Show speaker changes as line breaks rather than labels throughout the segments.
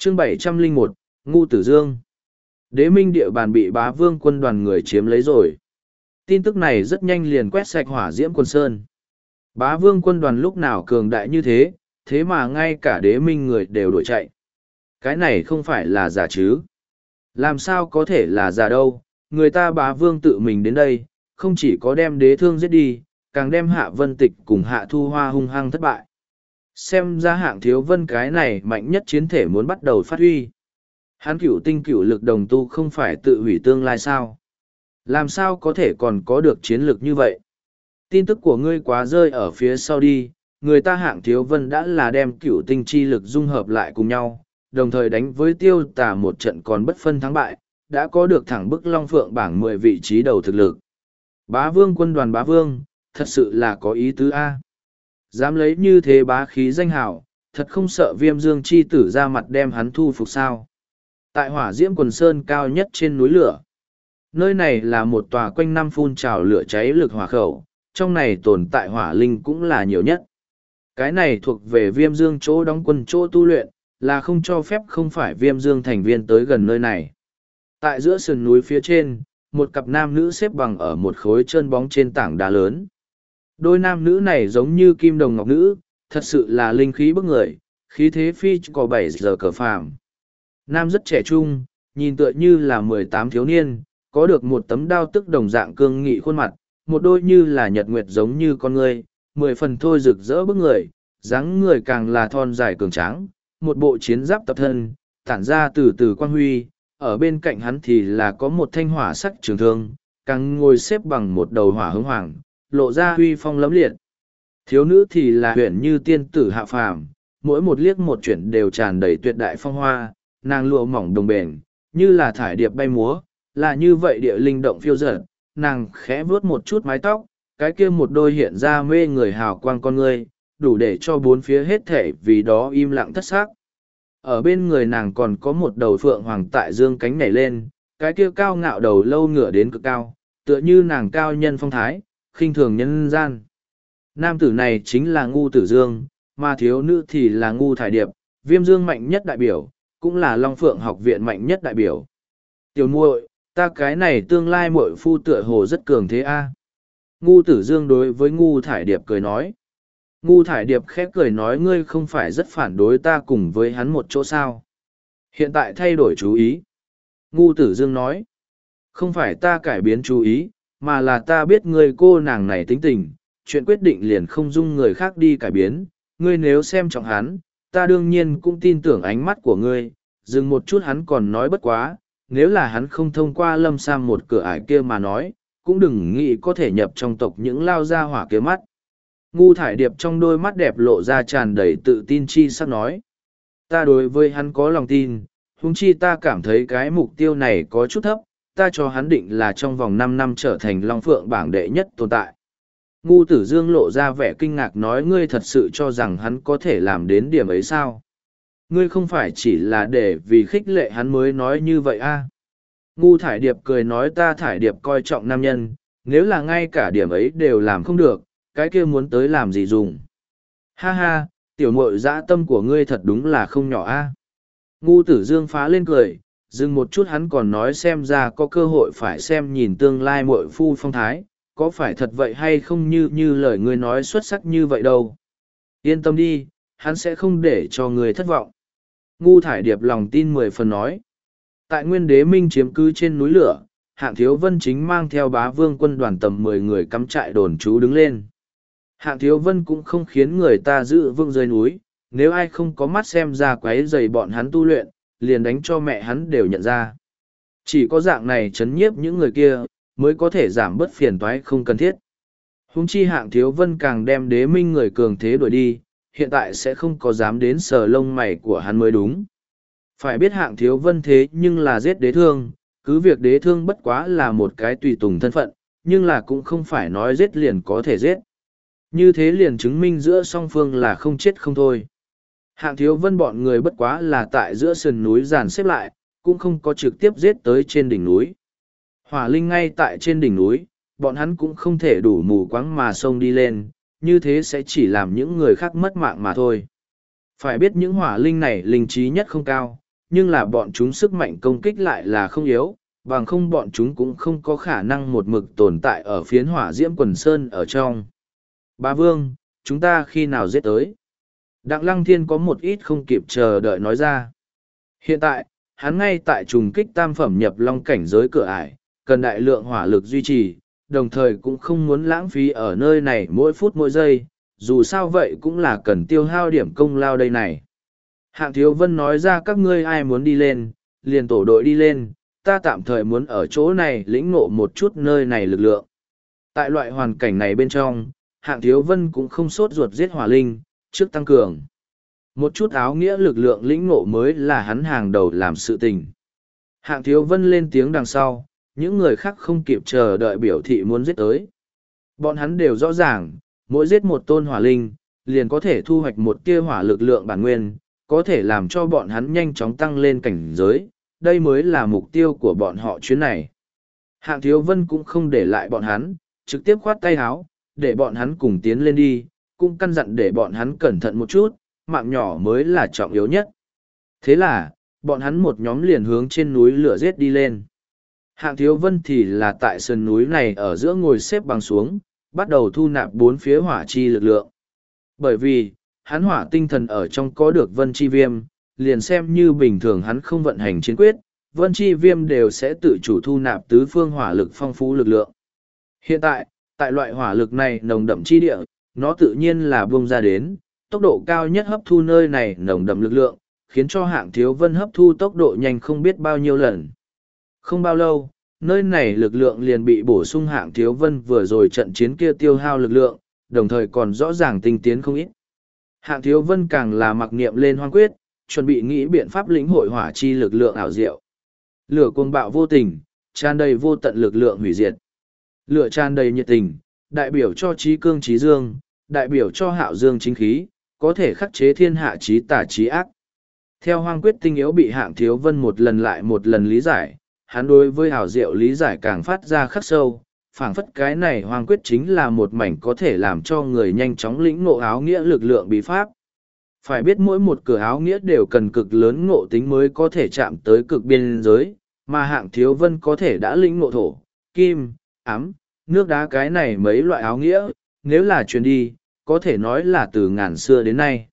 Chương 701, Ngu Tử Dương. Đế minh địa bàn bị Bá Vương quân đoàn người chiếm lấy rồi. Tin tức này rất nhanh liền quét sạch Hỏa Diễm Quân Sơn. Bá Vương quân đoàn lúc nào cường đại như thế, thế mà ngay cả đế minh người đều đuổi chạy. Cái này không phải là giả chứ? Làm sao có thể là giả đâu, người ta Bá Vương tự mình đến đây, không chỉ có đem đế thương giết đi, càng đem Hạ Vân Tịch cùng Hạ Thu Hoa hung hăng thất bại. Xem ra Hạng Thiếu Vân cái này mạnh nhất chiến thể muốn bắt đầu phát huy. Hắn cửu tinh cửu lực đồng tu không phải tự hủy tương lai sao? Làm sao có thể còn có được chiến lược như vậy? Tin tức của ngươi quá rơi ở phía sau đi, người ta Hạng Thiếu Vân đã là đem cửu tinh chi lực dung hợp lại cùng nhau, đồng thời đánh với Tiêu Tà một trận còn bất phân thắng bại, đã có được thẳng bức Long Phượng bảng 10 vị trí đầu thực lực. Bá Vương quân đoàn Bá Vương, thật sự là có ý tứ A. Dám lấy như thế bá khí danh hào, thật không sợ Viêm Dương chi tử ra mặt đem hắn thu phục sao? Tại Hỏa Diễm Quần Sơn cao nhất trên núi lửa. Nơi này là một tòa quanh năm phun trào lửa cháy lực hỏa khẩu, trong này tồn tại hỏa linh cũng là nhiều nhất. Cái này thuộc về Viêm Dương chỗ đóng quân chỗ tu luyện, là không cho phép không phải Viêm Dương thành viên tới gần nơi này. Tại giữa sườn núi phía trên, một cặp nam nữ xếp bằng ở một khối trơn bóng trên tảng đá lớn. Đôi nam nữ này giống như kim đồng ngọc nữ, thật sự là linh khí bức người, khí thế phi có 7 giờ cờ phàm. Nam rất trẻ trung, nhìn tựa như là 18 thiếu niên, có được một tấm đao tức đồng dạng cương nghị khuôn mặt, một đôi như là nhật nguyệt giống như con người, 10 phần thôi rực rỡ bức người, dáng người càng là thon dài cường tráng, một bộ chiến giáp tập thân, tản ra từ từ quang huy, ở bên cạnh hắn thì là có một thanh hỏa sắc trường thương, càng ngồi xếp bằng một đầu hỏa hứng hoàng, lộ ra huy phong lẫm liệt. Thiếu nữ thì là huyền như tiên tử hạ phàm, mỗi một liếc một chuyển đều tràn đầy tuyệt đại phong hoa, nàng lụa mỏng đồng bền, như là thải điệp bay múa, là như vậy địa linh động phiêu dở, nàng khẽ vuốt một chút mái tóc, cái kia một đôi hiện ra mê người hào quang con ngươi, đủ để cho bốn phía hết thể vì đó im lặng thất xác. Ở bên người nàng còn có một đầu phượng hoàng tại dương cánh nhảy lên, cái kia cao ngạo đầu lâu ngửa đến cực cao, tựa như nàng cao nhân phong thái, khinh thường nhân gian. Nam tử này chính là Ngu Tử Dương, mà thiếu nữ thì là Ngu Thải Điệp, Viêm Dương mạnh nhất đại biểu, cũng là Long Phượng học viện mạnh nhất đại biểu. Tiểu muội, ta cái này tương lai muội phu tựa hồ rất cường thế a. Ngu Tử Dương đối với Ngu Thải Điệp cười nói. Ngu Thải Điệp khép cười nói ngươi không phải rất phản đối ta cùng với hắn một chỗ sao. Hiện tại thay đổi chú ý. Ngu Tử Dương nói. Không phải ta cải biến chú ý, mà là ta biết ngươi cô nàng này tính tình, chuyện quyết định liền không dung người khác đi cải biến. Ngươi nếu xem trọng hắn, ta đương nhiên cũng tin tưởng ánh mắt của ngươi. Dừng một chút hắn còn nói bất quá, nếu là hắn không thông qua Lâm Sam một cửa ải kia mà nói, cũng đừng nghĩ có thể nhập trong tộc những lao ra hỏa kia mắt. Ngu Thải Điệp trong đôi mắt đẹp lộ ra tràn đầy tự tin chi sắc nói. Ta đối với hắn có lòng tin, huống chi ta cảm thấy cái mục tiêu này có chút thấp, ta cho hắn định là trong vòng 5 năm trở thành Long Phượng bảng đệ nhất tồn tại. Ngu Tử Dương lộ ra vẻ kinh ngạc nói ngươi thật sự cho rằng hắn có thể làm đến điểm ấy sao? Ngươi không phải chỉ là để vì khích lệ hắn mới nói như vậy a? Ngu Thải Điệp cười nói ta Thải Điệp coi trọng nam nhân, nếu là ngay cả điểm ấy đều làm không được, cái kia muốn tới làm gì dùng. Ha ha, tiểu muội dã tâm của ngươi thật đúng là không nhỏ a. Ngu Tử Dương phá lên cười, dừng một chút hắn còn nói xem ra có cơ hội phải xem nhìn tương lai muội phu phong thái, có phải thật vậy hay không như lời ngươi nói xuất sắc như vậy đâu. Yên tâm đi, hắn sẽ không để cho ngươi thất vọng. Ngu Thải Điệp lòng tin 10 phần nói. Tại Nguyên Đế Minh chiếm cứ trên núi lửa, Hạng Thiếu Vân chính mang theo Bá Vương quân đoàn tầm 10 người cắm trại đồn trú đứng lên. Hạng Thiếu Vân cũng không khiến người ta giữ vững dưới núi, nếu ai không có mắt xem ra quấy rầy bọn hắn tu luyện, liền đánh cho mẹ hắn đều nhận ra. Chỉ có dạng này chấn nhiếp những người kia, mới có thể giảm bớt phiền toái không cần thiết. Huống chi Hạng Thiếu Vân càng đem Đế Minh người cường thế đuổi đi, hiện tại sẽ không có dám đến sờ lông mày của hắn mới đúng. Phải biết Hạng Thiếu Vân thế nhưng là giết đế thương, cứ việc đế thương bất quá là một cái tùy tùng thân phận, nhưng là cũng không phải nói giết liền có thể giết. Như thế liền chứng minh giữa song phương là không chết không thôi. Hạng Thiếu Vân bọn người bất quá là tại giữa sườn núi dàn xếp lại, cũng không có trực tiếp giết tới trên đỉnh núi. Hỏa linh ngay tại trên đỉnh núi, bọn hắn cũng không thể đủ mù quáng mà xông đi lên, như thế sẽ chỉ làm những người khác mất mạng mà thôi. Phải biết những hỏa linh này linh trí nhất không cao, nhưng là bọn chúng sức mạnh công kích lại là không yếu, bằng không bọn chúng cũng không có khả năng một mực tồn tại ở phiến hỏa diễm quần sơn ở trong. Bá Vương, chúng ta khi nào giết tới? Đặng Lăng Thiên có một ít không kịp chờ đợi nói ra. Hiện tại, hắn ngay tại trùng kích tam phẩm nhập long cảnh giới cửa ải, cần đại lượng hỏa lực duy trì, đồng thời cũng không muốn lãng phí ở nơi này mỗi phút mỗi giây, dù sao vậy cũng là cần tiêu hao điểm công lao đây này. Hạng Thiếu Vân nói ra các ngươi ai muốn đi lên, liền tổ đội đi lên, ta tạm thời muốn ở chỗ này lĩnh ngộ một chút nơi này lực lượng. Tại loại hoàn cảnh này bên trong, Hạng Thiếu Vân cũng không sốt ruột giết hỏa linh, trước tăng cường. Một chút áo nghĩa lực lượng lĩnh ngộ mới là hắn hàng đầu làm sự tình. Hạng Thiếu Vân lên tiếng đằng sau, những người khác không kịp chờ đợi biểu thị muốn giết tới. Bọn hắn đều rõ ràng, mỗi giết một tôn hỏa linh, liền có thể thu hoạch một tia hỏa lực lượng bản nguyên, có thể làm cho bọn hắn nhanh chóng tăng lên cảnh giới, đây mới là mục tiêu của bọn họ chuyến này. Hạng Thiếu Vân cũng không để lại bọn hắn, trực tiếp khoát tay háo, để bọn hắn cùng tiến lên đi, cũng căn dặn để bọn hắn cẩn thận một chút, mạng nhỏ mới là trọng yếu nhất. Thế là, bọn hắn một nhóm liền hướng trên núi lửa giết đi lên. Hạng Thiếu Vân thì là tại sườn núi này ở giữa ngồi xếp bằng xuống, bắt đầu thu nạp bốn phía hỏa chi lực lượng. Bởi vì, hắn hỏa tinh thần ở trong có được vân chi viêm, liền xem như bình thường hắn không vận hành chiến quyết, vân chi viêm đều sẽ tự chủ thu nạp tứ phương hỏa lực phong phú lực lượng. Hiện tại, tại loại hỏa lực này nồng đậm chi địa, nó tự nhiên là buông ra đến, tốc độ cao nhất hấp thu nơi này nồng đậm lực lượng, khiến cho Hạng Thiếu Vân hấp thu tốc độ nhanh không biết bao nhiêu lần. Không bao lâu, nơi này lực lượng liền bị bổ sung Hạng Thiếu Vân vừa rồi trận chiến kia tiêu hao lực lượng, đồng thời còn rõ ràng tinh tiến không ít. Hạng Thiếu Vân càng là mặc niệm lên hoang quyết, chuẩn bị nghĩ biện pháp lĩnh hội hỏa chi lực lượng ảo diệu. Lửa cuồng bạo vô tình, tràn đầy vô tận lực lượng hủy diệt. Lửa tràn đầy nhiệt tình, đại biểu cho trí cương trí dương, đại biểu cho hạo dương chính khí, có thể khắc chế thiên hạ trí tà trí ác. Theo hoang quyết tinh yếu bị Hạng Thiếu Vân một lần lại một lần lý giải, hắn đối với ảo diệu lý giải càng phát ra khắc sâu, phảng phất cái này hoang quyết chính là một mảnh có thể làm cho người nhanh chóng lĩnh ngộ áo nghĩa lực lượng bí pháp. Phải biết mỗi một cửa áo nghĩa đều cần cực lớn ngộ tính mới có thể chạm tới cực biên giới, mà Hạng Thiếu Vân có thể đã lĩnh ngộ thổ, kim, ám, nước đá cái này mấy loại áo nghĩa, nếu là truyền đi, có thể nói là từ ngàn xưa đến nay.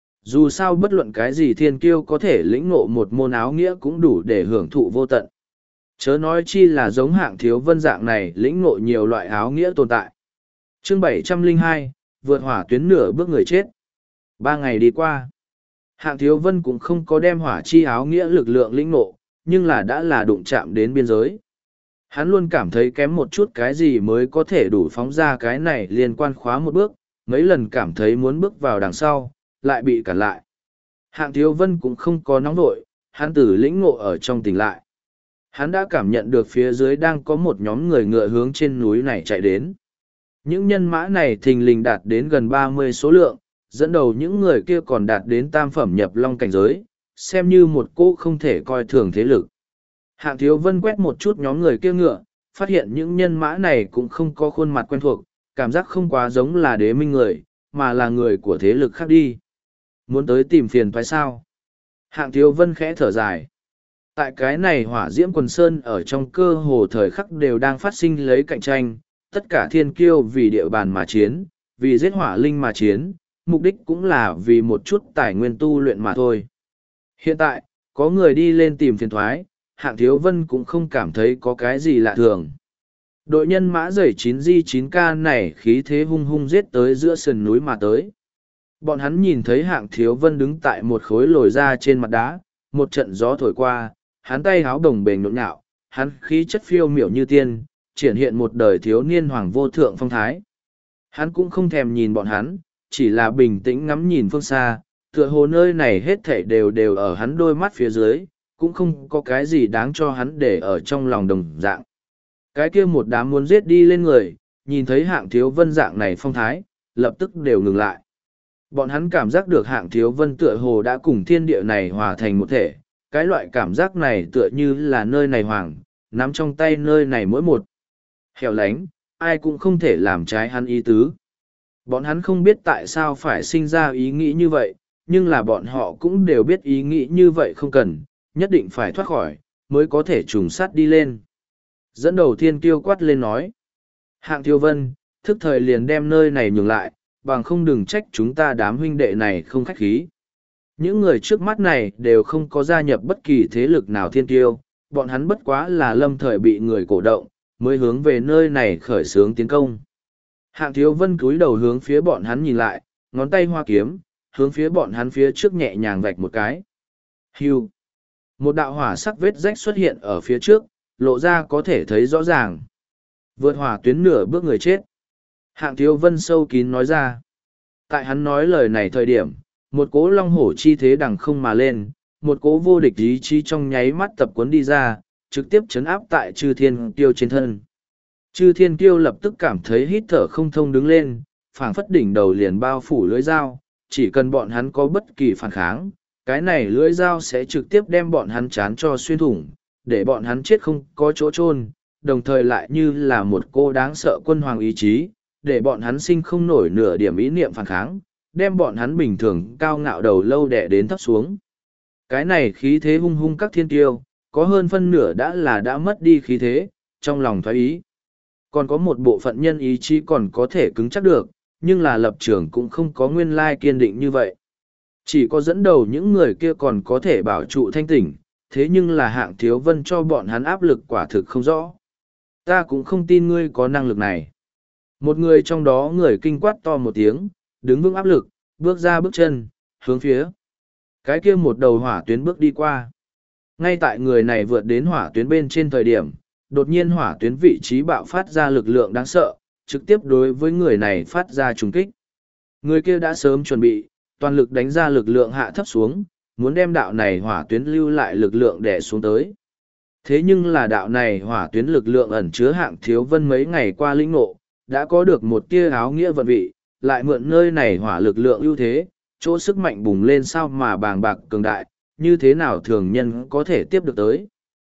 Dù sao bất luận cái gì thiên kiêu có thể lĩnh ngộ một môn áo nghĩa cũng đủ để hưởng thụ vô tận. Chớ nói chi là giống Hạng Thiếu Vân dạng này lĩnh ngộ nhiều loại áo nghĩa tồn tại. Chương 702, vượt hỏa tuyến nửa bước người chết. 3 ngày đi qua. Hạng Thiếu Vân cũng không có đem hỏa chi áo nghĩa lực lượng lĩnh ngộ, nhưng là đã là đụng chạm đến biên giới. Hắn luôn cảm thấy kém một chút cái gì mới có thể đủ phóng ra cái này liên quan khóa một bước, mấy lần cảm thấy muốn bước vào đằng sau, lại bị cản lại. Hạng Thiếu Vân cũng không có nóng vội, hắn tử lĩnh ngộ ở trong tỉnh lại. Hắn đã cảm nhận được phía dưới đang có một nhóm người ngựa hướng trên núi này chạy đến. Những nhân mã này thình lình đạt đến gần 30 số lượng, dẫn đầu những người kia còn đạt đến tam phẩm nhập long cảnh giới, xem như một cô không thể coi thường thế lực. Hạng Thiếu Vân quét một chút nhóm người kia ngựa, phát hiện những nhân mã này cũng không có khuôn mặt quen thuộc, cảm giác không quá giống là đế minh người, mà là người của thế lực khác đi. Muốn tới tìm phiền phải sao? Hạng Thiếu Vân khẽ thở dài. Tại cái này hỏa diễm quần sơn ở trong cơ hồ thời khắc đều đang phát sinh lấy cạnh tranh, tất cả thiên kiêu vì địa bàn mà chiến, vì giết hỏa linh mà chiến, mục đích cũng là vì một chút tài nguyên tu luyện mà thôi. Hiện tại, có người đi lên tìm phiền thoái, Hạng Thiếu Vân cũng không cảm thấy có cái gì lạ thường. Đội nhân mã dày 9G9K này khí thế hung hung giết tới giữa sườn núi mà tới. Bọn hắn nhìn thấy Hạng Thiếu Vân đứng tại một khối lồi ra trên mặt đá, một trận gió thổi qua, hắn tay háo đồng bền nhộn nhạo, hắn khí chất phiêu miểu như tiên, triển hiện một đời thiếu niên hoàng vô thượng phong thái. Hắn cũng không thèm nhìn bọn hắn, chỉ là bình tĩnh ngắm nhìn phương xa, tựa hồ nơi này hết thảy đều ở hắn đôi mắt phía dưới, cũng không có cái gì đáng cho hắn để ở trong lòng đồng dạng. Cái kia một đám muốn giết đi lên người, nhìn thấy Hạng Thiếu Vân dạng này phong thái, lập tức đều ngừng lại. Bọn hắn cảm giác được Hạng Thiếu Vân tựa hồ đã cùng thiên địa này hòa thành một thể, cái loại cảm giác này tựa như là nơi này hoàng, nắm trong tay nơi này mỗi một. Hẻo lánh, ai cũng không thể làm trái hắn ý tứ. Bọn hắn không biết tại sao phải sinh ra ý nghĩ như vậy, nhưng là bọn họ cũng đều biết ý nghĩ như vậy không cần, nhất định phải thoát khỏi, mới có thể trùng sát đi lên. Dẫn đầu thiên kiêu quát lên nói. Hạng Thiếu Vân, thức thời liền đem nơi này nhường lại, bằng không đừng trách chúng ta đám huynh đệ này không khách khí. Những người trước mắt này đều không có gia nhập bất kỳ thế lực nào thiên kiêu, bọn hắn bất quá là lâm thời bị người cổ động, mới hướng về nơi này khởi xướng tiến công. Hạng Thiếu Vân cúi đầu hướng phía bọn hắn nhìn lại, ngón tay hoa kiếm, hướng phía bọn hắn phía trước nhẹ nhàng vạch một cái. Hưu. Một đạo hỏa sắc vết rách xuất hiện ở phía trước, lộ ra có thể thấy rõ ràng. Vượt hỏa tuyến nửa bước người chết. Hạng Thiếu Vân sâu kín nói ra. Tại hắn nói lời này thời điểm, một cỗ long hổ chi thế đằng không mà lên, một cỗ vô địch ý chí trong nháy mắt tập cuốn đi ra, trực tiếp chấn áp tại Chư Thiên Kiêu trên thân. Chư Thiên Kiêu lập tức cảm thấy hít thở không thông đứng lên, phảng phất đỉnh đầu liền bao phủ lưỡi dao, chỉ cần bọn hắn có bất kỳ phản kháng, cái này lưỡi dao sẽ trực tiếp đem bọn hắn chán cho xuyên thủng, để bọn hắn chết không có chỗ chôn, đồng thời lại như là một cô đáng sợ quân hoàng ý chí, để bọn hắn sinh không nổi nửa điểm ý niệm phản kháng, đem bọn hắn bình thường cao ngạo đầu lâu đẻ đến thấp xuống. Cái này khí thế hung hung các thiên kiêu, có hơn phân nửa đã mất đi khí thế, trong lòng thoái ý. Còn có một bộ phận nhân ý chí còn có thể cứng chắc được, nhưng là lập trường cũng không có nguyên lai kiên định như vậy. Chỉ có dẫn đầu những người kia còn có thể bảo trụ thanh tỉnh, thế nhưng là Hạng Thiếu Vân cho bọn hắn áp lực quả thực không rõ. Ta cũng không tin ngươi có năng lực này. Một người trong đó người kinh quát to một tiếng, đứng vững áp lực, bước ra bước chân, hướng phía. Cái kia một đầu hỏa tuyến bước đi qua. Ngay tại người này vượt đến hỏa tuyến bên trên thời điểm, đột nhiên hỏa tuyến vị trí bạo phát ra lực lượng đáng sợ, trực tiếp đối với người này phát ra trùng kích. Người kia đã sớm chuẩn bị, toàn lực đánh ra lực lượng hạ thấp xuống, muốn đem đạo này hỏa tuyến lưu lại lực lượng đè xuống tới. Thế nhưng là đạo này hỏa tuyến lực lượng ẩn chứa Hạng Thiếu Vân mấy ngày qua lĩnh ngộ, đã có được một tia áo nghĩa vận vị, lại mượn nơi này hỏa lực lượng ưu thế, chỗ sức mạnh bùng lên sao mà bàng bạc cường đại, như thế nào thường nhân có thể tiếp được tới.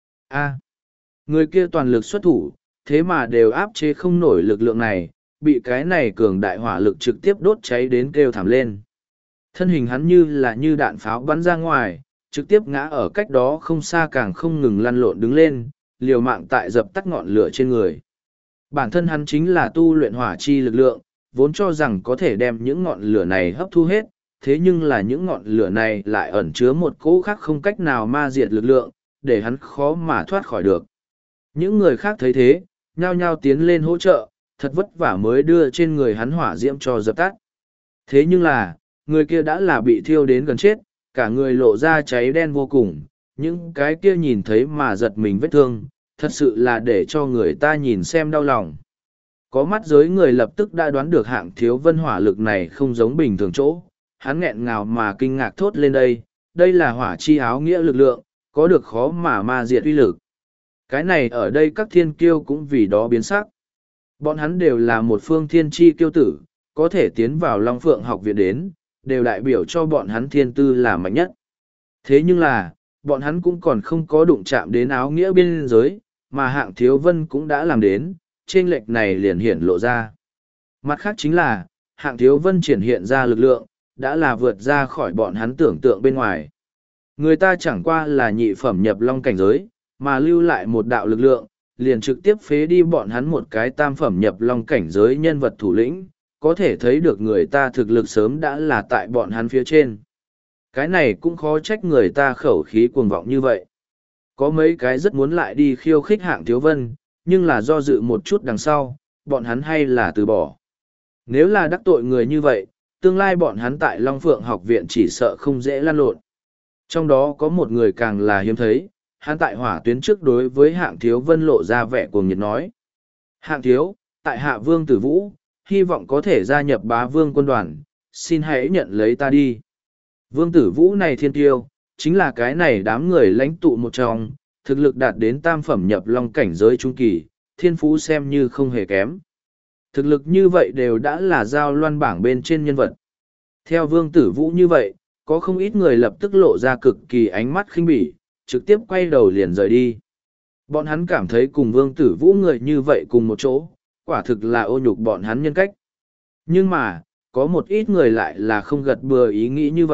Người kia toàn lực xuất thủ, thế mà đều áp chế không nổi lực lượng này, bị cái này cường đại hỏa lực trực tiếp đốt cháy đến kêu thảm lên. Thân hình hắn như đạn pháo bắn ra ngoài, trực tiếp ngã ở cách đó không xa càng không ngừng lăn lộn đứng lên, liều mạng tại dập tắt ngọn lửa trên người. Bản thân hắn chính là tu luyện hỏa chi lực lượng, vốn cho rằng có thể đem những ngọn lửa này hấp thu hết, thế nhưng là những ngọn lửa này lại ẩn chứa một cỗ khác không cách nào ma diệt lực lượng, để hắn khó mà thoát khỏi được. Những người khác thấy thế, nhao nhao tiến lên hỗ trợ, thật vất vả mới đưa trên người hắn hỏa diễm cho dập tắt. Thế nhưng là, người kia đã là bị thiêu đến gần chết, cả người lộ ra cháy đen vô cùng, những cái kia nhìn thấy mà giật mình vết thương, thật sự là để cho người ta nhìn xem đau lòng. Có mắt giới người lập tức đã đoán được Hạng Thiếu Vân hỏa lực này không giống bình thường chỗ, hắn nghẹn ngào mà kinh ngạc thốt lên đây là hỏa chi áo nghĩa lực lượng, có được khó mà ma diệt uy lực. Cái này ở đây các thiên kiêu cũng vì đó biến sắc. Bọn hắn đều là một phương thiên chi kiêu tử, có thể tiến vào Long Phượng học viện đến, đều đại biểu cho bọn hắn thiên tư là mạnh nhất. Thế nhưng là, bọn hắn cũng còn không có đụng chạm đến áo nghĩa biên giới, mà Hạng Thiếu Vân cũng đã làm đến, chênh lệch này liền hiển lộ ra. Mặt khác chính là, Hạng Thiếu Vân triển hiện ra lực lượng, đã là vượt ra khỏi bọn hắn tưởng tượng bên ngoài. Người ta chẳng qua là nhị phẩm nhập long cảnh giới, mà lưu lại một đạo lực lượng, liền trực tiếp phế đi bọn hắn một cái tam phẩm nhập long cảnh giới nhân vật thủ lĩnh, có thể thấy được người ta thực lực sớm đã là tại bọn hắn phía trên. Cái này cũng khó trách người ta khẩu khí cuồng vọng như vậy. Có mấy cái rất muốn lại đi khiêu khích Hạng Thiếu Vân, nhưng là do dự một chút đằng sau, bọn hắn hay là từ bỏ. Nếu là đắc tội người như vậy, tương lai bọn hắn tại Long Phượng học viện chỉ sợ không dễ lăn lộn. Trong đó có một người càng là hiếm thấy, hắn tại hỏa tuyến trước đối với Hạng Thiếu Vân lộ ra vẻ cuồng nhiệt nói. Hạng Thiếu, tại Hạ Vương Tử Vũ, hy vọng có thể gia nhập Bá Vương quân đoàn, xin hãy nhận lấy ta đi. Vương Tử Vũ này thiên tiêu, chính là cái này đám người lãnh tụ một trong, thực lực đạt đến tam phẩm nhập long cảnh giới trung kỳ, thiên phú xem như không hề kém. Thực lực như vậy đều đã là giao loan bảng bên trên nhân vật. Theo Vương Tử Vũ như vậy, có không ít người lập tức lộ ra cực kỳ ánh mắt khinh bỉ, trực tiếp quay đầu liền rời đi. Bọn hắn cảm thấy cùng Vương Tử Vũ người như vậy cùng một chỗ, quả thực là ô nhục bọn hắn nhân cách. Nhưng mà, có một ít người lại là không gật bừa ý nghĩ như vậy,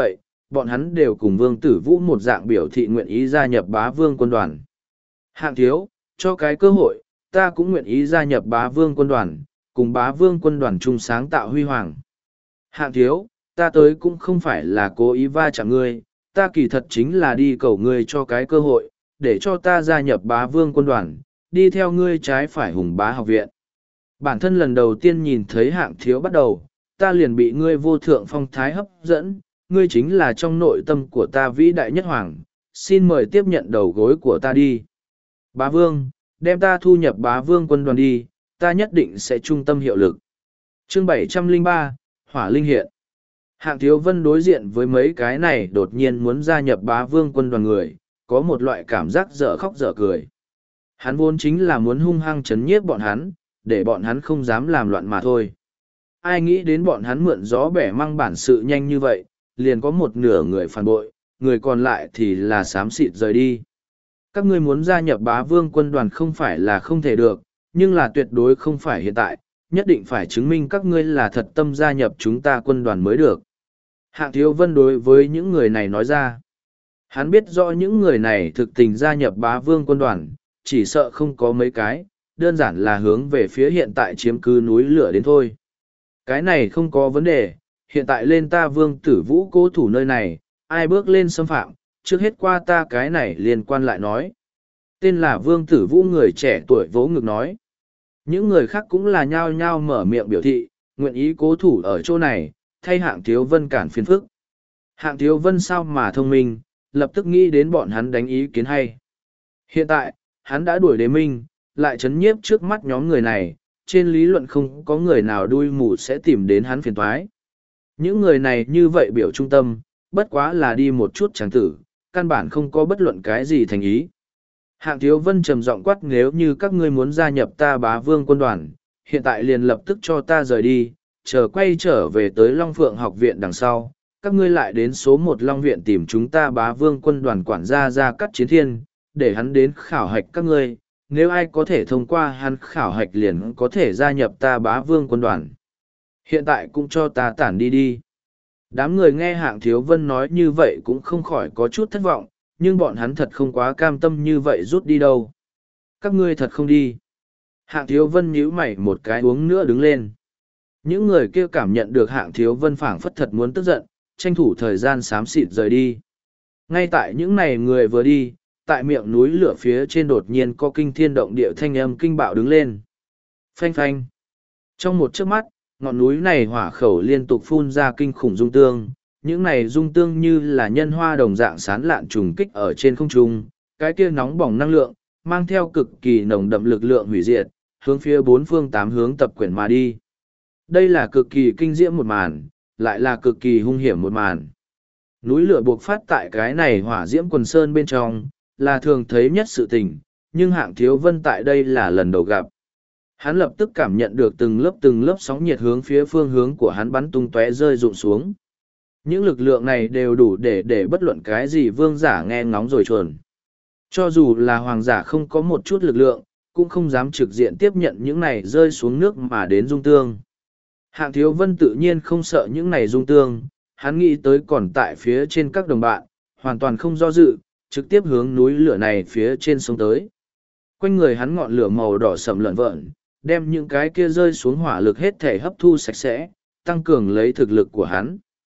bọn hắn đều cùng Vương Tử Vũ một dạng biểu thị nguyện ý gia nhập Bá Vương quân đoàn. Hạng thiếu, cho cái cơ hội, ta cũng nguyện ý gia nhập Bá Vương quân đoàn, cùng Bá Vương quân đoàn chung sáng tạo huy hoàng. Hạng thiếu, ta tới cũng không phải là cố ý va chạm ngươi, ta kỳ thật chính là đi cầu ngươi cho cái cơ hội, để cho ta gia nhập Bá Vương quân đoàn, đi theo ngươi trái phải Hùng Bá học viện. Bản thân lần đầu tiên nhìn thấy Hạng thiếu bắt đầu, ta liền bị ngươi vô thượng phong thái hấp dẫn, ngươi chính là trong nội tâm của ta vĩ đại nhất hoàng, xin mời tiếp nhận đầu gối của ta đi. Bá Vương, đem ta thu nhập Bá Vương quân đoàn đi, ta nhất định sẽ trung tâm hiệu lực. Chương 703, Hỏa Linh hiện. Hạng Thiếu Vân đối diện với mấy cái này đột nhiên muốn gia nhập Bá Vương quân đoàn người, có một loại cảm giác dở khóc dở cười. Hắn vốn chính là muốn hung hăng chấn nhiếp bọn hắn, để bọn hắn không dám làm loạn mà thôi. Ai nghĩ đến bọn hắn mượn gió bẻ măng bản sự nhanh như vậy, liền có một nửa người phản bội, người còn lại thì là xám xịt rời đi. Các ngươi muốn gia nhập Bá Vương quân đoàn không phải là không thể được, nhưng là tuyệt đối không phải hiện tại, nhất định phải chứng minh các ngươi là thật tâm gia nhập chúng ta quân đoàn mới được. Hạng Thiếu Vân đối với những người này nói ra. Hắn biết rõ những người này thực tình gia nhập Bá Vương quân đoàn, chỉ sợ không có mấy cái, đơn giản là hướng về phía hiện tại chiếm cứ núi lửa đến thôi. Cái này không có vấn đề, hiện tại lên ta Vương Tử Vũ cố thủ nơi này, ai bước lên xâm phạm, trước hết qua ta cái này liên quan lại nói. Tên là Vương Tử Vũ người trẻ tuổi vỗ ngực nói. Những người khác cũng là nhao nhao mở miệng biểu thị, nguyện ý cố thủ ở chỗ này, thay Hạng Thiếu Vân cản phiền phức. Hạng Thiếu Vân sao mà thông minh, lập tức nghĩ đến bọn hắn đánh ý kiến hay. Hiện tại, hắn đã đuổi Đế Minh, lại chấn nhiếp trước mắt nhóm người này, trên lý luận không có người nào đuôi mù sẽ tìm đến hắn phiền toái. Những người này như vậy biểu trung tâm, bất quá là đi một chút tràng tử, căn bản không có bất luận cái gì thành ý. Hạng Thiếu Vân trầm giọng quát, nếu như các ngươi muốn gia nhập ta Bá Vương quân đoàn, hiện tại liền lập tức cho ta rời đi, chờ quay trở về tới Long Phượng học viện đằng sau, các ngươi lại đến số 1 Long viện tìm chúng ta Bá Vương quân đoàn quản gia Gia Cát Chiến Thiên, để hắn đến khảo hạch các ngươi, nếu ai có thể thông qua hắn khảo hạch liền có thể gia nhập ta Bá Vương quân đoàn. Hiện tại cũng cho ta tản đi đi. Đám người nghe Hạng Thiếu Vân nói như vậy cũng không khỏi có chút thất vọng, nhưng bọn hắn thật không quá cam tâm như vậy rút đi đâu. Các ngươi thật không đi. Hạng Thiếu Vân nhíu mày một cái uống nữa đứng lên. Những người kia cảm nhận được Hạng Thiếu Vân phảng phất thật muốn tức giận, tranh thủ thời gian xám xịt rời đi. Ngay tại những này người vừa đi, tại miệng núi lửa phía trên đột nhiên có kinh thiên động địa thanh âm kinh bạo đứng lên. Phanh phanh. Trong một chớp mắt, ngọn núi này hỏa khẩu liên tục phun ra kinh khủng dung tương, những này dung tương như là nhân hoa đồng dạng sán lạn trùng kích ở trên không trung, cái kia nóng bỏng năng lượng, mang theo cực kỳ nồng đậm lực lượng hủy diệt, hướng phía bốn phương tám hướng tập quyển mà đi. Đây là cực kỳ kinh diễm một màn, lại là cực kỳ hung hiểm một màn. Núi lửa buộc phát tại cái này hỏa diễm quần sơn bên trong, là thường thấy nhất sự tình, nhưng Hạng Thiếu Vân tại đây là lần đầu gặp. Hắn lập tức cảm nhận được từng lớp sóng nhiệt hướng phía phương hướng của hắn bắn tung tóe rơi rụng xuống. Những lực lượng này đều đủ để bất luận cái gì vương giả nghe ngóng rồi chuồn. Cho dù là hoàng giả không có một chút lực lượng, cũng không dám trực diện tiếp nhận những này rơi xuống nước mà đến dung tương. Hạng Thiếu Vân tự nhiên không sợ những này dung tương, hắn nghĩ tới còn tại phía trên các đồng bạn, hoàn toàn không do dự, trực tiếp hướng núi lửa này phía trên sông tới. Quanh người hắn ngọn lửa màu đỏ sậm lợn vợn, đem những cái kia rơi xuống hỏa lực hết thể hấp thu sạch sẽ, tăng cường lấy thực lực của hắn.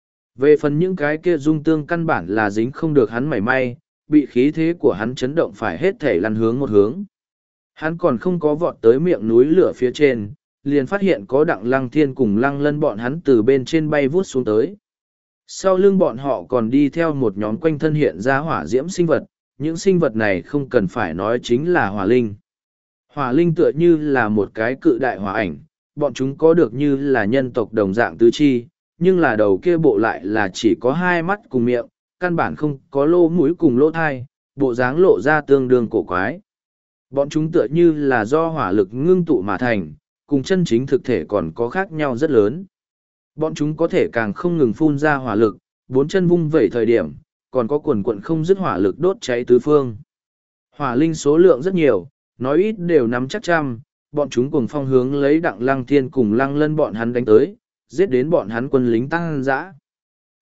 Về phần những cái kia dung tương căn bản là dính không được hắn mảy may, bị khí thế của hắn chấn động phải hết thể lăn hướng một hướng. Hắn còn không có vọt tới miệng núi lửa phía trên, liền phát hiện có Đặng Lăng Thiên cùng Lăng Lân bọn hắn từ bên trên bay vút xuống tới. Sau lưng bọn họ còn đi theo một nhóm quanh thân hiện ra hỏa diễm sinh vật, những sinh vật này không cần phải nói chính là hỏa linh. Hỏa linh tựa như là một cái cự đại hỏa ảnh, bọn chúng có được như là nhân tộc đồng dạng tứ chi, nhưng là đầu kia bộ lại là chỉ có hai mắt cùng miệng, căn bản không có lỗ mũi cùng lỗ thai, bộ dáng lộ ra tương đương cổ quái. Bọn chúng tựa như là do hỏa lực ngưng tụ mà thành, cùng chân chính thực thể còn có khác nhau rất lớn. Bọn chúng có thể càng không ngừng phun ra hỏa lực, bốn chân vung vẩy thời điểm, còn có quần quận không dứt hỏa lực đốt cháy tứ phương. Hỏa linh số lượng rất nhiều, nói ít đều nắm chắc trăm, bọn chúng cùng phong hướng lấy Đặng Lăng Thiên cùng Lăng Lân bọn hắn đánh tới, giết đến bọn hắn quân lính tăng dã.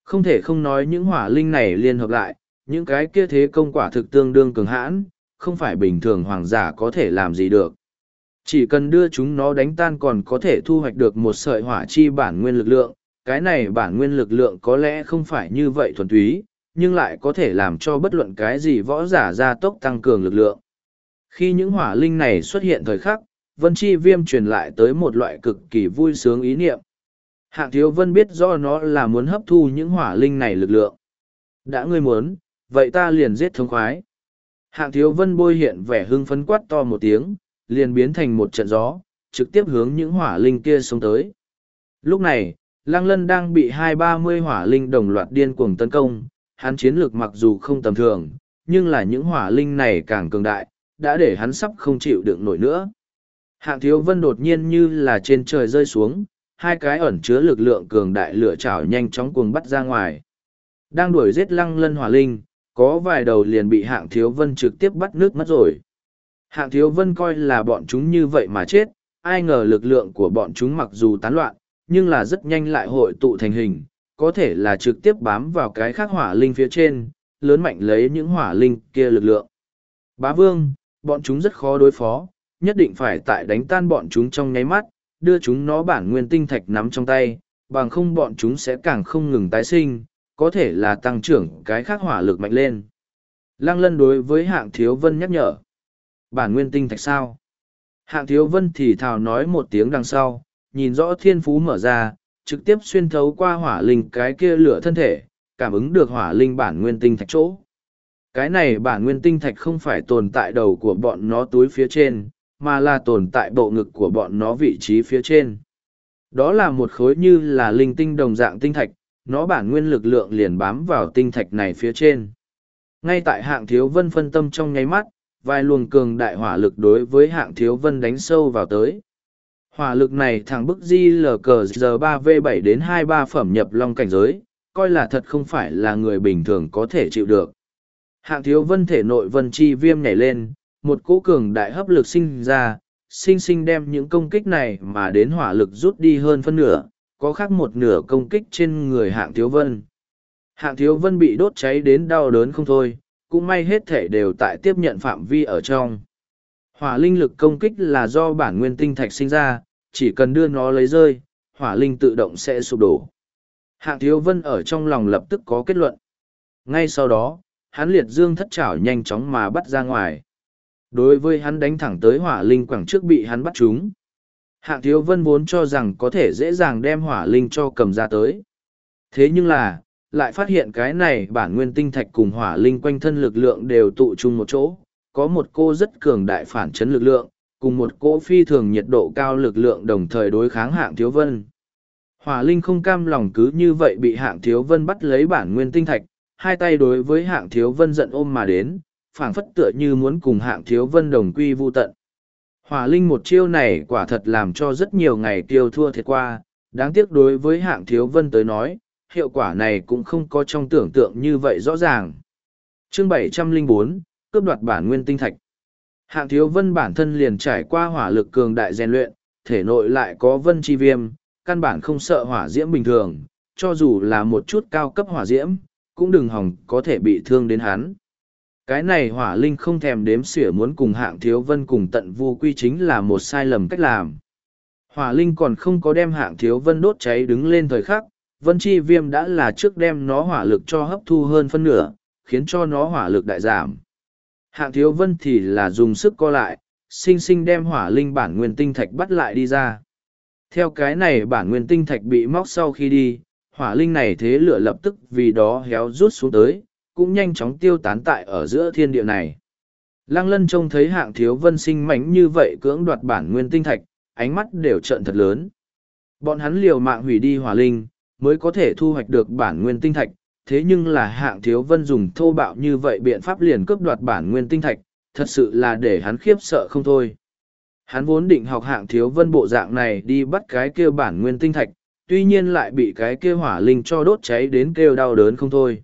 Không thể không nói những hỏa linh này liên hợp lại, những cái kia thế công quả thực tương đương cường hãn, không phải bình thường hoàng giả có thể làm gì được. Chỉ cần đưa chúng nó đánh tan còn có thể thu hoạch được một sợi hỏa chi bản nguyên lực lượng, cái này bản nguyên lực lượng có lẽ không phải như vậy thuần túy, nhưng lại có thể làm cho bất luận cái gì võ giả gia tốc tăng cường lực lượng. Khi những hỏa linh này xuất hiện thời khắc, Vân Chi Viêm truyền lại tới một loại cực kỳ vui sướng ý niệm. Hạng Thiếu Vân biết rõ nó là muốn hấp thu những hỏa linh này lực lượng. Đã ngươi muốn, vậy ta liền giết thống khoái. Hạng Thiếu Vân bôi hiện vẻ hưng phấn quát to một tiếng, liền biến thành một trận gió, trực tiếp hướng những hỏa linh kia xông tới. Lúc này, Lăng Lân đang bị 230 hỏa linh đồng loạt điên cuồng tấn công, hắn chiến lược mặc dù không tầm thường, nhưng là những hỏa linh này càng cường đại, đã để hắn sắp không chịu đựng nổi nữa. Hạng Thiếu Vân đột nhiên như là trên trời rơi xuống, hai cái ẩn chứa lực lượng cường đại lửa chảo nhanh chóng cuồng bắt ra ngoài. Đang đuổi giết Lăng Lân hỏa linh, có vài đầu liền bị Hạng Thiếu Vân trực tiếp bắt nước mất rồi. Hạng Thiếu Vân coi là bọn chúng như vậy mà chết, ai ngờ lực lượng của bọn chúng mặc dù tán loạn, nhưng là rất nhanh lại hội tụ thành hình, có thể là trực tiếp bám vào cái khác hỏa linh phía trên, lớn mạnh lấy những hỏa linh kia lực lượng. Bá Vương, bọn chúng rất khó đối phó, nhất định phải tại đánh tan bọn chúng trong nháy mắt, đưa chúng nó bản nguyên tinh thạch nắm trong tay, bằng không bọn chúng sẽ càng không ngừng tái sinh, có thể là tăng trưởng cái khác hỏa lực mạnh lên. Lăng Lân đối với Hạng Thiếu Vân nhắc nhở. Bản nguyên tinh thạch sao? Hạng Thiếu Vân thì thào nói một tiếng đằng sau, nhìn rõ thiên phú mở ra, trực tiếp xuyên thấu qua hỏa linh cái kia lửa thân thể, cảm ứng được hỏa linh bản nguyên tinh thạch chỗ. Cái này bản nguyên tinh thạch không phải tồn tại đầu của bọn nó túi phía trên, mà là tồn tại bộ ngực của bọn nó vị trí phía trên. Đó là một khối như là linh tinh đồng dạng tinh thạch, nó bản nguyên lực lượng liền bám vào tinh thạch này phía trên. Ngay tại Hạng Thiếu Vân phân tâm trong nháy mắt, vài luồng cường đại hỏa lực đối với Hạng Thiếu Vân đánh sâu vào tới. Hỏa lực này thẳng bức di lờ cờ giờ 3V7 đến 23 phẩm nhập long cảnh giới, coi là thật không phải là người bình thường có thể chịu được. Hạng Thiếu Vân thể nội Vân Chi Viêm nhảy lên, một cỗ cường đại hấp lực sinh ra, sinh sinh đem những công kích này mà đến hỏa lực rút đi hơn phân nửa, có khác một nửa công kích trên người Hạng Thiếu Vân. Hạng Thiếu Vân bị đốt cháy đến đau đớn không thôi, cũng may hết thể đều tại tiếp nhận phạm vi ở trong. Hỏa linh lực công kích là do bản nguyên tinh thạch sinh ra, chỉ cần đưa nó lấy rơi, hỏa linh tự động sẽ sụp đổ. Hạng Thiếu Vân ở trong lòng lập tức có kết luận. Ngay sau đó, hắn liệt dương thất trảo nhanh chóng mà bắt ra ngoài. Đối với hắn đánh thẳng tới hỏa linh quảng trước bị hắn bắt trúng. Hạng Thiếu Vân vốn cho rằng có thể dễ dàng đem hỏa linh cho cầm ra tới. Thế nhưng là, lại phát hiện cái này bản nguyên tinh thạch cùng hỏa linh quanh thân lực lượng đều tụ chung một chỗ, có một cô rất cường đại phản chấn lực lượng, cùng một cỗ phi thường nhiệt độ cao lực lượng đồng thời đối kháng Hạng Thiếu Vân. Hỏa linh không cam lòng cứ như vậy bị Hạng Thiếu Vân bắt lấy bản nguyên tinh thạch, hai tay đối với Hạng Thiếu Vân giận ôm mà đến, phảng phất tựa như muốn cùng Hạng Thiếu Vân đồng quy vu tận. Hỏa linh một chiêu này quả thật làm cho rất nhiều ngày tiêu thua thiệt qua, đáng tiếc đối với Hạng Thiếu Vân tới nói, hiệu quả này cũng không có trong tưởng tượng như vậy rõ ràng. Chương 704, cướp đoạt bản nguyên tinh thạch. Hạng Thiếu Vân bản thân liền trải qua hỏa lực cường đại rèn luyện, thể nội lại có Vân Chi Viêm, căn bản không sợ hỏa diễm bình thường, cho dù là một chút cao cấp hỏa diễm, cũng đừng hòng có thể bị thương đến hắn. Cái này hỏa linh không thèm đếm xỉa muốn cùng Hạng Thiếu Vân cùng tận vu quy chính là một sai lầm cách làm. Hỏa linh còn không có đem Hạng Thiếu Vân đốt cháy đứng lên thời khắc, Vân Chi Viêm đã là trước đem nó hỏa lực cho hấp thu hơn phân nửa, khiến cho nó hỏa lực đại giảm. Hạng Thiếu Vân thì là dùng sức co lại, sinh sinh đem hỏa linh bản nguyên tinh thạch bắt lại đi ra. Theo cái này bản nguyên tinh thạch bị móc sau khi đi, hỏa linh này thế lửa lập tức vì đó héo rút xuống tới, cũng nhanh chóng tiêu tán tại ở giữa thiên địa này. Lăng Lân trông thấy Hạng Thiếu Vân sinh mánh như vậy cưỡng đoạt bản nguyên tinh thạch, ánh mắt đều trợn thật lớn. Bọn hắn liều mạng hủy đi hỏa linh, mới có thể thu hoạch được bản nguyên tinh thạch, thế nhưng là Hạng Thiếu Vân dùng thô bạo như vậy biện pháp liền cướp đoạt bản nguyên tinh thạch, thật sự là để hắn khiếp sợ không thôi. Hắn vốn định học Hạng Thiếu Vân bộ dạng này đi bắt cái kia bản nguyên tinh thạch, tuy nhiên lại bị cái kia hỏa linh cho đốt cháy đến kêu đau đớn không thôi.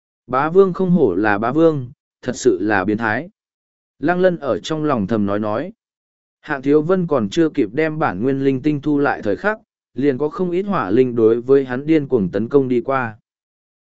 Bá Vương không hổ là Bá Vương, thật sự là biến thái. Lăng Lân ở trong lòng thầm nói. Hạng Thiếu Vân còn chưa kịp đem bản nguyên linh tinh thu lại thời khắc, liền có không ít hỏa linh đối với hắn điên cuồng tấn công đi qua.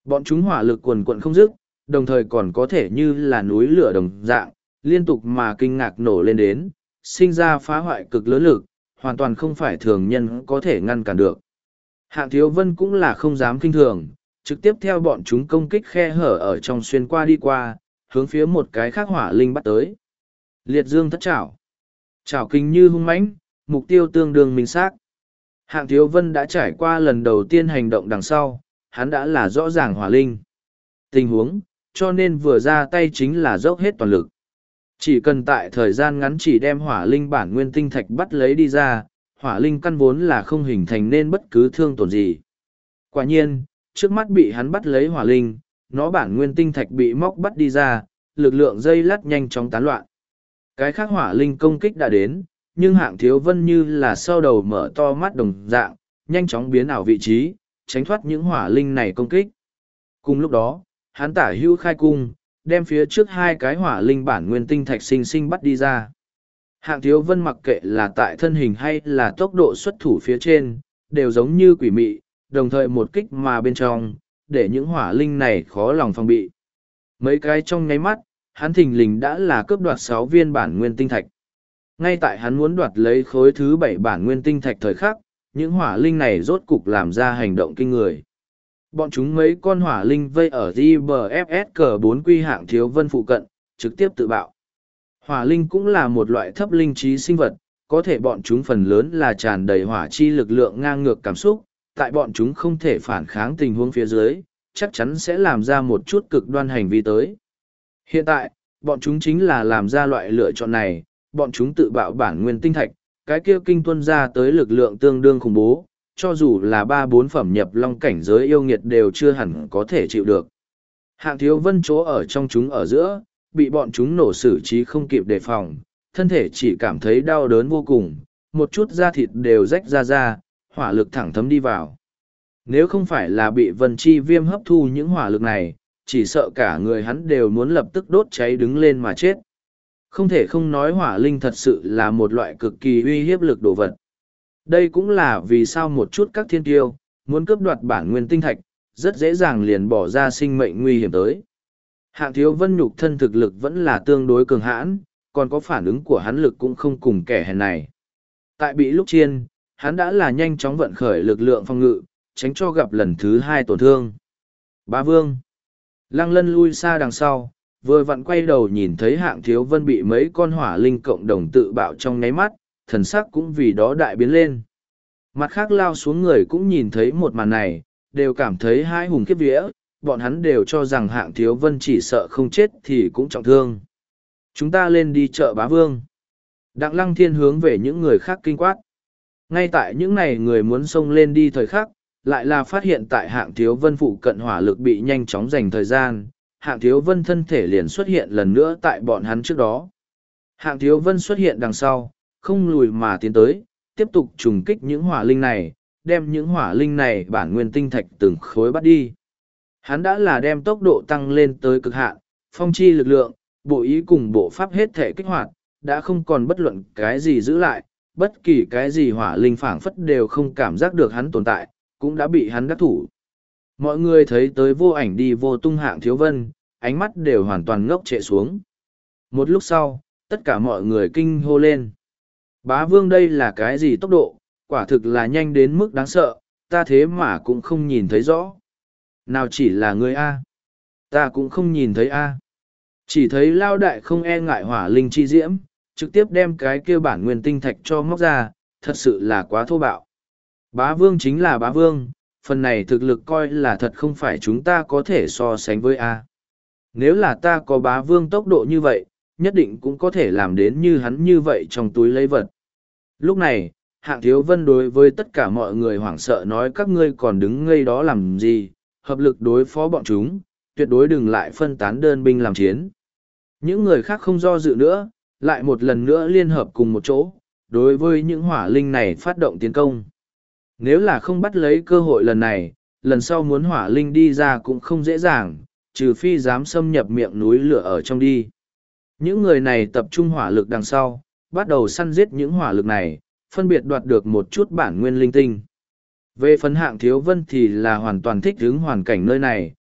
Bọn chúng hỏa lực quần quận không dứt, đồng thời còn có thể như là núi lửa đồng dạng, liên tục mà kinh ngạc nổ lên đến, sinh ra phá hoại cực lớn lực, hoàn toàn không phải thường nhân có thể ngăn cản được. Hạng Thiếu Vân cũng là không dám kinh thường, trực tiếp theo bọn chúng công kích khe hở ở trong xuyên qua đi qua, hướng phía một cái khác hỏa linh bắt tới. Liệt dương thất trảo. Trảo kinh như hung mãnh, mục tiêu tương đương minh xác. Hạng Thiếu Vân đã trải qua lần đầu tiên hành động đằng sau, hắn đã là rõ ràng hỏa linh tình huống, cho nên vừa ra tay chính là dốc hết toàn lực. Chỉ cần tại thời gian ngắn chỉ đem hỏa linh bản nguyên tinh thạch bắt lấy đi ra, hỏa linh căn vốn là không hình thành nên bất cứ thương tổn gì. Quả nhiên, trước mắt bị hắn bắt lấy hỏa linh, nó bản nguyên tinh thạch bị móc bắt đi ra, lực lượng dây lắt nhanh chóng tán loạn. Cái khác hỏa linh công kích đã đến, nhưng Hạng Thiếu Vân như là sau đầu mở to mắt đồng dạng, nhanh chóng biến ảo vị trí, tránh thoát những hỏa linh này công kích. Cùng lúc đó, hắn tả hữu khai cung, đem phía trước hai cái hỏa linh bản nguyên tinh thạch sinh sinh bắt đi ra. Hạng Thiếu Vân mặc kệ là tại thân hình hay là tốc độ xuất thủ phía trên, đều giống như quỷ mị, đồng thời một kích mà bên trong, để những hỏa linh này khó lòng phòng bị. Mấy cái trong nháy mắt, hắn thình lình đã là cướp đoạt 6 viên bản nguyên tinh thạch. Ngay tại hắn muốn đoạt lấy khối thứ 7 bản nguyên tinh thạch thời khắc, những hỏa linh này rốt cục làm ra hành động kinh người. Bọn chúng mấy con hỏa linh vây ở GBFS cờ 4 quy Hạng Thiếu Vân phụ cận, trực tiếp tự bạo. Hỏa linh cũng là một loại thấp linh trí sinh vật, có thể bọn chúng phần lớn là tràn đầy hỏa chi lực lượng ngang ngược cảm xúc, tại bọn chúng không thể phản kháng tình huống phía dưới, chắc chắn sẽ làm ra một chút cực đoan hành vi tới. Hiện tại, bọn chúng chính là làm ra loại lựa chọn này, bọn chúng tự bạo bản nguyên tinh thạch, cái kia kinh tuân ra tới lực lượng tương đương khủng bố, cho dù là 3-4 phẩm nhập long cảnh giới yêu nghiệt đều chưa hẳn có thể chịu được. Hạng Thiếu Vân chỗ ở trong chúng ở giữa, bị bọn chúng nổ xử trí không kịp đề phòng, thân thể chỉ cảm thấy đau đớn vô cùng, một chút da thịt đều rách ra, hỏa lực thẳng thấm đi vào. Nếu không phải là bị Vân Chi Viêm hấp thu những hỏa lực này, chỉ sợ cả người hắn đều muốn lập tức đốt cháy đứng lên mà chết. Không thể không nói hỏa linh thật sự là một loại cực kỳ uy hiếp lực đồ vật. Đây cũng là vì sao một chút các thiên tiêu, muốn cướp đoạt bản nguyên tinh thạch, rất dễ dàng liền bỏ ra sinh mệnh nguy hiểm tới. Hạng Thiếu Vân nhục thân thực lực vẫn là tương đối cường hãn, còn có phản ứng của hắn lực cũng không cùng kẻ hèn này. Tại bị lúc chiên, hắn đã là nhanh chóng vận khởi lực lượng phòng ngự, tránh cho gặp lần thứ 2 tổn thương. Bá Vương Lăng Lân lui xa đằng sau, vừa vặn quay đầu nhìn thấy Hạng Thiếu Vân bị mấy con hỏa linh cộng đồng tự bạo trong nháy mắt, thần sắc cũng vì đó đại biến lên. Mặt khác lao xuống người cũng nhìn thấy một màn này, đều cảm thấy hai hùng kiếp vía, bọn hắn đều cho rằng Hạng Thiếu Vân chỉ sợ không chết thì cũng trọng thương. Chúng ta lên đi chợ Bá Vương. Đặng Lăng Thiên hướng về những người khác kinh quát. Ngay tại những này người muốn xông lên đi thời khắc, lại là phát hiện tại Hạng Thiếu Vân phụ cận hỏa lực bị nhanh chóng dành thời gian, Hạng Thiếu Vân thân thể liền xuất hiện lần nữa tại bọn hắn trước đó. Hạng Thiếu Vân xuất hiện đằng sau, không lùi mà tiến tới, tiếp tục trùng kích những hỏa linh này, đem những hỏa linh này bản nguyên tinh thạch từng khối bắt đi. Hắn đã là đem tốc độ tăng lên tới cực hạn, phong chi lực lượng, bộ ý cùng bộ pháp hết thể kích hoạt, đã không còn bất luận cái gì giữ lại, bất kỳ cái gì hỏa linh phảng phất đều không cảm giác được hắn tồn tại, cũng đã bị hắn đắc thủ. Mọi người thấy tới vô ảnh đi vô tung Hạng Thiếu Vân, ánh mắt đều hoàn toàn ngốc trệ xuống. Một lúc sau, tất cả mọi người kinh hô lên. Bá Vương đây là cái gì tốc độ, quả thực là nhanh đến mức đáng sợ, ta thế mà cũng không nhìn thấy rõ. Nào chỉ là người A. Ta cũng không nhìn thấy A. Chỉ thấy Lao Đại không e ngại hỏa linh chi diễm, trực tiếp đem cái kia bản nguyên tinh thạch cho móc ra, thật sự là quá thô bạo. Bá Vương chính là Bá Vương, phần này thực lực coi là thật không phải chúng ta có thể so sánh với A. Nếu là ta có Bá Vương tốc độ như vậy, nhất định cũng có thể làm đến như hắn như vậy trong túi lấy vật. Lúc này, Hạng Thiếu Vân đối với tất cả mọi người hoảng sợ nói các ngươi còn đứng ngây đó làm gì, hợp lực đối phó bọn chúng, tuyệt đối đừng lại phân tán đơn binh làm chiến. Những người khác không do dự nữa, lại một lần nữa liên hợp cùng một chỗ, đối với những hỏa linh này phát động tiến công. Nếu là không bắt lấy cơ hội lần này, lần sau muốn hỏa linh đi ra cũng không dễ dàng, trừ phi dám xâm nhập miệng núi lửa ở trong đi. Những người này tập trung hỏa lực đằng sau, bắt đầu săn giết những hỏa lực này, phân biệt đoạt được một chút bản nguyên linh tinh. Về phần Hạng Thiếu Vân thì là hoàn toàn thích ứng hoàn cảnh nơi này,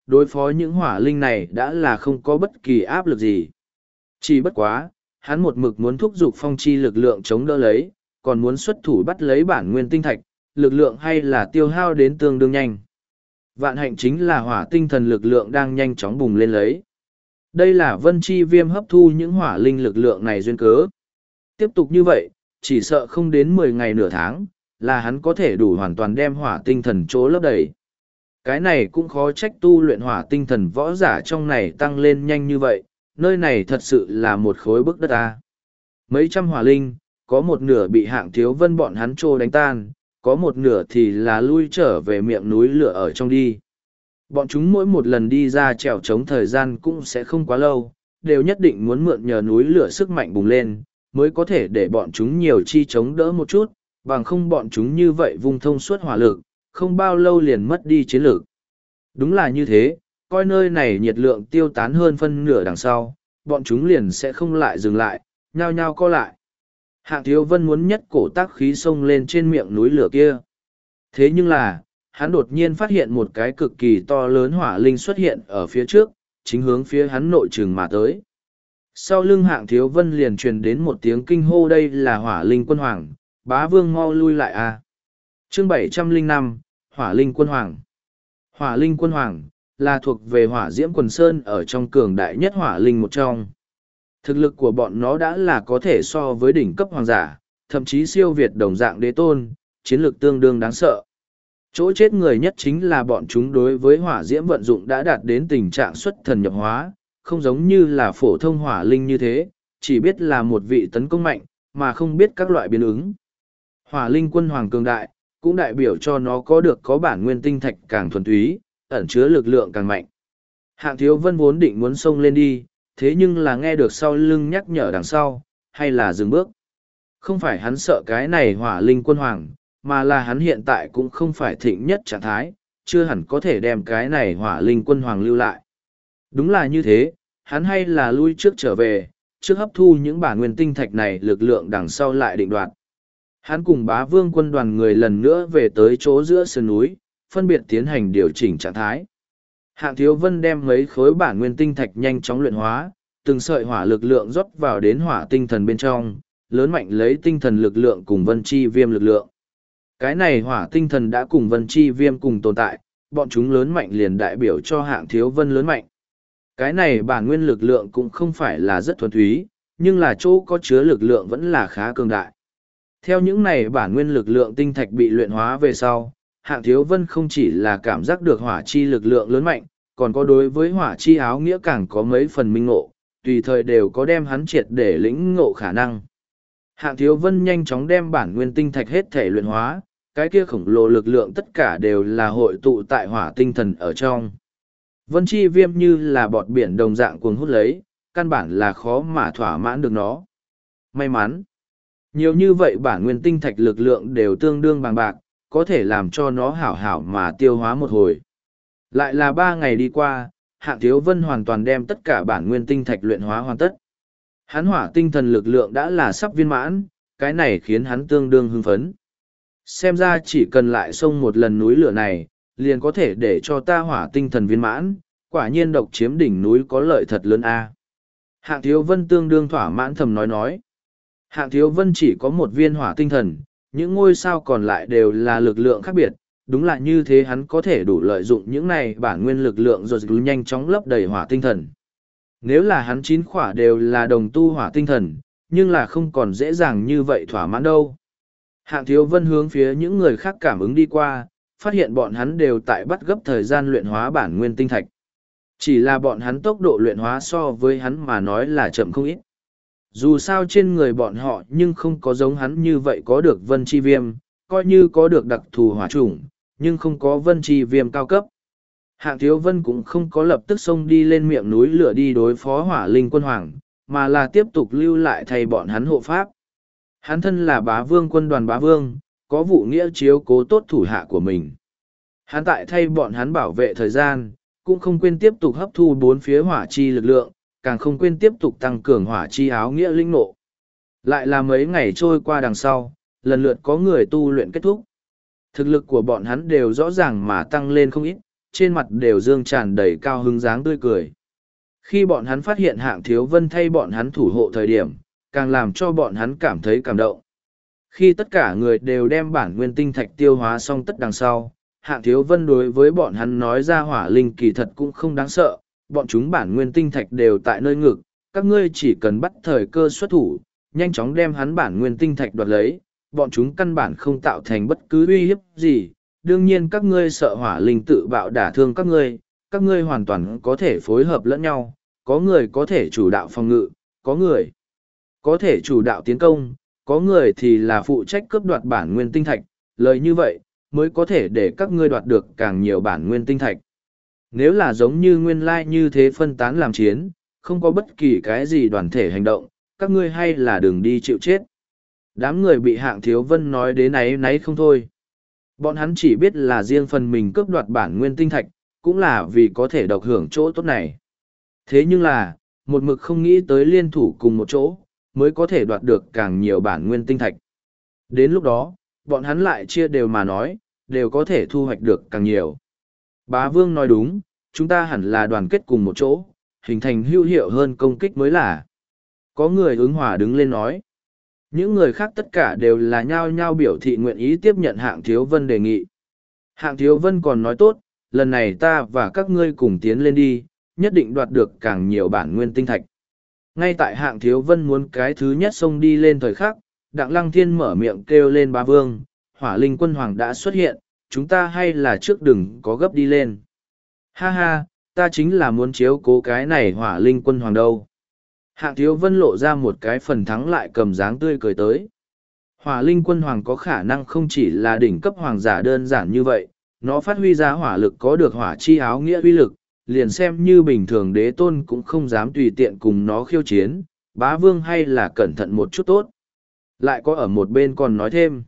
đối phó những hỏa linh này đã là không có bất kỳ áp lực gì. Chỉ bất quá, hắn một mực muốn thúc giục phong chi lực lượng chống đỡ lấy, còn muốn xuất thủ bắt lấy bản nguyên tinh thạch, lực lượng hay là tiêu hao đến tương đương nhanh. Vạn hạnh chính là hỏa tinh thần lực lượng đang nhanh chóng bùng lên lấy. Đây là Vân Chi Viêm hấp thu những hỏa linh lực lượng này duyên cớ. Tiếp tục như vậy, chỉ sợ không đến 10 ngày nửa tháng, là hắn có thể đủ hoàn toàn đem hỏa tinh thần chỗ lấp đầy. Cái này cũng khó trách tu luyện hỏa tinh thần võ giả trong này tăng lên nhanh như vậy, nơi này thật sự là một khối bức đất ta. Mấy trăm hỏa linh, có một nửa bị Hạng Thiếu Vân bọn hắn trô đánh tan, có một nửa thì là lui trở về miệng núi lửa ở trong đi. Bọn chúng mỗi một lần đi ra trèo trống thời gian cũng sẽ không quá lâu, đều nhất định muốn mượn nhờ núi lửa sức mạnh bùng lên, mới có thể để bọn chúng nhiều chi chống đỡ một chút, bằng không bọn chúng như vậy vung thông suốt hỏa lực, không bao lâu liền mất đi chiến lược. Đúng là như thế, coi nơi này nhiệt lượng tiêu tán hơn phân nửa đằng sau, bọn chúng liền sẽ không lại dừng lại, nhao nhao co lại. Hạng Thiếu Vân muốn nhất cổ tác khí xông lên trên miệng núi lửa kia. Thế nhưng là, hắn đột nhiên phát hiện một cái cực kỳ to lớn hỏa linh xuất hiện ở phía trước, chính hướng phía hắn nội trường mà tới. Sau lưng Hạng Thiếu Vân liền truyền đến một tiếng kinh hô, đây là hỏa linh quân hoàng, bá vương mau lui lại a. Chương 705, Hỏa linh quân hoàng. Hỏa linh quân hoàng, là thuộc về hỏa diễm quần sơn ở trong cường đại nhất hỏa linh một trong. Thực lực của bọn nó đã là có thể so với đỉnh cấp hoàng giả, thậm chí siêu việt đồng dạng đế tôn, chiến lược tương đương đáng sợ. Chỗ chết người nhất chính là bọn chúng đối với hỏa diễm vận dụng đã đạt đến tình trạng xuất thần nhập hóa, không giống như là phổ thông hỏa linh như thế, chỉ biết là một vị tấn công mạnh, mà không biết các loại biến ứng. Hỏa linh quân hoàng cường đại, cũng đại biểu cho nó có bản nguyên tinh thạch càng thuần túy, ẩn chứa lực lượng càng mạnh. Hạng Thiếu Vân vốn định muốn xông lên đi, thế nhưng là nghe được sau lưng nhắc nhở đằng sau, hay là dừng bước. Không phải hắn sợ cái này hỏa linh quân hoàng, mà là hắn hiện tại cũng không phải thịnh nhất trạng thái, chưa hẳn có thể đem cái này hỏa linh quân hoàng lưu lại. Đúng là như thế, hắn hay là lui trước trở về, trước hấp thu những bản nguyên tinh thạch này lực lượng đằng sau lại định đoạt. Hắn cùng Bá Vương quân đoàn người lần nữa về tới chỗ giữa sườn núi, phân biệt tiến hành điều chỉnh trạng thái. Hạng Thiếu Vân đem mấy khối bản nguyên tinh thạch nhanh chóng luyện hóa, từng sợi hỏa lực lượng rót vào đến hỏa tinh thần bên trong, lớn mạnh lấy tinh thần lực lượng cùng Vân Chi Viêm lực lượng. Cái này hỏa tinh thần đã cùng Vân Chi Viêm cùng tồn tại, bọn chúng lớn mạnh liền đại biểu cho Hạng Thiếu Vân lớn mạnh. Cái này bản nguyên lực lượng cũng không phải là rất thuần túy, nhưng là chỗ có chứa lực lượng vẫn là khá cường đại. Theo những này bản nguyên lực lượng tinh thạch bị luyện hóa về sau, Hạng Thiếu Vân không chỉ là cảm giác được hỏa chi lực lượng lớn mạnh, còn có đối với hỏa chi áo nghĩa càng có mấy phần minh ngộ, tùy thời đều có đem hắn triệt để lĩnh ngộ khả năng. Hạng Thiếu Vân nhanh chóng đem bản nguyên tinh thạch hết thể luyện hóa, cái kia khổng lồ lực lượng tất cả đều là hội tụ tại hỏa tinh thần ở trong. Vân Chi Viêm như là bọt biển đồng dạng cuồng hút lấy, căn bản là khó mà thỏa mãn được nó. May mắn, nhiều như vậy bản nguyên tinh thạch lực lượng đều tương đương bằng bạc, có thể làm cho nó hảo hảo mà tiêu hóa một hồi. Lại là 3 ngày đi qua, Hạng Thiếu Vân hoàn toàn đem tất cả bản nguyên tinh thạch luyện hóa hoàn tất. Hắn hỏa tinh thần lực lượng đã là sắp viên mãn, cái này khiến hắn tương đương hưng phấn. Xem ra chỉ cần lại xông một lần núi lửa này, liền có thể để cho ta hỏa tinh thần viên mãn, quả nhiên độc chiếm đỉnh núi có lợi thật lớn a. Hạng Thiếu Vân tương đương thỏa mãn thầm nói. Hạng Thiếu Vân chỉ có một viên hỏa tinh thần, những ngôi sao còn lại đều là lực lượng khác biệt, đúng là như thế hắn có thể đủ lợi dụng những này bản nguyên lực lượng rồi nhanh chóng lấp đầy hỏa tinh thần. Nếu là hắn 9 khỏa đều là đồng tu hỏa tinh thần, nhưng là không còn dễ dàng như vậy thỏa mãn đâu. Hạng Thiếu Vân hướng phía những người khác cảm ứng đi qua, phát hiện bọn hắn đều tại bắt gấp thời gian luyện hóa bản nguyên tinh thạch. Chỉ là bọn hắn tốc độ luyện hóa so với hắn mà nói là chậm không ít. Dù sao trên người bọn họ nhưng không có giống hắn như vậy có được Vân Chi Viêm, coi như có được đặc thù hỏa chủng, nhưng không có Vân Chi Viêm cao cấp. Hạng Thiếu Vân cũng không có lập tức xông đi lên miệng núi lửa đi đối phó hỏa linh quân hoàng, mà là tiếp tục lưu lại thay bọn hắn hộ pháp. Hắn thân là Bá Vương quân đoàn Bá Vương, có vụ nghĩa chiếu cố tốt thủ hạ của mình. Hắn tại thay bọn hắn bảo vệ thời gian, cũng không quên tiếp tục hấp thu 4 phía hỏa chi lực lượng, càng không quên tiếp tục tăng cường hỏa chi áo nghĩa linh nộ. Lại là mấy ngày trôi qua đằng sau, lần lượt có người tu luyện kết thúc. Thực lực của bọn hắn đều rõ ràng mà tăng lên không ít, trên mặt đều dương tràn đầy cao hứng dáng tươi cười. Khi bọn hắn phát hiện Hạng Thiếu Vân thay bọn hắn thủ hộ thời điểm, càng làm cho bọn hắn cảm thấy cảm động. Khi tất cả người đều đem bản nguyên tinh thạch tiêu hóa xong tất đằng sau, Hạng Thiếu Vân đối với bọn hắn nói ra hỏa linh kỳ thật cũng không đáng sợ, bọn chúng bản nguyên tinh thạch đều tại nơi ngực, các ngươi chỉ cần bắt thời cơ xuất thủ, nhanh chóng đem hắn bản nguyên tinh thạch đoạt lấy, bọn chúng căn bản không tạo thành bất cứ uy hiếp gì. Đương nhiên các ngươi sợ hỏa linh tự bạo đả thương các ngươi hoàn toàn có thể phối hợp lẫn nhau, có người có thể chủ đạo phòng ngự, có người có thể chủ đạo tiến công, có người thì là phụ trách cướp đoạt bản nguyên tinh thạch, lời như vậy mới có thể để các ngươi đoạt được càng nhiều bản nguyên tinh thạch. Nếu là giống như nguyên lai như thế phân tán làm chiến, không có bất kỳ cái gì đoàn thể hành động, các ngươi hay là đừng đi chịu chết. Đám người bị Hạng Thiếu Vân nói đến náy náy không thôi. Bọn hắn chỉ biết là riêng phần mình cướp đoạt bản nguyên tinh thạch, cũng là vì có thể độc hưởng chỗ tốt này. Thế nhưng là, một mực không nghĩ tới liên thủ cùng một chỗ, mới có thể đoạt được càng nhiều bản nguyên tinh thạch. Đến lúc đó, bọn hắn lại chia đều mà nói, đều có thể thu hoạch được càng nhiều. Bá Vương nói đúng, chúng ta hẳn là đoàn kết cùng một chỗ, hình thành hữu hiệu hơn công kích mới là. Có người ứng hòa đứng lên nói. Những người khác tất cả đều là nhao nhao biểu thị nguyện ý tiếp nhận Hạng Thiếu Vân đề nghị. Hạng Thiếu Vân còn nói tốt, lần này ta và các ngươi cùng tiến lên đi, nhất định đoạt được càng nhiều bản nguyên tinh thạch. Ngay tại Hạng Thiếu Vân muốn cái thứ nhất xông đi lên thời khắc, Đặng Lăng Thiên mở miệng kêu lên Bá Vương, Hỏa Linh Quân Hoàng đã xuất hiện, chúng ta hay là trước đừng có gấp đi lên. Ha ha, ta chính là muốn chiếu cố cái này Hỏa Linh Quân Hoàng đâu. Hạng Thiếu Vân lộ ra một cái phần thắng lại cầm dáng tươi cười tới. Hỏa Linh Quân Hoàng có khả năng không chỉ là đỉnh cấp hoàng giả đơn giản như vậy, nó phát huy ra hỏa lực có được hỏa chi áo nghĩa uy lực, liền xem như bình thường đế tôn cũng không dám tùy tiện cùng nó khiêu chiến, Bá Vương hay là cẩn thận một chút tốt. Lại có ở một bên còn nói thêm.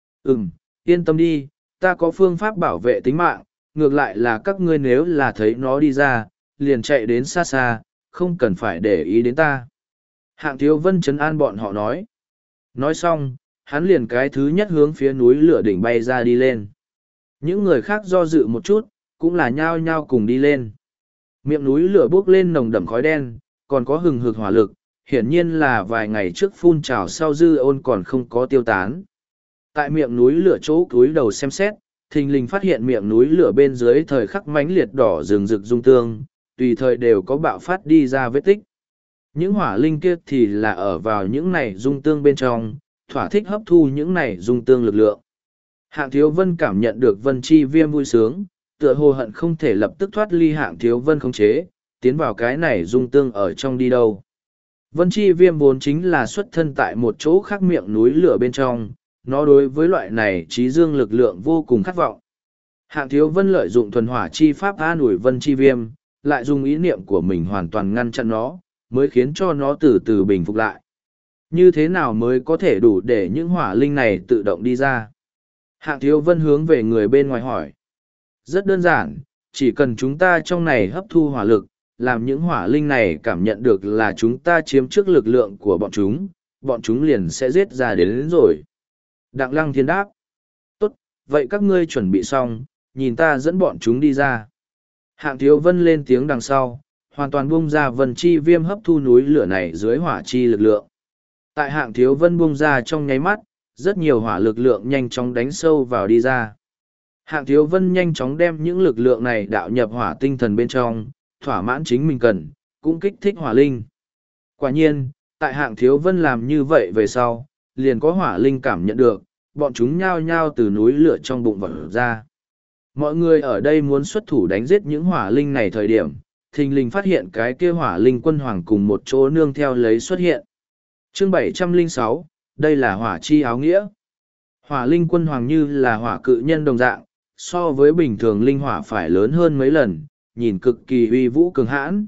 Yên tâm đi, ta có phương pháp bảo vệ tính mạng, ngược lại là các ngươi nếu là thấy nó đi ra, liền chạy đến xa xa, không cần phải để ý đến ta. Hạng Thiếu Vân trấn an bọn họ nói. Nói xong, hắn liền cái thứ nhất hướng phía núi lửa đỉnh bay ra đi lên. Những người khác do dự một chút, cũng là nhao nhao cùng đi lên. Miệng núi lửa bốc lên nồng đậm khói đen, còn có hừng hực hỏa lực, hiển nhiên là vài ngày trước phun trào sau dư ôn còn không có tiêu tán. Tại miệng núi lửa chỗ cúi đầu xem xét, thình lình phát hiện miệng núi lửa bên dưới thời khắc mãnh liệt đỏ rừng rực dung tương, tùy thời đều có bạo phát đi ra vết tích. Những hỏa linh kia thì là ở vào những này dung tương bên trong, thỏa thích hấp thu những này dung tương lực lượng. Hạng Thiếu Vân cảm nhận được Vân Chi Viêm vui sướng, tựa hồ hận không thể lập tức thoát ly Hạng Thiếu Vân khống chế, tiến vào cái này dung tương ở trong đi đâu. Vân Chi Viêm vốn chính là xuất thân tại một chỗ khác miệng núi lửa bên trong, nó đối với loại này trí dương lực lượng vô cùng khát vọng. Hạng Thiếu Vân lợi dụng thuần hỏa chi pháp an ủi Vân Chi Viêm, lại dùng ý niệm của mình hoàn toàn ngăn chặn nó, mới khiến cho nó từ từ bình phục lại. Như thế nào mới có thể đủ để những hỏa linh này tự động đi ra? Hạng Thiếu Vân hướng về người bên ngoài hỏi. Rất đơn giản, chỉ cần chúng ta trong này hấp thu hỏa lực, làm những hỏa linh này cảm nhận được là chúng ta chiếm trước lực lượng của bọn chúng liền sẽ giết ra đến rồi. Đặng Lăng Thiên đáp. Tốt, vậy các ngươi chuẩn bị xong, nhìn ta dẫn bọn chúng đi ra. Hạng Thiếu Vân lên tiếng đằng sau, hoàn toàn bung ra Vân Chi Viêm hấp thu núi lửa này dưới hỏa chi lực lượng. Tại Hạng Thiếu Vân bung ra trong nháy mắt, rất nhiều hỏa lực lượng nhanh chóng đánh sâu vào đi ra. Hạng Thiếu Vân nhanh chóng đem những lực lượng này đạo nhập hỏa tinh thần bên trong, thỏa mãn chính mình cần, cũng kích thích hỏa linh. Quả nhiên, tại Hạng Thiếu Vân làm như vậy về sau, liền có hỏa linh cảm nhận được, bọn chúng nhao nhao từ núi lửa trong bụng vọt ra. Mọi người ở đây muốn xuất thủ đánh giết những hỏa linh này thời điểm, thình lình phát hiện cái kia hỏa linh quân hoàng cùng một chỗ nương theo lấy xuất hiện. Chương 706, đây là hỏa chi áo nghĩa. Hỏa linh quân hoàng như là hỏa cự nhân đồng dạng, so với bình thường linh hỏa phải lớn hơn mấy lần, nhìn cực kỳ uy vũ cường hãn.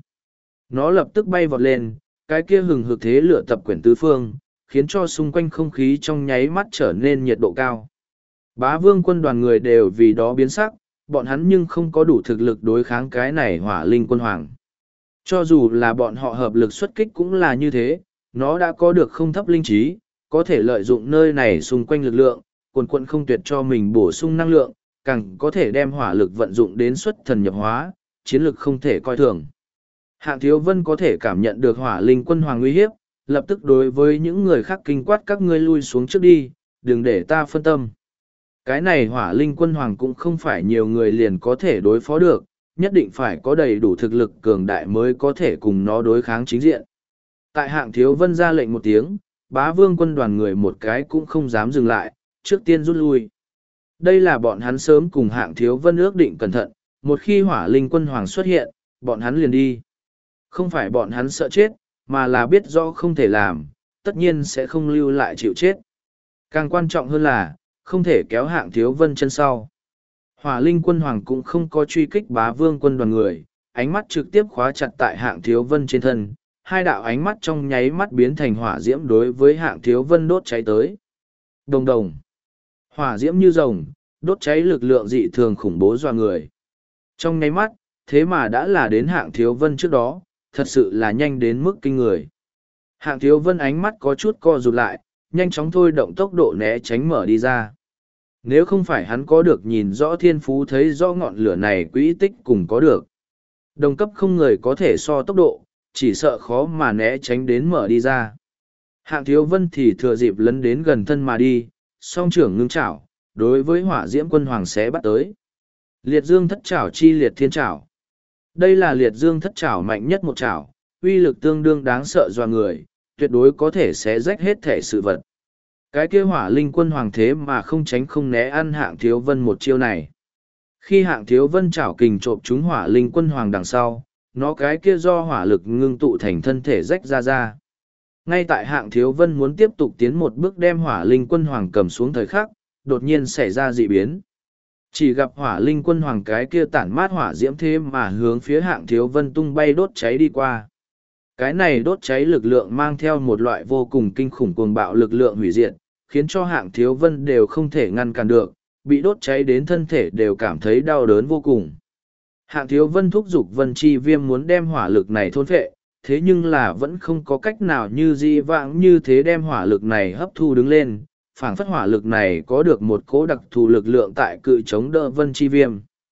Nó lập tức bay vọt lên, cái kia hừng hực thế lửa tập quyển tứ phương, khiến cho xung quanh không khí trong nháy mắt trở nên nhiệt độ cao. Bá Vương quân đoàn người đều vì đó biến sắc, bọn hắn nhưng không có đủ thực lực đối kháng cái này hỏa linh quân hoàng. Cho dù là bọn họ hợp lực xuất kích cũng là như thế, nó đã có được không thấp linh trí, có thể lợi dụng nơi này xung quanh lực lượng, quần quận không tuyệt cho mình bổ sung năng lượng, càng có thể đem hỏa lực vận dụng đến xuất thần nhập hóa, chiến lực không thể coi thường. Hạng Thiếu Vân có thể cảm nhận được hỏa linh quân hoàng uy hiếp, lập tức đối với những người khác kinh quát các ngươi lui xuống trước đi, đừng để ta phân tâm. Cái này hỏa linh quân hoàng cũng không phải nhiều người liền có thể đối phó được, nhất định phải có đầy đủ thực lực cường đại mới có thể cùng nó đối kháng chính diện. Tại Hạng Thiếu Vân ra lệnh một tiếng, Bá Vương quân đoàn người một cái cũng không dám dừng lại, trước tiên rút lui. Đây là bọn hắn sớm cùng Hạng Thiếu Vân ước định cẩn thận, một khi hỏa linh quân hoàng xuất hiện, bọn hắn liền đi. Không phải bọn hắn sợ chết, mà là biết rõ không thể làm, tất nhiên sẽ không lưu lại chịu chết. Càng quan trọng hơn là, không thể kéo Hạng Thiếu Vân chân sau. Hỏa linh quân hoàng cũng không có truy kích Bá Vương quân đoàn người, ánh mắt trực tiếp khóa chặt tại Hạng Thiếu Vân trên thân, hai đạo ánh mắt trong nháy mắt biến thành hỏa diễm đối với Hạng Thiếu Vân đốt cháy tới. Đồng đồng. Hỏa diễm như rồng, đốt cháy lực lượng dị thường khủng bố dọa người. Trong nháy mắt, thế mà đã là đến Hạng Thiếu Vân trước đó, thật sự là nhanh đến mức kinh người. Hạng Thiếu Vân ánh mắt có chút co rụt lại, nhanh chóng thôi động tốc độ né tránh mở đi ra. Nếu không phải hắn có được nhìn rõ thiên phú thấy rõ ngọn lửa này quỹ tích cùng có được. Đồng cấp không người có thể so tốc độ, chỉ sợ khó mà né tránh đến mở đi ra. Hạng Thiếu Vân thì thừa dịp lấn đến gần thân mà đi, song trưởng ngưng chảo, đối với hỏa diễm quân hoàng xé bắt tới. Liệt dương thất chảo chi liệt thiên chảo. Đây là liệt dương thất chảo mạnh nhất một chảo, uy lực tương đương đáng sợ doa người, tuyệt đối có thể xé rách hết thể sự vật. Cái kia hỏa linh quân hoàng thế mà không tránh không né ăn Hạng Thiếu Vân một chiêu này. Khi Hạng Thiếu Vân chảo kình trộm trúng hỏa linh quân hoàng đằng sau, nó cái kia do hỏa lực ngưng tụ thành thân thể rách ra. Ngay tại Hạng Thiếu Vân muốn tiếp tục tiến một bước đem hỏa linh quân hoàng cầm xuống thời khắc, đột nhiên xảy ra dị biến. Chỉ gặp hỏa linh quân hoàng cái kia tản mát hỏa diễm thế mà hướng phía Hạng Thiếu Vân tung bay đốt cháy đi qua. Cái này đốt cháy lực lượng mang theo một loại vô cùng kinh khủng cuồng bạo lực lượng hủy diệt, khiến cho Hạng Thiếu Vân đều không thể ngăn cản được, bị đốt cháy đến thân thể đều cảm thấy đau đớn vô cùng. Hạng Thiếu Vân thúc giục Vân Chi Viêm muốn đem hỏa lực này thôn phệ, thế nhưng là vẫn không có cách nào như di vãng như thế đem hỏa lực này hấp thu đứng lên, phảng phất hỏa lực này có được một cỗ đặc thù lực lượng tại cự chống đỡ Vân Chi Viêm.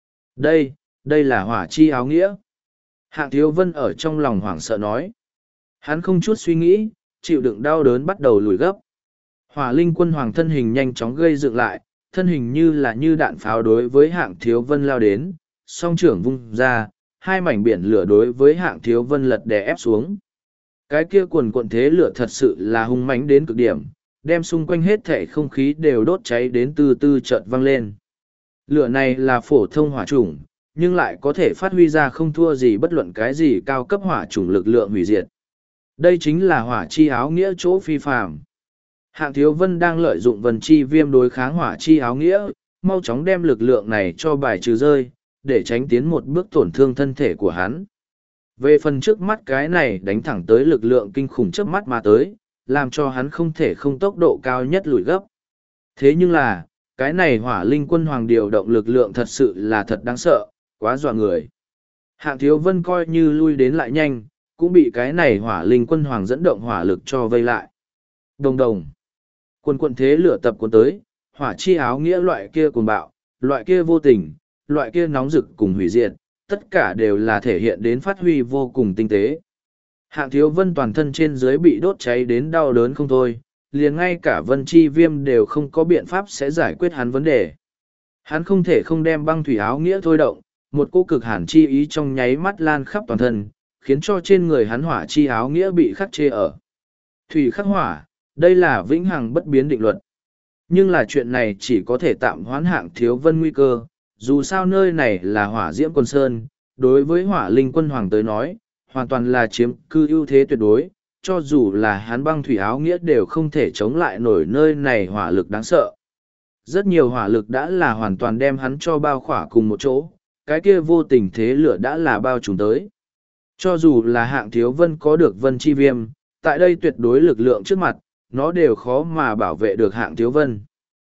Đây là hỏa chi áo nghĩa. Hạng Thiếu Vân ở trong lòng hoảng sợ nói. Hắn không chút suy nghĩ, chịu đựng đau đớn bắt đầu lùi gấp. Hỏa linh quân hoàng thân hình nhanh chóng gây dựng lại, thân hình như đạn pháo đối với Hạng Thiếu Vân lao đến, song trưởng vung ra, hai mảnh biển lửa đối với Hạng Thiếu Vân lật đè ép xuống. Cái kia cuồn cuộn thế lửa thật sự là hung mãnh đến cực điểm, đem xung quanh hết thảy không khí đều đốt cháy đến từ từ chợt vang lên. Lửa này là phổ thông hỏa chủng, nhưng lại có thể phát huy ra không thua gì bất luận cái gì cao cấp hỏa chủng lực lượng hủy diệt. Đây chính là hỏa chi áo nghĩa chỗ phi phàm. Hạng Thiếu Vân đang lợi dụng Vân Chi Viêm đối kháng hỏa chi áo nghĩa, mau chóng đem lực lượng này cho bài trừ rơi, để tránh tiến một bước tổn thương thân thể của hắn. Về phần trước mắt cái này đánh thẳng tới lực lượng kinh khủng trước mắt mà tới, làm cho hắn không thể không tốc độ cao nhất lùi gấp. Thế nhưng là, cái này hỏa linh quân hoàng điều động lực lượng thật sự là thật đáng sợ, quá dọa người. Hạng Thiếu Vân coi như lui đến lại nhanh, cũng bị cái này hỏa linh quân hoàng dẫn động hỏa lực cho vây lại. Đồng đồng. Quân quận thế lửa tập cuốn tới, hỏa chi áo nghĩa loại kia cuồng bạo, loại kia vô tình, loại kia nóng rực cùng hủy diệt, tất cả đều là thể hiện đến phát huy vô cùng tinh tế. Hạng Thiếu Vân toàn thân trên dưới bị đốt cháy đến đau đớn không thôi, liền ngay cả Vân Chi Viêm đều không có biện pháp sẽ giải quyết hắn vấn đề. Hắn không thể không đem băng thủy áo nghĩa thôi động, một cỗ cực hàn chi ý trong nháy mắt lan khắp toàn thân, khiến cho trên người hắn hỏa chi áo nghĩa bị khắc chế ở. Thủy khắc hỏa, đây là vĩnh hằng bất biến định luật. Nhưng là chuyện này chỉ có thể tạm hoãn Hạng Thiếu Vân nguy cơ, dù sao nơi này là hỏa diễm quân sơn, đối với hỏa linh quân hoàng tới nói, hoàn toàn là chiếm cư ưu thế tuyệt đối, cho dù là hắn băng thủy áo nghĩa đều không thể chống lại nổi nơi này hỏa lực đáng sợ. Rất nhiều hỏa lực đã là hoàn toàn đem hắn cho bao khỏa cùng một chỗ, cái kia vô tình thế lửa đã là bao trùm tới. Cho dù là Hạng Thiếu Vân có được Vân Chi Viêm, tại đây tuyệt đối lực lượng trước mặt, nó đều khó mà bảo vệ được Hạng Thiếu Vân.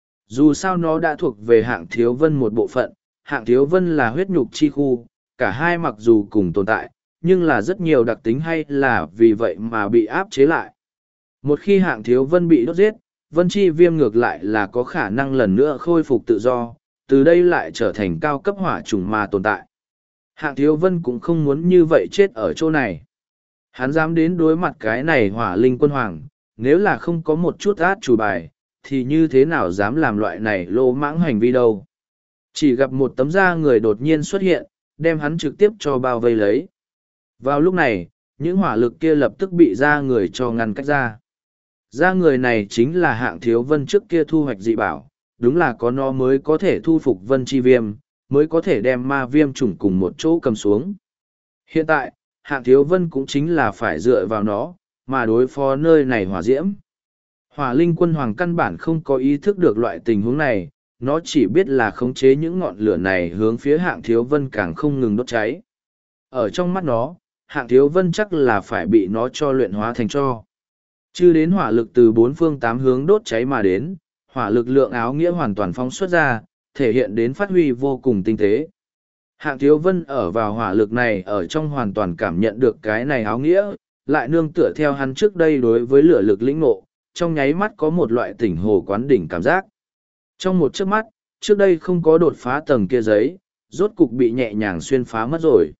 Dù sao nó đã thuộc về Hạng Thiếu Vân một bộ phận, Hạng Thiếu Vân là huyết nhục chi khu, cả hai mặc dù cùng tồn tại, nhưng là rất nhiều đặc tính hay là vì vậy mà bị áp chế lại. Một khi Hạng Thiếu Vân bị đốt giết, Vân Chi Viêm ngược lại là có khả năng lần nữa khôi phục tự do, từ đây lại trở thành cao cấp hỏa chủng mà tồn tại. Hạng Thiếu Vân cũng không muốn như vậy chết ở chỗ này. Hắn dám đến đối mặt cái này hỏa linh quân hoàng, nếu là không có một chút át chủ bài, thì như thế nào dám làm loại này lỗ mãng hành vi đâu. Chỉ gặp một tấm da người đột nhiên xuất hiện, đem hắn trực tiếp cho bao vây lấy. Vào lúc này, những hỏa lực kia lập tức bị da người cho ngăn cách ra. Da người này chính là Hạng Thiếu Vân trước kia thu hoạch dị bảo, đúng là có nó mới có thể thu phục vân chi viêm, mới có thể đem ma viêm chủng cùng một chỗ cầm xuống. Hiện tại, Hạng Thiếu Vân cũng chính là phải dựa vào nó, mà đối phó nơi này hỏa diễm. Hỏa linh quân hoàng căn bản không có ý thức được loại tình huống này, nó chỉ biết là khống chế những ngọn lửa này hướng phía Hạng Thiếu Vân càng không ngừng đốt cháy. Ở trong mắt nó, Hạng Thiếu Vân chắc là phải bị nó cho luyện hóa thành tro. Chứ đến hỏa lực từ bốn phương tám hướng đốt cháy mà đến, hỏa lực lượng áo nghĩa hoàn toàn phóng xuất ra, thể hiện đến phát huy vô cùng tinh tế. Hạng Thiếu Vân ở vào hỏa lực này ở trong hoàn toàn cảm nhận được cái này áo nghĩa, lại nương tựa theo hắn trước đây đối với lửa lực lĩnh ngộ, trong nháy mắt có một loại tỉnh hồ quán đỉnh cảm giác. Trong một chớp mắt, trước đây không có đột phá tầng kia giấy, rốt cục bị nhẹ nhàng xuyên phá mất rồi.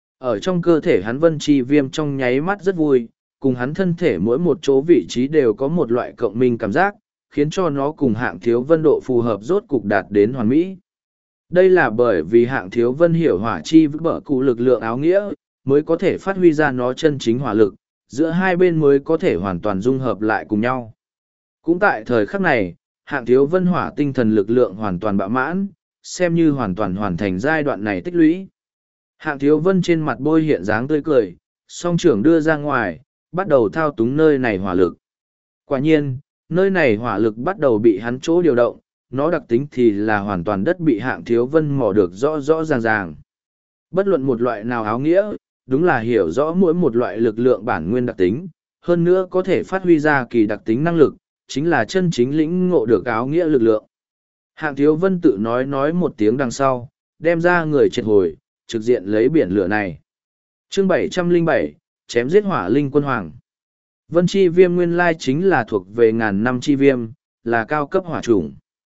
Ở trong cơ thể hắn vân chi viêm trong nháy mắt rất vui, cùng hắn thân thể mỗi một chỗ vị trí đều có một loại cộng minh cảm giác, khiến cho nó cùng Hạng Thiếu Vân độ phù hợp rốt cục đạt đến hoàn mỹ. Đây là bởi vì Hạng Thiếu Vân hiểu hỏa chi với bở cụ lực lượng áo nghĩa, mới có thể phát huy ra nó chân chính hỏa lực, giữa hai bên mới có thể hoàn toàn dung hợp lại cùng nhau. Cũng tại thời khắc này, Hạng Thiếu Vân hỏa tinh thần lực lượng hoàn toàn bạo mãn, xem như hoàn toàn hoàn thành giai đoạn này tích lũy. Hạng Thiếu Vân trên mặt bôi hiện dáng tươi cười, song trưởng đưa ra ngoài, bắt đầu thao túng nơi này hỏa lực. Quả nhiên, nơi này hỏa lực bắt đầu bị hắn chỗ điều động, nó đặc tính thì là hoàn toàn đất bị Hạng Thiếu Vân mò được rõ rõ ràng ràng. Bất luận một loại nào áo nghĩa, đúng là hiểu rõ mỗi một loại lực lượng bản nguyên đặc tính, hơn nữa có thể phát huy ra kỳ đặc tính năng lực, chính là chân chính lĩnh ngộ được áo nghĩa lực lượng. Hạng Thiếu Vân tự nói một tiếng đằng sau, đem ra người triệt hồi, trực diện lấy biển lửa này. Chương 707, chém giết hỏa linh quân hoàng. Vân chi viêm nguyên lai chính là thuộc về ngàn năm chi viêm, là cao cấp hỏa chủng.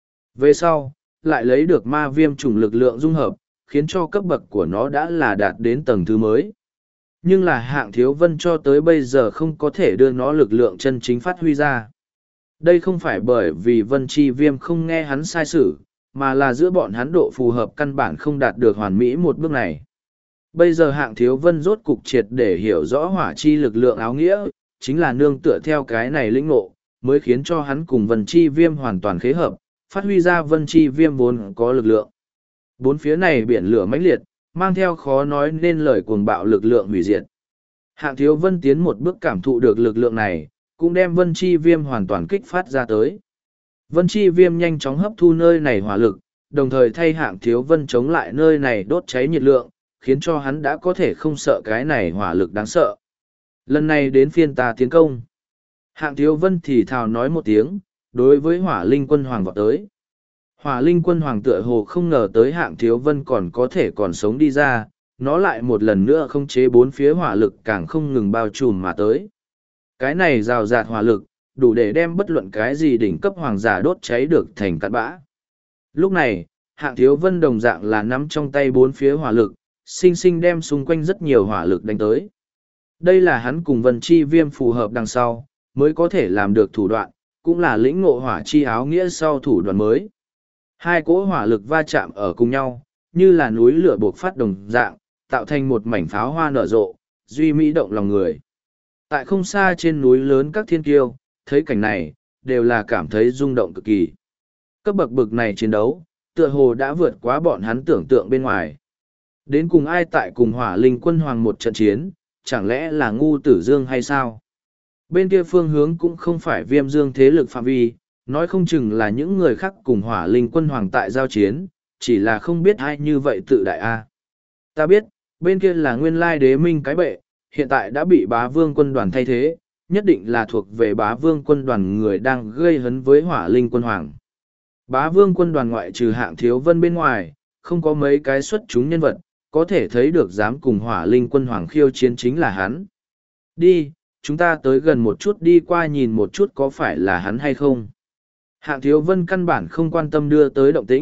Về sau, lại lấy được ma viêm chủng lực lượng dung hợp, khiến cho cấp bậc của nó đã là đạt đến tầng thứ mới. Nhưng là Hạng Thiếu Vân cho tới bây giờ không có thể đưa nó lực lượng chân chính phát huy ra. Đây không phải bởi vì Vân Chi Viêm không nghe hắn sai sử, mà là giữa bọn hắn độ phù hợp căn bản không đạt được hoàn mỹ một bước này. Bây giờ Hạng Thiếu Vân rốt cục triệt để hiểu rõ hỏa chi lực lượng áo nghĩa, chính là nương tựa theo cái này lĩnh ngộ, mới khiến cho hắn cùng Vân Chi Viêm hoàn toàn khế hợp, phát huy ra Vân Chi Viêm vốn có lực lượng. Bốn phía này biển lửa mãnh liệt, mang theo khó nói nên lời cuồng bạo lực lượng hủy diệt. Hạng Thiếu Vân tiến một bước cảm thụ được lực lượng này, cũng đem Vân Chi Viêm hoàn toàn kích phát ra tới. Vân Chi Viêm nhanh chóng hấp thu nơi này hỏa lực, đồng thời thay Hạng Thiếu Vân chống lại nơi này đốt cháy nhiệt lượng, khiến cho hắn đã có thể không sợ cái này hỏa lực đáng sợ. Lần này đến phiên ta tiến công. Hạng Thiếu Vân thì thào nói một tiếng, đối với hỏa linh quân hoàng vọt tới. Hỏa linh quân hoàng tựa hồ không ngờ tới Hạng Thiếu Vân còn có thể còn sống đi ra, nó lại một lần nữa không chế bốn phía hỏa lực càng không ngừng bao trùm mà tới. Cái này rào rạt hỏa lực, đủ để đem bất luận cái gì đỉnh cấp hoàng giả đốt cháy được thành cát bã. Lúc này, Hạng Thiếu Vân đồng dạng là nắm trong tay bốn phía hỏa lực, sinh sinh đem xung quanh rất nhiều hỏa lực đánh tới. Đây là hắn cùng Vân Chi Viêm phù hợp đằng sau, mới có thể làm được thủ đoạn, cũng là lĩnh ngộ hỏa chi áo nghĩa sau thủ đoạn mới. Hai cỗ hỏa lực va chạm ở cùng nhau, như là núi lửa buộc phát đồng dạng, tạo thành một mảnh pháo hoa nở rộ, duy mỹ động lòng người. Tại không xa trên núi lớn các thiên kiêu, thấy cảnh này, đều là cảm thấy rung động cực kỳ. Cấp bậc bực này chiến đấu, tựa hồ đã vượt quá bọn hắn tưởng tượng bên ngoài. Đến cùng ai tại cùng hỏa linh quân hoàng một trận chiến, chẳng lẽ là ngu tử dương hay sao? Bên kia phương hướng cũng không phải viêm dương thế lực phạm vi, nói không chừng là những người khác cùng hỏa linh quân hoàng tại giao chiến, chỉ là không biết ai như vậy tự đại a. Ta biết, bên kia là nguyên lai đế minh cái bệ, hiện tại đã bị bá vương quân đoàn thay thế, nhất định là thuộc về bá vương quân đoàn người đang gây hấn với hỏa linh quân hoàng. Bá vương quân đoàn ngoại trừ Hạng Thiếu Vân bên ngoài, không có mấy cái xuất chúng nhân vật, có thể thấy được dám cùng hỏa linh quân hoàng khiêu chiến chính là hắn. Đi, chúng ta tới gần một chút đi qua nhìn một chút có phải là hắn hay không. Hạng Thiếu Vân căn bản không quan tâm đưa tới động tĩnh,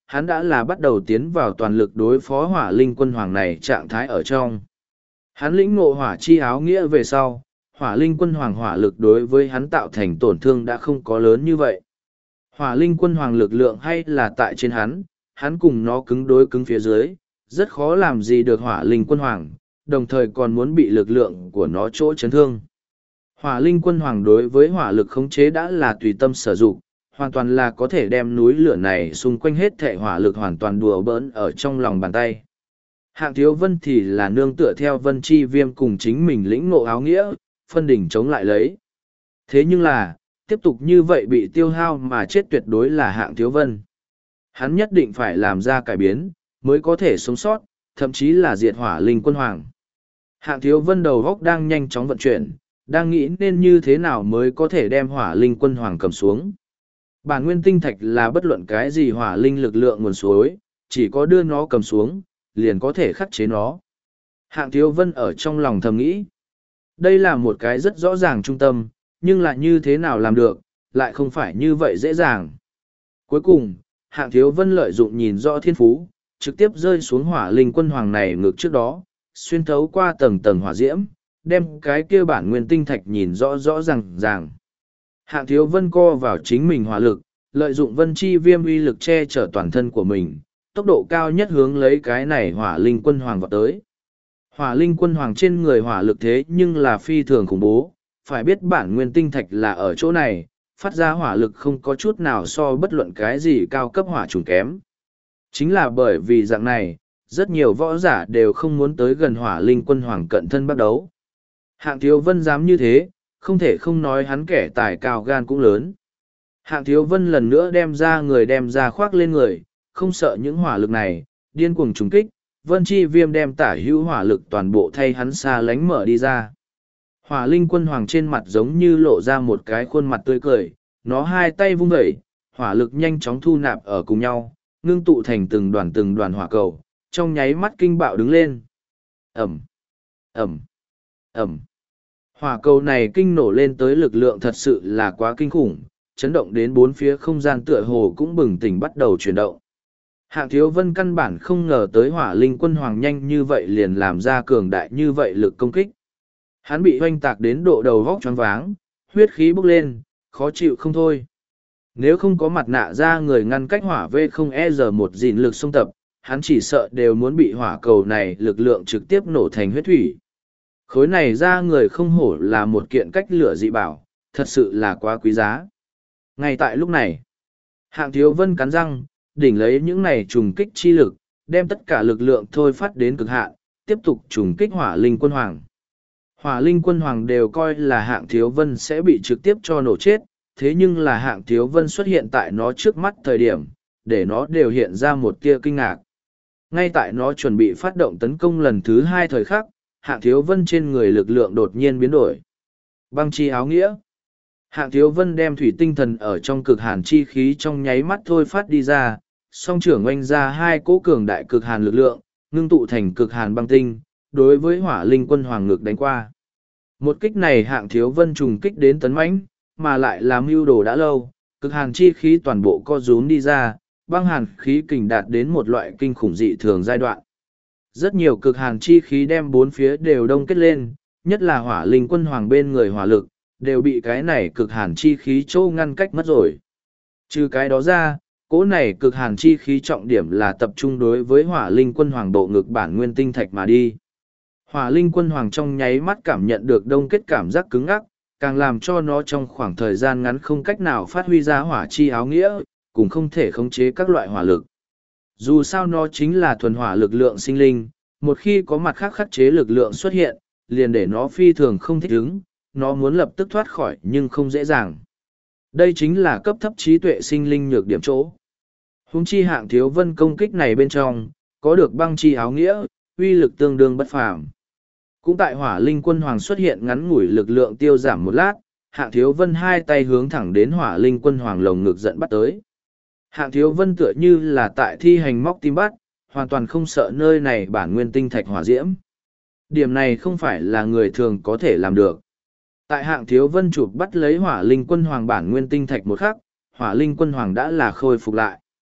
hắn đã là bắt đầu tiến vào toàn lực đối phó hỏa linh quân hoàng này trạng thái ở trong. Hắn lĩnh ngộ hỏa chi áo nghĩa về sau, hỏa linh quân hoàng hỏa lực đối với hắn tạo thành tổn thương đã không có lớn như vậy. Hỏa linh quân hoàng lực lượng hay là tại trên hắn cùng nó cứng đối cứng phía dưới, rất khó làm gì được hỏa linh quân hoàng, đồng thời còn muốn bị lực lượng của nó chỗ chấn thương. Hỏa linh quân hoàng đối với hỏa lực khống chế đã là tùy tâm sử dụng, hoàn toàn là có thể đem núi lửa này xung quanh hết thệ hỏa lực hoàn toàn đùa bỡn ở trong lòng bàn tay. Hạng Thiếu Vân thì là nương tựa theo Vân Chi Viêm cùng chính mình lĩnh ngộ áo nghĩa, phân đỉnh chống lại lấy. Thế nhưng là, tiếp tục như vậy bị tiêu hao mà chết tuyệt đối là Hạng Thiếu Vân. Hắn nhất định phải làm ra cải biến, mới có thể sống sót, thậm chí là diệt hỏa linh quân hoàng. Hạng Thiếu Vân đầu góc đang nhanh chóng vận chuyển, đang nghĩ nên như thế nào mới có thể đem hỏa linh quân hoàng cầm xuống. Bản nguyên tinh thạch là bất luận cái gì hỏa linh lực lượng nguồn suối, chỉ có đưa nó cầm xuống, liền có thể khắc chế nó. Hạng Thiếu Vân ở trong lòng thầm nghĩ. Đây là một cái rất rõ ràng trung tâm, nhưng lại như thế nào làm được, lại không phải như vậy dễ dàng. Cuối cùng, Hạng Thiếu Vân lợi dụng nhìn rõ thiên phú, trực tiếp rơi xuống hỏa linh quân hoàng này ngược trước đó, xuyên thấu qua tầng tầng hỏa diễm, đem cái kia bản nguyên tinh thạch nhìn rõ rõ ràng. Hạng Thiếu Vân co vào chính mình hỏa lực, lợi dụng Vân Chi Viêm uy lực che chở toàn thân của mình, tốc độ cao nhất hướng lấy cái này hỏa linh quân hoàng vào tới. Hỏa linh quân hoàng trên người hỏa lực thế nhưng là phi thường khủng bố, phải biết bản nguyên tinh thạch là ở chỗ này, phát ra hỏa lực không có chút nào so bất luận cái gì cao cấp hỏa trùng kém. Chính là bởi vì dạng này, rất nhiều võ giả đều không muốn tới gần hỏa linh quân hoàng cận thân bắt đấu. Hạng Thiếu Vân dám như thế, không thể không nói hắn kẻ tài cao gan cũng lớn. Hạng Thiếu Vân lần nữa đem ra khoác lên người, không sợ những hỏa lực này, điên cuồng trùng kích, Vân Chi Viêm đem tả hữu hỏa lực toàn bộ thay hắn xa lánh mở đi ra. Hỏa linh quân hoàng trên mặt giống như lộ ra một cái khuôn mặt tươi cười, nó hai tay vung vẩy, hỏa lực nhanh chóng thu nạp ở cùng nhau, ngưng tụ thành từng đoàn hỏa cầu, trong nháy mắt kinh bạo đứng lên. Ẩm, Ẩm, Ẩm. Hỏa cầu này kinh nổ lên tới lực lượng thật sự là quá kinh khủng, chấn động đến bốn phía không gian tựa hồ cũng bừng tỉnh bắt đầu chuyển động. Hạng Thiếu Vân căn bản không ngờ tới hỏa linh quân hoàng nhanh như vậy liền làm ra cường đại như vậy lực công kích. Hắn bị hoanh tạc đến độ đầu vóc choáng váng, huyết khí bốc lên, khó chịu không thôi. Nếu không có mặt nạ ra người ngăn cách hỏa V0E1 dịn lực xông tập, hắn chỉ sợ đều muốn bị hỏa cầu này lực lượng trực tiếp nổ thành huyết thủy. Khối này ra người không hổ là một kiện cách lửa dị bảo, thật sự là quá quý giá. Ngay tại lúc này, Hạng Thiếu Vân cắn răng, đỉnh lấy những này trùng kích chi lực, đem tất cả lực lượng thôi phát đến cực hạn, tiếp tục trùng kích hỏa linh quân hoàng. Hỏa linh quân hoàng đều coi là Hạng Thiếu Vân sẽ bị trực tiếp cho nổ chết, thế nhưng là Hạng Thiếu Vân xuất hiện tại nó trước mắt thời điểm, để nó đều hiện ra một tia kinh ngạc. Ngay tại nó chuẩn bị phát động tấn công lần thứ hai thời khắc, Hạng Thiếu Vân trên người lực lượng đột nhiên biến đổi. Băng chi áo nghĩa. Hạng Thiếu Vân đem thủy tinh thần ở trong cực hàn chi khí trong nháy mắt thôi phát đi ra, song trưởng oanh ra hai cỗ cường đại cực hàn lực lượng, ngưng tụ thành cực hàn băng tinh, đối với hỏa linh quân hoàng ngực đánh qua. Một kích này Hạng Thiếu Vân trùng kích đến tấn mãnh, mà lại làm mưu đồ đã lâu, cực hàn chi khí toàn bộ co rúm đi ra, băng hàn khí kình đạt đến một loại kinh khủng dị thường giai đoạn. Rất nhiều cực hàn chi khí đem bốn phía đều đông kết lên, nhất là hỏa linh quân hoàng bên người hỏa lực, đều bị cái này cực hàn chi khí châu ngăn cách mất rồi. Trừ cái đó ra, cỗ này cực hàn chi khí trọng điểm là tập trung đối với hỏa linh quân hoàng bộ ngực bản nguyên tinh thạch mà đi. Hỏa linh quân hoàng trong nháy mắt cảm nhận được đông kết cảm giác cứng ngắc, càng làm cho nó trong khoảng thời gian ngắn không cách nào phát huy ra hỏa chi áo nghĩa, cũng không thể khống chế các loại hỏa lực. Dù sao nó chính là thuần hỏa lực lượng sinh linh, một khi có mặt khác khắc chế lực lượng xuất hiện, liền để nó phi thường không thích ứng, nó muốn lập tức thoát khỏi nhưng không dễ dàng. Đây chính là cấp thấp trí tuệ sinh linh nhược điểm chỗ. Huống chi Hạng Thiếu Vân công kích này bên trong, có được băng chi áo nghĩa, uy lực tương đương bất phàm. Cũng tại hỏa linh quân hoàng xuất hiện ngắn ngủi lực lượng tiêu giảm một lát, Hạng Thiếu Vân hai tay hướng thẳng đến hỏa linh quân hoàng lồng ngực giận bắt tới. Hạng Thiếu Vân tựa như là tại thi hành móc tim bắt, hoàn toàn không sợ nơi này bản nguyên tinh thạch hỏa diễm. Điểm này không phải là người thường có thể làm được. Tại Hạng Thiếu Vân chụp bắt lấy hỏa linh quân hoàng bản nguyên tinh thạch một khắc, hỏa linh quân hoàng đã là khôi phục lại.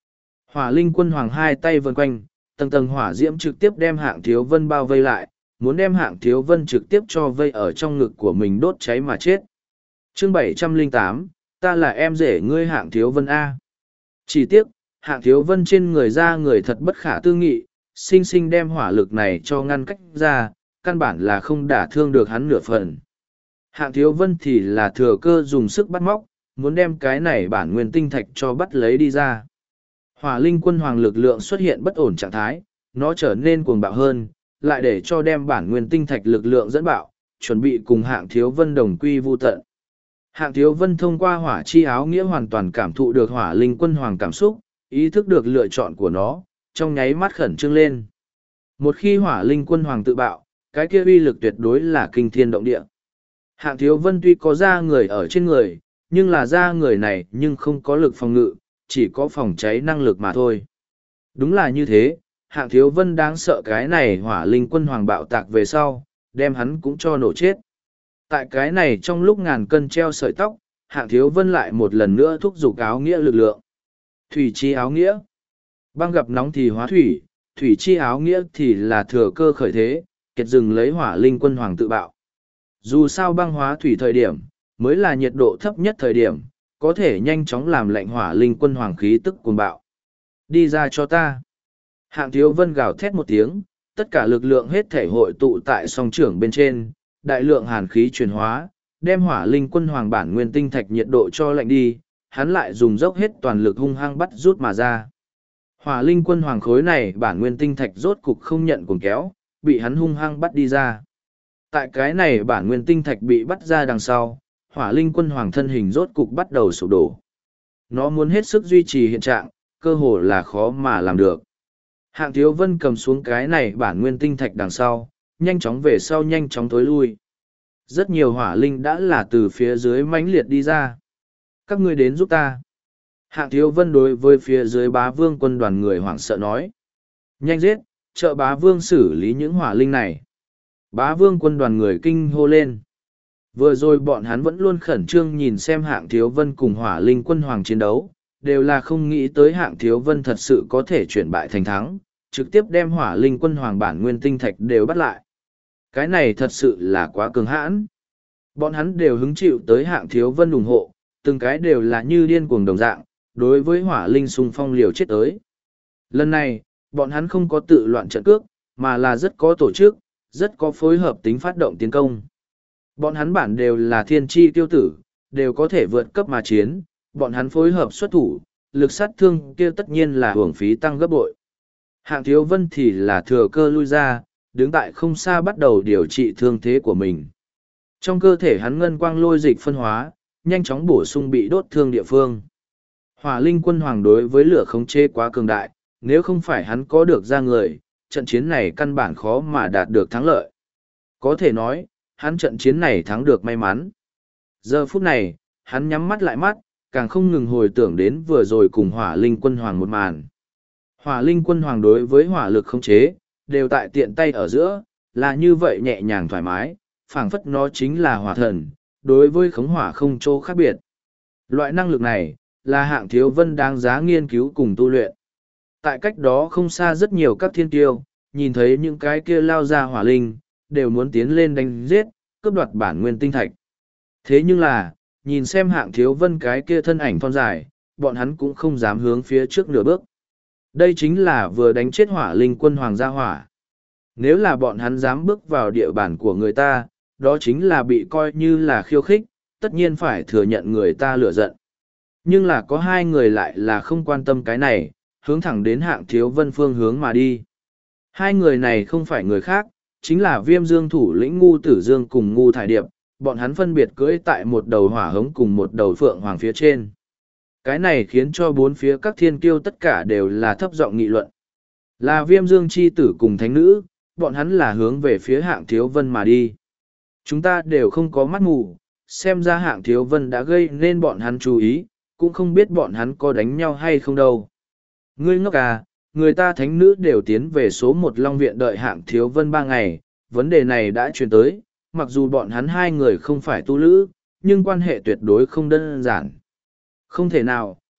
Hỏa linh quân hoàng hai tay vần quanh, tầng tầng hỏa diễm trực tiếp đem Hạng Thiếu Vân bao vây lại, muốn đem Hạng Thiếu Vân trực tiếp cho vây ở trong ngực của mình đốt cháy mà chết. Chương 708, ta là em rể ngươi Hạng Thiếu Vân A. Chỉ tiếc, Hạng Thiếu Vân trên người ra người thật bất khả tư nghị, sinh sinh đem hỏa lực này cho ngăn cách ra, căn bản là không đả thương được hắn nửa phần. Hạng Thiếu Vân thì là thừa cơ dùng sức bắt móc, muốn đem cái này bản nguyên tinh thạch cho bắt lấy đi ra. Hỏa linh quân hoàng lực lượng xuất hiện bất ổn trạng thái, nó trở nên cuồng bạo hơn, lại để cho đem bản nguyên tinh thạch lực lượng dẫn bạo, chuẩn bị cùng Hạng Thiếu Vân đồng quy vu tận. Hạng Thiếu Vân thông qua hỏa chi áo nghĩa hoàn toàn cảm thụ được hỏa linh quân hoàng cảm xúc, ý thức được lựa chọn của nó, trong nháy mắt khẩn trương lên. Một khi hỏa linh quân hoàng tự bạo, cái kia uy lực tuyệt đối là kinh thiên động địa. Hạng Thiếu Vân tuy có da người ở trên người, nhưng là da người này nhưng không có lực phòng ngự, chỉ có phòng cháy năng lực mà thôi. Đúng là như thế, Hạng Thiếu Vân đáng sợ cái này hỏa linh quân hoàng bạo tạc về sau, đem hắn cũng cho nổ chết. Tại cái này trong lúc ngàn cân treo sợi tóc, Hạng Thiếu Vân lại một lần nữa thúc giục áo nghĩa lực lượng. Thủy chi áo nghĩa. Băng gặp nóng thì hóa thủy, thủy chi áo nghĩa thì là thừa cơ khởi thế, kiệt dừng lấy hỏa linh quân hoàng tự bạo. Dù sao băng hóa thủy thời điểm, mới là nhiệt độ thấp nhất thời điểm, có thể nhanh chóng làm lạnh hỏa linh quân hoàng khí tức cuồng bạo. Đi ra cho ta. Hạng Thiếu Vân gào thét một tiếng, tất cả lực lượng hết thể hội tụ tại song trưởng bên trên, đại lượng hàn khí chuyển hóa, đem hỏa linh quân hoàng bản nguyên tinh thạch nhiệt độ cho lạnh đi, hắn lại dùng dốc hết toàn lực hung hăng bắt rút mà ra. Hỏa linh quân hoàng khối này bản nguyên tinh thạch rốt cục không nhận cuồng kéo, bị hắn hung hăng bắt đi ra. Tại cái này bản nguyên tinh thạch bị bắt ra đằng sau, hỏa linh quân hoàng thân hình rốt cục bắt đầu sụp đổ. Nó muốn hết sức duy trì hiện trạng, cơ hồ là khó mà làm được. Hạng Thiếu Vân cầm xuống cái này bản nguyên tinh thạch đằng sau, nhanh chóng về sau nhanh chóng tối lui. Rất nhiều hỏa linh đã là từ phía dưới mãnh liệt đi ra. Các ngươi đến giúp ta. Hạng Thiếu Vân đối với phía dưới Bá Vương quân đoàn người hoảng sợ nói. Nhanh giết, trợ Bá Vương xử lý những hỏa linh này. Bá Vương quân đoàn người kinh hô lên. Vừa rồi bọn hắn vẫn luôn khẩn trương nhìn xem Hạng Thiếu Vân cùng hỏa linh quân hoàng chiến đấu, đều là không nghĩ tới Hạng Thiếu Vân thật sự có thể chuyển bại thành thắng, trực tiếp đem hỏa linh quân hoàng bản nguyên tinh thạch đều bắt lại. Cái này thật sự là quá cường hãn. Bọn hắn đều hứng chịu tới Hạng Thiếu Vân ủng hộ, từng cái đều là như điên cuồng đồng dạng, đối với hỏa linh xung phong liều chết tới. Lần này, bọn hắn không có tự loạn trận cước, mà là rất có tổ chức, rất có phối hợp tính phát động tiến công. Bọn hắn bản đều là thiên tri tiêu tử, đều có thể vượt cấp mà chiến, bọn hắn phối hợp xuất thủ, lực sát thương kia tất nhiên là hưởng phí tăng gấp bội. Hạng Thiếu Vân thì là thừa cơ lui ra, đứng tại không xa bắt đầu điều trị thương thế của mình. Trong cơ thể hắn ngân quang lôi dịch phân hóa, nhanh chóng bổ sung bị đốt thương địa phương. Hỏa linh quân hoàng đối với lửa khống chế quá cường đại, nếu không phải hắn có được ra người, trận chiến này căn bản khó mà đạt được thắng lợi. Có thể nói, hắn trận chiến này thắng được may mắn. Giờ phút này, hắn nhắm mắt lại mắt, càng không ngừng hồi tưởng đến vừa rồi cùng hỏa linh quân hoàng một màn. Hỏa linh quân hoàng đối với hỏa lực khống chế, đều tại tiện tay ở giữa, là như vậy nhẹ nhàng thoải mái, phảng phất nó chính là hỏa thần, đối với khống hỏa không chỗ khác biệt. Loại năng lực này, là Hạng Thiếu Vân đáng giá nghiên cứu cùng tu luyện. Tại cách đó không xa rất nhiều các thiên tiêu, nhìn thấy những cái kia lao ra hỏa linh, đều muốn tiến lên đánh giết, cướp đoạt bản nguyên tinh thạch. Thế nhưng là, nhìn xem Hạng Thiếu Vân cái kia thân ảnh thon dài, bọn hắn cũng không dám hướng phía trước nửa bước. Đây chính là vừa đánh chết hỏa linh quân hoàng gia hỏa. Nếu là bọn hắn dám bước vào địa bàn của người ta, đó chính là bị coi như là khiêu khích, tất nhiên phải thừa nhận người ta lửa giận. Nhưng là có hai người lại là không quan tâm cái này, hướng thẳng đến Hạng Thiếu Vân phương hướng mà đi. Hai người này không phải người khác, chính là Viêm Dương thủ lĩnh Ngu Tử Dương cùng Ngu Thải Điệp, bọn hắn phân biệt cưỡi tại một đầu hỏa hống cùng một đầu phượng hoàng phía trên. Cái này khiến cho bốn phía các thiên kiêu tất cả đều là thấp giọng nghị luận. Là Viêm Dương chi tử cùng thánh nữ, bọn hắn là hướng về phía Hạng Thiếu Vân mà đi. Chúng ta đều không có mắt mù, xem ra Hạng Thiếu Vân đã gây nên bọn hắn chú ý, cũng không biết bọn hắn có đánh nhau hay không đâu. Ngươi ngốc à, người ta thánh nữ đều tiến về số 1 Long Viện đợi Hạng Thiếu Vân 3 ngày, vấn đề này đã truyền tới, mặc dù bọn hắn hai người không phải tu lữ, nhưng quan hệ tuyệt đối không đơn giản. Không thể nào,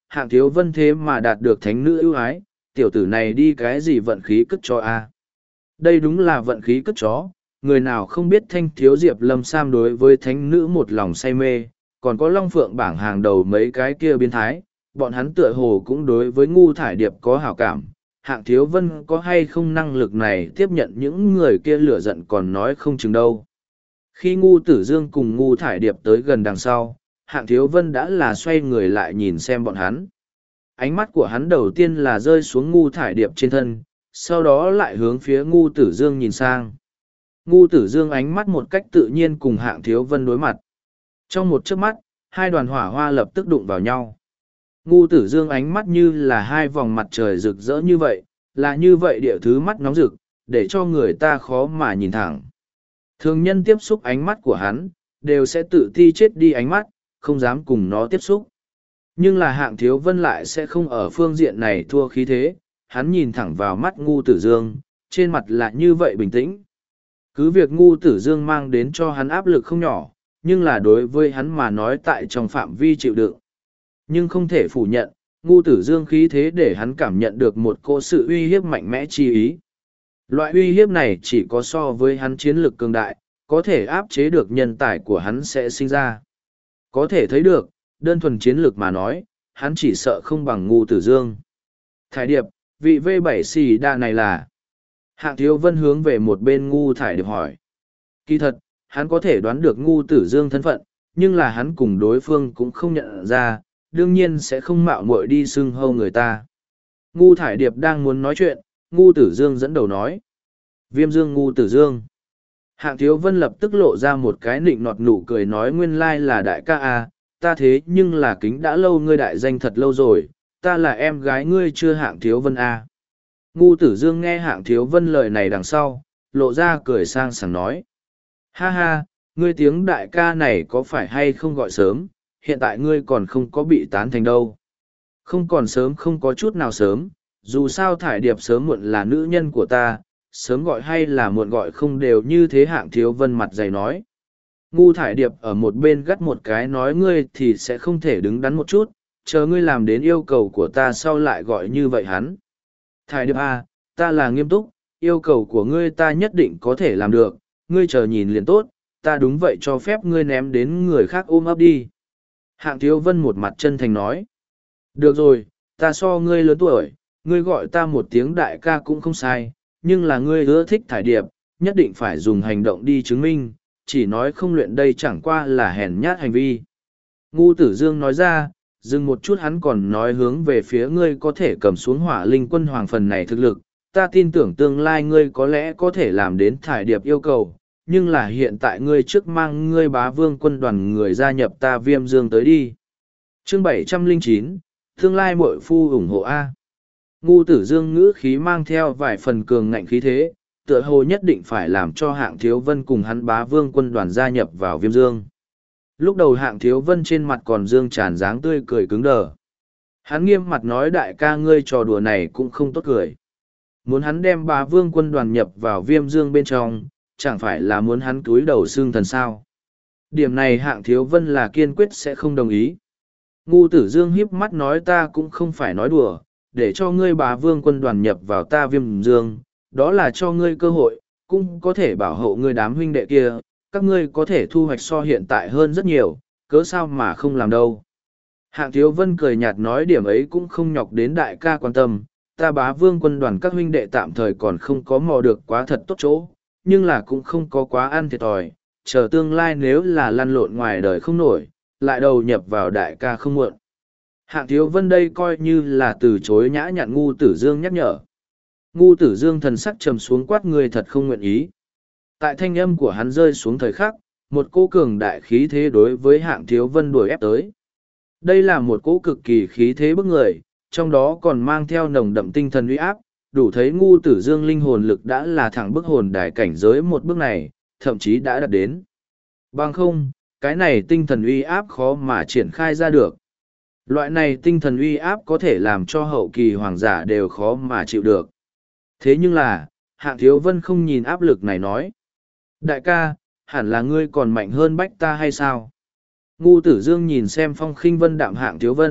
Hạng Thiếu Vân thế mà đạt được thánh nữ ưu ái, tiểu tử này đi cái gì vận khí cất cho a? Đây đúng là vận khí cất chó, người nào không biết Thanh Thiếu Diệp Lâm Sam đối với thánh nữ một lòng say mê, còn có Long Phượng bảng hàng đầu mấy cái kia biến thái, bọn hắn tựa hồ cũng đối với Ngu Thải Điệp có hảo cảm. Hạng Thiếu Vân có hay không năng lực này tiếp nhận những người kia lửa giận còn nói không chừng đâu. Khi Ngu Tử Dương cùng Ngu Thải Điệp tới gần đằng sau, Hạng Thiếu Vân đã là xoay người lại nhìn xem bọn hắn. Ánh mắt của hắn đầu tiên là rơi xuống Ngu Thải Điệp trên thân, sau đó lại hướng phía Ngu Tử Dương nhìn sang. Ngu Tử Dương ánh mắt một cách tự nhiên cùng Hạng Thiếu Vân đối mặt. Trong một chớp mắt, hai đoàn hỏa hoa lập tức đụng vào nhau. Ngu Tử Dương ánh mắt như là hai vòng mặt trời rực rỡ như vậy, là như vậy địa thứ mắt nóng rực, để cho người ta khó mà nhìn thẳng. Thường nhân tiếp xúc ánh mắt của hắn, đều sẽ tự ti chết đi ánh mắt, không dám cùng nó tiếp xúc. Nhưng là Hạng Thiếu Vân lại sẽ không ở phương diện này thua khí thế, hắn nhìn thẳng vào mắt Ngu Tử Dương, trên mặt là như vậy bình tĩnh. Cứ việc Ngu Tử Dương mang đến cho hắn áp lực không nhỏ, nhưng là đối với hắn mà nói tại trong phạm vi chịu đựng. Nhưng không thể phủ nhận, Ngu Tử Dương khí thế để hắn cảm nhận được một cỗ sự uy hiếp mạnh mẽ chi ý. Loại uy hiếp này chỉ có so với hắn chiến lược cường đại, có thể áp chế được nhân tài của hắn sẽ sinh ra. Có thể thấy được, đơn thuần chiến lược mà nói, hắn chỉ sợ không bằng Ngu Tử Dương. Thải Điệp, vị V7 xì đa này là... Hạng Thiếu Vân hướng về một bên Ngu Thải Điệp hỏi. Kỳ thật, hắn có thể đoán được Ngu Tử Dương thân phận, nhưng là hắn cùng đối phương cũng không nhận ra, đương nhiên sẽ không mạo muội đi xưng hâu người ta. Ngu Thải Điệp đang muốn nói chuyện, Ngu Tử Dương dẫn đầu nói. Viêm Dương Ngu Tử Dương. Hạng Thiếu Vân lập tức lộ ra một cái nịnh nọt nụ cười nói nguyên lai là đại ca à, ta thế nhưng là kính đã lâu ngươi đại danh thật lâu rồi, ta là em gái ngươi chưa Hạng Thiếu Vân à. Ngu Tử Dương nghe Hạng Thiếu Vân lời này đằng sau, lộ ra cười sang sảng nói. Ha ha, ngươi tiếng đại ca này có phải hay không gọi sớm, hiện tại ngươi còn không có bị tán thành đâu. Không còn sớm không có chút nào sớm, dù sao Thải Điệp sớm muộn là nữ nhân của ta, sớm gọi hay là muộn gọi không đều như thế. Hạng Thiếu Vân mặt dày nói. Ngu Thải Điệp ở một bên gắt một cái nói ngươi thì sẽ không thể đứng đắn một chút, chờ ngươi làm đến yêu cầu của ta sau lại gọi như vậy hắn. Thải Điệp à, ta là nghiêm túc, yêu cầu của ngươi ta nhất định có thể làm được, ngươi chờ nhìn liền tốt, ta đúng vậy cho phép ngươi ném đến người khác ôm ấp đi. Hạng Thiếu Vân một mặt chân thành nói. Được rồi, ta so ngươi lớn tuổi, ngươi gọi ta một tiếng đại ca cũng không sai, nhưng là ngươi ưa thích Thải Điệp, nhất định phải dùng hành động đi chứng minh, chỉ nói không luyện đây chẳng qua là hèn nhát hành vi. Ngu Tử Dương nói ra, dừng một chút hắn còn nói hướng về phía ngươi có thể cầm xuống Hỏa Linh Quân Hoàng phần này thực lực, ta tin tưởng tương lai ngươi có lẽ có thể làm đến Thải Điệp yêu cầu, nhưng là hiện tại ngươi trước mang ngươi Bá Vương quân đoàn người gia nhập ta Viêm Dương tới đi. Chương 709, tương lai muội phu ủng hộ A. Ngu Tử Dương ngữ khí mang theo vài phần cường ngạnh khí thế, tựa hồ nhất định phải làm cho Hạng Thiếu Vân cùng hắn Bá Vương quân đoàn gia nhập vào Viêm Dương. Lúc đầu Hạng Thiếu Vân trên mặt còn dương tràn dáng tươi cười cứng đờ. Hắn nghiêm mặt nói đại ca ngươi trò đùa này cũng không tốt cười. Muốn hắn đem Bá Vương quân đoàn nhập vào Viêm Dương bên trong, chẳng phải là muốn hắn cúi đầu xương thần sao. Điểm này Hạng Thiếu Vân là kiên quyết sẽ không đồng ý. Ngu Tử Dương híp mắt nói ta cũng không phải nói đùa, để cho ngươi Bá Vương quân đoàn nhập vào ta Viêm Dương, đó là cho ngươi cơ hội, cũng có thể bảo hộ ngươi đám huynh đệ kia, các ngươi có thể thu hoạch so hiện tại hơn rất nhiều, cớ sao mà không làm đâu. Hạng Thiếu Vân cười nhạt nói điểm ấy cũng không nhọc đến đại ca quan tâm, ta Bá Vương quân đoàn các huynh đệ tạm thời còn không có mò được quá thật tốt chỗ, nhưng là cũng không có quá ăn thiệt thòi, chờ tương lai nếu là lăn lộn ngoài đời không nổi, lại đầu nhập vào đại ca không muộn. Hạng Thiếu Vân đây coi như là từ chối nhã nhặn Ngu Tử Dương nhắc nhở. Ngu Tử Dương thần sắc trầm xuống quát người thật không nguyện ý. Tại thanh âm của hắn rơi xuống thời khắc, một cỗ cường đại khí thế đối với Hạng Thiếu Vân đuổi ép tới. Đây là một cỗ cực kỳ khí thế bức người, trong đó còn mang theo nồng đậm tinh thần uy áp, đủ thấy Ngu Tử Dương linh hồn lực đã là thẳng bức hồn đài cảnh giới một bước này, thậm chí đã đạt đến. Bằng không, cái này tinh thần uy áp khó mà triển khai ra được. Loại này tinh thần uy áp có thể làm cho hậu kỳ hoàng giả đều khó mà chịu được. Thế nhưng là, Hạng Thiếu Vân không nhìn áp lực này nói. Đại ca, hẳn là ngươi còn mạnh hơn bách ta hay sao? Ngu Tử Dương nhìn xem phong khinh vân đạm Hạng Thiếu Vân,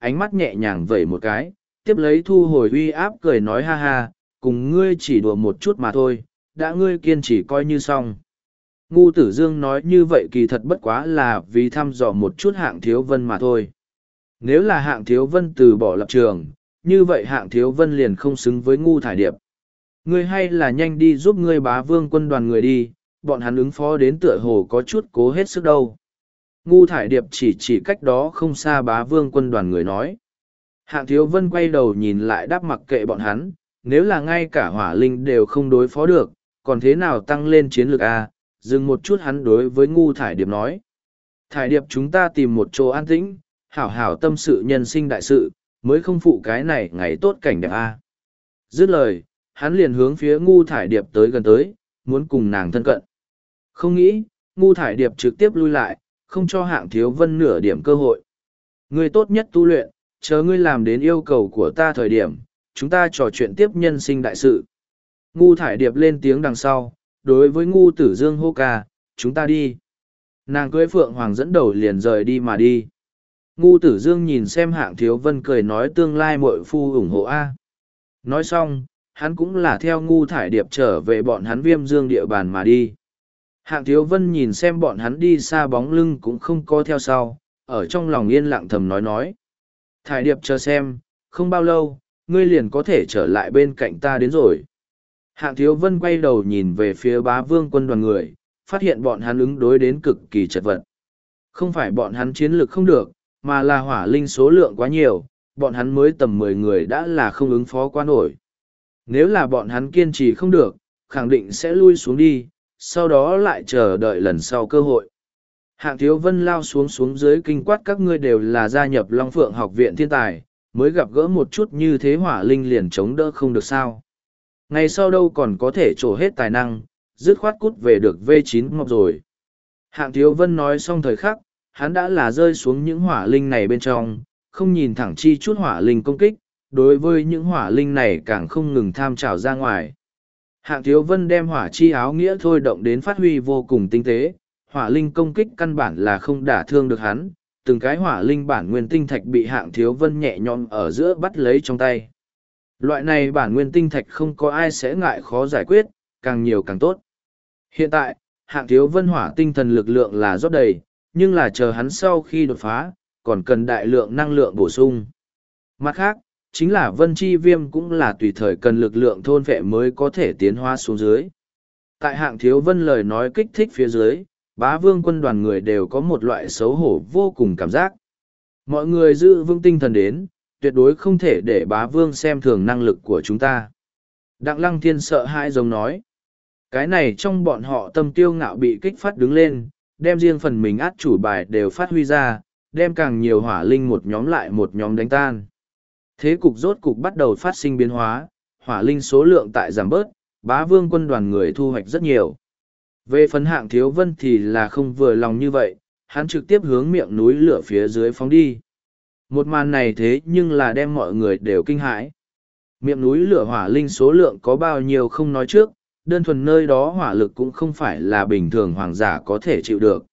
ánh mắt nhẹ nhàng vẩy một cái, tiếp lấy thu hồi uy áp cười nói ha ha, cùng ngươi chỉ đùa một chút mà thôi, đã ngươi kiên trì coi như xong. Ngu Tử Dương nói như vậy kỳ thật bất quá là vì thăm dò một chút Hạng Thiếu Vân mà thôi. Nếu là Hạng Thiếu Vân từ bỏ lập trường, như vậy Hạng Thiếu Vân liền không xứng với Ngu Thải Điệp. Ngươi hay là nhanh đi giúp ngươi Bá Vương quân đoàn người đi, bọn hắn ứng phó đến tựa hồ có chút cố hết sức đâu. Ngu Thải Điệp chỉ cách đó không xa Bá Vương quân đoàn người nói. Hạng Thiếu Vân quay đầu nhìn lại đáp mặc kệ bọn hắn, nếu là ngay cả hỏa linh đều không đối phó được, còn thế nào tăng lên chiến lược A, dừng một chút hắn đối với Ngu Thải Điệp nói. Thải Điệp chúng ta tìm một chỗ an tĩnh, hảo hảo tâm sự nhân sinh đại sự, mới không phụ cái này ngày tốt cảnh đẹp A. Dứt lời, hắn liền hướng phía Ngu Thải Điệp tới gần tới, muốn cùng nàng thân cận. Không nghĩ, Ngu Thải Điệp trực tiếp lui lại, không cho Hạng Thiếu Vân nửa điểm cơ hội. Ngươi tốt nhất tu luyện, chờ ngươi làm đến yêu cầu của ta thời điểm, chúng ta trò chuyện tiếp nhân sinh đại sự. Ngu Thải Điệp lên tiếng đằng sau, đối với Ngu Tử Dương hô ca, chúng ta đi. Nàng cưới Phượng Hoàng dẫn đầu liền rời đi mà đi. Ngu Tử Dương nhìn xem Hạng Thiếu Vân cười nói tương lai muội phu ủng hộ A. Nói xong, hắn cũng là theo Ngu Thải Điệp trở về bọn hắn Viêm Dương địa bàn mà đi. Hạng Thiếu Vân nhìn xem bọn hắn đi xa bóng lưng cũng không co theo sau, ở trong lòng yên lặng thầm nói. Thải Điệp chờ xem, không bao lâu, ngươi liền có thể trở lại bên cạnh ta đến rồi. Hạng Thiếu Vân quay đầu nhìn về phía Bá Vương quân đoàn người, phát hiện bọn hắn ứng đối đến cực kỳ chật vật. Không phải bọn hắn chiến lược không được, mà là hỏa linh số lượng quá nhiều, bọn hắn mới tầm 10 người đã là không ứng phó qua nổi. Nếu là bọn hắn kiên trì không được, khẳng định sẽ lui xuống đi, sau đó lại chờ đợi lần sau cơ hội. Hạng Thiếu Vân lao xuống dưới kinh quát các ngươi đều là gia nhập Long Phượng học viện thiên tài, mới gặp gỡ một chút như thế hỏa linh liền chống đỡ không được sao. Ngày sau đâu còn có thể trổ hết tài năng, dứt khoát cút về được V9 mọc rồi. Hạng Thiếu Vân nói xong thời khắc, hắn đã là rơi xuống những hỏa linh này bên trong, không nhìn thẳng chi chút hỏa linh công kích, đối với những hỏa linh này càng không ngừng tham trào ra ngoài. Hạng Thiếu Vân đem hỏa chi áo nghĩa thôi động đến phát huy vô cùng tinh tế, hỏa linh công kích căn bản là không đả thương được hắn, từng cái hỏa linh bản nguyên tinh thạch bị Hạng Thiếu Vân nhẹ nhõm ở giữa bắt lấy trong tay. Loại này bản nguyên tinh thạch không có ai sẽ ngại khó giải quyết, càng nhiều càng tốt. Hiện tại, Hạng Thiếu Vân hỏa tinh thần lực lượng là rót đầy, nhưng là chờ hắn sau khi đột phá, còn cần đại lượng năng lượng bổ sung. Mặt khác, chính là Vân Chi Viêm cũng là tùy thời cần lực lượng thôn vệ mới có thể tiến hóa xuống dưới. Tại Hạng Thiếu Vân lời nói kích thích phía dưới, Bá Vương quân đoàn người đều có một loại xấu hổ vô cùng cảm giác. Mọi người giữ vững tinh thần đến, tuyệt đối không thể để Bá Vương xem thường năng lực của chúng ta. Đặng Lăng Thiên sợ hãi giống nói. Cái này trong bọn họ tâm tiêu ngạo bị kích phát đứng lên, đem riêng phần mình át chủ bài đều phát huy ra, đem càng nhiều hỏa linh một nhóm lại một nhóm đánh tan. Thế cục rốt cục bắt đầu phát sinh biến hóa, hỏa linh số lượng tại giảm bớt, Bá Vương quân đoàn người thu hoạch rất nhiều. Về phần Hạng Thiếu Vân thì là không vừa lòng như vậy, hắn trực tiếp hướng miệng núi lửa phía dưới phóng đi. Một màn này thế nhưng là đem mọi người đều kinh hãi. Miệng núi lửa hỏa linh số lượng có bao nhiêu không nói trước, đơn thuần nơi đó hỏa lực cũng không phải là bình thường hoàng giả có thể chịu được.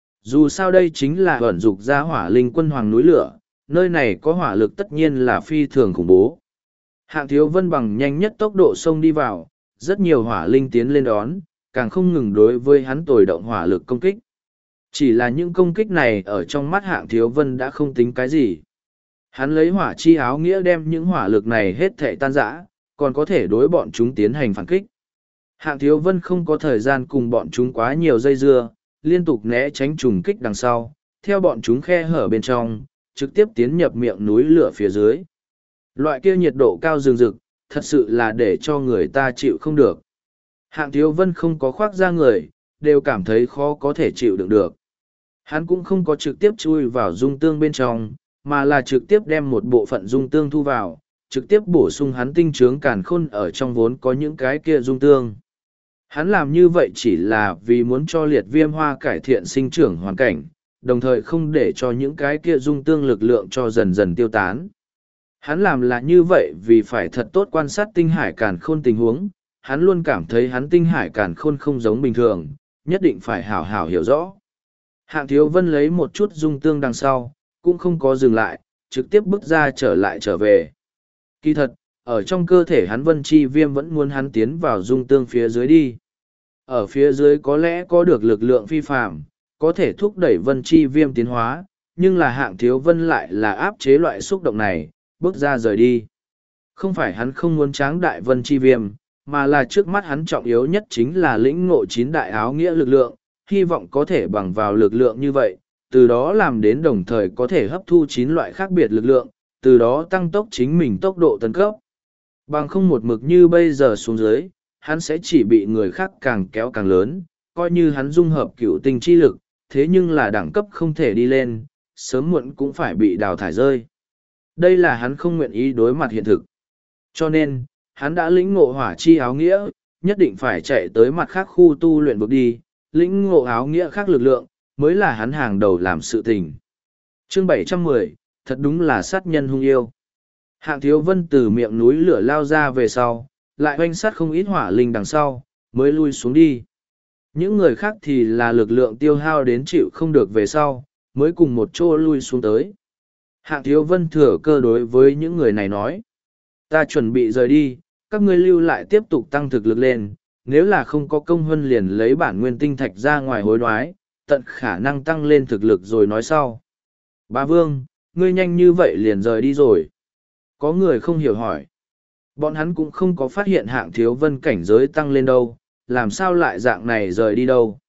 Dù sao đây chính là ẩn dục ra hỏa linh quân hoàng núi lửa, nơi này có hỏa lực tất nhiên là phi thường khủng bố. Hạng Thiếu Vân bằng nhanh nhất tốc độ xông đi vào, rất nhiều hỏa linh tiến lên đón, càng không ngừng đối với hắn tồi động hỏa lực công kích. Chỉ là những công kích này ở trong mắt Hạng Thiếu Vân đã không tính cái gì. Hắn lấy hỏa chi áo nghĩa đem những hỏa lực này hết thảy tan rã, còn có thể đối bọn chúng tiến hành phản kích. Hạng Thiếu Vân không có thời gian cùng bọn chúng quá nhiều dây dưa, liên tục né tránh trùng kích đằng sau, theo bọn chúng khe hở bên trong, trực tiếp tiến nhập miệng núi lửa phía dưới. Loại kia nhiệt độ cao rừng rực, thật sự là để cho người ta chịu không được. Hạng Thiếu Vân không có khoác ra người, đều cảm thấy khó có thể chịu đựng được. Hắn cũng không có trực tiếp chui vào dung tương bên trong, mà là trực tiếp đem một bộ phận dung tương thu vào, trực tiếp bổ sung hắn tinh trướng càn khôn ở trong vốn có những cái kia dung tương. Hắn làm như vậy chỉ là vì muốn cho liệt viêm hoa cải thiện sinh trưởng hoàn cảnh, đồng thời không để cho những cái kia dung tương lực lượng cho dần dần tiêu tán. Hắn làm là như vậy vì phải thật tốt quan sát tinh hải càn khôn tình huống, hắn luôn cảm thấy hắn tinh hải càn khôn không giống bình thường, nhất định phải hảo hảo hiểu rõ. Hạng Thiếu Vân lấy một chút dung tương đằng sau, cũng không có dừng lại, trực tiếp bước ra trở về. Kỳ thật, ở trong cơ thể hắn vân chi viêm vẫn muốn hắn tiến vào dung tương phía dưới đi. Ở phía dưới có lẽ có được lực lượng phi phạm, có thể thúc đẩy vân chi viêm tiến hóa, nhưng là Hạng Thiếu Vân lại là áp chế loại xúc động này, bước ra rời đi. Không phải hắn không muốn tráng đại vân chi viêm, mà là trước mắt hắn trọng yếu nhất chính là lĩnh ngộ 9 đại áo nghĩa lực lượng, hy vọng có thể bằng vào lực lượng như vậy, từ đó làm đến đồng thời có thể hấp thu 9 loại khác biệt lực lượng, từ đó tăng tốc chính mình tốc độ tấn cấp. Bằng không một mực như bây giờ xuống dưới, hắn sẽ chỉ bị người khác càng kéo càng lớn, coi như hắn dung hợp cựu tinh chi lực, thế nhưng là đẳng cấp không thể đi lên, sớm muộn cũng phải bị đào thải rơi. Đây là hắn không nguyện ý đối mặt hiện thực. Cho nên, hắn đã lĩnh ngộ hỏa chi áo nghĩa, nhất định phải chạy tới mặt khác khu tu luyện vực đi, lĩnh ngộ áo nghĩa khác lực lượng, mới là hắn hàng đầu làm sự tình. Chương 710, thật đúng là sát nhân hung yêu. Hạng Thiếu Vân từ miệng núi lửa lao ra về sau, lại oanh sát không ít hỏa linh đằng sau, mới lui xuống đi. Những người khác thì là lực lượng tiêu hao đến chịu không được về sau, mới cùng một chỗ lui xuống tới. Hạng Thiếu Vân thừa cơ đối với những người này nói. Ta chuẩn bị rời đi, các ngươi lưu lại tiếp tục tăng thực lực lên, nếu là không có công huân liền lấy bản nguyên tinh thạch ra ngoài hối đoái, tận khả năng tăng lên thực lực rồi nói sau. Bá Vương, ngươi nhanh như vậy liền rời đi rồi. Có người không hiểu hỏi. Bọn hắn cũng không có phát hiện Hạng Thiếu Vân cảnh giới tăng lên đâu, làm sao lại dạng này rời đi đâu.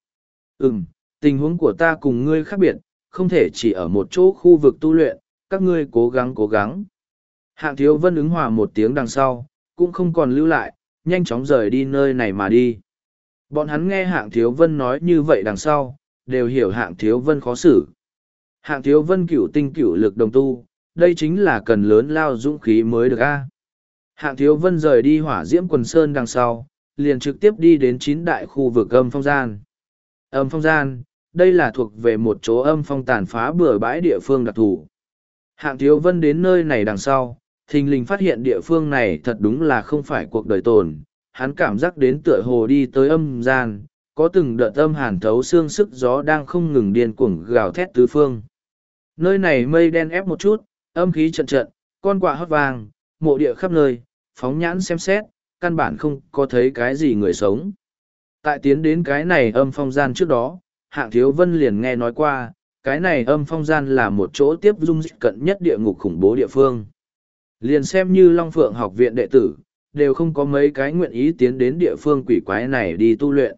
Tình huống của ta cùng ngươi khác biệt, không thể chỉ ở một chỗ khu vực tu luyện, các ngươi cố gắng. Hạng Thiếu Vân ứng hòa một tiếng đằng sau, cũng không còn lưu lại, nhanh chóng rời đi nơi này mà đi. Bọn hắn nghe Hạng Thiếu Vân nói như vậy đằng sau, đều hiểu Hạng Thiếu Vân khó xử. Hạng Thiếu Vân cửu tinh cửu lực đồng tu, đây chính là cần lớn lao dũng khí mới được a. Hạng Thiếu Vân rời đi Hỏa Diễm Quần Sơn đằng sau, liền trực tiếp đi đến 9 đại khu vực âm phong gian. Âm phong gian, đây là thuộc về một chỗ âm phong tàn phá bừa bãi địa phương đặc thù. Hạng Thiếu Vân đến nơi này đằng sau, thình lình phát hiện địa phương này thật đúng là không phải cuộc đời tồn. Hắn cảm giác đến tựa hồ đi tới âm gian, có từng đợt âm hàn thấu xương sức gió đang không ngừng điên cuồng gào thét tứ phương. Nơi này mây đen ép một chút, âm khí trận trận, con quạ hót vàng, mộ địa khắp nơi, phóng nhãn xem xét, căn bản không có thấy cái gì người sống. Tại tiến đến cái này âm phong gian trước đó, Hạng Thiếu Vân liền nghe nói qua, cái này âm phong gian là một chỗ tiếp dung cận nhất địa ngục khủng bố địa phương. Liền xem như Long Phượng học viện đệ tử, đều không có mấy cái nguyện ý tiến đến địa phương quỷ quái này đi tu luyện.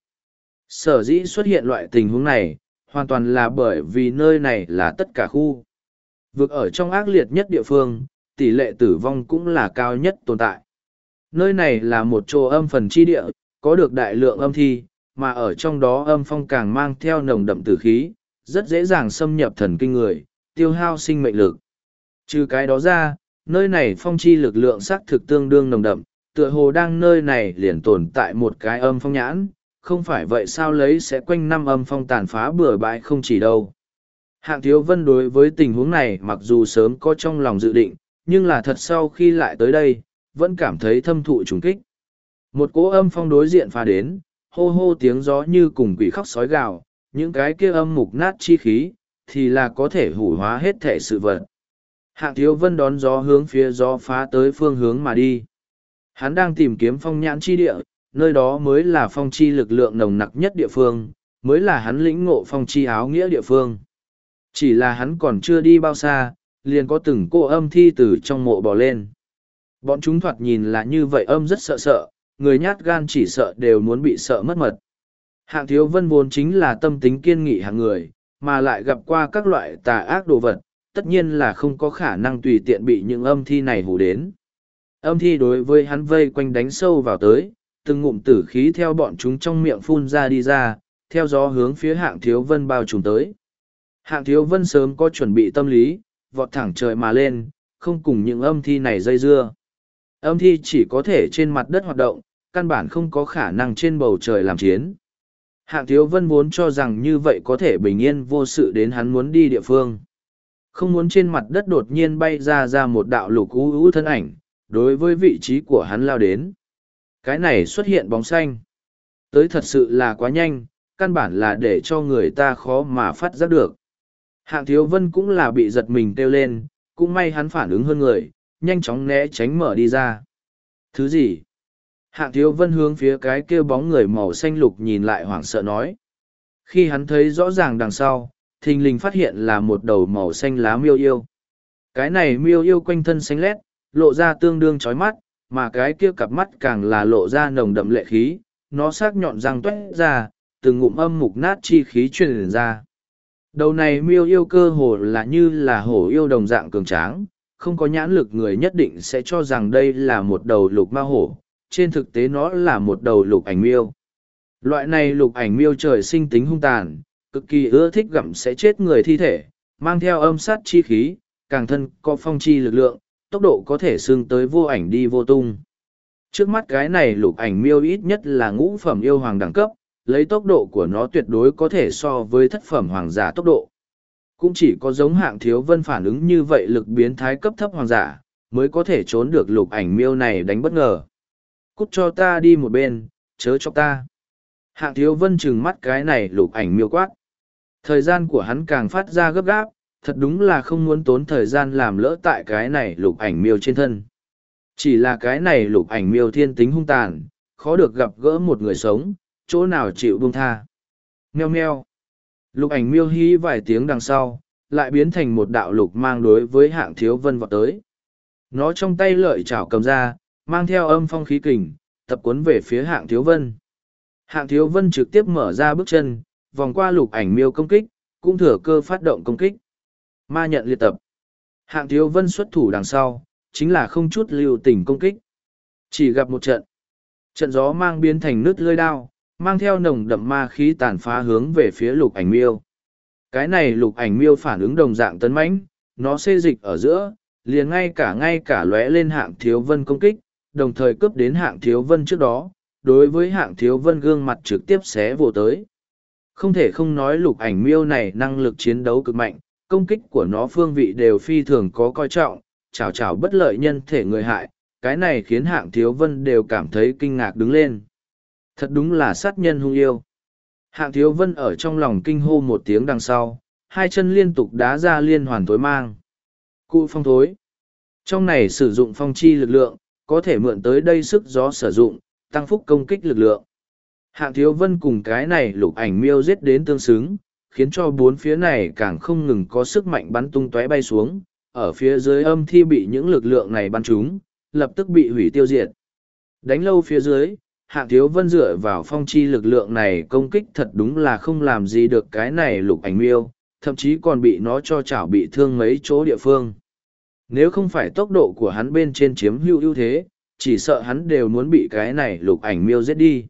Sở dĩ xuất hiện loại tình huống này, hoàn toàn là bởi vì nơi này là tất cả khu vực ở trong ác liệt nhất địa phương, tỷ lệ tử vong cũng là cao nhất tồn tại. Nơi này là một chỗ âm phần chi địa, có được đại lượng âm thi, mà ở trong đó âm phong càng mang theo nồng đậm tử khí, rất dễ dàng xâm nhập thần kinh người, tiêu hao sinh mệnh lực. Trừ cái đó ra, nơi này phong chi lực lượng xác thực tương đương nồng đậm, tựa hồ đang nơi này liền tồn tại một cái âm phong nhãn, không phải vậy sao lấy sẽ quanh năm âm phong tàn phá bừa bãi không chỉ đâu. Hạng Thiếu Vân đối với tình huống này mặc dù sớm có trong lòng dự định, nhưng là thật sau khi lại tới đây, vẫn cảm thấy thâm thụ trùng kích. Một cỗ âm phong đối diện phá đến, hô hô tiếng gió như cùng quỷ khóc sói gào, những cái kia âm mục nát chi khí, thì là có thể hủ hóa hết thể sự vật. Hạng Thiếu Vân đón gió hướng phía gió phá tới phương hướng mà đi. Hắn đang tìm kiếm phong nhãn chi địa, nơi đó mới là phong chi lực lượng nồng nặc nhất địa phương, mới là hắn lĩnh ngộ phong chi áo nghĩa địa phương. Chỉ là hắn còn chưa đi bao xa, liền có từng cô âm thi từ trong mộ bò lên. Bọn chúng thoạt nhìn là như vậy âm rất sợ sợ, người nhát gan chỉ sợ đều muốn bị sợ mất mật. Hạng Thiếu Vân vốn chính là tâm tính kiên nghị hạng người, mà lại gặp qua các loại tà ác đồ vật, tất nhiên là không có khả năng tùy tiện bị những âm thi này hù đến. Âm thi đối với hắn vây quanh đánh sâu vào tới, từng ngụm tử khí theo bọn chúng trong miệng phun ra đi ra, theo gió hướng phía Hạng Thiếu Vân bao trùm tới. Hạng Thiếu Vân sớm có chuẩn bị tâm lý, vọt thẳng trời mà lên, không cùng những âm thi này dây dưa. Âm thi chỉ có thể trên mặt đất hoạt động, căn bản không có khả năng trên bầu trời làm chiến. Hạng Thiếu Vân vốn cho rằng như vậy có thể bình yên vô sự đến hắn muốn đi địa phương. Không muốn trên mặt đất đột nhiên bay ra một đạo lục u u thân ảnh, đối với vị trí của hắn lao đến. Cái này xuất hiện bóng xanh. Tới thật sự là quá nhanh, căn bản là để cho người ta khó mà phát giác được. Hạng Thiếu Vân cũng là bị giật mình kêu lên, cũng may hắn phản ứng hơn người, nhanh chóng né tránh mở đi ra. Thứ gì? Hạng Thiếu Vân hướng phía cái kia bóng người màu xanh lục nhìn lại hoảng sợ nói. Khi hắn thấy rõ ràng đằng sau, thình lình phát hiện là một đầu màu xanh lá miêu yêu. Cái này miêu yêu quanh thân xanh lét, lộ ra tương đương chói mắt, mà cái kia cặp mắt càng là lộ ra nồng đậm lệ khí, nó sắc nhọn răng toét ra, từng ngụm âm mục nát chi khí truyền ra. Đầu này miêu yêu cơ hồ là như là hổ yêu đồng dạng cường tráng, không có nhãn lực người nhất định sẽ cho rằng đây là một đầu lục ma hổ, trên thực tế nó là một đầu lục ảnh miêu. Loại này lục ảnh miêu trời sinh tính hung tàn, cực kỳ ưa thích gặm sẽ chết người thi thể, mang theo âm sát chi khí, càng thân có phong chi lực lượng, tốc độ có thể xương tới vô ảnh đi vô tung. Trước mắt cái này lục ảnh miêu ít nhất là ngũ phẩm yêu hoàng đẳng cấp, lấy tốc độ của nó tuyệt đối có thể so với thất phẩm hoàng giả tốc độ. Cũng chỉ có giống Hạng Thiếu Vân phản ứng như vậy lực biến thái cấp thấp hoàng giả, mới có thể trốn được lục ảnh miêu này đánh bất ngờ. Cút cho ta đi một bên, chớ cho ta. Hạng Thiếu Vân trừng mắt cái này lục ảnh miêu quát. Thời gian của hắn càng phát ra gấp gáp, thật đúng là không muốn tốn thời gian làm lỡ tại cái này lục ảnh miêu trên thân. Chỉ là cái này lục ảnh miêu thiên tính hung tàn, khó được gặp gỡ một người sống, chỗ nào chịu buông tha. Meo meo. Lục ảnh miêu hí vài tiếng đằng sau, lại biến thành một đạo lục mang đối với Hạng Thiếu Vân vọt tới. Nó trong tay lợi chảo cầm ra, mang theo âm phong khí kình, tập cuốn về phía Hạng Thiếu Vân. Hạng Thiếu Vân trực tiếp mở ra bước chân, vòng qua lục ảnh miêu công kích, cũng thừa cơ phát động công kích. Ma nhận liệt tập. Hạng Thiếu Vân xuất thủ đằng sau, chính là không chút lưu tình công kích. Chỉ gặp một trận. Trận gió mang biến thành nứt lưỡi đao, mang theo nồng đậm ma khí tàn phá hướng về phía lục ảnh miêu. Cái này lục ảnh miêu phản ứng đồng dạng tấn mãnh, nó xê dịch ở giữa, liền ngay cả lóe lên Hạng Thiếu Vân công kích, đồng thời cướp đến Hạng Thiếu Vân trước đó, đối với Hạng Thiếu Vân gương mặt trực tiếp xé vồ tới. Không thể không nói lục ảnh miêu này năng lực chiến đấu cực mạnh, công kích của nó phương vị đều phi thường có coi trọng, chảo chảo bất lợi nhân thể người hại, cái này khiến Hạng Thiếu Vân đều cảm thấy kinh ngạc đứng lên. Thật đúng là sát nhân hung yêu. Hạng Thiếu Vân ở trong lòng kinh hô một tiếng đằng sau, hai chân liên tục đá ra liên hoàn tối mang. Cụ phong thối. Trong này sử dụng phong chi lực lượng, có thể mượn tới đây sức gió sử dụng, tăng phúc công kích lực lượng. Hạng Thiếu Vân cùng cái này lục ảnh miêu giết đến tương xứng, khiến cho bốn phía này càng không ngừng có sức mạnh bắn tung tóe bay xuống, ở phía dưới âm thi bị những lực lượng này bắn trúng, lập tức bị hủy tiêu diệt. Đánh lâu phía dưới, Hạng Thiếu Vân dựa vào phong chi lực lượng này công kích thật đúng là không làm gì được cái này lục ảnh miêu, thậm chí còn bị nó cho chảo bị thương mấy chỗ địa phương. Nếu không phải tốc độ của hắn bên trên chiếm hữu ưu thế, chỉ sợ hắn đều muốn bị cái này lục ảnh miêu giết đi.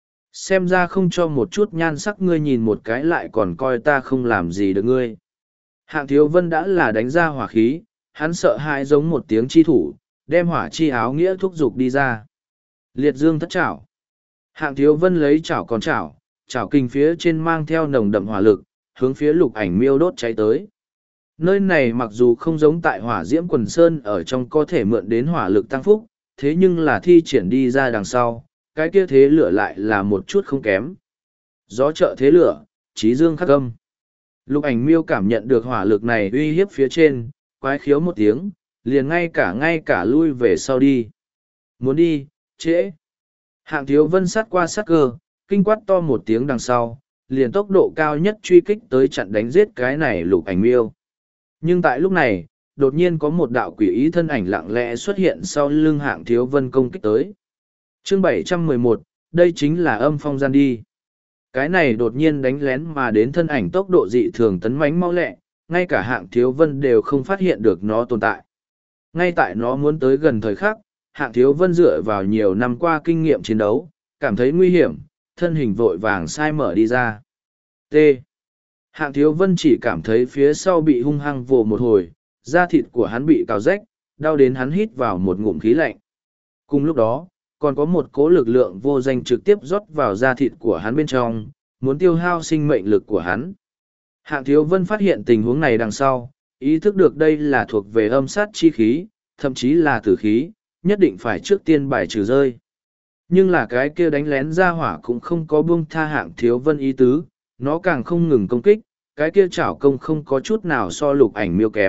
Xem ra không cho một chút nhan sắc ngươi nhìn một cái lại còn coi ta không làm gì được ngươi. Hạng Thiếu Vân đã là đánh ra hỏa khí, hắn sợ hãi giống một tiếng chi thủ, đem hỏa chi áo nghĩa thúc giục đi ra. Liệt dương thất chảo. Hạng Thiếu Vân lấy chảo còn chảo, chảo kinh phía trên mang theo nồng đậm hỏa lực, hướng phía lục ảnh miêu đốt cháy tới. Nơi này mặc dù không giống tại hỏa diễm quần sơn ở trong có thể mượn đến hỏa lực tăng phúc, thế nhưng là thi triển đi ra đằng sau, cái kia thế lửa lại là một chút không kém. Gió trợ thế lửa, trí dương khắc âm. Lục ảnh miêu cảm nhận được hỏa lực này uy hiếp phía trên, quái khiếu một tiếng, liền ngay cả lui về sau đi. Muốn đi, trễ. Hạng Thiếu Vân sát qua sát cơ, kinh quát to một tiếng đằng sau, liền tốc độ cao nhất truy kích tới chặn đánh giết cái này lục ảnh miêu. Nhưng tại lúc này, đột nhiên có một đạo quỷ ý thân ảnh lặng lẽ xuất hiện sau lưng Hạng Thiếu Vân công kích tới. Chương 711, đây chính là âm phong gian đi. Cái này đột nhiên đánh lén mà đến thân ảnh tốc độ dị thường tấn mãnh mau lẹ, ngay cả Hạng Thiếu Vân đều không phát hiện được nó tồn tại. Ngay tại nó muốn tới gần thời khắc, Hạng Thiếu Vân dựa vào nhiều năm qua kinh nghiệm chiến đấu, cảm thấy nguy hiểm, thân hình vội vàng sai mở đi ra. T. Hạng Thiếu Vân chỉ cảm thấy phía sau bị hung hăng vồ một hồi, da thịt của hắn bị cào rách, đau đến hắn hít vào một ngụm khí lạnh. Cùng lúc đó, còn có một cỗ lực lượng vô danh trực tiếp rót vào da thịt của hắn bên trong, muốn tiêu hao sinh mệnh lực của hắn. Hạng Thiếu Vân phát hiện tình huống này đằng sau, ý thức được đây là thuộc về âm sát chi khí, thậm chí là tử khí, nhất định phải trước tiên bài trừ rơi. Nhưng là cái kia đánh lén ra hỏa cũng không có buông tha Hạng Thiếu Vân ý tứ, nó càng không ngừng công kích, cái kia chảo công không có chút nào so lục ảnh miêu kém,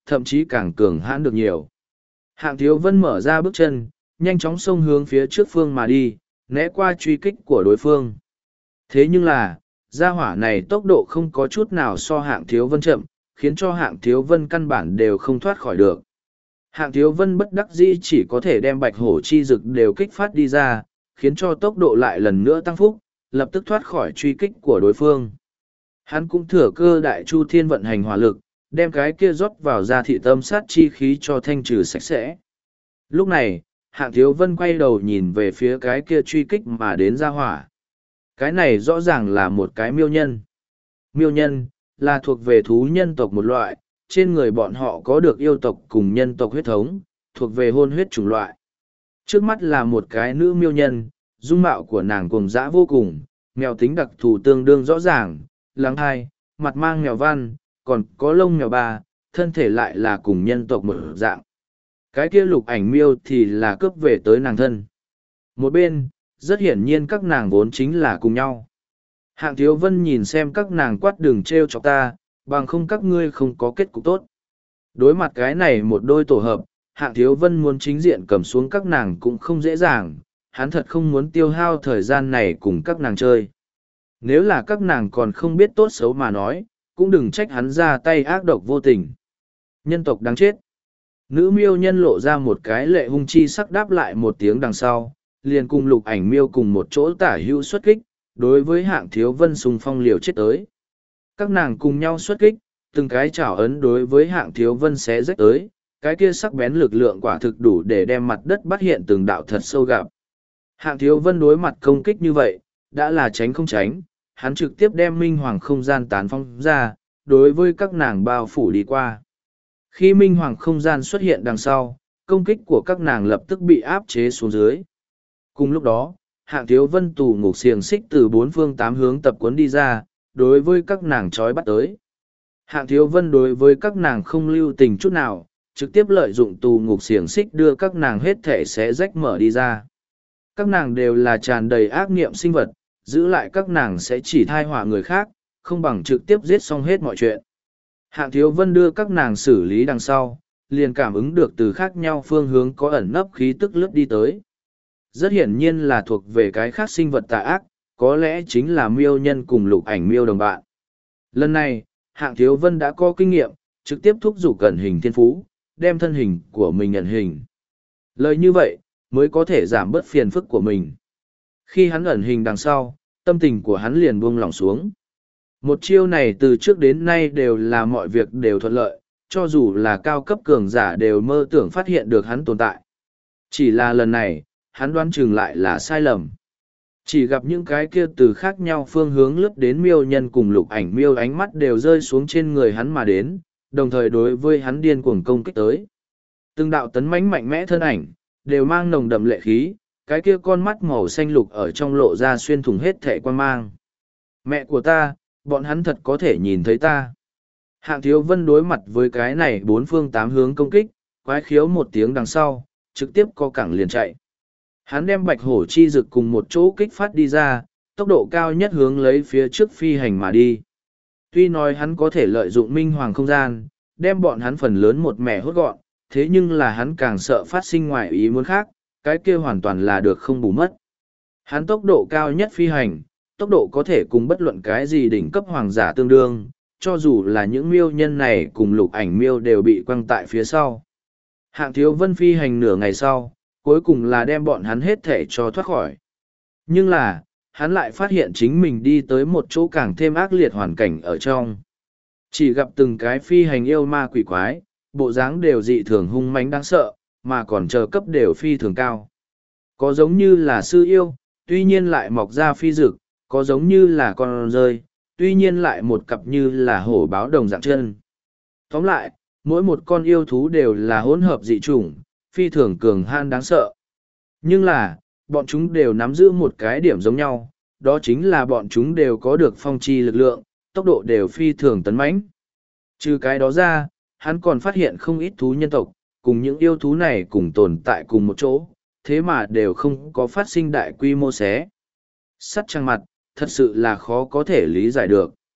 thậm chí càng cường hãn được nhiều. Hạng Thiếu Vân mở ra bước chân, nhanh chóng xông hướng phía trước phương mà đi, né qua truy kích của đối phương. Thế nhưng là, gia hỏa này tốc độ không có chút nào so Hạng Thiếu Vân chậm, khiến cho Hạng Thiếu Vân căn bản đều không thoát khỏi được. Hạng Thiếu Vân bất đắc dĩ chỉ có thể đem bạch hổ chi dực đều kích phát đi ra, khiến cho tốc độ lại lần nữa tăng phúc, lập tức thoát khỏi truy kích của đối phương. Hắn cũng thừa cơ đại chu thiên vận hành hỏa lực, đem cái kia rót vào ra thị tâm sát chi khí cho thanh trừ sạch sẽ. Lúc này, Hạng Thiếu Vân quay đầu nhìn về phía cái kia truy kích mà đến ra hỏa. Cái này rõ ràng là một cái miêu nhân. Miêu nhân, là thuộc về thú nhân tộc một loại, trên người bọn họ có được yêu tộc cùng nhân tộc huyết thống, thuộc về hôn huyết chủng loại. Trước mắt là một cái nữ miêu nhân, dung mạo của nàng cuồng dã vô cùng, mèo tính đặc thù tương đương rõ ràng, lắng hai, mặt mang mèo văn, còn có lông mèo ba, thân thể lại là cùng nhân tộc một dạng. Cái kia lục ảnh miêu thì là cướp về tới nàng thân. Một bên, rất hiển nhiên các nàng vốn chính là cùng nhau. Hạng Thiếu Vân nhìn xem các nàng quát đừng trêu chọc ta, bằng không các ngươi không có kết cục tốt. Đối mặt cái này một đôi tổ hợp, Hạng Thiếu Vân muốn chính diện cầm xuống các nàng cũng không dễ dàng, hắn thật không muốn tiêu hao thời gian này cùng các nàng chơi. Nếu là các nàng còn không biết tốt xấu mà nói, cũng đừng trách hắn ra tay ác độc vô tình. Nhân tộc đáng chết. Nữ miêu nhân lộ ra một cái lệ hung chi sắc đáp lại một tiếng đằng sau, liền cùng lục ảnh miêu cùng một chỗ tả hữu xuất kích, đối với Hạng Thiếu Vân xung phong liều chết tới. Các nàng cùng nhau xuất kích, từng cái chảo ấn đối với Hạng Thiếu Vân xé rách tới, cái kia sắc bén lực lượng quả thực đủ để đem mặt đất bắt hiện từng đạo thật sâu gặp. Hạng Thiếu Vân đối mặt công kích như vậy, đã là tránh không tránh, hắn trực tiếp đem minh hoàng không gian tán phong ra, đối với các nàng bao phủ đi qua. Khi minh hoàng không gian xuất hiện đằng sau, công kích của các nàng lập tức bị áp chế xuống dưới. Cùng lúc đó, Hạng Thiếu Vân tù ngục xiềng xích từ bốn phương tám hướng tập cuốn đi ra, đối với các nàng trói bắt tới. Hạng Thiếu Vân đối với các nàng không lưu tình chút nào, trực tiếp lợi dụng tù ngục xiềng xích đưa các nàng hết thể xé rách mở đi ra. Các nàng đều là tràn đầy ác niệm sinh vật, giữ lại các nàng sẽ chỉ thai họa người khác, không bằng trực tiếp giết xong hết mọi chuyện. Hạng Thiếu Vân đưa các nàng xử lý đằng sau, liền cảm ứng được từ khác nhau phương hướng có ẩn nấp khí tức lướt đi tới. Rất hiển nhiên là thuộc về cái khác sinh vật tà ác, có lẽ chính là miêu nhân cùng lục ảnh miêu đồng bạn. Lần này, Hạng Thiếu Vân đã có kinh nghiệm, trực tiếp thúc giục ẩn hình thiên phú, đem thân hình của mình ẩn hình. Lời như vậy, mới có thể giảm bớt phiền phức của mình. Khi hắn ẩn hình đằng sau, tâm tình của hắn liền buông lỏng xuống. Một chiêu này từ trước đến nay đều là mọi việc đều thuận lợi, cho dù là cao cấp cường giả đều mơ tưởng phát hiện được hắn tồn tại. Chỉ là lần này, hắn đoán chừng lại là sai lầm. Chỉ gặp những cái kia từ khác nhau phương hướng lướt đến miêu nhân cùng lục ảnh miêu ánh mắt đều rơi xuống trên người hắn mà đến, đồng thời đối với hắn điên cuồng công kích tới. Từng đạo tấn mãnh mạnh mẽ thân ảnh, đều mang nồng đậm lệ khí, cái kia con mắt màu xanh lục ở trong lộ ra xuyên thủng hết thệ quan mang. Mẹ của ta, bọn hắn thật có thể nhìn thấy ta. Hạng Thiếu Vân đối mặt với cái này bốn phương tám hướng công kích, quái khiếu một tiếng đằng sau, trực tiếp co cẳng liền chạy. Hắn đem bạch hổ chi dực cùng một chỗ kích phát đi ra, tốc độ cao nhất hướng lấy phía trước phi hành mà đi. Tuy nói hắn có thể lợi dụng minh hoàng không gian, đem bọn hắn phần lớn một mẻ hốt gọn, thế nhưng là hắn càng sợ phát sinh ngoài ý muốn khác, cái kia hoàn toàn là được không bù mất. Hắn tốc độ cao nhất phi hành, tốc độ có thể cùng bất luận cái gì đỉnh cấp hoàng giả tương đương, cho dù là những miêu nhân này cùng lục ảnh miêu đều bị quăng tại phía sau. Hạng Thiếu Vân phi hành nửa ngày sau, cuối cùng là đem bọn hắn hết thể cho thoát khỏi. Nhưng là, hắn lại phát hiện chính mình đi tới một chỗ càng thêm ác liệt hoàn cảnh ở trong. Chỉ gặp từng cái phi hành yêu ma quỷ quái, bộ dáng đều dị thường hung mãnh đáng sợ, mà còn chờ cấp đều phi thường cao. Có giống như là sư yêu, tuy nhiên lại mọc ra phi dực, có giống như là con rơi, tuy nhiên lại một cặp như là hổ báo đồng dạng chân. Tóm lại, mỗi một con yêu thú đều là hỗn hợp dị chủng, phi thường cường han đáng sợ. Nhưng là, bọn chúng đều nắm giữ một cái điểm giống nhau, đó chính là bọn chúng đều có được phong chi lực lượng, tốc độ đều phi thường tấn mãnh. Trừ cái đó ra, hắn còn phát hiện không ít thú nhân tộc, cùng những yêu thú này cùng tồn tại cùng một chỗ, thế mà đều không có phát sinh đại quy mô xé. Sắt trăng mặt, thật sự là khó có thể lý giải được.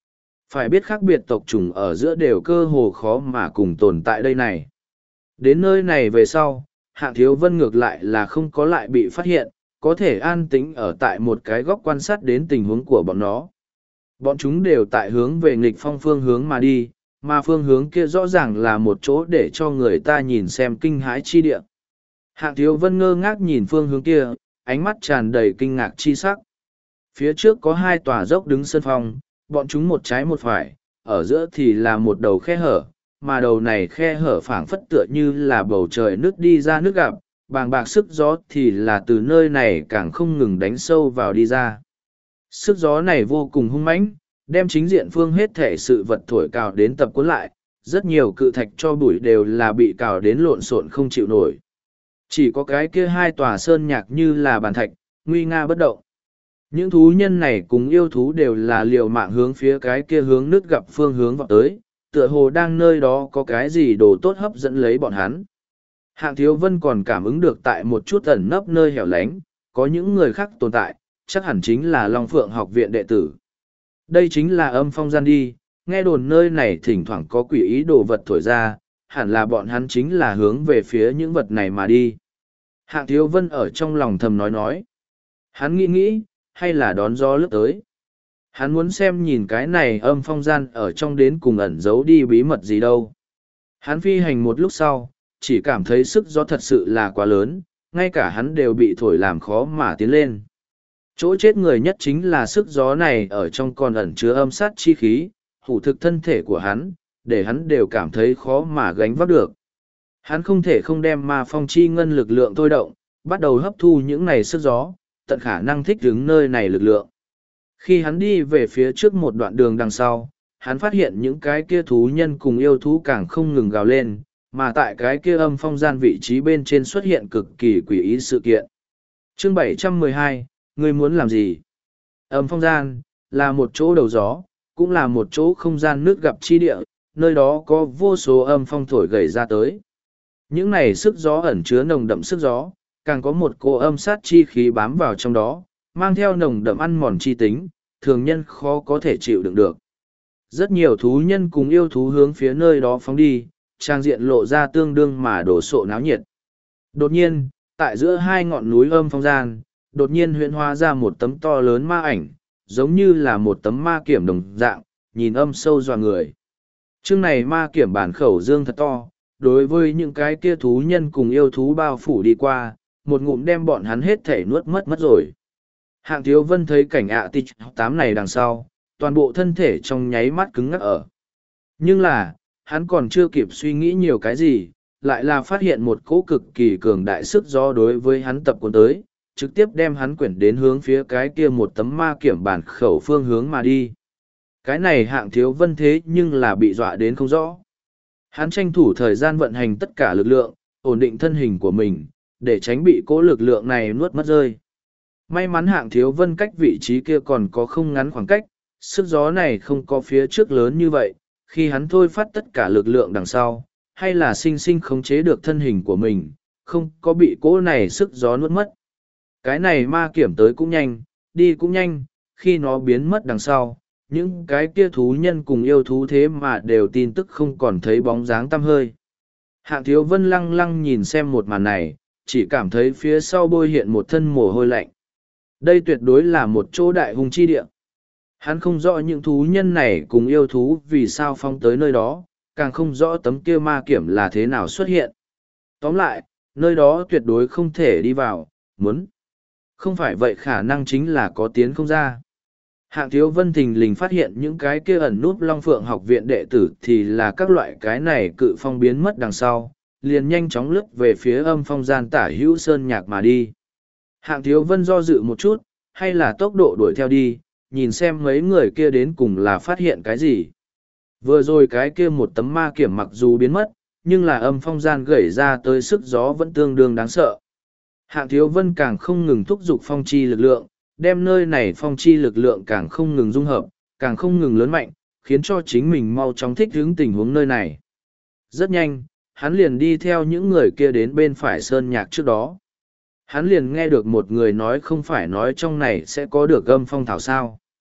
Phải biết khác biệt tộc chủng ở giữa đều cơ hồ khó mà cùng tồn tại đây này. Đến nơi này về sau, Hạng Thiếu Vân ngược lại là không có lại bị phát hiện, có thể an tĩnh ở tại một cái góc quan sát đến tình huống của bọn nó. Bọn chúng đều tại hướng về nghịch phong phương hướng mà đi, mà phương hướng kia rõ ràng là một chỗ để cho người ta nhìn xem kinh hãi chi địa. Hạng Thiếu Vân ngơ ngác nhìn phương hướng kia, ánh mắt tràn đầy kinh ngạc chi sắc. Phía trước có hai tòa dốc đứng sân phong, bọn chúng một trái một phải, ở giữa thì là một đầu khe hở, mà đầu này khe hở phảng phất tựa như là bầu trời nước đi ra nước gặp, bàng bạc sức gió thì là từ nơi này càng không ngừng đánh sâu vào đi ra. Sức gió này vô cùng hung mãnh, đem chính diện phương hết thể sự vật thổi cào đến tập cuốn lại, rất nhiều cự thạch cho bụi đều là bị cào đến lộn xộn không chịu nổi. Chỉ có cái kia hai tòa sơn nhạc như là bàn thạch, nguy nga bất động. Những thú nhân này cùng yêu thú đều là liều mạng hướng phía cái kia hướng nước gặp phương hướng vào tới, tựa hồ đang nơi đó có cái gì đồ tốt hấp dẫn lấy bọn hắn. Hạng Thiếu Vân còn cảm ứng được tại một chút ẩn nấp nơi hẻo lánh, có những người khác tồn tại, chắc hẳn chính là Long Phượng học viện đệ tử. Đây chính là âm phong gian đi, nghe đồn nơi này thỉnh thoảng có quỷ ý đồ vật thổi ra, hẳn là bọn hắn chính là hướng về phía những vật này mà đi. Hạng Thiếu Vân ở trong lòng thầm nói. Hắn nghĩ, hay là đón gió lướt tới. Hắn muốn xem nhìn cái này âm phong gian ở trong đến cùng ẩn giấu đi bí mật gì đâu. Hắn phi hành một lúc sau, chỉ cảm thấy sức gió thật sự là quá lớn, ngay cả hắn đều bị thổi làm khó mà tiến lên. Chỗ chết người nhất chính là sức gió này ở trong còn ẩn chứa âm sát chi khí, hủ thực thân thể của hắn, để hắn đều cảm thấy khó mà gánh vác được. Hắn không thể không đem ma phong chi ngân lực lượng thôi động, bắt đầu hấp thu những này sức gió, tận khả năng thích ứng nơi này lực lượng. Khi hắn đi về phía trước một đoạn đường đằng sau, hắn phát hiện những cái kia thú nhân cùng yêu thú càng không ngừng gào lên, mà tại cái kia âm phong gian vị trí bên trên xuất hiện cực kỳ quỷ ý sự kiện. Chương 712, ngươi muốn làm gì? Âm phong gian, là một chỗ đầu gió, cũng là một chỗ không gian nước gặp chi địa, nơi đó có vô số âm phong thổi gầy ra tới. Những này sức gió ẩn chứa nồng đậm sức gió, càng có một cỗ âm sát chi khí bám vào trong đó, mang theo nồng đậm ăn mòn chi tính, thường nhân khó có thể chịu đựng được. Rất nhiều thú nhân cùng yêu thú hướng phía nơi đó phóng đi, trang diện lộ ra tương đương mà đổ sộ náo nhiệt. Đột nhiên, tại giữa hai ngọn núi âm phong gian, đột nhiên huyễn hóa ra một tấm to lớn ma ảnh, giống như là một tấm ma kiểm đồng dạng, nhìn âm sâu dọa người. Chương này ma kiểm bản khẩu dương thật to, đối với những cái kia thú nhân cùng yêu thú bao phủ đi qua, một ngụm đem bọn hắn hết thể nuốt mất rồi. Hạng Thiếu Vân thấy cảnh tịch 8 này đằng sau, toàn bộ thân thể trong nháy mắt cứng ngắc ở. Nhưng là, hắn còn chưa kịp suy nghĩ nhiều cái gì, lại là phát hiện một cỗ cực kỳ cường đại sức gió đối với hắn tập cuốn tới, trực tiếp đem hắn quyển đến hướng phía cái kia một tấm ma kiểm bản khẩu phương hướng mà đi. Cái này Hạng Thiếu Vân thế nhưng là bị dọa đến không rõ. Hắn tranh thủ thời gian vận hành tất cả lực lượng, ổn định thân hình của mình, để tránh bị cỗ lực lượng này nuốt mất rơi. May mắn Hạng Thiếu Vân cách vị trí kia còn có không ngắn khoảng cách, sức gió này không có phía trước lớn như vậy, khi hắn thôi phát tất cả lực lượng đằng sau, hay là sinh sinh khống chế được thân hình của mình, không có bị cỗ này sức gió nuốt mất. Cái này ma kiểm tới cũng nhanh, đi cũng nhanh, khi nó biến mất đằng sau, những cái kia thú nhân cùng yêu thú thế mà đều tin tức không còn thấy bóng dáng tăm hơi. Hạng Thiếu Vân lăng lăng nhìn xem một màn này, chỉ cảm thấy phía sau bôi hiện một thân mồ hôi lạnh. Đây tuyệt đối là một chỗ đại hung chi địa. Hắn không rõ những thú nhân này cùng yêu thú vì sao phong tới nơi đó, càng không rõ tấm kia ma kiểm là thế nào xuất hiện. Tóm lại, nơi đó tuyệt đối không thể đi vào, muốn. Không phải vậy khả năng chính là có tiến không ra. Hạng Thiếu Vân thình lình phát hiện những cái kia ẩn núp Long Phượng học viện đệ tử thì là các loại cái này cự phong biến mất đằng sau, liền nhanh chóng lướt về phía âm phong gian tả hữu sơn nhạc mà đi. Hạng Thiếu Vân do dự một chút, hay là tốc độ đuổi theo đi, nhìn xem mấy người kia đến cùng là phát hiện cái gì. Vừa rồi cái kia một tấm ma kiểm mặc dù biến mất, nhưng là âm phong gian gẩy ra tới sức gió vẫn tương đương đáng sợ. Hạng Thiếu Vân càng không ngừng thúc giục phong chi lực lượng, đem nơi này phong chi lực lượng càng không ngừng dung hợp, càng không ngừng lớn mạnh, khiến cho chính mình mau chóng thích ứng tình huống nơi này. Rất nhanh, hắn liền đi theo những người kia đến bên phải sơn nhạc trước đó. Hắn liền nghe được một người nói không phải nói trong này sẽ có được âm phong thảo sao.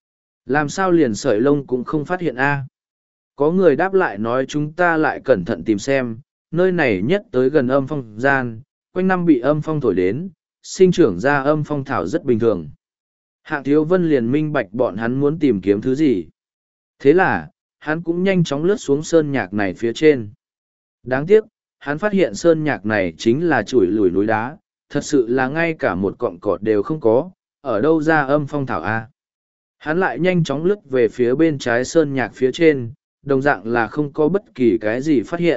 Làm sao liền sợi lông cũng không phát hiện a? Có người đáp lại nói chúng ta lại cẩn thận tìm xem, nơi này nhất tới gần âm phong gian, quanh năm bị âm phong thổi đến, sinh trưởng ra âm phong thảo rất bình thường. Hạng Thiếu Vân liền minh bạch bọn hắn muốn tìm kiếm thứ gì. Thế là, hắn cũng nhanh chóng lướt xuống sơn nhạc này phía trên. Đáng tiếc, hắn phát hiện sơn nhạc này chính là chủi lùi núi đá, thật sự là ngay cả một cọng cọt đều không có, ở đâu ra âm phong thảo a? Hắn lại nhanh chóng lướt về phía bên trái sơn nhạc phía trên, đồng dạng là không có bất kỳ cái gì phát hiện.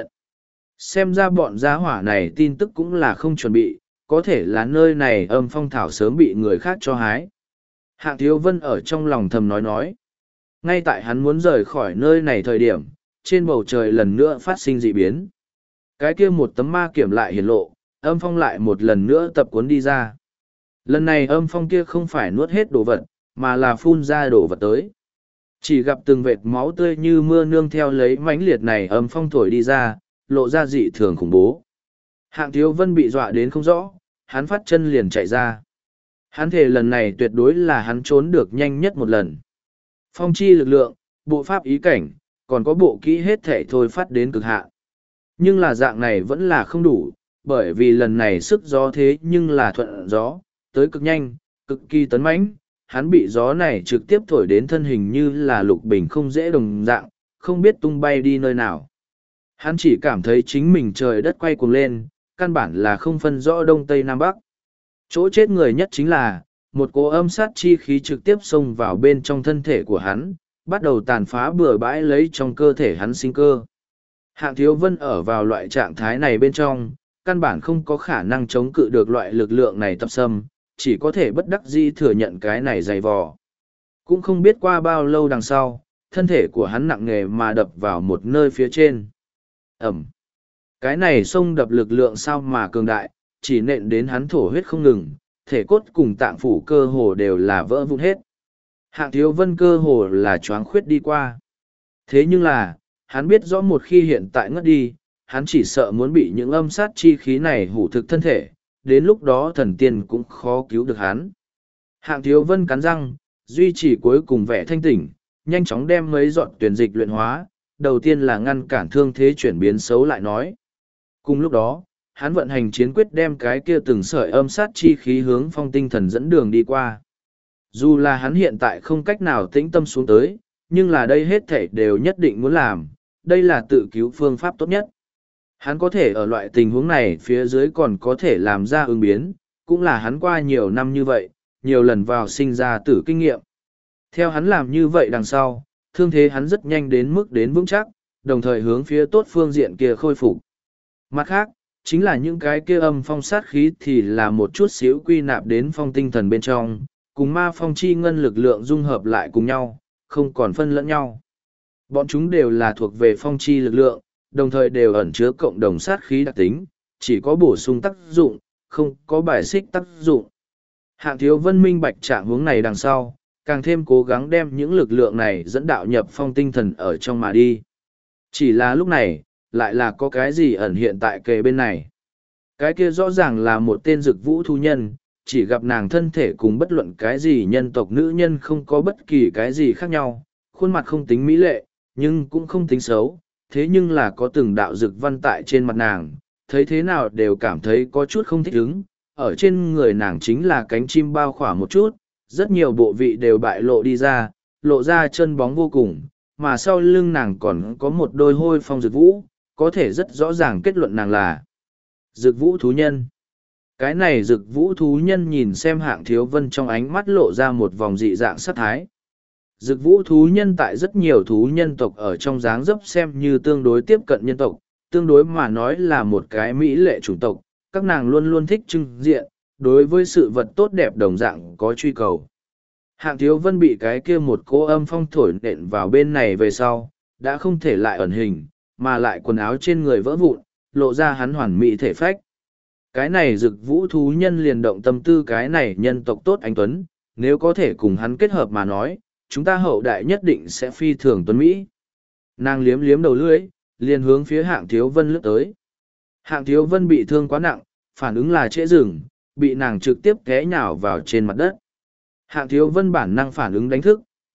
Xem ra bọn gia hỏa này tin tức cũng là không chuẩn bị, có thể là nơi này âm phong thảo sớm bị người khác cho hái. Hạng Thiếu Vân ở trong lòng thầm nói. Ngay tại hắn muốn rời khỏi nơi này thời điểm, trên bầu trời lần nữa phát sinh dị biến. Cái kia một tấm ma kiểm lại hiển lộ, âm phong lại một lần nữa tập cuốn đi ra. Lần này âm phong kia không phải nuốt hết đồ vật, mà là phun ra đồ vật tới. Chỉ gặp từng vệt máu tươi như mưa nương theo lấy mãnh liệt này âm phong thổi đi ra, lộ ra dị thường khủng bố. Hạng Thiếu Vân bị dọa đến không rõ, hắn phát chân liền chạy ra. Hắn thề lần này tuyệt đối là hắn trốn được nhanh nhất một lần. Phong chi lực lượng, bộ pháp ý cảnh, còn có bộ kỹ hết thể thôi phát đến cực hạn. Nhưng là dạng này vẫn là không đủ, bởi vì lần này sức gió thế nhưng là thuận gió, tới cực nhanh, cực kỳ tấn mãnh. Hắn bị gió này trực tiếp thổi đến thân hình như là lục bình không dễ đồng dạng, không biết tung bay đi nơi nào. Hắn chỉ cảm thấy chính mình trời đất quay cuồng lên, căn bản là không phân rõ đông tây nam bắc. Chỗ chết người nhất chính là, một cỗ âm sát chi khí trực tiếp xông vào bên trong thân thể của hắn, bắt đầu tàn phá bừa bãi lấy trong cơ thể hắn sinh cơ. Hạng Thiếu Vân ở vào loại trạng thái này bên trong, căn bản không có khả năng chống cự được loại lực lượng này tập xâm, chỉ có thể bất đắc dĩ thừa nhận cái này dày vò. Cũng không biết qua bao lâu đằng sau, thân thể của hắn nặng nề mà đập vào một nơi phía trên. Ẩm. Cái này xông đập lực lượng sao mà cường đại, chỉ nện đến hắn thổ huyết không ngừng, thể cốt cùng tạng phủ cơ hồ đều là vỡ vụn hết. Hạng Thiếu Vân cơ hồ là choáng khuyết đi qua. Thế nhưng là, hắn biết rõ một khi hiện tại ngất đi, hắn chỉ sợ muốn bị những âm sát chi khí này hủ thực thân thể, đến lúc đó thần tiên cũng khó cứu được hắn. Hạng Thiếu Vân cắn răng, duy trì cuối cùng vẻ thanh tỉnh, nhanh chóng đem mấy giọt tuyển dịch luyện hóa, đầu tiên là ngăn cản thương thế chuyển biến xấu lại nói. Cùng lúc đó, hắn vận hành chiến quyết đem cái kia từng sợi âm sát chi khí hướng phong tinh thần dẫn đường đi qua. Dù là hắn hiện tại không cách nào tĩnh tâm xuống tới, nhưng là đây hết thảy đều nhất định muốn làm, đây là tự cứu phương pháp tốt nhất. Hắn có thể ở loại tình huống này phía dưới còn có thể làm ra ứng biến, cũng là hắn qua nhiều năm như vậy, nhiều lần vào sinh ra tử kinh nghiệm. Theo hắn làm như vậy đằng sau, thương thế hắn rất nhanh đến mức đến vững chắc, đồng thời hướng phía tốt phương diện kia khôi phục. Mặt khác, chính là những cái kia âm phong sát khí thì là một chút xíu quy nạp đến phong tinh thần bên trong, cùng ma phong chi ngân lực lượng dung hợp lại cùng nhau, không còn phân lẫn nhau. Bọn chúng đều là thuộc về phong chi lực lượng, đồng thời đều ẩn chứa cộng đồng sát khí đặc tính, chỉ có bổ sung tác dụng, không có bài xích tác dụng. Hạng Thiếu Vân minh bạch trạng hướng này đằng sau, càng thêm cố gắng đem những lực lượng này dẫn đạo nhập phong tinh thần ở trong mà đi. Chỉ là lúc này, lại là có cái gì ẩn hiện tại kề bên này. Cái kia rõ ràng là một tên dực vũ thú nhân, chỉ gặp nàng thân thể cùng bất luận cái gì nhân tộc nữ nhân không có bất kỳ cái gì khác nhau, khuôn mặt không tính mỹ lệ, nhưng cũng không tính xấu, thế nhưng là có từng đạo dực văn tại trên mặt nàng, thấy thế nào đều cảm thấy có chút không thích ứng, ở trên người nàng chính là cánh chim bao khỏa một chút, rất nhiều bộ vị đều bại lộ đi ra, lộ ra chân bóng vô cùng, mà sau lưng nàng còn có một đôi hôi phong dực vũ, có thể rất rõ ràng kết luận nàng là dực vũ thú nhân. Cái này dực vũ thú nhân nhìn xem Hạng Thiếu Vân trong ánh mắt lộ ra một vòng dị dạng sát thái. Dực vũ thú nhân tại rất nhiều thú nhân tộc ở trong dáng dấp xem như tương đối tiếp cận nhân tộc, tương đối mà nói là một cái mỹ lệ chủng tộc, các nàng luôn luôn thích trưng diện, đối với sự vật tốt đẹp đồng dạng có truy cầu. Hạng Thiếu Vân bị cái kia một cô âm phong thổi nện vào bên này về sau, đã không thể lại ẩn hình, mà lại quần áo trên người vỡ vụn, lộ ra hắn hoàn mỹ thể phách. Cái này dực vũ thú nhân liền động tâm tư cái này nhân tộc tốt anh Tuấn, nếu có thể cùng hắn kết hợp mà nói, chúng ta hậu đại nhất định sẽ phi thường tuấn Mỹ. Nàng liếm liếm đầu lưỡi, liền hướng phía Hạng Thiếu Vân lướt tới. Hạng Thiếu Vân bị thương quá nặng, phản ứng là trễ dừng, bị nàng trực tiếp té nhào vào trên mặt đất. Hạng Thiếu Vân bản năng phản ứng đánh thức,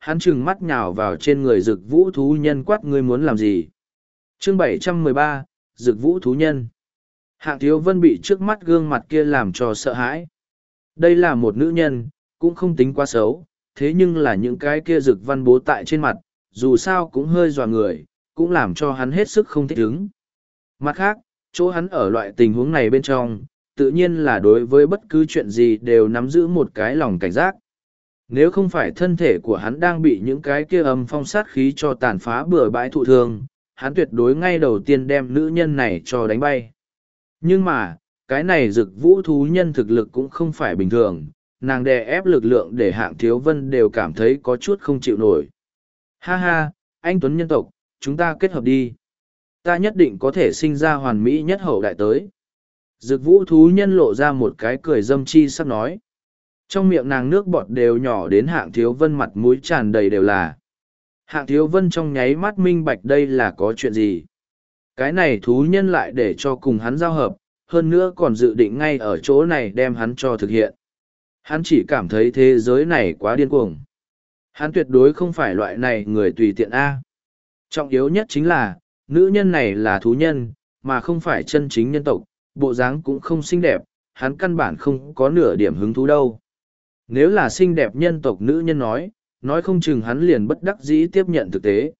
hắn trừng mắt nhào vào trên người Dực Vũ thú nhân quát ngươi muốn làm gì. Chương 713, Dực Vũ thú nhân. Hạng Thiếu Vân bị trước mắt gương mặt kia làm cho sợ hãi. Đây là một nữ nhân, cũng không tính quá xấu, thế nhưng là những cái kia rực văn bố tại trên mặt, dù sao cũng hơi dọa người, cũng làm cho hắn hết sức không thích ứng. Mặt khác, chỗ hắn ở loại tình huống này bên trong, tự nhiên là đối với bất cứ chuyện gì đều nắm giữ một cái lòng cảnh giác. Nếu không phải thân thể của hắn đang bị những cái kia âm phong sát khí cho tàn phá bừa bãi thụ thương, hắn tuyệt đối ngay đầu tiên đem nữ nhân này cho đánh bay. Nhưng mà, cái này Dực Vũ thú nhân thực lực cũng không phải bình thường, nàng đè ép lực lượng để Hạng Thiếu Vân đều cảm thấy có chút không chịu nổi. Ha ha, anh Tuấn nhân tộc, chúng ta kết hợp đi. Ta nhất định có thể sinh ra hoàn mỹ nhất hậu đại tới. Dực Vũ thú nhân lộ ra một cái cười dâm chi sắp nói. Trong miệng nàng nước bọt đều nhỏ đến Hạng Thiếu Vân mặt mũi tràn đầy đều là. Hạng Thiếu Vân trong nháy mắt minh bạch đây là có chuyện gì. Cái này thú nhân lại để cho cùng hắn giao hợp, hơn nữa còn dự định ngay ở chỗ này đem hắn cho thực hiện. Hắn chỉ cảm thấy thế giới này quá điên cuồng. Hắn tuyệt đối không phải loại này người tùy tiện A. Trọng yếu nhất chính là, nữ nhân này là thú nhân, mà không phải chân chính nhân tộc, bộ dáng cũng không xinh đẹp, hắn căn bản không có nửa điểm hứng thú đâu. Nếu là xinh đẹp nhân tộc nữ nhân nói không chừng hắn liền bất đắc dĩ tiếp nhận thực tế.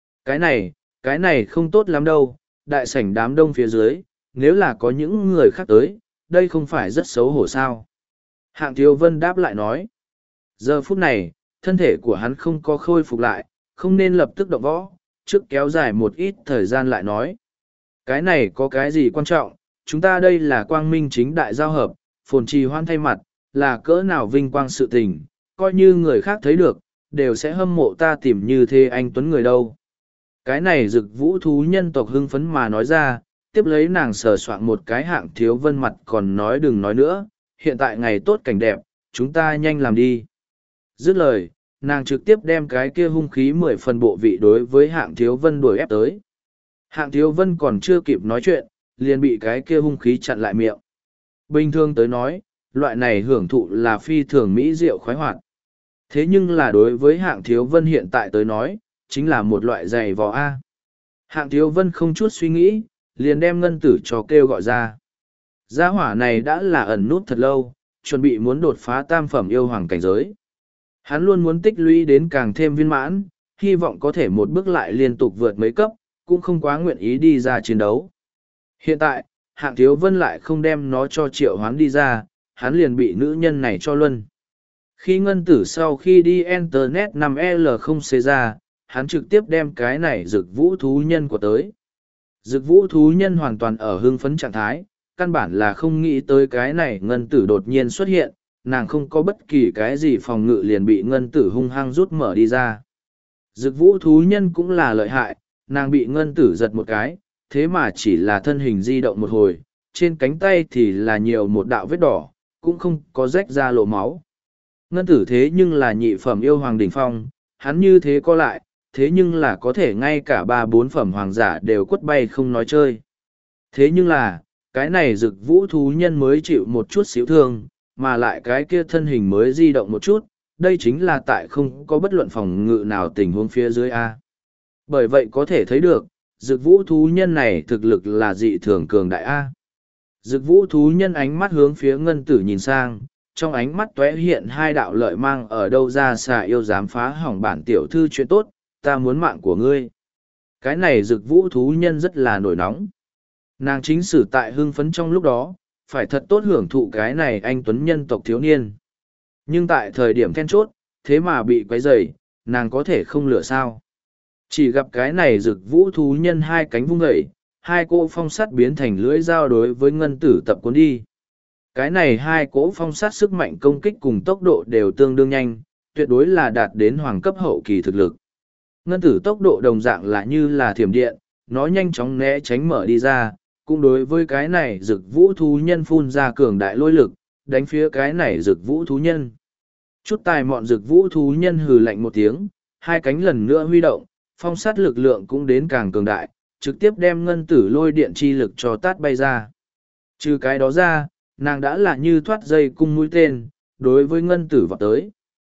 Cái này không tốt lắm đâu, đại sảnh đám đông phía dưới, nếu là có những người khác tới, đây không phải rất xấu hổ sao. Hạng Thiếu Vân đáp lại nói. Giờ phút này, thân thể của hắn không có khôi phục lại, không nên lập tức động võ, trước kéo dài một ít thời gian lại nói. Cái này có cái gì quan trọng, chúng ta đây là quang minh chính đại giao hợp, phồn trì hoan thay mặt, là cỡ nào vinh quang sự tình, coi như người khác thấy được, đều sẽ hâm mộ ta tìm như thế anh Tuấn người đâu. Cái này Dực Vũ thú nhân tộc hưng phấn mà nói ra, tiếp lấy nàng sờ soạn một cái Hạng Thiếu Vân mặt còn nói đừng nói nữa, hiện tại ngày tốt cảnh đẹp, chúng ta nhanh làm đi. Dứt lời, nàng trực tiếp đem cái kia hung khí 10 phần bộ vị đối với Hạng Thiếu Vân đuổi ép tới. Hạng Thiếu Vân còn chưa kịp nói chuyện, liền bị cái kia hung khí chặn lại miệng. Bình thường tới nói, loại này hưởng thụ là phi thường mỹ diệu khoái hoạt. Thế nhưng là đối với Hạng Thiếu Vân hiện tại tới nói, chính là một loại giày vò A. Hạng Thiếu Vân không chút suy nghĩ, liền đem ngân tử cho kêu gọi ra. Gia hỏa này đã là ẩn nút thật lâu, chuẩn bị muốn đột phá tam phẩm yêu hoàng cảnh giới. Hắn luôn muốn tích lũy đến càng thêm viên mãn, hy vọng có thể một bước lại liên tục vượt mấy cấp, cũng không quá nguyện ý đi ra chiến đấu. Hiện tại, Hạng Thiếu Vân lại không đem nó cho triệu hoán đi ra, hắn liền bị nữ nhân này cho luân. Khi ngân tử sau khi đi Internet 5L0C ra, hắn trực tiếp đem cái này Dực Vũ thú nhân của tới. Dực Vũ thú nhân hoàn toàn ở hưng phấn trạng thái, căn bản là không nghĩ tới cái này ngân tử đột nhiên xuất hiện, nàng không có bất kỳ cái gì phòng ngự liền bị ngân tử hung hăng rút mở đi ra. Dực Vũ thú nhân cũng là lợi hại, nàng bị ngân tử giật một cái, thế mà chỉ là thân hình di động một hồi, trên cánh tay thì là nhiều một đạo vết đỏ, cũng không có rách ra lộ máu. Ngân tử thế nhưng là nhị phẩm yêu hoàng đỉnh phong, hắn như thế có lại, thế nhưng là có thể ngay cả 3-4 phẩm hoàng giả đều quất bay không nói chơi. Thế nhưng là, cái này Dực Vũ thú nhân mới chịu một chút xíu thương, mà lại cái kia thân hình mới di động một chút, đây chính là tại không có bất luận phòng ngự nào tình huống phía dưới A. Bởi vậy có thể thấy được, Dực Vũ thú nhân này thực lực là dị thường cường đại A. Dực Vũ thú nhân ánh mắt hướng phía ngân tử nhìn sang, trong ánh mắt tóe hiện hai đạo lợi mang ở đâu ra xà yêu dám phá hỏng bản tiểu thư chuyện tốt, ta muốn mạng của ngươi. Cái này Dực Vũ thú nhân rất là nổi nóng. Nàng chính sử tại hưng phấn trong lúc đó, phải thật tốt hưởng thụ cái này anh tuấn nhân tộc thiếu niên. Nhưng tại thời điểm then chốt, thế mà bị quấy rầy, nàng có thể không lựa sao. Chỉ gặp cái này Dực Vũ thú nhân hai cánh vung dậy, hai cỗ phong sắt biến thành lưỡi dao đối với ngân tử tập cuốn đi. Cái này hai cỗ phong sắt sức mạnh công kích cùng tốc độ đều tương đương nhanh, tuyệt đối là đạt đến hoàng cấp hậu kỳ thực lực. Ngân tử tốc độ đồng dạng là như là thiểm điện, nó nhanh chóng né tránh mở đi ra, cũng đối với cái này Dực Vũ thú nhân phun ra cường đại lôi lực, đánh phía cái này Dực Vũ thú nhân. Chút tài mọn Dực Vũ thú nhân hừ lạnh một tiếng, hai cánh lần nữa huy động, phong sát lực lượng cũng đến càng cường đại, trực tiếp đem ngân tử lôi điện chi lực cho tát bay ra. Trừ cái đó ra, nàng đã là như thoát dây cung mũi tên, đối với ngân tử vọt tới.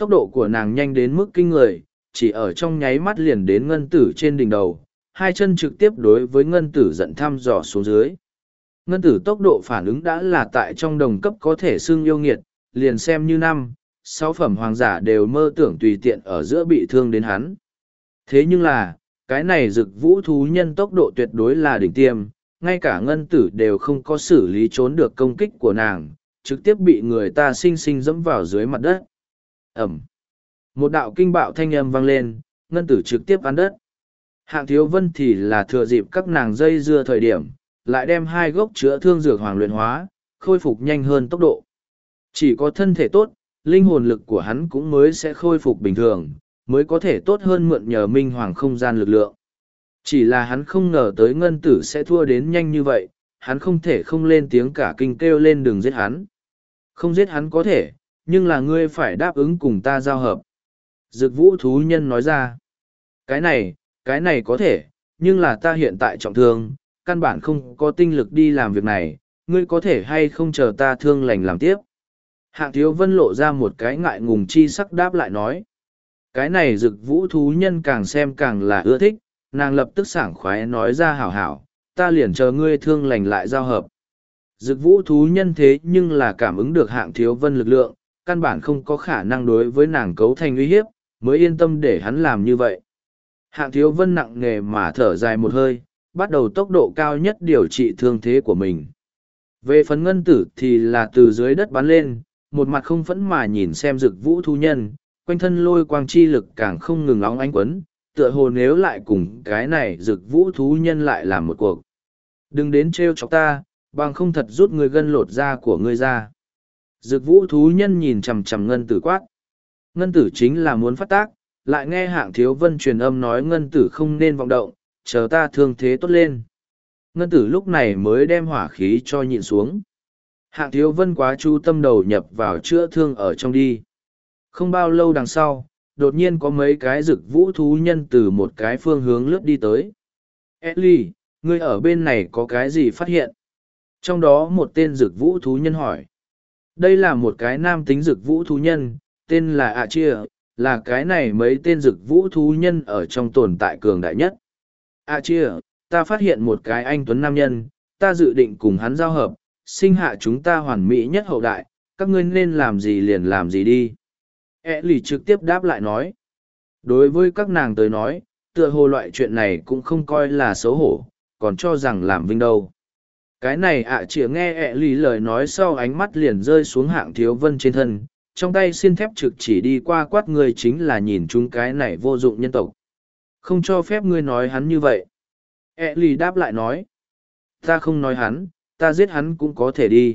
Tốc độ của nàng nhanh đến mức kinh người, chỉ ở trong nháy mắt liền đến ngân tử trên đỉnh đầu, hai chân trực tiếp đối với ngân tử giận thăm dò xuống dưới. Ngân tử tốc độ phản ứng đã là tại trong đồng cấp có thể xưng yêu nghiệt, liền xem như năm, sáu phẩm hoàng giả đều mơ tưởng tùy tiện ở giữa bị thương đến hắn. Thế nhưng là, cái này Dực Vũ thú nhân tốc độ tuyệt đối là đỉnh tiêm, ngay cả ngân tử đều không có xử lý trốn được công kích của nàng, trực tiếp bị người ta xinh xinh dẫm vào dưới mặt đất. Ẩm. Một đạo kinh bạo thanh âm vang lên, ngân tử trực tiếp ăn đất. Hạng Thiếu Vân thì là thừa dịp các nàng dây dưa thời điểm, lại đem hai gốc chữa thương dược hoàng luyện hóa, khôi phục nhanh hơn tốc độ. Chỉ có thân thể tốt, linh hồn lực của hắn cũng mới sẽ khôi phục bình thường, mới có thể tốt hơn mượn nhờ minh hoàng không gian lực lượng. Chỉ là hắn không ngờ tới ngân tử sẽ thua đến nhanh như vậy, hắn không thể không lên tiếng cả kinh kêu lên đừng giết hắn. Không giết hắn có thể, nhưng là ngươi phải đáp ứng cùng ta giao hợp. Dực Vũ thú nhân nói ra, cái này có thể, nhưng là ta hiện tại trọng thương, căn bản không có tinh lực đi làm việc này, ngươi có thể hay không chờ ta thương lành làm tiếp. Hạng Thiếu Vân lộ ra một cái ngại ngùng chi sắc đáp lại nói. Cái này Dực Vũ thú nhân càng xem càng là ưa thích, nàng lập tức sảng khoái nói ra hảo hảo, ta liền chờ ngươi thương lành lại giao hợp. Dực Vũ thú nhân thế nhưng là cảm ứng được Hạng Thiếu Vân lực lượng, căn bản không có khả năng đối với nàng cấu thành uy hiếp, mới yên tâm để hắn làm như vậy. Hạng Thiếu Vân nặng nề mà thở dài một hơi, bắt đầu tốc độ cao nhất điều trị thương thế của mình. Về phần ngân tử thì là từ dưới đất bắn lên, một mặt không phẫn mà nhìn xem Dực Vũ thú nhân, quanh thân lôi quang chi lực càng không ngừng óng ánh quấn, tựa hồ nếu lại cùng cái này Dực Vũ thú nhân lại làm một cuộc. Đừng đến trêu chọc ta, bằng không thật rút người gân lột da của ngươi ra. Dực Vũ thú nhân nhìn chằm chằm ngân tử quát. Ngân tử chính là muốn phát tác, lại nghe Hạng Thiếu Vân truyền âm nói ngân tử không nên vọng động, chờ ta thương thế tốt lên. Ngân tử lúc này mới đem hỏa khí cho nhịn xuống. Hạng Thiếu Vân quá chú tâm đầu nhập vào chữa thương ở trong đi. Không bao lâu đằng sau, đột nhiên có mấy cái Dực Vũ thú nhân từ một cái phương hướng lướt đi tới. Ellie, ngươi ở bên này có cái gì phát hiện? Trong đó một tên Dực Vũ thú nhân hỏi. Đây là một cái nam tính Dực Vũ thú nhân, tên là ạ chia, là cái này mấy tên Dực Vũ thú nhân ở trong tồn tại cường đại nhất. ạ chia, ta phát hiện một cái anh tuấn nam nhân, ta dự định cùng hắn giao hợp, sinh hạ chúng ta hoàn mỹ nhất hậu đại, các ngươi nên làm gì liền làm gì đi. Ellie trực tiếp đáp lại nói. Đối với các nàng tới nói, tựa hồ loại chuyện này cũng không coi là xấu hổ, còn cho rằng làm vinh đâu. Cái này ạ chỉ nghe Ellie lời nói sau ánh mắt liền rơi xuống Hạng Thiếu Vân trên thân, trong tay xiên thép trực chỉ đi qua quát người chính là nhìn chúng cái này vô dụng nhân tộc. Không cho phép ngươi nói hắn như vậy. Ellie đáp lại nói. Ta không nói hắn, ta giết hắn cũng có thể đi.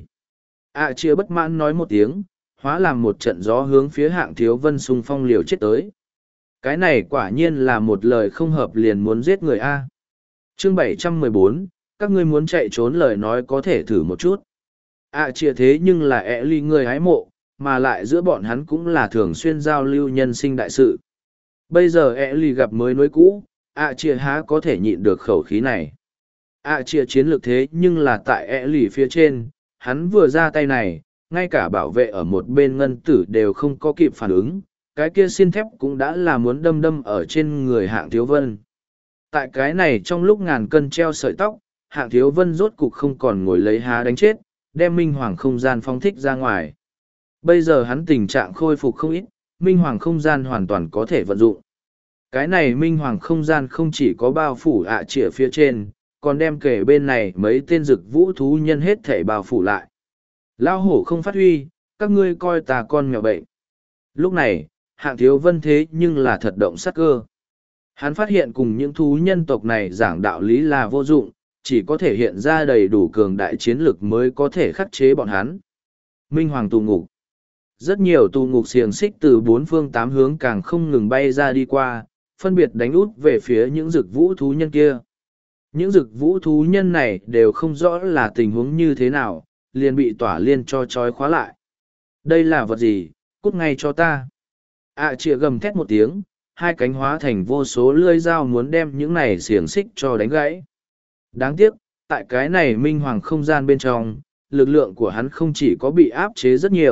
ạ chia bất mãn nói một tiếng, hóa làm một trận gió hướng phía Hạng Thiếu Vân xung phong liều chết tới. Cái này quả nhiên là một lời không hợp liền muốn giết người A. Chương 714, các ngươi muốn chạy trốn lời nói có thể thử một chút. Chia thế nhưng là Ellie người hái mộ, mà lại giữa bọn hắn cũng là thường xuyên giao lưu nhân sinh đại sự. Bây giờ Ellie gặp mới nối cũ, chia há có thể nhịn được khẩu khí này. Chia chiến lược thế nhưng là tại Ellie phía trên, hắn vừa ra tay này, ngay cả bảo vệ ở một bên ngân tử đều không có kịp phản ứng, cái kia xiên thép cũng đã là muốn đâm đâm ở trên người Hạng Thiếu Vân. Tại cái này trong lúc ngàn cân treo sợi tóc, Hạng Thiếu Vân rốt cục không còn ngồi lấy há đánh chết, đem minh hoàng không gian phóng thích ra ngoài. Bây giờ hắn tình trạng khôi phục không ít, minh hoàng không gian hoàn toàn có thể vận dụng. Cái này minh hoàng không gian không chỉ có bao phủ chĩa phía trên, còn đem kể bên này mấy tên Dực Vũ thú nhân hết thể bao phủ lại. Lao hổ không phát huy, các ngươi coi ta con mèo bệnh. Lúc này, Hạng Thiếu Vân thế nhưng là thật động sát cơ. Hắn phát hiện cùng những thú nhân tộc này giảng đạo lý là vô dụng, chỉ có thể hiện ra đầy đủ cường đại chiến lực mới có thể khắc chế bọn hắn. Minh Hoàng tù ngục. Rất nhiều tù ngục xiềng xích từ bốn phương tám hướng càng không ngừng bay ra đi qua, phân biệt đánh út về phía những Dực Vũ thú nhân kia. Những Dực Vũ thú nhân này đều không rõ là tình huống như thế nào, liền bị tỏa liên cho trói khóa lại. Đây là vật gì, cút ngay cho ta. Chĩa gầm thét một tiếng, hai cánh hóa thành vô số lưỡi dao muốn đem những này xiềng xích cho đánh gãy. Đáng tiếc, tại cái này minh hoàng không gian bên trong, lực lượng của hắn không chỉ có bị áp chế rất nhiều,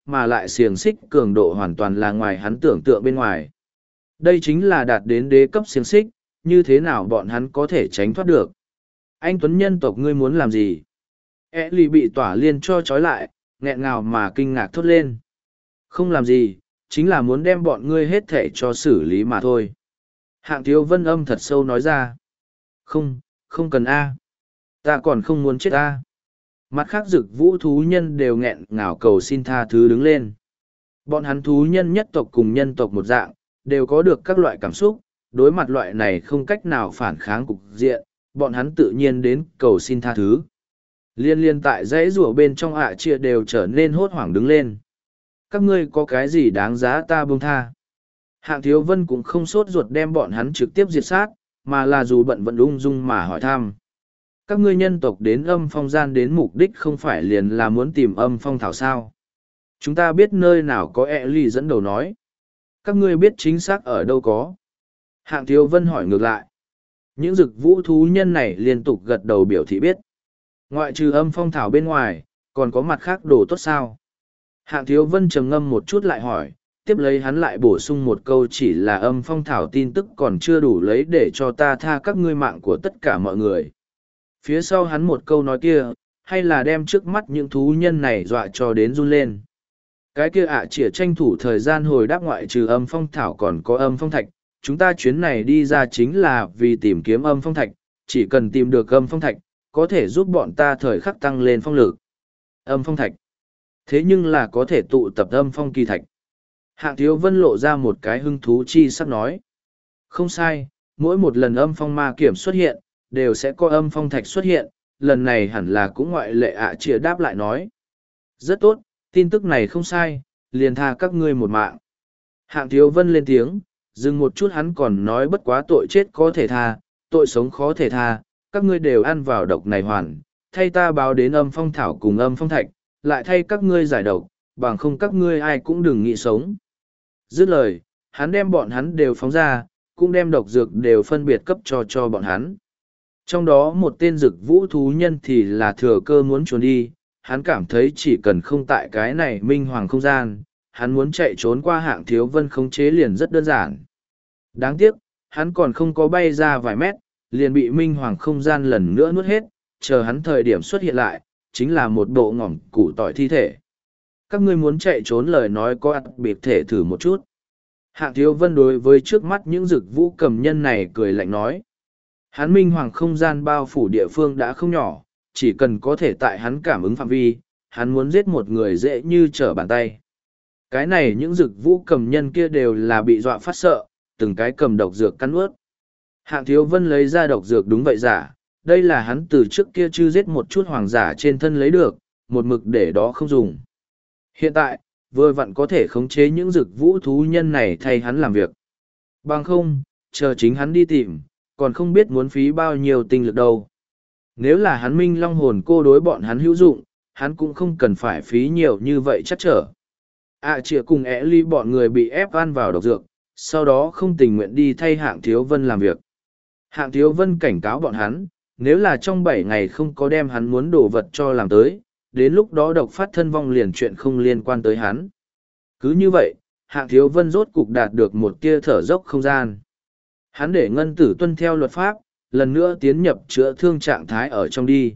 mà lại xiềng xích cường độ hoàn toàn là ngoài hắn tưởng tượng bên ngoài. Đây chính là đạt đến đế cấp xiềng xích, như thế nào bọn hắn có thể tránh thoát được. Anh Tuấn nhân tộc ngươi muốn làm gì? Ellie bị tỏa liên cho trói lại, nghẹn ngào mà kinh ngạc thốt lên. Không làm gì, chính là muốn đem bọn ngươi hết thể cho xử lý mà thôi. Hạng Thiếu Vân âm thật sâu nói ra. Không, không cần A. Ta còn không muốn chết A. Mặt khác dực vũ thú nhân đều nghẹn ngào cầu xin tha thứ đứng lên. Bọn hắn thú nhân nhất tộc cùng nhân tộc một dạng, đều có được các loại cảm xúc, đối mặt loại này không cách nào phản kháng cục diện, bọn hắn tự nhiên đến cầu xin tha thứ. Liên liên tại dãy rùa bên trong ạ chia đều trở nên hốt hoảng đứng lên. Các ngươi có cái gì đáng giá ta buông tha? Hạng Thiếu Vân cũng không sốt ruột đem bọn hắn trực tiếp diệt sát, mà là dù bận vẫn ung dung mà hỏi thăm. Các ngươi nhân tộc đến âm phong gian đến mục đích không phải liền là muốn tìm âm phong thảo sao? Chúng ta biết nơi nào có Ellie dẫn đầu nói. Các ngươi biết chính xác ở đâu có? Hạng Thiếu Vân hỏi ngược lại. Những dực vũ thú nhân này liên tục gật đầu biểu thị biết. Ngoại trừ âm phong thảo bên ngoài, còn có mặt khác đồ tốt sao? Hạng Thiếu Vân trầm ngâm một chút lại hỏi, tiếp lấy hắn lại bổ sung một câu chỉ là âm phong thảo tin tức còn chưa đủ lấy để cho ta tha các ngươi mạng của tất cả mọi người. Phía sau hắn một câu nói kia, hay là đem trước mắt những thú nhân này dọa cho đến run lên. Cái kia chỉ tranh thủ thời gian hồi đáp ngoại trừ âm phong thảo còn có âm phong thạch, chúng ta chuyến này đi ra chính là vì tìm kiếm âm phong thạch, chỉ cần tìm được âm phong thạch, có thể giúp bọn ta thời khắc tăng lên phong lực. Âm phong thạch. Thế nhưng là có thể tụ tập âm phong kỳ thạch. Hạng Thiếu Vân lộ ra một cái hứng thú chi sắp nói. Không sai, mỗi một lần âm phong ma kiểm xuất hiện, đều sẽ có âm phong thạch xuất hiện, lần này hẳn là cũng ngoại lệ chia đáp lại nói. Rất tốt, tin tức này không sai, liền tha các ngươi một mạng. Hạng Thiếu Vân lên tiếng, dừng một chút hắn còn nói bất quá tội chết có thể tha, tội sống khó thể tha, các ngươi đều ăn vào độc này hoàn, thay ta báo đến âm phong thảo cùng âm phong thạch, lại thay các ngươi giải độc, bằng không các ngươi ai cũng đừng nghĩ sống. Dứt lời, hắn đem bọn hắn đều phóng ra, cũng đem độc dược đều phân biệt cấp cho bọn hắn. Trong đó một tên dực vũ thú nhân thì là thừa cơ muốn trốn đi, hắn cảm thấy chỉ cần không tại cái này minh hoàng không gian, hắn muốn chạy trốn qua Hạng Thiếu Vân khống chế liền rất đơn giản. Đáng tiếc, hắn còn không có bay ra vài mét, liền bị minh hoàng không gian lần nữa nuốt hết, chờ hắn thời điểm xuất hiện lại, chính là một bộ ngỏm củ tỏi thi thể. Các ngươi muốn chạy trốn lời nói có biệt thể thử một chút. Hạng Thiếu Vân đối với trước mắt những dực vũ cầm nhân này cười lạnh nói. Hắn minh hoàng không gian bao phủ địa phương đã không nhỏ, chỉ cần có thể tại hắn cảm ứng phạm vi, hắn muốn giết một người dễ như trở bàn tay. Cái này những dực vũ cầm nhân kia đều là bị dọa phát sợ, từng cái cầm độc dược cắn ướt. Hạng Thiếu Vân lấy ra độc dược đúng vậy giả, đây là hắn từ trước kia chưa giết một chút hoàng giả trên thân lấy được, một mực để đó không dùng. Hiện tại, vừa vặn có thể khống chế những dực vũ thú nhân này thay hắn làm việc. Bằng không, chờ chính hắn đi tìm, còn không biết muốn phí bao nhiêu tinh lực đâu. Nếu là hắn minh long hồn cô đối bọn hắn hữu dụng, hắn cũng không cần phải phí nhiều như vậy chắc trở. Chịa cùng ly bọn người bị ép ăn vào độc dược, sau đó không tình nguyện đi thay Hạng Thiếu Vân làm việc. Hạng Thiếu Vân cảnh cáo bọn hắn, nếu là trong 7 ngày không có đem hắn muốn đổ vật cho làm tới, đến lúc đó độc phát thân vong liền chuyện không liên quan tới hắn. Cứ như vậy, Hạng Thiếu Vân rốt cục đạt được một tia thở dốc không gian. Hắn để ngân tử tuân theo luật pháp, lần nữa tiến nhập chữa thương trạng thái ở trong đi.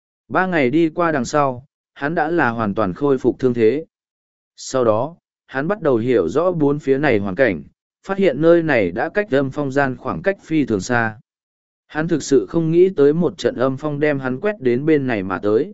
3 ngày đi qua đằng sau, hắn đã là hoàn toàn khôi phục thương thế. Sau đó, hắn bắt đầu hiểu rõ bốn phía này hoàn cảnh, phát hiện nơi này đã cách âm phong gian khoảng cách phi thường xa. Hắn thực sự không nghĩ tới một trận âm phong đem hắn quét đến bên này mà tới.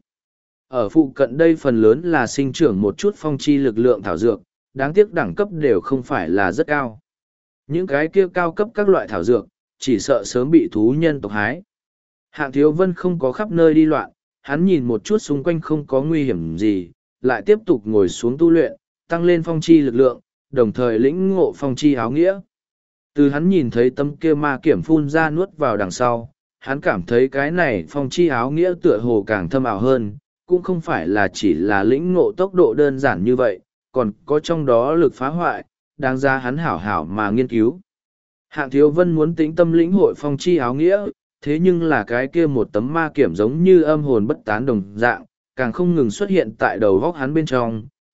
Ở phụ cận đây phần lớn là sinh trưởng một chút phong chi lực lượng thảo dược, đáng tiếc đẳng cấp đều không phải là rất cao. Những cái kia cao cấp các loại thảo dược, chỉ sợ sớm bị thú nhân tộc hái. Hạng Thiếu Vân không có khắp nơi đi loạn, hắn nhìn một chút xung quanh không có nguy hiểm gì, lại tiếp tục ngồi xuống tu luyện, tăng lên phong chi lực lượng, đồng thời lĩnh ngộ phong chi áo nghĩa. Từ hắn nhìn thấy tấm kia ma kiểm phun ra nuốt vào đằng sau, hắn cảm thấy cái này phong chi áo nghĩa tựa hồ càng thâm ảo hơn, cũng không phải là chỉ là lĩnh ngộ tốc độ đơn giản như vậy, còn có trong đó lực phá hoại, đáng ra hắn hảo hảo mà nghiên cứu. Hạng Thiếu Vân muốn tĩnh tâm lĩnh hội phong chi áo nghĩa, thế nhưng là cái kia một tấm ma kiểm giống như âm hồn bất tán đồng dạng, càng không ngừng xuất hiện tại đầu góc hắn bên trong,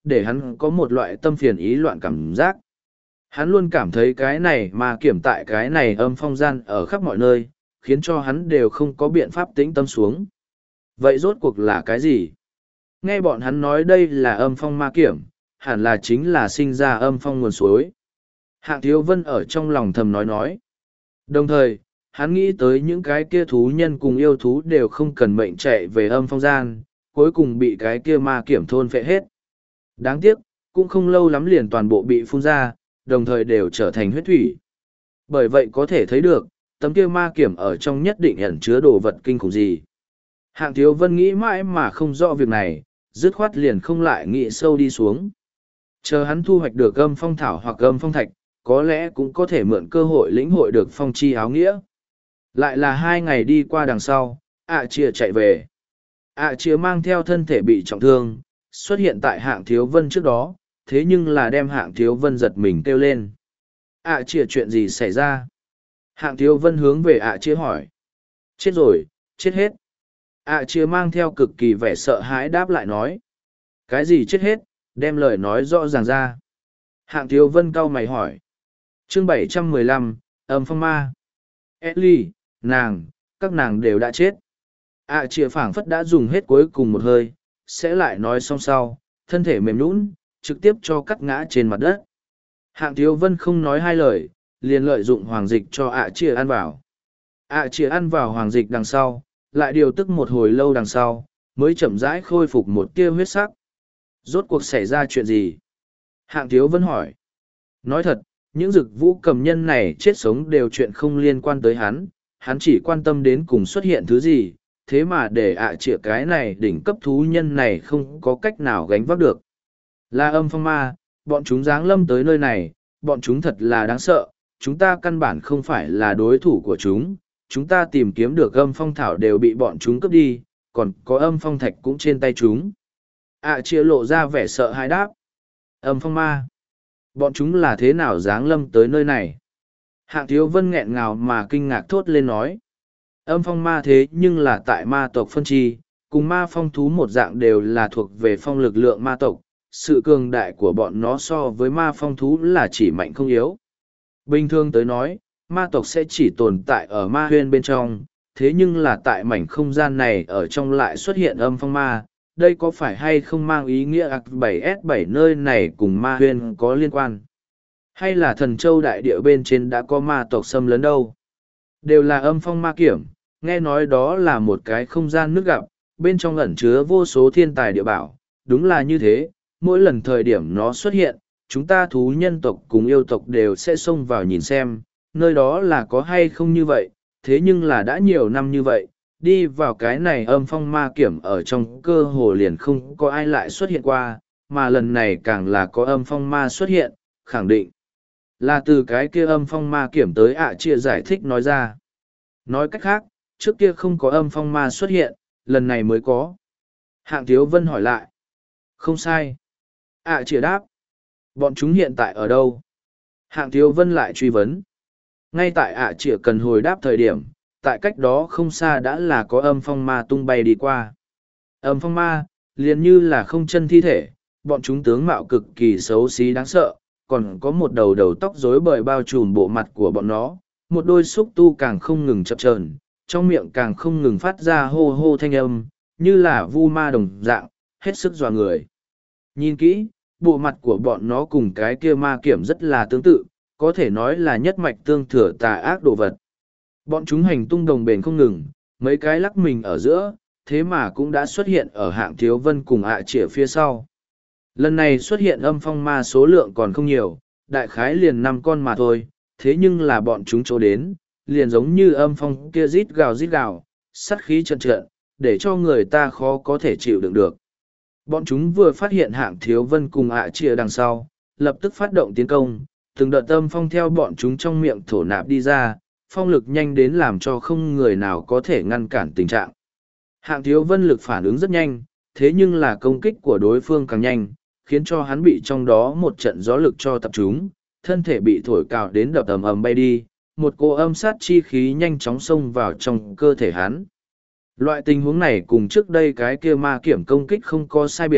để hắn có một loại tâm phiền ý loạn cảm giác. Hắn luôn cảm thấy cái này mà kiểm tại cái này âm phong gian ở khắp mọi nơi, khiến cho hắn đều không có biện pháp tĩnh tâm xuống. Vậy rốt cuộc là cái gì? Nghe bọn hắn nói đây là âm phong ma kiểm, hẳn là chính là sinh ra âm phong nguồn suối. Hạng Thiếu Vân ở trong lòng thầm nói. Đồng thời, hắn nghĩ tới những cái kia thú nhân cùng yêu thú đều không cần mệnh chạy về âm phong gian, cuối cùng bị cái kia ma kiểm thôn phệ hết. Đáng tiếc, cũng không lâu lắm liền toàn bộ bị phun ra, đồng thời đều trở thành huyết thủy. Bởi vậy có thể thấy được, tấm kia ma kiểm ở trong nhất định ẩn chứa đồ vật kinh khủng gì. Hạng Thiếu Vân nghĩ mãi mà không rõ việc này, dứt khoát liền không lại nghĩ sâu đi xuống. Chờ hắn thu hoạch được âm phong thảo hoặc âm phong thạch, có lẽ cũng có thể mượn cơ hội lĩnh hội được phong chi áo nghĩa. Lại là 2 ngày đi qua đằng sau, Chia chạy về. Chia mang theo thân thể bị trọng thương, xuất hiện tại Hạng Thiếu Vân trước đó, thế nhưng là đem Hạng Thiếu Vân giật mình kêu lên. Chia chuyện gì xảy ra? Hạng Thiếu Vân hướng về Chia hỏi. Chết rồi, chết hết. Chia mang theo cực kỳ vẻ sợ hãi đáp lại nói. Cái gì chết hết, đem lời nói rõ ràng ra. Hạng Thiếu Vân cau mày hỏi. Chương 715, âm phong ma. Ellie, các nàng đều đã chết. Chia phảng phất đã dùng hết cuối cùng một hơi, sẽ lại nói xong sau, thân thể mềm nhũn, trực tiếp cho cắt ngã trên mặt đất. Hạng Thiếu Vân không nói hai lời, liền lợi dụng hoàng dịch cho Chia ăn vào. Chia ăn vào hoàng dịch đằng sau, lại điều tức một hồi lâu đằng sau, mới chậm rãi khôi phục một tia huyết sắc. Rốt cuộc xảy ra chuyện gì? Hạng Thiếu Vân hỏi. Nói thật, những dực vũ cầm nhân này chết sống đều chuyện không liên quan tới hắn chỉ quan tâm đến cùng xuất hiện thứ gì, thế mà để Chia cái này đỉnh cấp thú nhân này không có cách nào gánh vác được. Là âm phong ma, bọn chúng giáng lâm tới nơi này, bọn chúng thật là đáng sợ, chúng ta căn bản không phải là đối thủ của chúng ta tìm kiếm được âm phong thảo đều bị bọn chúng cướp đi, còn có âm phong thạch cũng trên tay chúng. Chia lộ ra vẻ sợ hãi đáp. Âm phong ma. Bọn chúng là thế nào giáng lâm tới nơi này? Hạng Thiếu Vân nghẹn ngào mà kinh ngạc thốt lên nói. Âm phong ma thế nhưng là tại ma tộc phân chi, cùng ma phong thú một dạng đều là thuộc về phong lực lượng ma tộc. Sự cường đại của bọn nó so với ma phong thú là chỉ mạnh không yếu. Bình thường tới nói, ma tộc sẽ chỉ tồn tại ở ma huyên bên trong, thế nhưng là tại mảnh không gian này ở trong lại xuất hiện âm phong ma. Đây có phải hay không mang ý nghĩa 7S7 nơi này cùng ma huyên có liên quan? Hay là thần châu đại địa bên trên đã có ma tộc xâm lấn đâu? Đều là âm phong ma kiểm, nghe nói đó là một cái không gian nước gặp, bên trong ẩn chứa vô số thiên tài địa bảo. Đúng là như thế, mỗi lần thời điểm nó xuất hiện, chúng ta thú nhân tộc cùng yêu tộc đều sẽ xông vào nhìn xem, nơi đó là có hay không như vậy, thế nhưng là đã nhiều năm như vậy, đi vào cái này âm phong ma kiểm ở trong cơ hồ liền không có ai lại xuất hiện qua, mà lần này càng là có âm phong ma xuất hiện, khẳng định là từ cái kia âm phong ma kiểm tới Chia giải thích nói ra. Nói cách khác, trước kia không có âm phong ma xuất hiện, lần này mới có. Hạng Thiếu Vân hỏi lại. Không sai. Chia đáp. Bọn chúng hiện tại ở đâu? Hạng Thiếu Vân lại truy vấn. Ngay tại Chia cần hồi đáp thời điểm, tại cách đó không xa đã là có âm phong ma tung bay đi qua. Âm phong ma, liền như là không chân thi thể, bọn chúng tướng mạo cực kỳ xấu xí đáng sợ, còn có một đầu đầu tóc rối bời bao trùm bộ mặt của bọn nó, một đôi xúc tu càng không ngừng chập chờn, trong miệng càng không ngừng phát ra hô hô thanh âm, như là vu ma đồng dạng, hết sức dọa người. Nhìn kỹ, bộ mặt của bọn nó cùng cái kia ma kiểm rất là tương tự, có thể nói là nhất mạch tương thừa tà ác đồ vật. Bọn chúng hành tung đồng bền không ngừng, mấy cái lắc mình ở giữa, thế mà cũng đã xuất hiện ở Hạng Thiếu Vân cùng Chia phía sau. Lần này xuất hiện âm phong ma số lượng còn không nhiều, đại khái liền 5 con mà thôi, thế nhưng là bọn chúng chỗ đến, liền giống như âm phong kia rít gào, sắt khí trận trận, để cho người ta khó có thể chịu đựng được. Bọn chúng vừa phát hiện Hạng Thiếu Vân cùng Chia đằng sau, lập tức phát động tiến công, từng đợt âm phong theo bọn chúng trong miệng thổ nạp đi ra, phong lực nhanh đến làm cho không người nào có thể ngăn cản tình trạng. Hạng Thiếu Vân lực phản ứng rất nhanh, thế nhưng là công kích của đối phương càng nhanh, khiến cho hắn bị trong đó một trận gió lực cho tập trung, thân thể bị thổi cào đến đập ầm ầm bay đi, một cỗ âm sát chi khí nhanh chóng xông vào trong cơ thể hắn. Loại tình huống này cùng trước đây cái kia ma kiểm công kích không có sai biệt,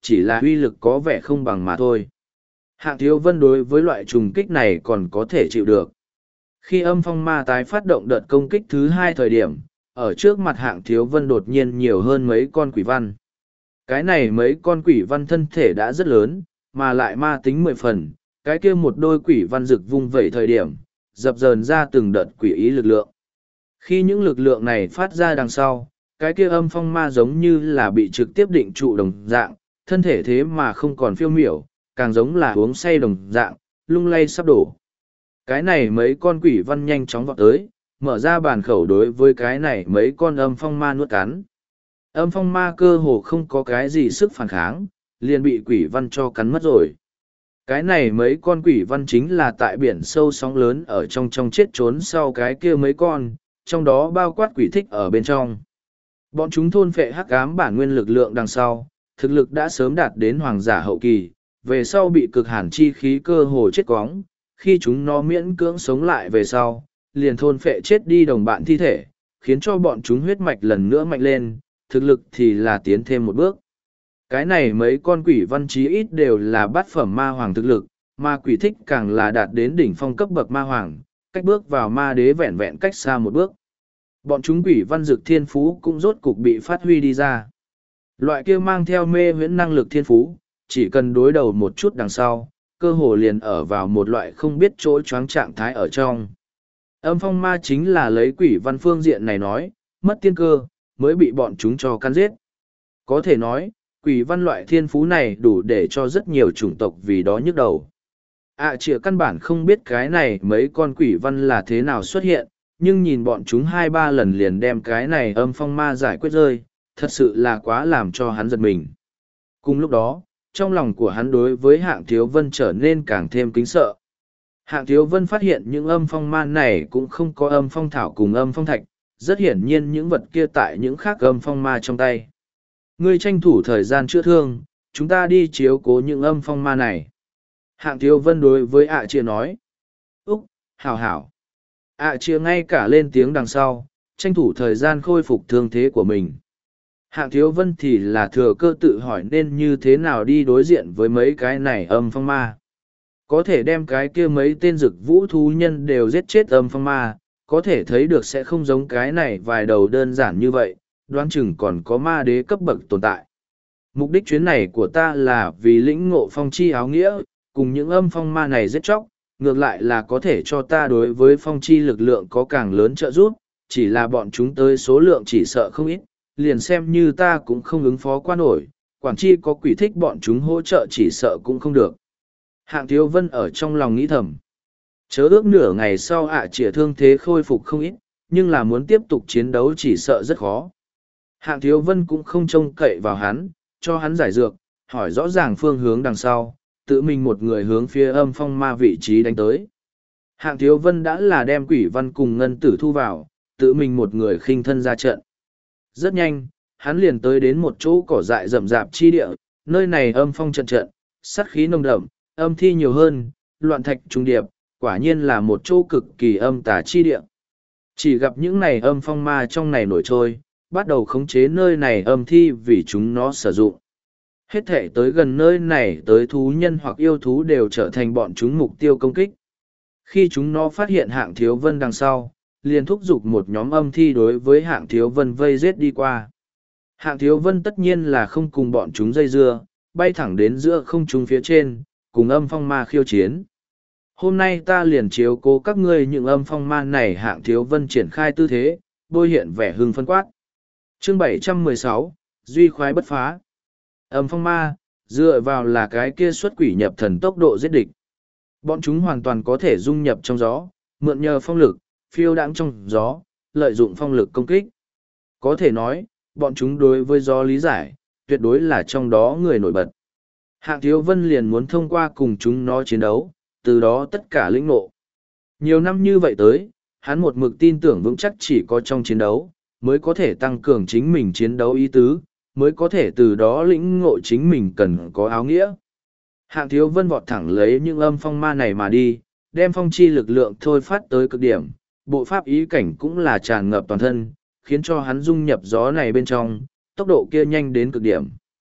chỉ là uy lực có vẻ không bằng mà thôi. Hạng Thiếu Vân đối với loại trùng kích này còn có thể chịu được. Khi âm phong ma tái phát động đợt công kích thứ hai thời điểm, ở trước mặt Hạng Thiếu Vân đột nhiên nhiều hơn mấy con quỷ văn. Cái này mấy con quỷ văn thân thể đã rất lớn, mà lại ma tính 10 phần, cái kia một đôi quỷ văn rực vung vẩy thời điểm, dập dờn ra từng đợt quỷ ý lực lượng. Khi những lực lượng này phát ra đằng sau, cái kia âm phong ma giống như là bị trực tiếp định trụ đồng dạng, thân thể thế mà không còn phiêu miểu, càng giống là uống say đồng dạng, lung lay sắp đổ. Cái này mấy con quỷ văn nhanh chóng vọt tới, mở ra bàn khẩu đối với cái này mấy con âm phong ma nuốt cắn. Âm phong ma cơ hồ không có cái gì sức phản kháng, liền bị quỷ văn cho cắn mất rồi. Cái này mấy con quỷ văn chính là tại biển sâu sóng lớn ở trong chết trốn sau cái kia mấy con, trong đó bao quát quỷ thích ở bên trong. Bọn chúng thôn phệ hắc ám bản nguyên lực lượng đằng sau, thực lực đã sớm đạt đến hoàng giả hậu kỳ, về sau bị cực hàn chi khí cơ hồ chết quóng, khi chúng nó miễn cưỡng sống lại về sau, liền thôn phệ chết đi đồng bạn thi thể, khiến cho bọn chúng huyết mạch lần nữa mạnh lên, thực lực thì là tiến thêm một bước. Cái này mấy con quỷ văn chí ít đều là bát phẩm ma hoàng thực lực, ma quỷ thích càng là đạt đến đỉnh phong cấp bậc ma hoàng, cách bước vào ma đế vẹn vẹn cách xa một bước. Bọn chúng quỷ văn dực thiên phú cũng rốt cục bị phát huy đi ra. Loại kia mang theo mê huyễn năng lực thiên phú, chỉ cần đối đầu một chút đằng sau, cơ hồ liền ở vào một loại không biết chỗ choáng trạng thái ở trong. Âm phong ma chính là lấy quỷ văn phương diện này nói, mất tiên cơ, mới bị bọn chúng cho căn giết. Có thể nói, quỷ văn loại thiên phú này đủ để cho rất nhiều chủng tộc vì đó nhức đầu. Chĩa căn bản không biết cái này mấy con quỷ văn là thế nào xuất hiện, nhưng nhìn bọn chúng 2-3 lần liền đem cái này âm phong ma giải quyết rơi, thật sự là quá làm cho hắn giật mình. Cùng lúc đó, trong lòng của hắn đối với Hạng Thiếu Vân trở nên càng thêm kính sợ. Hạng Thiếu Vân phát hiện những âm phong ma này cũng không có âm phong thảo cùng âm phong thạch, rất hiển nhiên những vật kia tại những khác âm phong ma trong tay. Ngươi tranh thủ thời gian chữa thương, chúng ta đi chiếu cố những âm phong ma này. Hạng Thiếu Vân đối với Chia nói. Úc, hảo hảo. Chia ngay cả lên tiếng đằng sau, tranh thủ thời gian khôi phục thương thế của mình. Hạng Thiếu Vân thì là thừa cơ tự hỏi nên như thế nào đi đối diện với mấy cái này âm phong ma. Có thể đem cái kia mấy tên dực vũ thú nhân đều giết chết âm phong ma, có thể thấy được sẽ không giống cái này vài đầu đơn giản như vậy, đoán chừng còn có ma đế cấp bậc tồn tại. Mục đích chuyến này của ta là vì lĩnh ngộ phong chi áo nghĩa, cùng những âm phong ma này giết chóc, ngược lại là có thể cho ta đối với phong chi lực lượng có càng lớn trợ giúp, chỉ là bọn chúng tới số lượng chỉ sợ không ít, liền xem như ta cũng không ứng phó qua nổi, quản chi có quỷ thích bọn chúng hỗ trợ chỉ sợ cũng không được. Hạng Thiếu Vân ở trong lòng nghĩ thầm. Chớ ước nửa ngày sau Chĩa thương thế khôi phục không ít, nhưng là muốn tiếp tục chiến đấu chỉ sợ rất khó. Hạng Thiếu Vân cũng không trông cậy vào hắn, cho hắn giải dược, hỏi rõ ràng phương hướng đằng sau, tự mình một người hướng phía âm phong ma vị trí đánh tới. Hạng Thiếu Vân đã là đem quỷ văn cùng ngân tử thu vào, tự mình một người khinh thân ra trận. Rất nhanh, hắn liền tới đến một chỗ cỏ dại rậm rạp chi địa, nơi này âm phong trận trận, sát khí nồng đậm, âm thi nhiều hơn, loạn thạch trùng điệp, quả nhiên là một chỗ cực kỳ âm tà chi địa. Chỉ gặp những này âm phong ma trong này nổi trôi, bắt đầu khống chế nơi này âm thi vì chúng nó sử dụng. Hết thể tới gần nơi này tới thú nhân hoặc yêu thú đều trở thành bọn chúng mục tiêu công kích. Khi chúng nó phát hiện Hạng Thiếu Vân đằng sau, liền thúc giục một nhóm âm thi đối với Hạng Thiếu Vân vây giết đi qua. Hạng Thiếu Vân tất nhiên là không cùng bọn chúng dây dưa, bay thẳng đến giữa không trung phía trên, cùng âm phong ma khiêu chiến. Hôm nay ta liền chiếu cố các ngươi những âm phong ma này. Hạng Thiếu Vân triển khai tư thế, bôi hiện vẻ hưng phân quát. Chương 716, Duy khoái bất phá. Âm phong ma, dựa vào là cái kia xuất quỷ nhập thần tốc độ giết địch. Bọn chúng hoàn toàn có thể dung nhập trong gió, mượn nhờ phong lực, phiêu đãng trong gió, lợi dụng phong lực công kích. Có thể nói, bọn chúng đối với gió lý giải, tuyệt đối là trong đó người nổi bật. Hạng Thiếu Vân liền muốn thông qua cùng chúng nó chiến đấu, từ đó tất cả lĩnh ngộ. Nhiều năm như vậy tới, hắn một mực tin tưởng vững chắc chỉ có trong chiến đấu, mới có thể tăng cường chính mình chiến đấu ý tứ, mới có thể từ đó lĩnh ngộ chính mình cần có áo nghĩa. Hạng Thiếu Vân vọt thẳng lấy những âm phong ma này mà đi, đem phong chi lực lượng thôi phát tới cực điểm, bộ pháp ý cảnh cũng là tràn ngập toàn thân, khiến cho hắn dung nhập gió này bên trong, tốc độ kia nhanh đến cực điểm.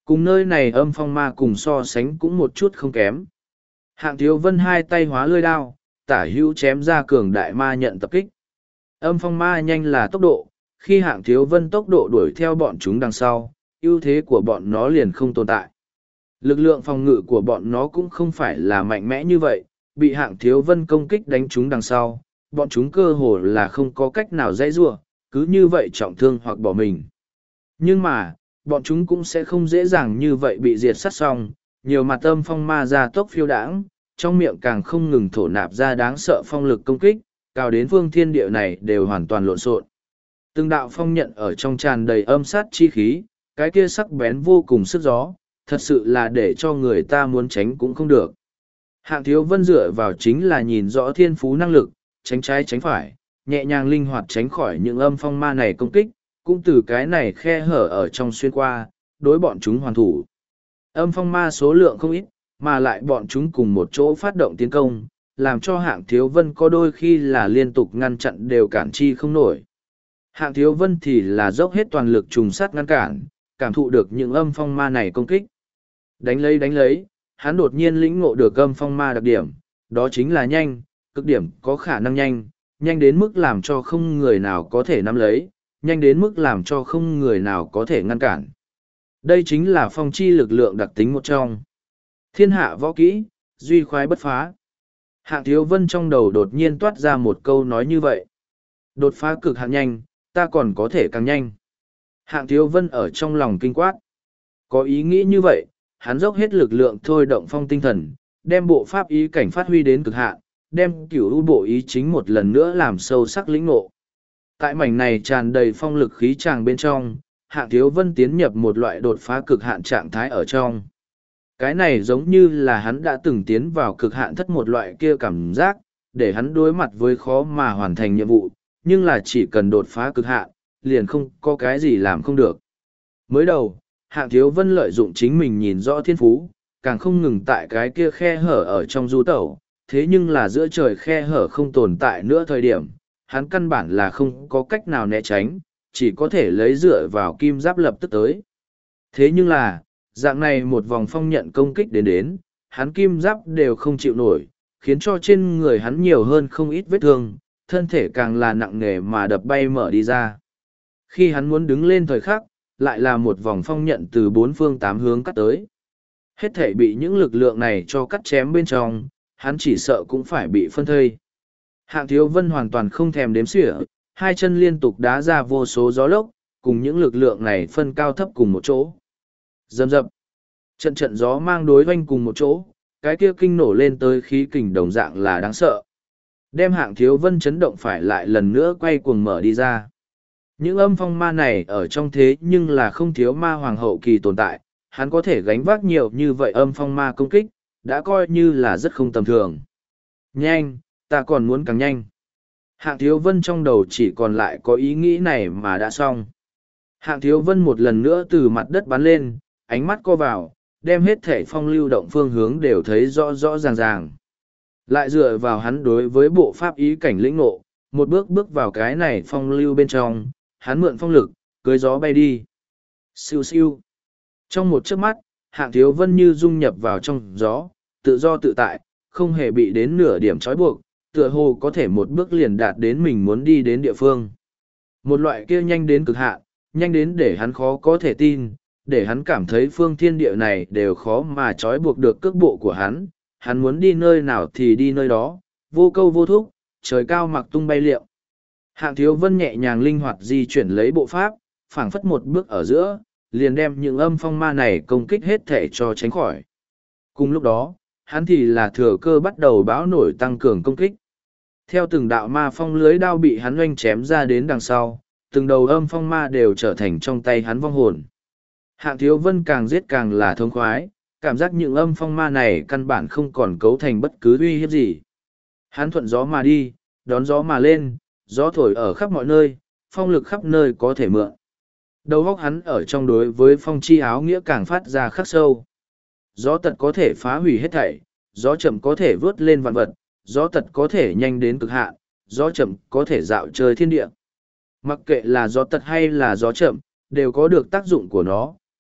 Cùng nơi này âm phong ma cùng so sánh cũng một chút không kém. Hạng Thiếu Vân hai tay hóa lưỡi đao, tả hữu chém ra cường đại ma nhận tập kích. Âm phong ma nhanh là tốc độ, khi Hạng Thiếu Vân tốc độ đuổi theo bọn chúng đằng sau, ưu thế của bọn nó liền không tồn tại. Lực lượng phòng ngự của bọn nó cũng không phải là mạnh mẽ như vậy, bị Hạng Thiếu Vân công kích đánh chúng đằng sau, bọn chúng cơ hồ là không có cách nào dãy giụa, cứ như vậy trọng thương hoặc bỏ mình. Nhưng mà, bọn chúng cũng sẽ không dễ dàng như vậy bị diệt sát xong, nhiều mặt âm phong ma ra tốc phiêu đãng, trong miệng càng không ngừng thổ nạp ra đáng sợ phong lực công kích, cao đến phương thiên địa này đều hoàn toàn lộn xộn. Từng đạo phong nhận ở trong tràn đầy âm sát chi khí, cái kia sắc bén vô cùng sức gió, thật sự là để cho người ta muốn tránh cũng không được. Hạng Thiếu Vân dựa vào chính là nhìn rõ thiên phú năng lực, tránh trái tránh phải, nhẹ nhàng linh hoạt tránh khỏi những âm phong ma này công kích, cũng từ cái này khe hở ở trong xuyên qua, đối bọn chúng hoàn thủ. Âm phong ma số lượng không ít, mà lại bọn chúng cùng một chỗ phát động tiến công, làm cho Hạng Thiếu Vân có đôi khi là liên tục ngăn chặn đều cản chi không nổi. Hạng Thiếu Vân thì là dốc hết toàn lực trùng sát ngăn cản, cảm thụ được những âm phong ma này công kích. Đánh lấy, hắn đột nhiên lĩnh ngộ được âm phong ma đặc điểm, đó chính là nhanh, cực điểm có khả năng nhanh, nhanh đến mức làm cho không người nào có thể nắm lấy, nhanh đến mức làm cho không người nào có thể ngăn cản. Đây chính là phong chi lực lượng đặc tính một trong. Thiên hạ võ kỹ, duy khoái bất phá. Hạng Thiếu Vân trong đầu đột nhiên toát ra một câu nói như vậy. Đột phá cực hạn nhanh, ta còn có thể càng nhanh. Hạng Thiếu Vân ở trong lòng kinh quát. Có ý nghĩ như vậy, hắn dốc hết lực lượng thôi động phong tinh thần, đem bộ pháp ý cảnh phát huy đến cực hạn, đem cửu u bộ ý chính một lần nữa làm sâu sắc lĩnh ngộ. Tại mảnh này tràn đầy phong lực khí tràng bên trong, Hạng Thiếu Vân tiến nhập một loại đột phá cực hạn trạng thái ở trong. Cái này giống như là hắn đã từng tiến vào cực hạn thất một loại kia cảm giác, để hắn đối mặt với khó mà hoàn thành nhiệm vụ, nhưng là chỉ cần đột phá cực hạn, liền không có cái gì làm không được. Mới đầu, Hạng Thiếu Vân lợi dụng chính mình nhìn rõ thiên phú, càng không ngừng tại cái kia khe hở ở trong du tẩu, thế nhưng là giữa trời khe hở không tồn tại nữa thời điểm, hắn căn bản là không có cách nào né tránh, chỉ có thể lấy dựa vào kim giáp lập tức tới. Thế nhưng là, dạng này một vòng phong nhận công kích đến, hắn kim giáp đều không chịu nổi, khiến cho trên người hắn nhiều hơn không ít vết thương, thân thể càng là nặng nề mà đập bay mở đi ra. Khi hắn muốn đứng lên thời khắc, lại là một vòng phong nhận từ bốn phương tám hướng cắt tới. Hết thể bị những lực lượng này cho cắt chém bên trong, hắn chỉ sợ cũng phải bị phân thây. Hạng Thiếu Vân hoàn toàn không thèm đếm xỉa, hai chân liên tục đá ra vô số gió lốc, cùng những lực lượng này phân cao thấp cùng một chỗ. Rầm rập, trận gió mang đối oanh cùng một chỗ, cái kia kinh nổ lên tới khí kình đồng dạng là đáng sợ. Đem Hạng Thiếu Vân chấn động phải lại lần nữa quay cuồng mở đi ra. Những âm phong ma này ở trong thế nhưng là không thiếu ma hoàng hậu kỳ tồn tại, hắn có thể gánh vác nhiều như vậy âm phong ma công kích, đã coi như là rất không tầm thường. Nhanh, ta còn muốn càng nhanh. Hạng Thiếu Vân trong đầu chỉ còn lại có ý nghĩ này mà đã xong. Hạng Thiếu Vân một lần nữa từ mặt đất bắn lên, ánh mắt co vào, đem hết thể phong lưu động phương hướng đều thấy rõ rõ ràng ràng. Lại dựa vào hắn đối với bộ pháp ý cảnh lĩnh ngộ, một bước bước vào cái này phong lưu bên trong, hắn mượn phong lực, cưới gió bay đi. Siêu siêu. Trong một chớp mắt, Hạng Thiếu Vân như dung nhập vào trong gió, tự do tự tại, không hề bị đến nửa điểm trói buộc, tựa hồ có thể một bước liền đạt đến mình muốn đi đến địa phương. Một loại kia nhanh đến cực hạn, nhanh đến để hắn khó có thể tin, để hắn cảm thấy phương thiên địa này đều khó mà trói buộc được cước bộ của hắn muốn đi nơi nào thì đi nơi đó, vô câu vô thúc, trời cao mặc tung bay liệu. Hạng Thiếu Vân nhẹ nhàng linh hoạt di chuyển lấy bộ pháp, phảng phất một bước ở giữa, liền đem những âm phong ma này công kích hết thể cho tránh khỏi. Cùng lúc đó, hắn thì là thừa cơ bắt đầu bão nổi tăng cường công kích. Theo từng đạo ma phong lưới đao bị hắn oanh chém ra đến đằng sau, từng đầu âm phong ma đều trở thành trong tay hắn vong hồn. Hạng Thiếu Vân càng giết càng là thông khoái, cảm giác những âm phong ma này căn bản không còn cấu thành bất cứ uy hiếp gì. Hắn thuận gió mà đi, đón gió mà lên, gió thổi ở khắp mọi nơi, phong lực khắp nơi có thể mượn. Đầu óc hắn ở trong đối với phong chi áo nghĩa càng phát ra khắc sâu. Gió tật có thể phá hủy hết thảy, gió chậm có thể vớt lên vạn vật, gió tật có thể nhanh đến cực hạn, gió chậm có thể dạo chơi thiên địa. Mặc kệ là gió tật hay là gió chậm, đều có được tác dụng của nó,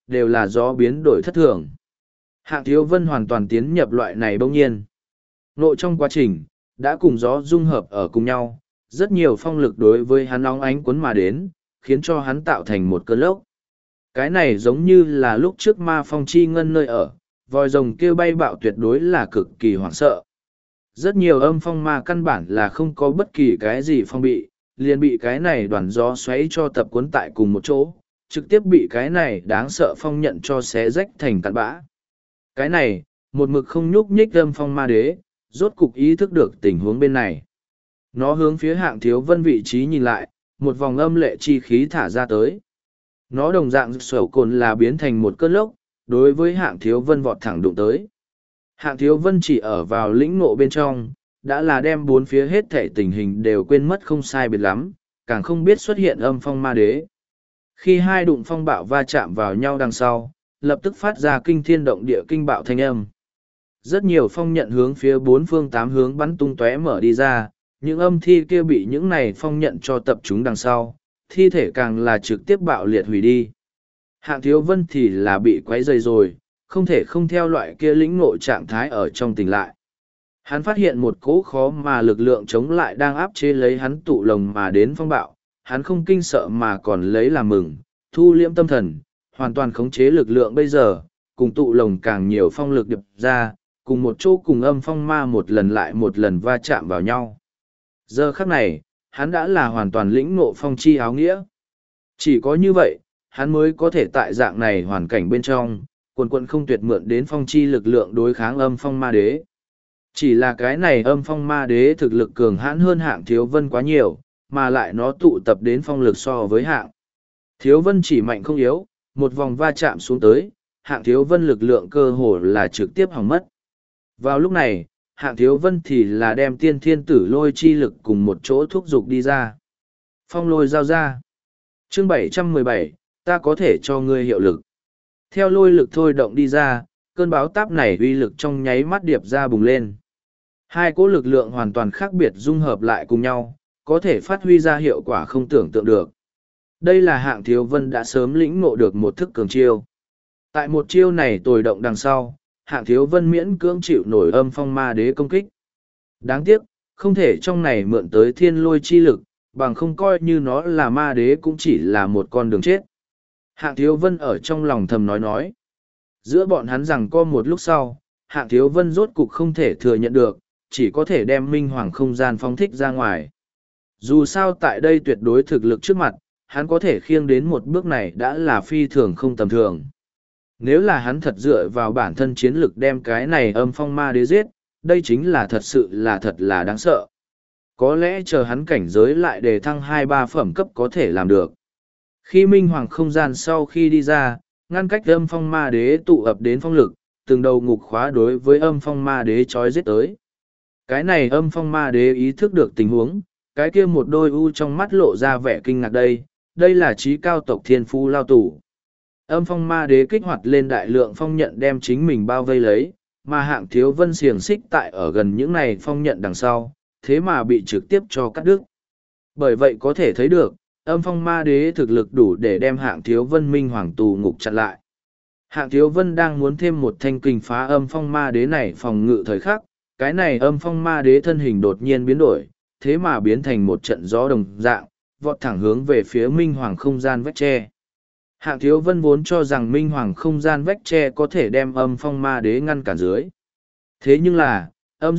đều là gió biến đổi thất thường. Hạng Thiếu Vân hoàn toàn tiến nhập loại này bỗng nhiên. Ngộ trong quá trình, đã cùng gió dung hợp ở cùng nhau, rất nhiều phong lực đối với hắn óng ánh cuốn mà đến, khiến cho hắn tạo thành một cơn lốc. Cái này giống như là lúc trước ma phong chi ngân nơi ở, vòi rồng kia bay bạo tuyệt đối là cực kỳ hoảng sợ. Rất nhiều âm phong ma căn bản là không có bất kỳ cái gì phong bị, liền bị cái này đoàn gió xoáy cho tập cuốn tại cùng một chỗ, trực tiếp bị cái này đáng sợ phong nhận cho xé rách thành cặn bã. Cái này, một mực không nhúc nhích âm phong ma đế, rốt cục ý thức được tình huống bên này. Nó hướng phía Hạng Thiếu Vân vị trí nhìn lại, một vòng âm lệ chi khí thả ra tới. Nó đồng dạng sổ cồn là biến thành một cơn lốc, đối với Hạng Thiếu Vân vọt thẳng đụng tới. Hạng Thiếu Vân chỉ ở vào lĩnh ngộ bên trong, đã là đem bốn phía hết thể tình hình đều quên mất không sai biệt lắm, càng không biết xuất hiện âm phong ma đế. Khi hai đụng phong bạo va chạm vào nhau đằng sau, lập tức phát ra kinh thiên động địa kinh bạo thanh âm. Rất nhiều phong nhận hướng phía bốn phương tám hướng bắn tung tóe mở đi ra, những âm thi kia bị những này phong nhận cho tập trung đằng sau, thi thể càng là trực tiếp bạo liệt hủy đi. Hạng Thiếu Vân thì là bị quấy rầy rồi, không thể không theo loại kia lĩnh ngộ trạng thái ở trong tỉnh lại. Hắn phát hiện một cỗ khó mà lực lượng chống lại đang áp chế lấy hắn tụ lồng mà đến phong bạo, hắn không kinh sợ mà còn lấy làm mừng, thu liễm tâm thần, hoàn toàn khống chế lực lượng bây giờ, cùng tụ lồng càng nhiều phong lực điệp ra, cùng một chỗ cùng âm phong ma một lần lại một lần va chạm vào nhau. Giờ khắc này, hắn đã là hoàn toàn lĩnh ngộ phong chi áo nghĩa. Chỉ có như vậy, hắn mới có thể tại dạng này hoàn cảnh bên trong, quần quận không tuyệt mượn đến phong chi lực lượng đối kháng âm phong ma đế. Chỉ là cái này âm phong ma đế thực lực cường hãn hơn Hạng Thiếu Vân quá nhiều, mà lại nó tụ tập đến phong lực so với Hạng Thiếu Vân chỉ mạnh không yếu, một vòng va chạm xuống tới, Hạng Thiếu Vân lực lượng cơ hồ là trực tiếp hỏng mất. Vào lúc này, Hạng Thiếu Vân thì là đem tiên thiên tử lôi chi lực cùng một chỗ thúc giục đi ra. Phong lôi giao ra. Chương 717, ta có thể cho ngươi hiệu lực. Theo lôi lực thôi động đi ra, cơn báo táp này uy lực trong nháy mắt điệp ra bùng lên. Hai cỗ lực lượng hoàn toàn khác biệt dung hợp lại cùng nhau, có thể phát huy ra hiệu quả không tưởng tượng được. Đây là Hạng Thiếu Vân đã sớm lĩnh ngộ được một thức cường chiêu. Tại một chiêu này tồi động đằng sau, Hạng Thiếu Vân miễn cưỡng chịu nổi âm phong ma đế công kích. Đáng tiếc, không thể trong này mượn tới thiên lôi chi lực, bằng không coi như nó là ma đế cũng chỉ là một con đường chết. Hạng Thiếu Vân ở trong lòng thầm nói. Giữa bọn hắn rằng co một lúc sau, Hạng Thiếu Vân rốt cục không thể thừa nhận được, chỉ có thể đem minh hoàng không gian phóng thích ra ngoài. Dù sao tại đây tuyệt đối thực lực trước mặt, hắn có thể khiêng đến một bước này đã là phi thường không tầm thường. Nếu là hắn thật dựa vào bản thân chiến lực đem cái này âm phong ma đế giết, đây chính là thật là đáng sợ. Có lẽ chờ hắn cảnh giới lại đề thăng 2-3 phẩm cấp có thể làm được. Khi minh hoàng không gian sau khi đi ra, ngăn cách âm phong ma đế tụ ập đến phong lực, từng đầu ngục khóa đối với âm phong ma đế trói giết tới. Cái này âm phong ma đế ý thức được tình huống, cái kia một đôi u trong mắt lộ ra vẻ kinh ngạc đây là trí cao tộc thiên phu lao tù. Âm phong ma đế kích hoạt lên đại lượng phong nhận đem chính mình bao vây lấy, mà Hạng Thiếu Vân xiềng xích tại ở gần những này phong nhận đằng sau, thế mà bị trực tiếp cho cắt đứt. Bởi vậy có thể thấy được, âm phong ma đế thực lực đủ để đem Hạng Thiếu Vân minh hoàng tù ngục chặn lại. Hạng Thiếu Vân đang muốn thêm một thanh kình phá âm phong ma đế này phòng ngự thời khắc, cái này âm phong ma đế thân hình đột nhiên biến đổi, thế mà biến thành một trận gió đồng dạng, vọt thẳng hướng về phía minh hoàng không gian vách tre. Hạng Thiếu Vân vốn cho rằng minh hoàng không gian vách tre có thể đem âm phong ma đế ngăn cản dưới. Thế nhưng là, âm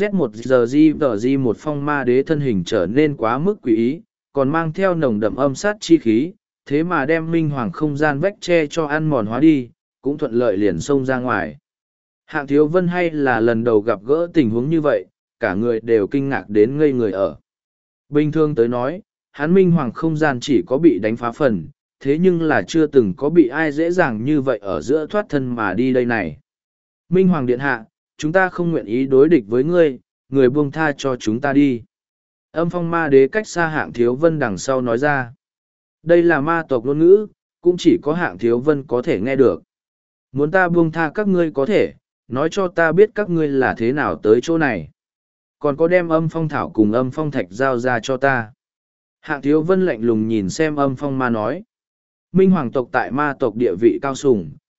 Z1GG một phong ma đế thân hình trở nên quá mức quỷ ý, còn mang theo nồng đậm âm sát chi khí, thế mà đem minh hoàng không gian vách tre cho ăn mòn hóa đi, cũng thuận lợi liền xông ra ngoài. Hạng Thiếu Vân hay là lần đầu gặp gỡ tình huống như vậy, cả người đều kinh ngạc đến ngây người ở. Bình thường tới nói, hắn minh hoàng không gian chỉ có bị đánh phá phần, thế nhưng là chưa từng có bị ai dễ dàng như vậy ở giữa thoát thân mà đi đây này. Minh Hoàng Điện Hạ, chúng ta không nguyện ý đối địch với ngươi, người buông tha cho chúng ta đi. Âm phong ma đế cách xa Hạng Thiếu Vân đằng sau nói ra. Đây là ma tộc ngôn ngữ, cũng chỉ có Hạng Thiếu Vân có thể nghe được. Muốn ta buông tha các ngươi có thể, nói cho ta biết các ngươi là thế nào tới chỗ này. Còn có đem âm phong thảo cùng âm phong thạch giao ra cho ta. Hạng Thiếu Vân lạnh lùng nhìn xem âm phong ma nói. Minh Hoàng tộc tại ma tộc địa vị cao sùng,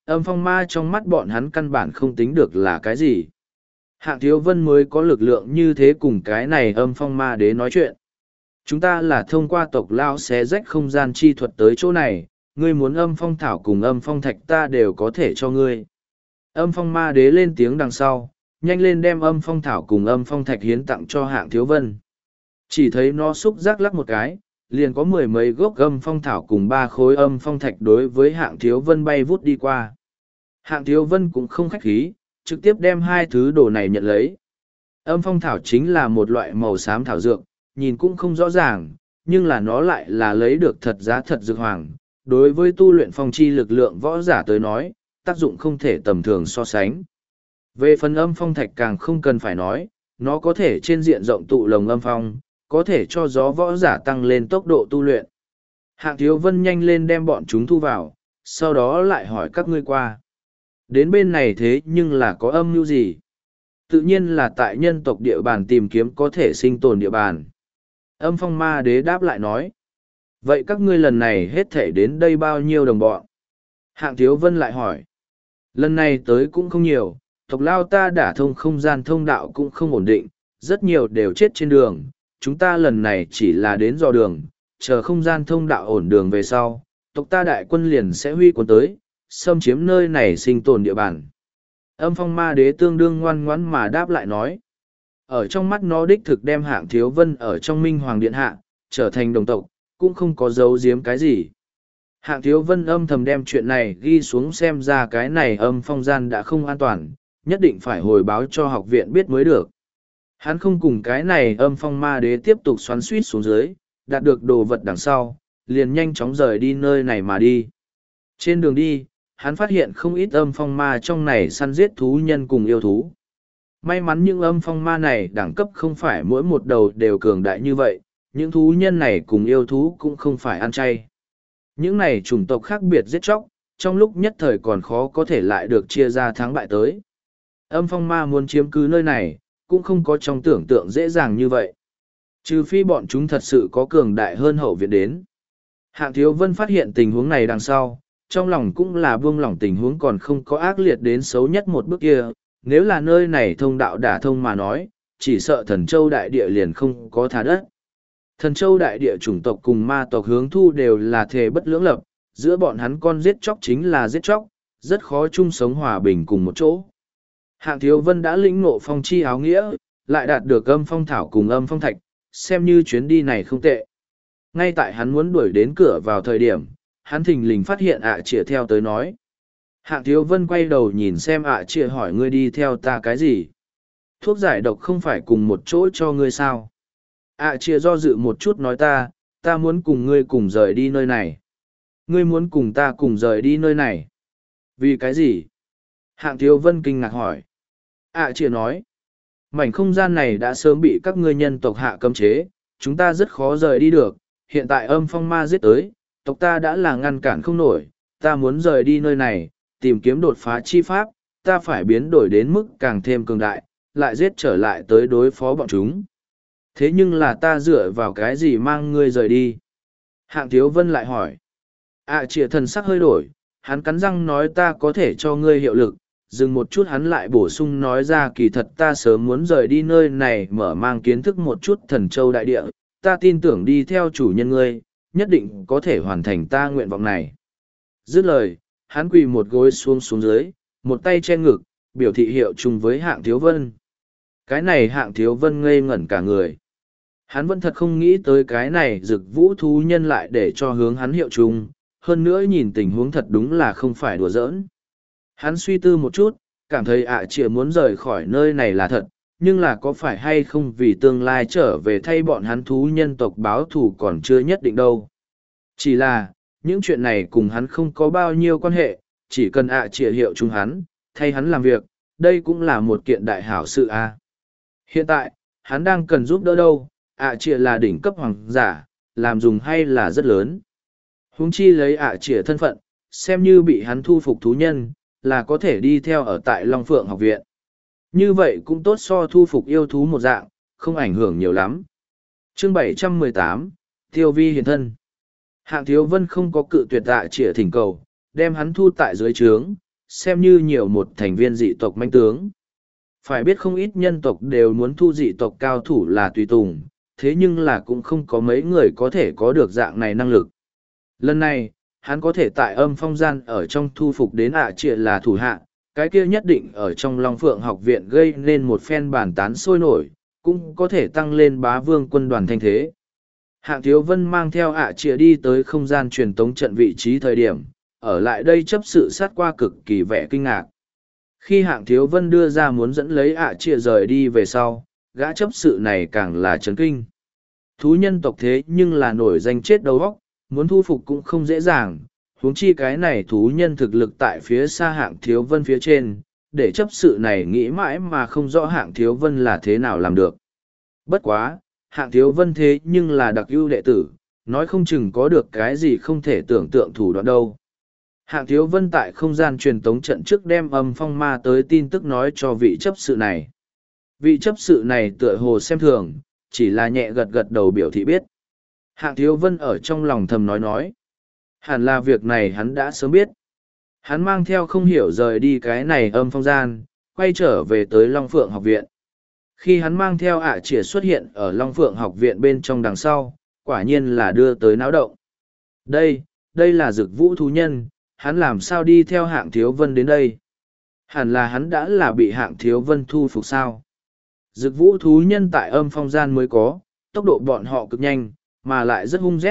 âm phong ma trong mắt bọn hắn căn bản không tính được là cái gì. Hạng Thiếu Vân mới có lực lượng như thế cùng cái này âm phong ma đế nói chuyện. Chúng ta là thông qua tộc lao xé rách không gian chi thuật tới chỗ này, ngươi muốn âm phong thảo cùng âm phong thạch ta đều có thể cho ngươi. Âm phong ma đế lên tiếng đằng sau, nhanh lên đem âm phong thảo cùng âm phong thạch hiến tặng cho Hạng Thiếu Vân. Chỉ thấy nó xúc giác lắc một cái, liền có 10 mấy gốc âm phong thảo cùng 3 khối âm phong thạch đối với Hạng Thiếu Vân bay vút đi qua. Hạng Thiếu Vân cũng không khách khí, trực tiếp đem hai thứ đồ này nhận lấy. Âm phong thảo chính là một loại màu xám thảo dược, nhìn cũng không rõ ràng, nhưng là nó lại là lấy được thật giá thật dược hoàng. Đối với tu luyện phong chi lực lượng võ giả tới nói, tác dụng không thể tầm thường so sánh. Về phần âm phong thạch càng không cần phải nói, nó có thể trên diện rộng tụ lồng âm phong, có thể cho gió võ giả tăng lên tốc độ tu luyện. Hạng Thiếu Vân nhanh lên đem bọn chúng thu vào, sau đó lại hỏi các ngươi qua. Đến bên này thế nhưng là có âm mưu gì? Tự nhiên là tại nhân tộc địa bàn tìm kiếm có thể sinh tồn địa bàn. Âm phong ma đế đáp lại nói. Vậy các ngươi lần này hết thể đến đây bao nhiêu đồng bọn? Hạng Thiếu Vân lại hỏi. Lần này tới cũng không nhiều, tộc lao ta đả thông không gian thông đạo cũng không ổn định, rất nhiều đều chết trên đường. Chúng ta lần này chỉ là đến dò đường, chờ không gian thông đạo ổn đường về sau, tộc ta đại quân liền sẽ huy quân tới, xâm chiếm nơi này sinh tồn địa bàn. Âm phong ma đế tương đương ngoan ngoãn mà đáp lại nói. Ở trong mắt nó đích thực đem Hạng Thiếu Vân ở trong Minh Hoàng Điện Hạ, trở thành đồng tộc, cũng không có giấu giếm cái gì. Hạng Thiếu Vân âm thầm đem chuyện này ghi xuống xem ra cái này âm phong gian đã không an toàn, nhất định phải hồi báo cho học viện biết mới được. Hắn không cùng cái này âm phong ma đế tiếp tục xoắn suýt xuống dưới, đạt được đồ vật đằng sau, liền nhanh chóng rời đi nơi này mà đi. Trên đường đi, hắn phát hiện không ít âm phong ma trong này săn giết thú nhân cùng yêu thú. May mắn những âm phong ma này đẳng cấp không phải mỗi một đầu đều cường đại như vậy, những thú nhân này cùng yêu thú cũng không phải ăn chay. Những này chủng tộc khác biệt giết chóc, trong lúc nhất thời còn khó có thể lại được chia ra thắng bại tới. Âm phong ma muốn chiếm cứ nơi này, cũng không có trong tưởng tượng dễ dàng như vậy. Trừ phi bọn chúng thật sự có cường đại hơn hậu viện đến. Hạng Thiếu Vân phát hiện tình huống này đằng sau, trong lòng cũng là buông lỏng tình huống còn không có ác liệt đến xấu nhất một bước kia. Nếu là nơi này thông đạo đả thông mà nói, chỉ sợ Thần Châu đại địa liền không có thả đất. Thần Châu đại địa chủng tộc cùng ma tộc hướng thu đều là thề bất lưỡng lập, giữa bọn hắn con giết chóc chính là giết chóc, rất khó chung sống hòa bình cùng một chỗ. Hạng Thiếu Vân đã lĩnh ngộ phong chi áo nghĩa, lại đạt được âm phong thảo cùng âm phong thạch, xem như chuyến đi này không tệ. Ngay tại hắn muốn đuổi đến cửa vào thời điểm, hắn thình lình phát hiện ạ chĩa theo tới nói. Hạng Thiếu Vân quay đầu nhìn xem ạ chĩa hỏi ngươi đi theo ta cái gì? Thuốc giải độc không phải cùng một chỗ cho ngươi sao? ạ chĩa do dự một chút nói ta muốn cùng ngươi cùng rời đi nơi này. Ngươi muốn cùng ta cùng rời đi nơi này? Vì cái gì? Hạng Thiếu Vân kinh ngạc hỏi. ạ chĩa nói. Mảnh không gian này đã sớm bị các ngươi nhân tộc hạ cấm chế, chúng ta rất khó rời đi được. Hiện tại âm phong ma giết tới, tộc ta đã là ngăn cản không nổi, ta muốn rời đi nơi này, tìm kiếm đột phá chi pháp, ta phải biến đổi đến mức càng thêm cường đại, lại giết trở lại tới đối phó bọn chúng. Thế nhưng là ta dựa vào cái gì mang ngươi rời đi? Hạng Thiếu Vân lại hỏi. Chĩa thần sắc hơi đổi, hắn cắn răng nói ta có thể cho ngươi hiệu lực, dừng một chút hắn lại bổ sung nói ra kỳ thật ta sớm muốn rời đi nơi này mở mang kiến thức một chút Thần Châu đại địa, ta tin tưởng đi theo chủ nhân ngươi, nhất định có thể hoàn thành ta nguyện vọng này. Dứt lời, hắn quỳ một gối xuống dưới, một tay che ngực, biểu thị hiệu chung với Hạng Thiếu Vân. Cái này Hạng Thiếu Vân ngây ngẩn cả người. Hắn vẫn thật không nghĩ tới cái này Dực Vũ thú nhân lại để cho hướng hắn hiệu chung, hơn nữa nhìn tình huống thật đúng là không phải đùa giỡn. Hắn suy tư một chút, cảm thấy chĩa muốn rời khỏi nơi này là thật, nhưng là có phải hay không vì tương lai trở về thay bọn hắn thú nhân tộc báo thù còn chưa nhất định đâu. Chỉ là, những chuyện này cùng hắn không có bao nhiêu quan hệ, chỉ cần chĩa hiệu chung hắn, thay hắn làm việc, đây cũng là một kiện đại hảo sự a. Hiện tại, hắn đang cần giúp đỡ đâu, chĩa là đỉnh cấp hoàng giả, làm dùng hay là rất lớn. Huống chi lấy chĩa thân phận, xem như bị hắn thu phục thú nhân, là có thể đi theo ở tại Long Phượng học viện. Như vậy cũng tốt so thu phục yêu thú một dạng, không ảnh hưởng nhiều lắm. Chương 718, Tiêu Vi hiện thân. Hạng Thiếu Vân không có cự tuyệt chĩa thỉnh cầu, đem hắn thu tại dưới trướng, xem như nhiều một thành viên dị tộc manh tướng. Phải biết không ít nhân tộc đều muốn thu dị tộc cao thủ là tùy tùng, thế nhưng là cũng không có mấy người có thể có được dạng này năng lực. Lần này, hắn có thể tại âm phong gian ở trong thu phục đến trịa là thủ hạ, cái kia nhất định ở trong Long Phượng học viện gây nên một phen bàn tán sôi nổi, cũng có thể tăng lên bá vương quân đoàn thanh thế. Hạng Thiếu Vân mang theo trịa đi tới không gian truyền tống trận vị trí thời điểm, ở lại đây chấp sự sát qua cực kỳ vẻ kinh ngạc. Khi Hạng Thiếu Vân đưa ra muốn dẫn lấy trịa rời đi về sau, gã chấp sự này càng là chấn kinh. Thú nhân tộc thế nhưng là nổi danh chết đầu óc, muốn thu phục cũng không dễ dàng, huống chi cái này thú nhân thực lực tại phía xa Hạng Thiếu Vân phía trên, để chấp sự này nghĩ mãi mà không rõ Hạng Thiếu Vân là thế nào làm được. Bất quá, Hạng Thiếu Vân thế nhưng là đặc ưu đệ tử, nói không chừng có được cái gì không thể tưởng tượng thủ đoạn đâu. Hạng Thiếu Vân tại không gian truyền tống trận trước đem âm phong ma tới tin tức nói cho vị chấp sự này. Vị chấp sự này tựa hồ xem thường, chỉ là nhẹ gật gật đầu biểu thị biết. Hạng Thiếu Vân ở trong lòng thầm nói. Hẳn là việc này hắn đã sớm biết. Hắn mang theo không hiểu rời đi cái này âm phong gian, quay trở về tới Long Phượng học viện. Khi hắn mang theo trịa xuất hiện ở Long Phượng học viện bên trong đằng sau, quả nhiên là đưa tới náo động. Đây là Dực Vũ thú nhân, hắn làm sao đi theo Hạng Thiếu Vân đến đây? Hẳn là hắn đã là bị Hạng Thiếu Vân thu phục sao? Dực Vũ thú nhân tại âm phong gian mới có, tốc độ bọn họ cực nhanh, mà lại rất hung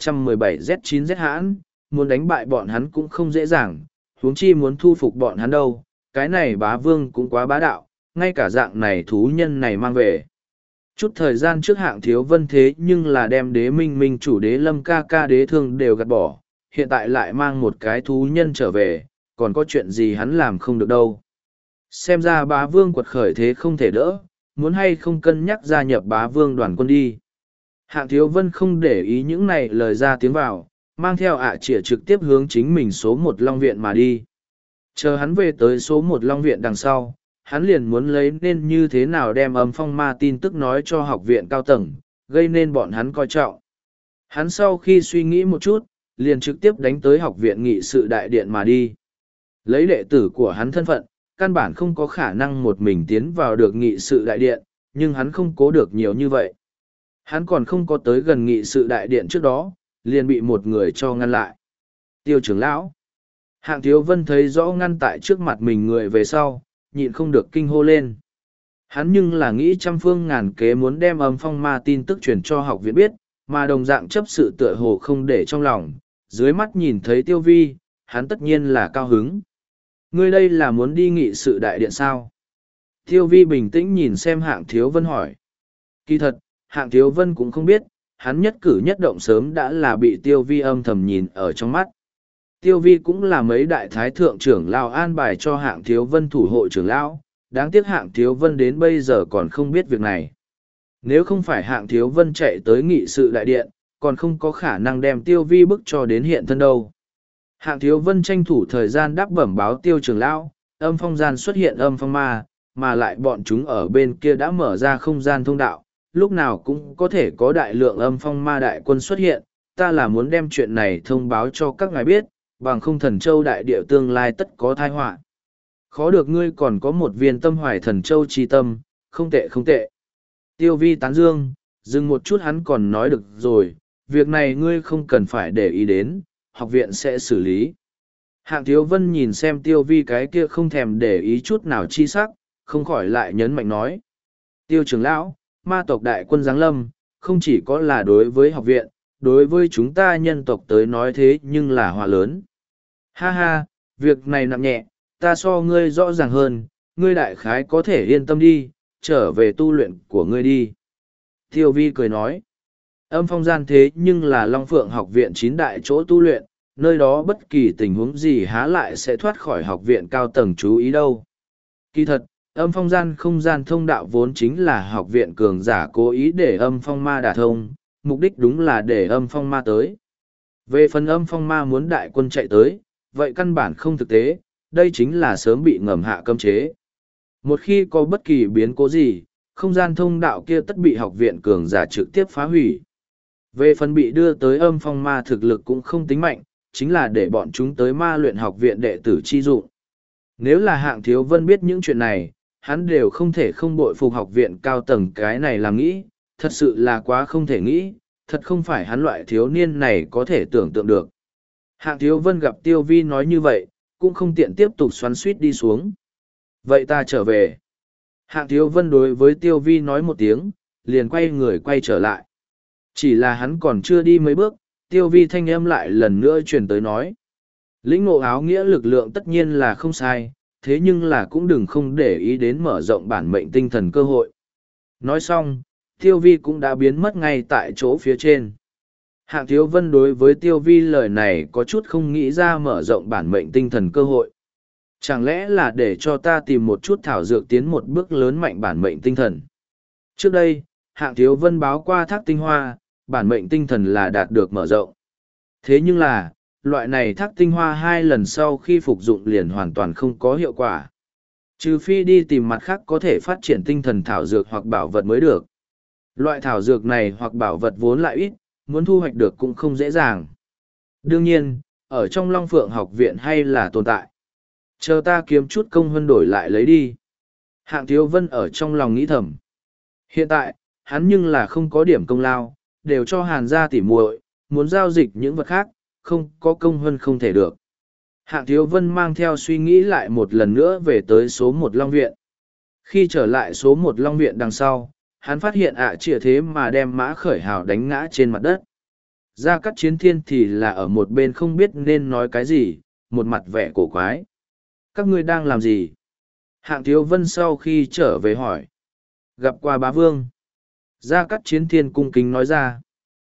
Z317Z9Z hãn, muốn đánh bại bọn hắn cũng không dễ dàng, huống chi muốn thu phục bọn hắn đâu, cái này bá vương cũng quá bá đạo, ngay cả dạng này thú nhân này mang về. Chút thời gian trước Hạng Thiếu Vân thế nhưng là đem đế minh minh chủ đế lâm ca ca đế thương đều gạt bỏ, hiện tại lại mang một cái thú nhân trở về, còn có chuyện gì hắn làm không được đâu. Xem ra bá vương quật khởi thế không thể đỡ, muốn hay không cân nhắc gia nhập bá vương đoàn quân đi. Hạng Thiếu Vân không để ý những này lời ra tiếng vào, mang theo trịa trực tiếp hướng chính mình số 1 Long Viện mà đi. Chờ hắn về tới số 1 Long Viện đằng sau, hắn liền muốn lấy nên như thế nào đem âm phong ma tin tức nói cho học viện cao tầng, gây nên bọn hắn coi trọng. Hắn sau khi suy nghĩ một chút, liền trực tiếp đánh tới học viện nghị sự đại điện mà đi. Lấy đệ tử của hắn thân phận, căn bản không có khả năng một mình tiến vào được nghị sự đại điện, nhưng hắn không cố được nhiều như vậy. Hắn còn không có tới gần nghị sự đại điện trước đó, liền bị một người cho ngăn lại. Tiêu trưởng lão. Hạng Thiếu Vân thấy rõ ngăn tại trước mặt mình người về sau, nhịn không được kinh hô lên. Hắn nhưng là nghĩ trăm phương ngàn kế muốn đem âm phong ma tin tức truyền cho học viện biết, mà đồng dạng chấp sự tựa hồ không để trong lòng, dưới mắt nhìn thấy Tiêu Vi, hắn tất nhiên là cao hứng. Ngươi đây là muốn đi nghị sự đại điện sao? Tiêu Vi bình tĩnh nhìn xem Hạng Thiếu Vân hỏi. Kỳ thật, Hạng Thiếu Vân cũng không biết, hắn nhất cử nhất động sớm đã là bị Tiêu Vi âm thầm nhìn ở trong mắt. Tiêu Vi cũng là mấy đại thái thượng trưởng lão an bài cho Hạng Thiếu Vân thủ hộ trưởng lão, đáng tiếc Hạng Thiếu Vân đến bây giờ còn không biết việc này. Nếu không phải Hạng Thiếu Vân chạy tới nghị sự đại điện, còn không có khả năng đem Tiêu Vi bức cho đến hiện thân đâu. Hạng Thiếu Vân tranh thủ thời gian đáp bẩm báo Tiêu trưởng lão, âm phong gian xuất hiện âm phong ma, mà lại bọn chúng ở bên kia đã mở ra không gian thông đạo, lúc nào cũng có thể có đại lượng âm phong ma đại quân xuất hiện, ta là muốn đem chuyện này thông báo cho các ngài biết, bằng không Thần Châu đại địa tương lai tất có tai họa. Khó được ngươi còn có một viên tâm hoài Thần Châu chi tâm, không tệ không tệ. Tiêu Vi tán dương, dừng một chút hắn còn nói được rồi, việc này ngươi không cần phải để ý đến, học viện sẽ xử lý. Hạng Thiếu Vân nhìn xem Tiêu Vi cái kia không thèm để ý chút nào chi sắc, không khỏi lại nhấn mạnh nói. Tiêu trưởng lão, ma tộc đại quân giáng lâm, không chỉ có là đối với học viện, đối với chúng ta nhân tộc tới nói thế nhưng là họa lớn. Ha ha, việc này nặng nhẹ, ta so ngươi rõ ràng hơn, ngươi đại khái có thể yên tâm đi, trở về tu luyện của ngươi đi. Tiêu Vi cười nói, âm phong gian thế nhưng là Long Phượng học viện 9 đại chỗ tu luyện, nơi đó bất kỳ tình huống gì há lại sẽ thoát khỏi học viện cao tầng chú ý đâu. Kỳ thật, âm phong gian không gian thông đạo vốn chính là học viện cường giả cố ý để âm phong ma đả thông, mục đích đúng là để âm phong ma tới. Về phần âm phong ma muốn đại quân chạy tới, vậy căn bản không thực tế, đây chính là sớm bị ngầm hạ cấm chế. Một khi có bất kỳ biến cố gì, không gian thông đạo kia tất bị học viện cường giả trực tiếp phá hủy. Về phần bị đưa tới âm phong ma thực lực cũng không tính mạnh, chính là để bọn chúng tới ma luyện học viện đệ tử chi dụng. Nếu là Hạng Thiếu Vân biết những chuyện này, hắn đều không thể không bội phục học viện cao tầng cái này làm nghĩ, thật sự là quá không thể nghĩ, thật không phải hắn loại thiếu niên này có thể tưởng tượng được. Hạng Thiếu Vân gặp Tiêu Vi nói như vậy, cũng không tiện tiếp tục xoắn suýt đi xuống. Vậy ta trở về. Hạng Thiếu Vân đối với Tiêu Vi nói một tiếng, liền quay người quay trở lại. Chỉ là hắn còn chưa đi mấy bước, Tiêu Vi thanh âm lại lần nữa truyền tới nói. Lĩnh ngộ áo nghĩa lực lượng tất nhiên là không sai, thế nhưng là cũng đừng không để ý đến mở rộng bản mệnh tinh thần cơ hội. Nói xong, Tiêu Vi cũng đã biến mất ngay tại chỗ phía trên. Hạng Thiếu Vân đối với Tiêu Vi lời này có chút không nghĩ ra mở rộng bản mệnh tinh thần cơ hội. Chẳng lẽ là để cho ta tìm một chút thảo dược tiến một bước lớn mạnh bản mệnh tinh thần? Trước đây, Hạng Thiếu Vân báo qua thác tinh hoa, bản mệnh tinh thần là đạt được mở rộng. Thế nhưng là, loại này thác tinh hoa 2 lần sau khi phục dụng liền hoàn toàn không có hiệu quả. Trừ phi đi tìm mặt khác có thể phát triển tinh thần thảo dược hoặc bảo vật mới được. Loại thảo dược này hoặc bảo vật vốn lại ít, muốn thu hoạch được cũng không dễ dàng. Đương nhiên, ở trong Long Phượng học viện hay là tồn tại. Chờ ta kiếm chút công hơn đổi lại lấy đi. Hạng Thiếu Vân ở trong lòng nghĩ thầm. Hiện tại, hắn nhưng là không có điểm công lao, đều cho Hàn gia tỉ muội, muốn giao dịch những vật khác, không có công hơn không thể được. Hạng Thiếu Vân mang theo suy nghĩ lại một lần nữa về tới số 1 Long Viện. Khi trở lại số 1 Long Viện đằng sau, hắn phát hiện trịa thế mà đem Mã Khởi Hào đánh ngã trên mặt đất. Gia Cát Chiến Thiên thì là ở một bên không biết nên nói cái gì, một mặt vẻ cổ quái. Các ngươi đang làm gì? Hạng Thiếu Vân sau khi trở về hỏi. Gặp qua bá vương. Gia Cát Chiến Thiên cung kính nói ra.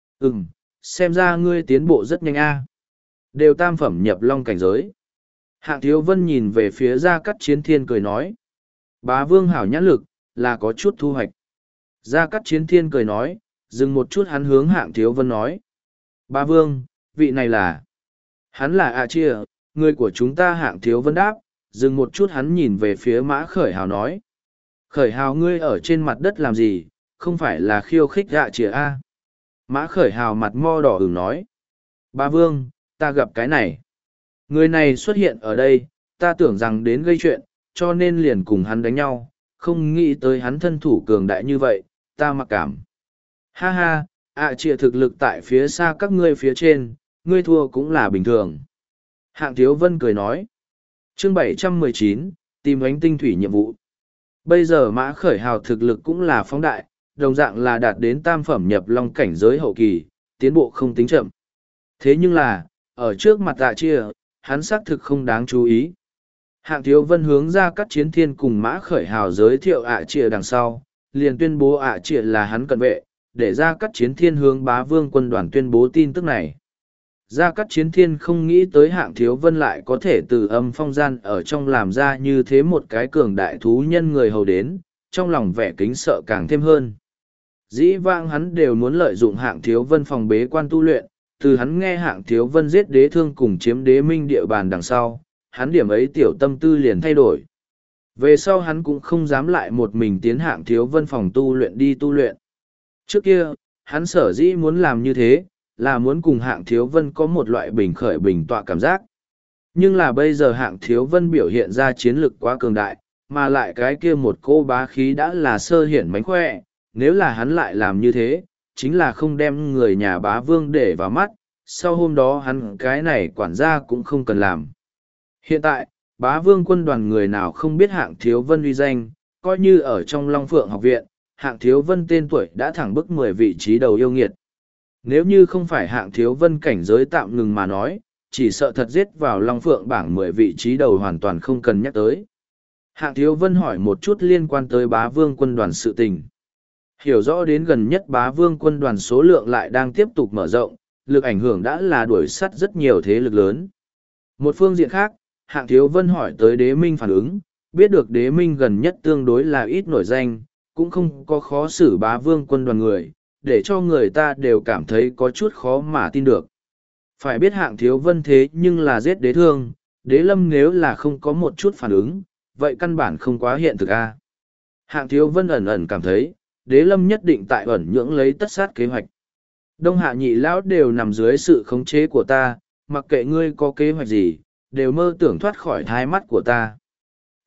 Xem ra ngươi tiến bộ rất nhanh a. Đều tam phẩm nhập long cảnh giới. Hạng Thiếu Vân nhìn về phía Gia Cát Chiến Thiên cười nói. Bá vương hảo nhãn lực, là có chút thu hoạch. Gia Cát Chiến Thiên cười nói, dừng một chút hắn hướng Hạng Thiếu Vân nói. Bá vương, vị này là... Hắn là Chia, người của chúng ta. Hạng Thiếu Vân đáp, dừng một chút hắn nhìn về phía Mã Khởi Hào nói. Khởi Hào ngươi ở trên mặt đất làm gì, không phải là khiêu khích Chia a? Mã Khởi Hào mặt mo đỏ ửng nói. Bá vương, ta gặp cái này. Người này xuất hiện ở đây, ta tưởng rằng đến gây chuyện, cho nên liền cùng hắn đánh nhau, không nghĩ tới hắn thân thủ cường đại như vậy, ta mặc cảm. Ha ha, Chia thực lực tại phía xa các ngươi phía trên, ngươi thua cũng là bình thường. Hạng Thiếu Vân cười nói. Chương 719, tìm ánh tinh thủy nhiệm vụ. Bây giờ Mã Khởi Hào thực lực cũng là phóng đại, đồng dạng là đạt đến tam phẩm nhập long cảnh giới hậu kỳ, tiến bộ không tính chậm. Thế nhưng là, ở trước mặt Chia, hắn xác thực không đáng chú ý. Hạng Thiếu Vân hướng ra các chiến thiên cùng Mã Khởi Hào giới thiệu Chia đằng sau, liền tuyên bố Chia là hắn cận vệ, để ra các chiến thiên hướng Bá Vương quân đoàn tuyên bố tin tức này. Gia Cát Chiến Thiên không nghĩ tới Hạng Thiếu Vân lại có thể từ âm phong gian ở trong làm ra như thế một cái cường đại thú nhân người hầu đến, trong lòng vẻ kính sợ càng thêm hơn. Dĩ vãng hắn đều muốn lợi dụng Hạng Thiếu Vân phòng bế quan tu luyện, từ hắn nghe Hạng Thiếu Vân giết đế thương cùng chiếm đế minh địa bàn đằng sau, hắn điểm ấy tiểu tâm tư liền thay đổi. Về sau hắn cũng không dám lại một mình tiến Hạng Thiếu Vân phòng tu luyện đi tu luyện. Trước kia, hắn sở dĩ muốn làm như thế, là muốn cùng Hạng Thiếu Vân có một loại bình khởi bình tọa cảm giác. Nhưng là bây giờ Hạng Thiếu Vân biểu hiện ra chiến lực quá cường đại, mà lại cái kia một cô bá khí đã là sơ hiển mánh khỏe, nếu là hắn lại làm như thế, chính là không đem người nhà Bá Vương để vào mắt, sau hôm đó hắn cái này quản gia cũng không cần làm. Hiện tại, Bá Vương quân đoàn người nào không biết Hạng Thiếu Vân uy danh, coi như ở trong Long Phượng học viện, Hạng Thiếu Vân tên tuổi đã thẳng bức 10 vị trí đầu yêu nghiệt. Nếu như không phải Hạng Thiếu Vân cảnh giới tạm ngừng mà nói, chỉ sợ thật giết vào Long Phượng bảng 10 vị trí đầu hoàn toàn không cần nhắc tới. Hạng Thiếu Vân hỏi một chút liên quan tới Bá Vương quân đoàn sự tình. Hiểu rõ đến gần nhất Bá Vương quân đoàn số lượng lại đang tiếp tục mở rộng, lực ảnh hưởng đã là đuổi sắt rất nhiều thế lực lớn. Một phương diện khác, Hạng Thiếu Vân hỏi tới Đế Minh phản ứng, biết được Đế Minh gần nhất tương đối là ít nổi danh, cũng không có khó xử Bá Vương quân đoàn người, để cho người ta đều cảm thấy có chút khó mà tin được. Phải biết Hạng Thiếu Vân thế nhưng là giết đế thương, đế lâm nếu là không có một chút phản ứng, vậy căn bản không quá hiện thực a. Hạng Thiếu Vân ẩn ẩn cảm thấy, đế lâm nhất định tại ẩn nhưỡng lấy tất sát kế hoạch. Đông Hạ nhị lão đều nằm dưới sự khống chế của ta, mặc kệ ngươi có kế hoạch gì, đều mơ tưởng thoát khỏi thai mắt của ta.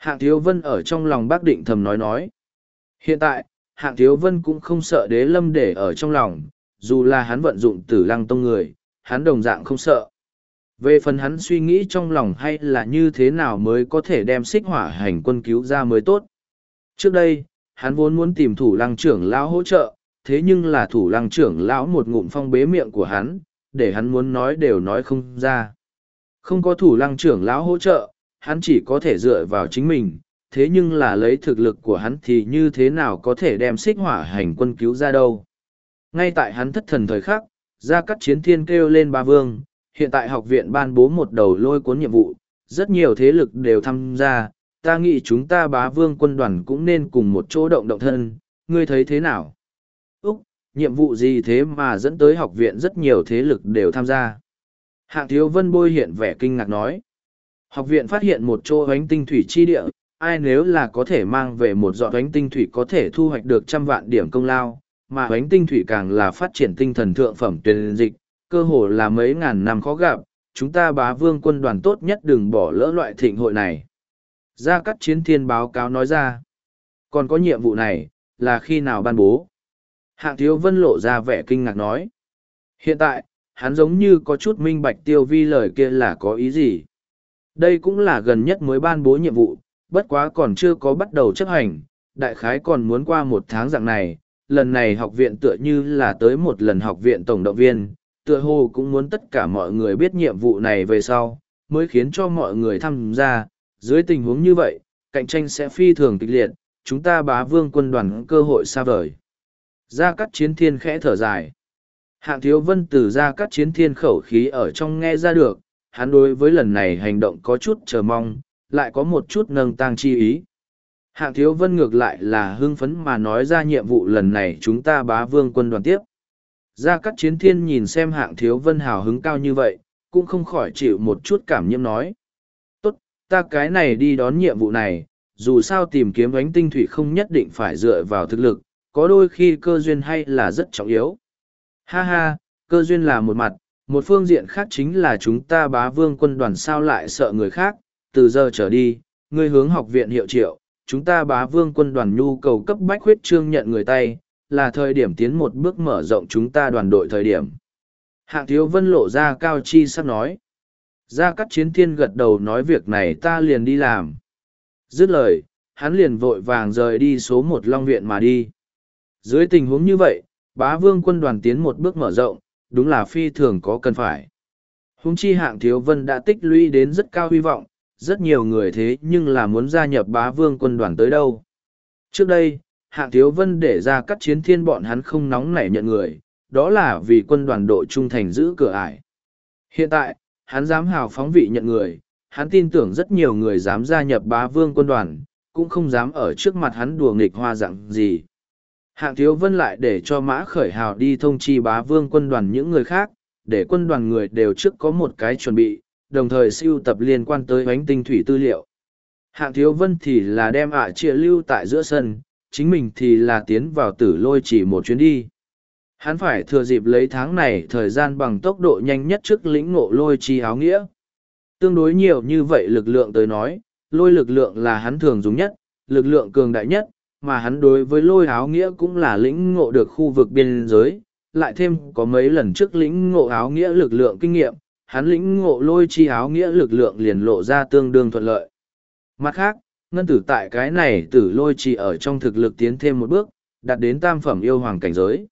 Hạng Thiếu Vân ở trong lòng bác định thầm nói. Hiện tại, Hạng Thiếu Vân cũng không sợ Đế Lâm để ở trong lòng, dù là hắn vận dụng Tử Lăng Tông người, hắn đồng dạng không sợ. Về phần hắn suy nghĩ trong lòng hay là như thế nào mới có thể đem Xích Hỏa hành quân cứu ra mới tốt. Trước đây, hắn vốn muốn tìm Thủ Lăng trưởng lão hỗ trợ, thế nhưng là Thủ Lăng trưởng lão một ngụm phong bế miệng của hắn, để hắn muốn nói đều nói không ra. Không có Thủ Lăng trưởng lão hỗ trợ, hắn chỉ có thể dựa vào chính mình, thế nhưng là lấy thực lực của hắn thì như thế nào có thể đem Xích Hỏa hành quân cứu ra đâu. Ngay tại hắn thất thần thời khắc, Gia Cát Chiến Thiên kêu lên Bá Vương, hiện tại học viện ban bố một đầu lôi cuốn nhiệm vụ, rất nhiều thế lực đều tham gia, ta nghĩ chúng ta Bá Vương quân đoàn cũng nên cùng một chỗ động thân, ngươi thấy thế nào? Úc, nhiệm vụ gì thế mà dẫn tới học viện rất nhiều thế lực đều tham gia? Hạng Thiếu Vân bôi hiện vẻ kinh ngạc nói. Học viện phát hiện một chỗ hoánh tinh thủy chi địa, ai nếu là có thể mang về một giọt hoánh tinh thủy có thể thu hoạch được 100 vạn điểm công lao, mà hoánh tinh thủy càng là phát triển tinh thần thượng phẩm tuyển dịch, cơ hồ là mấy ngàn năm khó gặp, chúng ta Bá Vương quân đoàn tốt nhất đừng bỏ lỡ loại thịnh hội này. Gia Cát Chiến Thiên báo cáo nói ra. Còn có nhiệm vụ này, là khi nào ban bố? Hạng Thiếu Vân lộ ra vẻ kinh ngạc nói. Hiện tại, hắn giống như có chút minh bạch Tiêu Vi lời kia là có ý gì. Đây cũng là gần nhất mới ban bố nhiệm vụ, bất quá còn chưa có bắt đầu chấp hành, đại khái còn muốn qua 1 tháng dạng này. Lần này học viện tựa như là tới một lần học viện tổng động viên, tựa hồ cũng muốn tất cả mọi người biết nhiệm vụ này về sau, mới khiến cho mọi người tham gia. Dưới tình huống như vậy, cạnh tranh sẽ phi thường kịch liệt, chúng ta Bá Vương quân đoàn cơ hội xa vời. Gia Cát Chiến Thiên khẽ thở dài. Hạng Thiếu Vân từ Gia Cát Chiến Thiên khẩu khí ở trong nghe ra được, hắn đối với lần này hành động có chút chờ mong, lại có một chút nâng tang chi ý. Hạng Thiếu Vân ngược lại là hưng phấn mà nói ra nhiệm vụ lần này chúng ta Bá Vương quân đoàn tiếp. Gia Cát Chiến Thiên nhìn xem Hạng Thiếu Vân hào hứng cao như vậy, cũng không khỏi chịu một chút cảm nhiễm nói. Tốt, ta cái này đi đón nhiệm vụ này, dù sao tìm kiếm ánh tinh thủy không nhất định phải dựa vào thực lực, có đôi khi cơ duyên hay là rất trọng yếu. Ha ha, cơ duyên là một mặt, một phương diện khác chính là chúng ta Bá Vương quân đoàn sao lại sợ người khác, từ giờ trở đi, ngươi hướng học viện hiệu triệu, chúng ta Bá Vương quân đoàn nhu cầu cấp bách huyết trương nhận người tay, là thời điểm tiến một bước mở rộng chúng ta đoàn đội thời điểm. Hạng Thiếu Vân lộ ra cao chi sắp nói. Gia Cát Chiến Thiên gật đầu nói việc này ta liền đi làm. Dứt lời, hắn liền vội vàng rời đi số 1 Long Viện mà đi. Dưới tình huống như vậy, Bá Vương quân đoàn tiến một bước mở rộng, đúng là phi thường có cần phải. Huống chi Hạng Thiếu Vân đã tích lũy đến rất cao hy vọng, rất nhiều người thế nhưng là muốn gia nhập Bá Vương quân đoàn tới đâu. Trước đây, Hạng Thiếu Vân để Gia Cát Chiến Thiên bọn hắn không nóng nảy nhận người, đó là vì quân đoàn độ trung thành giữ cửa ải. Hiện tại, hắn dám hào phóng vị nhận người, hắn tin tưởng rất nhiều người dám gia nhập Bá Vương quân đoàn, cũng không dám ở trước mặt hắn đùa nghịch hoa dạng gì. Hạng Thiếu Vân lại để cho Mã Khởi Hào đi thông chi Bá Vương quân đoàn những người khác, để quân đoàn người đều trước có một cái chuẩn bị, đồng thời sưu tập liên quan tới ánh tinh thủy tư liệu. Hạng Thiếu Vân thì là đem chia lưu tại giữa sân, chính mình thì là tiến vào Tử Lôi chỉ một chuyến đi. Hắn phải thừa dịp lấy tháng này thời gian bằng tốc độ nhanh nhất trước lĩnh ngộ lôi chi áo nghĩa. Tương đối nhiều như vậy lực lượng tới nói, lôi lực lượng là hắn thường dùng nhất, lực lượng cường đại nhất, mà hắn đối với lôi áo nghĩa cũng là lĩnh ngộ được khu vực biên giới, lại thêm có mấy lần trước lĩnh ngộ áo nghĩa lực lượng kinh nghiệm, hắn lĩnh ngộ lôi chi áo nghĩa lực lượng liền lộ ra tương đương thuận lợi. Mặt khác, ngân tử tại cái này tử lôi chỉ ở trong thực lực tiến thêm một bước, đạt đến tam phẩm yêu hoàng cảnh giới.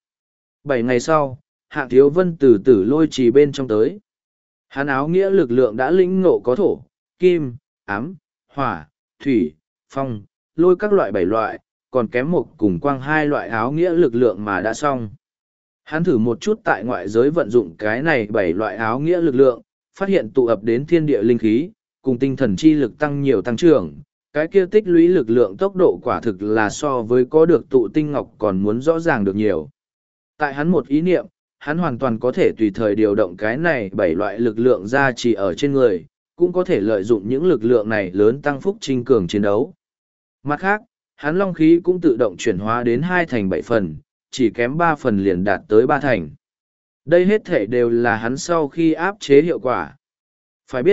7 ngày sau, Hạng Thiếu Vân từ tử lôi trì bên trong tới. Hắn áo nghĩa lực lượng đã lĩnh ngộ có thổ, kim, ám, hỏa, thủy, phong, lôi các loại 7 loại, còn kém một cùng quang 2 loại áo nghĩa lực lượng mà đã xong. Hắn thử một chút tại ngoại giới vận dụng cái này 7 loại áo nghĩa lực lượng, phát hiện tụ ập đến thiên địa linh khí, cùng tinh thần chi lực tăng nhiều tăng trưởng. Cái kia tích lũy lực lượng tốc độ quả thực là so với có được tụ tinh ngọc còn muốn rõ ràng được nhiều. Tại hắn một ý niệm, hắn hoàn toàn có thể tùy thời điều động cái này 7 loại lực lượng ra chỉ ở trên người, cũng có thể lợi dụng những lực lượng này lớn tăng phúc trinh cường chiến đấu. Mặt khác, hắn long khí cũng tự động chuyển hóa đến 2 thành 7 phần, chỉ kém 3 phần liền đạt tới 3 thành. Đây hết thể đều là hắn sau khi áp chế hiệu quả. Phải biết,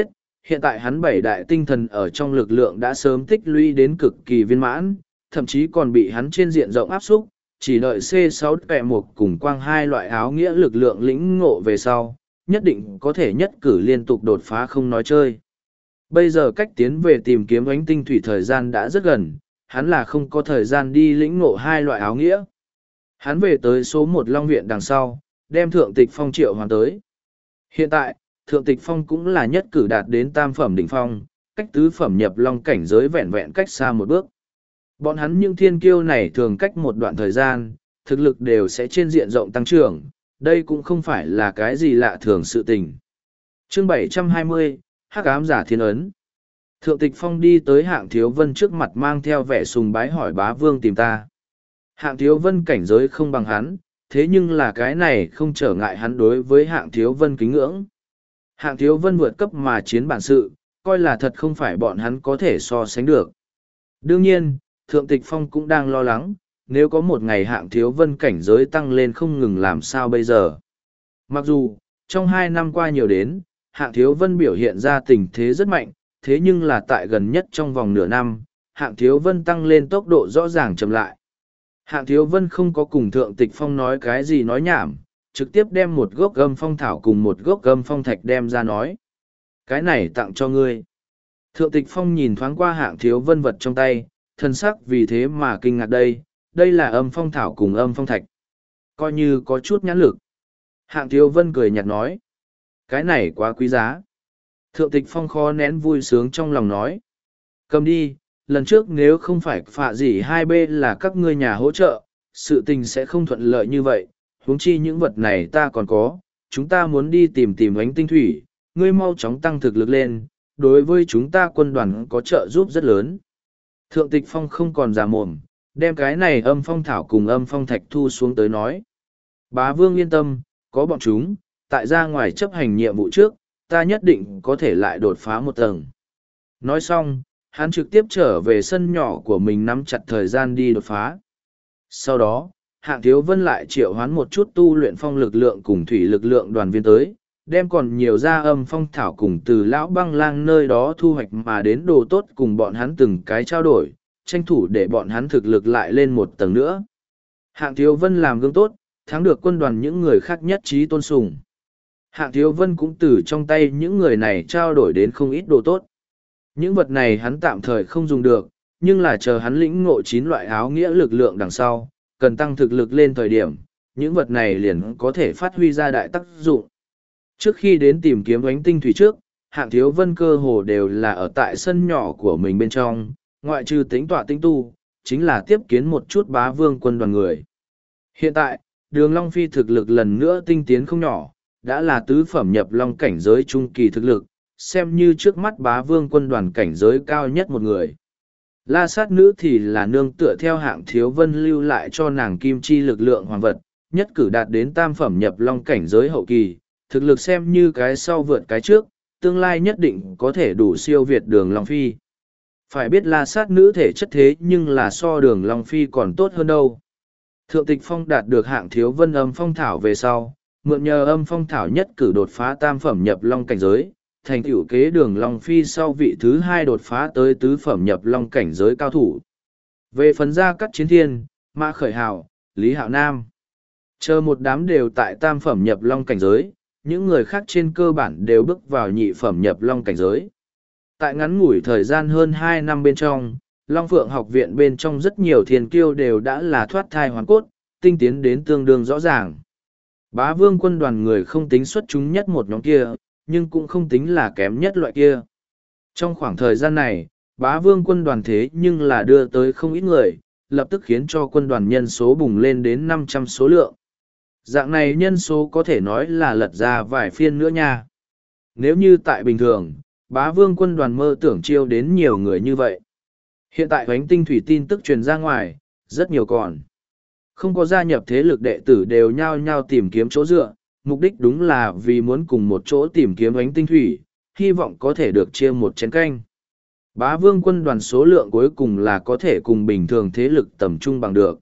Hiện tại hắn bảy đại tinh thần ở trong lực lượng đã sớm tích lũy đến cực kỳ viên mãn, thậm chí còn bị hắn trên diện rộng áp xúc, chỉ đợi C6 vẹ mục cùng quang hai loại áo nghĩa lực lượng lĩnh ngộ về sau, nhất định có thể nhất cử liên tục đột phá không nói chơi. Bây giờ cách tiến về tìm kiếm ánh tinh thủy thời gian đã rất gần, hắn là không có thời gian đi lĩnh ngộ hai loại áo nghĩa. Hắn về tới số 1 Long Viện đằng sau, đem Thượng Tịch Phong triệu hoàn tới. Hiện tại, Thượng Tịch Phong cũng là nhất cử đạt đến tam phẩm đỉnh phong, cách tứ phẩm nhập long cảnh giới vẹn vẹn cách xa một bước. Bọn hắn những thiên kiêu này thường cách một đoạn thời gian, thực lực đều sẽ trên diện rộng tăng trưởng, đây cũng không phải là cái gì lạ thường sự tình. Chương 720, Hắc ám giả thiên ấn. Thượng Tịch Phong đi tới Hạng Thiếu Vân trước mặt mang theo vẻ sùng bái hỏi bá vương tìm ta. Hạng Thiếu Vân cảnh giới không bằng hắn, thế nhưng là cái này không trở ngại hắn đối với Hạng Thiếu Vân kính ngưỡng. Hạng Thiếu Vân vượt cấp mà chiến bản sự, coi là thật không phải bọn hắn có thể so sánh được. Đương nhiên, Thượng Tịch Phong cũng đang lo lắng, nếu có một ngày Hạng Thiếu Vân cảnh giới tăng lên không ngừng làm sao bây giờ. Mặc dù, trong 2 năm qua nhiều đến, Hạng Thiếu Vân biểu hiện ra tình thế rất mạnh, thế nhưng là tại gần nhất trong vòng nửa năm, Hạng Thiếu Vân tăng lên tốc độ rõ ràng chậm lại. Hạng Thiếu Vân không có cùng Thượng Tịch Phong nói cái gì nói nhảm, trực tiếp đem một gốc gâm phong thảo cùng một gốc gâm phong thạch đem ra nói. Cái này tặng cho ngươi. Thượng Tịch Phong nhìn thoáng qua Hạng Thiếu Vân vật trong tay, thân sắc vì thế mà kinh ngạc đây là âm phong thảo cùng âm phong thạch. Coi như có chút nhãn lực. Hạng Thiếu Vân cười nhạt nói. Cái này quá quý giá. Thượng Tịch Phong khó nén vui sướng trong lòng nói. Cầm đi, lần trước nếu không phải phạ gì 2B là các ngươi nhà hỗ trợ, sự tình sẽ không thuận lợi như vậy, huống chi những vật này ta còn có, chúng ta muốn đi tìm ánh tinh thủy, ngươi mau chóng tăng thực lực lên, đối với chúng ta quân đoàn có trợ giúp rất lớn. Thượng Tịch Phong không còn già mồm, đem cái này âm phong thảo cùng âm phong thạch thu xuống tới nói. Bá Vương yên tâm, có bọn chúng, tại ra ngoài chấp hành nhiệm vụ trước, ta nhất định có thể lại đột phá một tầng. Nói xong, hắn trực tiếp trở về sân nhỏ của mình nắm chặt thời gian đi đột phá. Sau đó, Hạng Thiếu Vân lại triệu hoán một chút tu luyện phong lực lượng cùng thủy lực lượng đoàn viên tới, đem còn nhiều ra âm phong thảo cùng từ lão băng lang nơi đó thu hoạch mà đến đồ tốt cùng bọn hắn từng cái trao đổi, tranh thủ để bọn hắn thực lực lại lên một tầng nữa. Hạng Thiếu Vân làm gương tốt, thắng được quân đoàn những người khác nhất trí tôn sùng. Hạng Thiếu Vân cũng từ trong tay những người này trao đổi đến không ít đồ tốt. Những vật này hắn tạm thời không dùng được, nhưng là chờ hắn lĩnh ngộ 9 loại áo nghĩa lực lượng đằng sau, cần tăng thực lực lên thời điểm, những vật này liền có thể phát huy ra đại tác dụng. Trước khi đến tìm kiếm ánh tinh thủy trước, Hạng Thiếu Vân cơ hồ đều là ở tại sân nhỏ của mình bên trong, ngoại trừ tính tọa tinh tu, chính là tiếp kiến một chút bá vương quân đoàn người. Hiện tại, Đường Long Phi thực lực lần nữa tinh tiến không nhỏ, đã là tứ phẩm nhập long cảnh giới trung kỳ thực lực, xem như trước mắt bá vương quân đoàn cảnh giới cao nhất một người. La sát nữ thì là nương tựa theo Hạng Thiếu Vân lưu lại cho nàng kim chi lực lượng hoàng vật, nhất cử đạt đến tam phẩm nhập long cảnh giới hậu kỳ, thực lực xem như cái sau vượt cái trước, tương lai nhất định có thể đủ siêu việt Đường Long Phi. Phải biết la sát nữ thể chất thế nhưng là so Đường Long Phi còn tốt hơn đâu. Thượng Tịch Phong đạt được Hạng Thiếu Vân âm phong thảo về sau, mượn nhờ âm phong thảo nhất cử đột phá tam phẩm nhập long cảnh giới, thành tựu kế Đường Long Phi sau vị thứ 2 đột phá tới tứ phẩm nhập long cảnh giới cao thủ. Về phần gia Cát Chiến Thiên, Mã Khởi Hào, Lý Hạo Nam, chờ một đám đều tại tam phẩm nhập long cảnh giới, những người khác trên cơ bản đều bước vào nhị phẩm nhập long cảnh giới. Tại ngắn ngủi thời gian hơn 2 năm bên trong, Long Phượng học viện bên trong rất nhiều thiên kiêu đều đã là thoát thai hoàn cốt, tinh tiến đến tương đương rõ ràng. Bá vương quân đoàn người không tính xuất chúng nhất một nhóm kia, nhưng cũng không tính là kém nhất loại kia. Trong khoảng thời gian này, bá vương quân đoàn thế nhưng là đưa tới không ít người, lập tức khiến cho quân đoàn nhân số bùng lên đến 500 số lượng. Dạng này nhân số có thể nói là lật ra vài phiên nữa nha. Nếu như tại bình thường, bá vương quân đoàn mơ tưởng chiêu đến nhiều người như vậy. Hiện tại ánh tinh thủy tin tức truyền ra ngoài, rất nhiều còn. Không có gia nhập thế lực đệ tử đều nhao nhao tìm kiếm chỗ dựa, mục đích đúng là vì muốn cùng một chỗ tìm kiếm ánh tinh thủy, hy vọng có thể được chia một chén canh. Bá vương quân đoàn số lượng cuối cùng là có thể cùng bình thường thế lực tầm trung bằng được.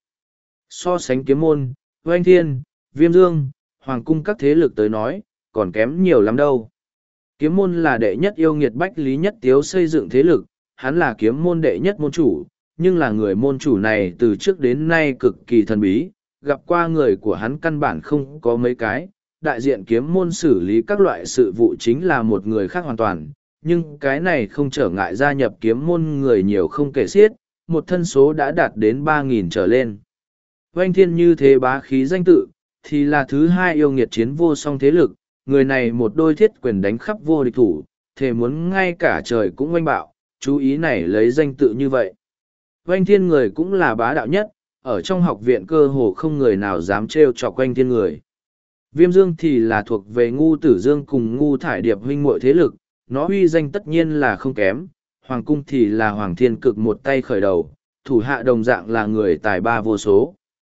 So sánh kiếm môn, oanh thiên, viêm dương, hoàng cung các thế lực tới nói, còn kém nhiều lắm đâu. Kiếm môn là đệ nhất yêu nghiệt Bách Lý Nhất Tiếu xây dựng thế lực, hắn là kiếm môn đệ nhất môn chủ, nhưng là người môn chủ này từ trước đến nay cực kỳ thần bí, gặp qua người của hắn căn bản không có mấy cái, đại diện kiếm môn xử lý các loại sự vụ chính là một người khác hoàn toàn, nhưng cái này không trở ngại gia nhập kiếm môn người nhiều không kể xiết, một thân số đã đạt đến 3.000 trở lên. Oanh Thiên như thế bá khí danh tự, thì là thứ hai yêu nghiệt chiến vô song thế lực, người này một đôi thiết quyền đánh khắp vô địch thủ, thề muốn ngay cả trời cũng oanh bạo, chú ý này lấy danh tự như vậy. Oanh Thiên người cũng là bá đạo nhất, ở trong học viện cơ hồ không người nào dám trêu chọc Oanh Thiên người. Viêm Dương thì là thuộc về Ngu Tử Dương cùng Ngu Thải Điệp huynh muội thế lực, nó uy danh tất nhiên là không kém, Hoàng Cung thì là Hoàng Thiên Cực một tay khởi đầu, thủ hạ đồng dạng là người tài ba vô số.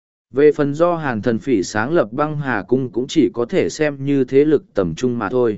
Về phần do Hàn Thần Phỉ sáng lập Băng Hà Cung cũng chỉ có thể xem như thế lực tầm trung mà thôi.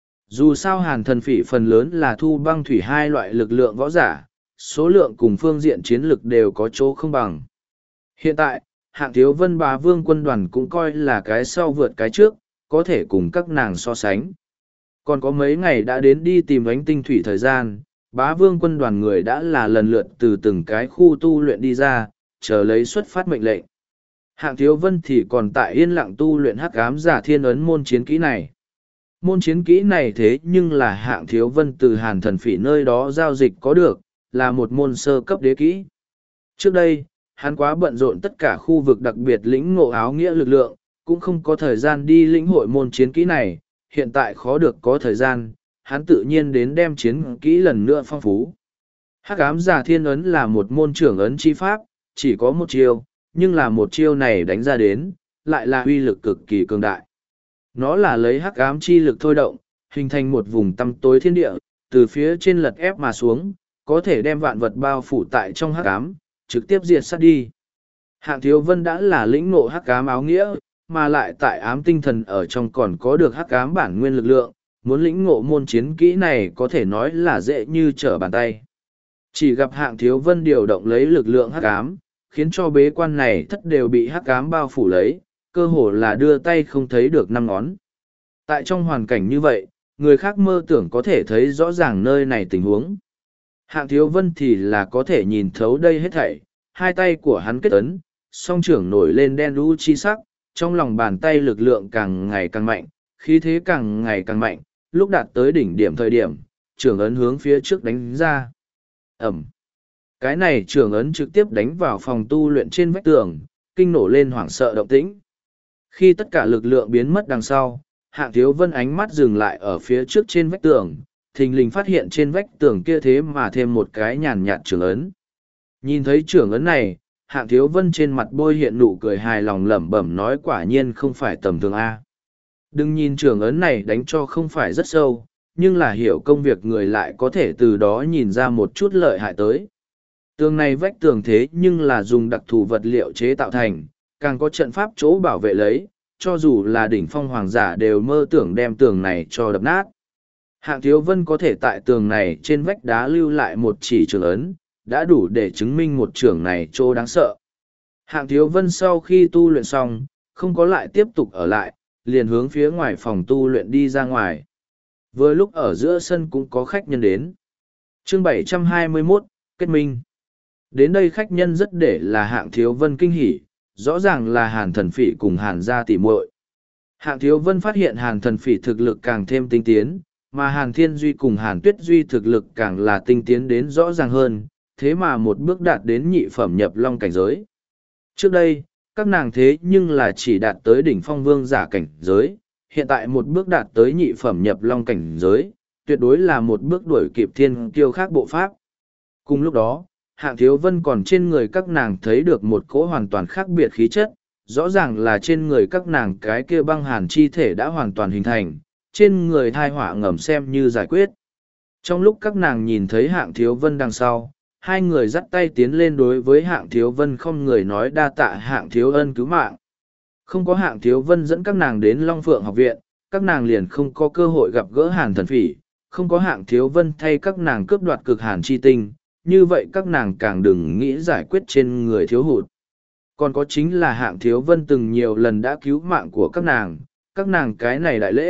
Dù sao Hàn Thần Phỉ phần lớn là thu băng thủy hai loại lực lượng võ giả, số lượng cùng phương diện chiến lực đều có chỗ không bằng. Hiện tại, Hạng Thiếu Vân Bá Vương quân đoàn cũng coi là cái sau vượt cái trước, có thể cùng các nàng so sánh. Còn có mấy ngày đã đến đi tìm ánh tinh thủy thời gian, Bá Vương quân đoàn người đã là lần lượt từ từng cái khu tu luyện đi ra, chờ lấy xuất phát mệnh lệnh. Hạng Thiếu Vân thì còn tại yên lặng tu luyện hắc ám giả thiên ấn môn chiến kỹ này. Môn chiến kỹ này thế nhưng là Hạng Thiếu Vân từ Hàn Thần Phỉ nơi đó giao dịch có được, là một môn sơ cấp đế kỹ. Trước đây, hắn quá bận rộn tất cả khu vực đặc biệt lĩnh ngộ áo nghĩa lực lượng, cũng không có thời gian đi lĩnh hội môn chiến kỹ này, hiện tại khó được có thời gian, hắn tự nhiên đến đem chiến kỹ lần nữa phong phú. Hắc ám giả thiên ấn là một môn trưởng ấn chi pháp, chỉ có một chiêu, nhưng là một chiêu này đánh ra đến, lại là uy lực cực kỳ cường đại. Nó là lấy hắc ám chi lực thôi động, hình thành một vùng tăm tối thiên địa, từ phía trên lật ép mà xuống, có thể đem vạn vật bao phủ tại trong hắc ám, trực tiếp diệt sát đi. Hạng Thiếu Vân đã là lĩnh ngộ hắc ám áo nghĩa, mà lại tại ám tinh thần ở trong còn có được hắc ám bản nguyên lực lượng, muốn lĩnh ngộ môn chiến kỹ này có thể nói là dễ như trở bàn tay. Chỉ gặp Hạng Thiếu Vân điều động lấy lực lượng hắc ám, khiến cho bế quan này thất đều bị hắc ám bao phủ lấy, cơ hồ là đưa tay không thấy được năm ngón. Tại trong hoàn cảnh như vậy, người khác mơ tưởng có thể thấy rõ ràng nơi này tình huống. Hạng Thiếu Vân thì là có thể nhìn thấu đây hết thảy, hai tay của hắn kết ấn, song trưởng nổi lên đen đu chi sắc, trong lòng bàn tay lực lượng càng ngày càng mạnh, khí thế càng ngày càng mạnh, lúc đạt tới đỉnh điểm thời điểm, trưởng ấn hướng phía trước đánh ra. Ẩm. Cái này trưởng ấn trực tiếp đánh vào phòng tu luyện trên vách tường, kinh nổ lên hoảng sợ động tĩnh. Khi tất cả lực lượng biến mất đằng sau, Hạng Thiếu Vân ánh mắt dừng lại ở phía trước trên vách tường, thình lình phát hiện trên vách tường kia thế mà thêm một cái nhàn nhạt trưởng ấn. Nhìn thấy trưởng ấn này, Hạng Thiếu Vân trên mặt bôi hiện nụ cười hài lòng lẩm bẩm nói quả nhiên không phải tầm thường A. Đừng nhìn trưởng ấn này đánh cho không phải rất sâu, nhưng là hiểu công việc người lại có thể từ đó nhìn ra một chút lợi hại tới. Tường này vách tường thế nhưng là dùng đặc thù vật liệu chế tạo thành, càng có trận pháp chỗ bảo vệ lấy, cho dù là đỉnh phong hoàng giả đều mơ tưởng đem tường này cho đập nát. Hạng Thiếu Vân có thể tại tường này trên vách đá lưu lại một chỉ trưởng ấn, đã đủ để chứng minh một trưởng này chỗ đáng sợ. Hạng Thiếu Vân sau khi tu luyện xong, không có lại tiếp tục ở lại, liền hướng phía ngoài phòng tu luyện đi ra ngoài. Vừa lúc ở giữa sân cũng có khách nhân đến. Chương 721, Kết Minh. Đến đây khách nhân rất để là Hạng Thiếu Vân kinh hỉ, rõ ràng là Hàn Thần Phỉ cùng Hàn gia tỉ muội. Hạng Thiếu Vân phát hiện Hàn Thần Phỉ thực lực càng thêm tinh tiến, mà Hàn Thiên Duy cùng Hàn Tuyết Duy thực lực càng là tinh tiến đến rõ ràng hơn, thế mà một bước đạt đến nhị phẩm nhập long cảnh giới. Trước đây, các nàng thế nhưng là chỉ đạt tới đỉnh phong vương giả cảnh giới, hiện tại một bước đạt tới nhị phẩm nhập long cảnh giới, tuyệt đối là một bước đuổi kịp thiên kiêu khác bộ pháp. Cùng lúc đó, Hạng Thiếu Vân còn trên người các nàng thấy được một cỗ hoàn toàn khác biệt khí chất, rõ ràng là trên người các nàng cái kia băng hàn chi thể đã hoàn toàn hình thành, trên người thai họa ngầm xem như giải quyết. Trong lúc các nàng nhìn thấy Hạng Thiếu Vân đằng sau, hai người dắt tay tiến lên đối với Hạng Thiếu Vân không người nói đa tạ Hạng Thiếu ân cứu mạng. Không có Hạng Thiếu Vân dẫn các nàng đến Long Phượng học viện, các nàng liền không có cơ hội gặp gỡ Hàn Thần Phỉ, không có Hạng Thiếu Vân thay các nàng cướp đoạt cực hàn chi tinh, như vậy các nàng càng đừng nghĩ giải quyết trên người thiếu hụt. Còn có chính là Hạng Thiếu Vân từng nhiều lần đã cứu mạng của các nàng cái này đại lễ,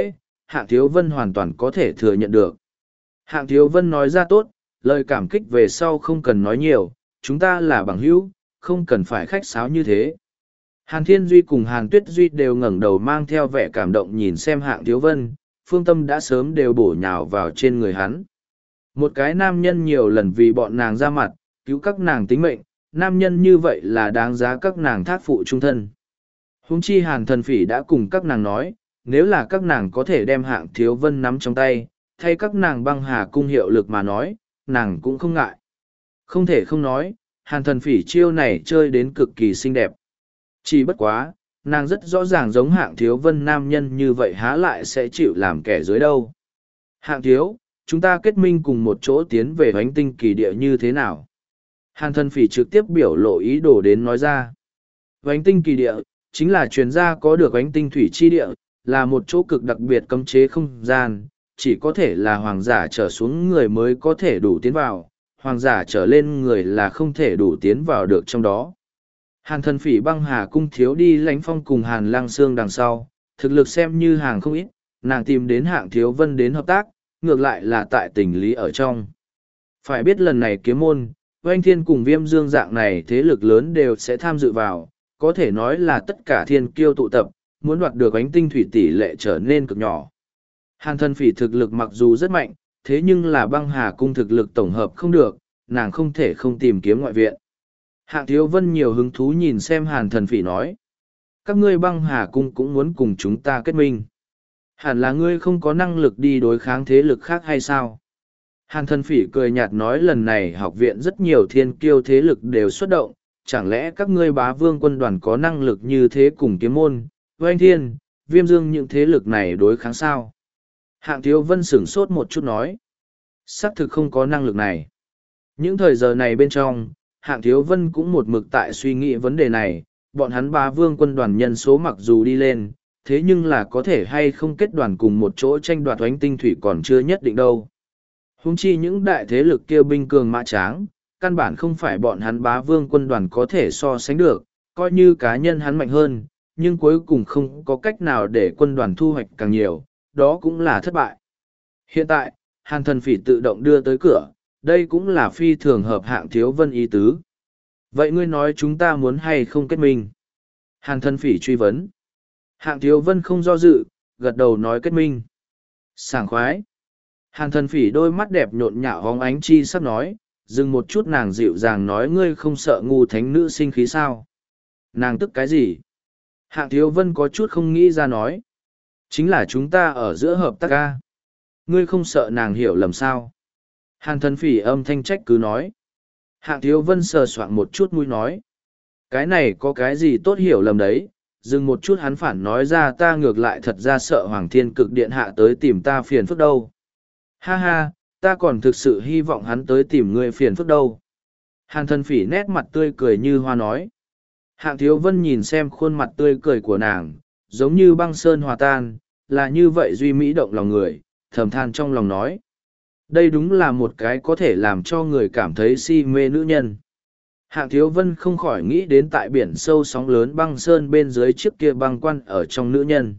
Hạng Thiếu Vân hoàn toàn có thể thừa nhận được. Hạng Thiếu Vân nói ra tốt, lời cảm kích về sau không cần nói nhiều, chúng ta là bằng hữu, không cần phải khách sáo như thế. Hàn Thiên Duy cùng Hàn Tuyết Duy đều ngẩng đầu mang theo vẻ cảm động nhìn xem Hạng Thiếu Vân, phương tâm đã sớm đều bổ nhào vào trên người hắn. Một cái nam nhân nhiều lần vì bọn nàng ra mặt, cứu các nàng tính mệnh, nam nhân như vậy là đáng giá các nàng thác phụ trung thân. Huống chi Hàn Thần Phỉ đã cùng các nàng nói, nếu là các nàng có thể đem Hạng Thiếu Vân nắm trong tay, thay các nàng băng hà cung hiệu lực mà nói, nàng cũng không ngại. Không thể không nói, Hàn Thần Phỉ chiêu này chơi đến cực kỳ xinh đẹp. Chỉ bất quá, nàng rất rõ ràng giống Hạng Thiếu Vân nam nhân như vậy há lại sẽ chịu làm kẻ dưới đâu. Hạng Thiếu, chúng ta kết minh cùng một chỗ tiến về hoánh tinh kỳ địa như thế nào? Hàn Thần Phỉ trực tiếp biểu lộ ý đồ đến nói ra. Hoánh tinh kỳ địa, chính là chuyên gia có được hoánh tinh thủy chi địa, là một chỗ cực đặc biệt cấm chế không gian, chỉ có thể là hoàng giả trở xuống người mới có thể đủ tiến vào, hoàng giả trở lên người là không thể đủ tiến vào được trong đó. Hàn Thần Phỉ băng hà cung thiếu đi lãnh phong cùng Hàn Lăng Sương đằng sau, thực lực xem như hàng không ít, nàng tìm đến Hạng Thiếu Vân đến hợp tác, ngược lại là tại tình lý ở trong. Phải biết lần này kiếm môn, Oanh Thiên cùng Viêm Dương dạng này thế lực lớn đều sẽ tham dự vào, có thể nói là tất cả thiên kiêu tụ tập, muốn đoạt được ánh tinh thủy tỷ lệ trở nên cực nhỏ. Hàn Thần Phỉ thực lực mặc dù rất mạnh, thế nhưng là băng hà cung thực lực tổng hợp không được, nàng không thể không tìm kiếm ngoại viện. Hạng Thiếu Vân nhiều hứng thú nhìn xem Hàn Thần Phỉ nói. Các ngươi băng hà cung cũng muốn cùng chúng ta kết minh. Hẳn là ngươi không có năng lực đi đối kháng thế lực khác hay sao? Hàn Thần Phỉ cười nhạt nói lần này học viện rất nhiều thiên kiêu thế lực đều xuất động, chẳng lẽ các ngươi Bá Vương quân đoàn có năng lực như thế cùng kiếm môn, Oanh Thiên, Viêm Dương những thế lực này đối kháng sao? Hạng Thiếu Vân sửng sốt một chút nói. Xác thực không có năng lực này. Những thời giờ này bên trong, Hạng Thiếu Vân cũng một mực tại suy nghĩ vấn đề này, bọn hắn Bá Vương quân đoàn nhân số mặc dù đi lên, thế nhưng là có thể hay không kết đoàn cùng một chỗ tranh đoạt oánh tinh thủy còn chưa nhất định đâu. Huống chi những đại thế lực kia binh cường mã tráng, căn bản không phải bọn hắn Bá Vương quân đoàn có thể so sánh được, coi như cá nhân hắn mạnh hơn, nhưng cuối cùng không có cách nào để quân đoàn thu hoạch càng nhiều, đó cũng là thất bại. Hiện tại, Hàn Thần Phỉ tự động đưa tới cửa, đây cũng là phi thường hợp Hạng Thiếu Vân ý tứ. Vậy ngươi nói chúng ta muốn hay không kết minh? Hàn Thần Phỉ truy vấn. Hạng Thiếu Vân không do dự, gật đầu nói kết minh. Sảng khoái. Hàn Thần Phỉ đôi mắt đẹp nhộn nhạo hóng ánh chi sắp nói, dừng một chút nàng dịu dàng nói ngươi không sợ ngu thánh nữ sinh khí sao? Nàng tức cái gì? Hạng Thiếu Vân có chút không nghĩ ra nói. Chính là chúng ta ở giữa hợp tác ca. Ngươi không sợ nàng hiểu lầm sao? Hàn Thần Phỉ âm thanh trách cứ nói. Hạng Thiếu Vân sờ soạng một chút mũi nói. Cái này có cái gì tốt hiểu lầm đấy? Dừng một chút hắn phản nói ra ta ngược lại thật ra sợ Hoàng Thiên Cực Điện hạ tới tìm ta phiền phức đâu. Ha ha, ta còn thực sự hy vọng hắn tới tìm ngươi phiền phức đâu. Hàn Thần Phỉ nét mặt tươi cười như hoa nói. Hạng Thiếu Vân nhìn xem khuôn mặt tươi cười của nàng, giống như băng sơn hòa tan, là như vậy duy mỹ động lòng người, thầm than trong lòng nói. Đây đúng là một cái có thể làm cho người cảm thấy si mê nữ nhân. Hạng Thiếu Vân không khỏi nghĩ đến tại biển sâu sóng lớn băng sơn bên dưới chiếc kia băng quan ở trong nữ nhân.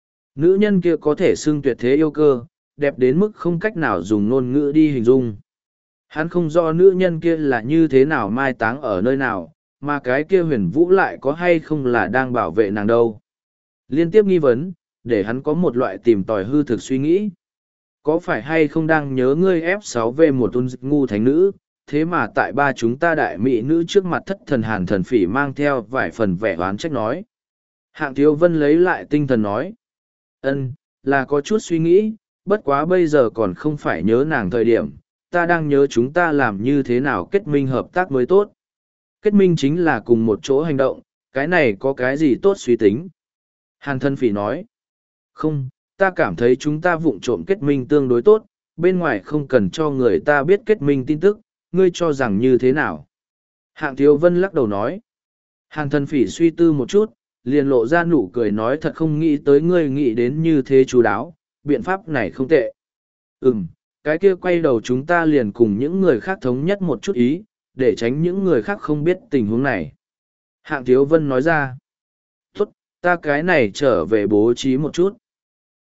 Nữ nhân kia có thể xưng tuyệt thế yêu cơ, đẹp đến mức không cách nào dùng ngôn ngữ đi hình dung. Hắn không rõ nữ nhân kia là như thế nào mai táng ở nơi nào, mà cái kia huyền vũ lại có hay không là đang bảo vệ nàng đâu. Liên tiếp nghi vấn, để hắn có một loại tìm tòi hư thực suy nghĩ. Có phải hay không đang nhớ ngươi F6V một tôn ngu thánh nữ, thế mà tại ba chúng ta đại mỹ nữ trước mặt thất thần Hàn Thần Phỉ mang theo vài phần vẻ oán trách nói. Hạng Thiếu Vân lấy lại tinh thần nói. Là có chút suy nghĩ, bất quá bây giờ còn không phải nhớ nàng thời điểm, ta đang nhớ chúng ta làm như thế nào kết minh hợp tác mới tốt. Kết minh chính là cùng một chỗ hành động, cái này có cái gì tốt suy tính. Hàn Thần Phỉ nói. Không, ta cảm thấy chúng ta vụng trộm kết minh tương đối tốt, bên ngoài không cần cho người ta biết kết minh tin tức, ngươi cho rằng như thế nào? Hạng Thiếu Vân lắc đầu nói. Hàn Thần Phỉ suy tư một chút, liền lộ ra nụ cười nói thật không nghĩ tới ngươi nghĩ đến như thế chú đáo, biện pháp này không tệ. Cái kia quay đầu chúng ta liền cùng những người khác thống nhất một chút ý, để tránh những người khác không biết tình huống này. Hạng Thiếu Vân nói ra. Tốt, ta cái này trở về bố trí một chút.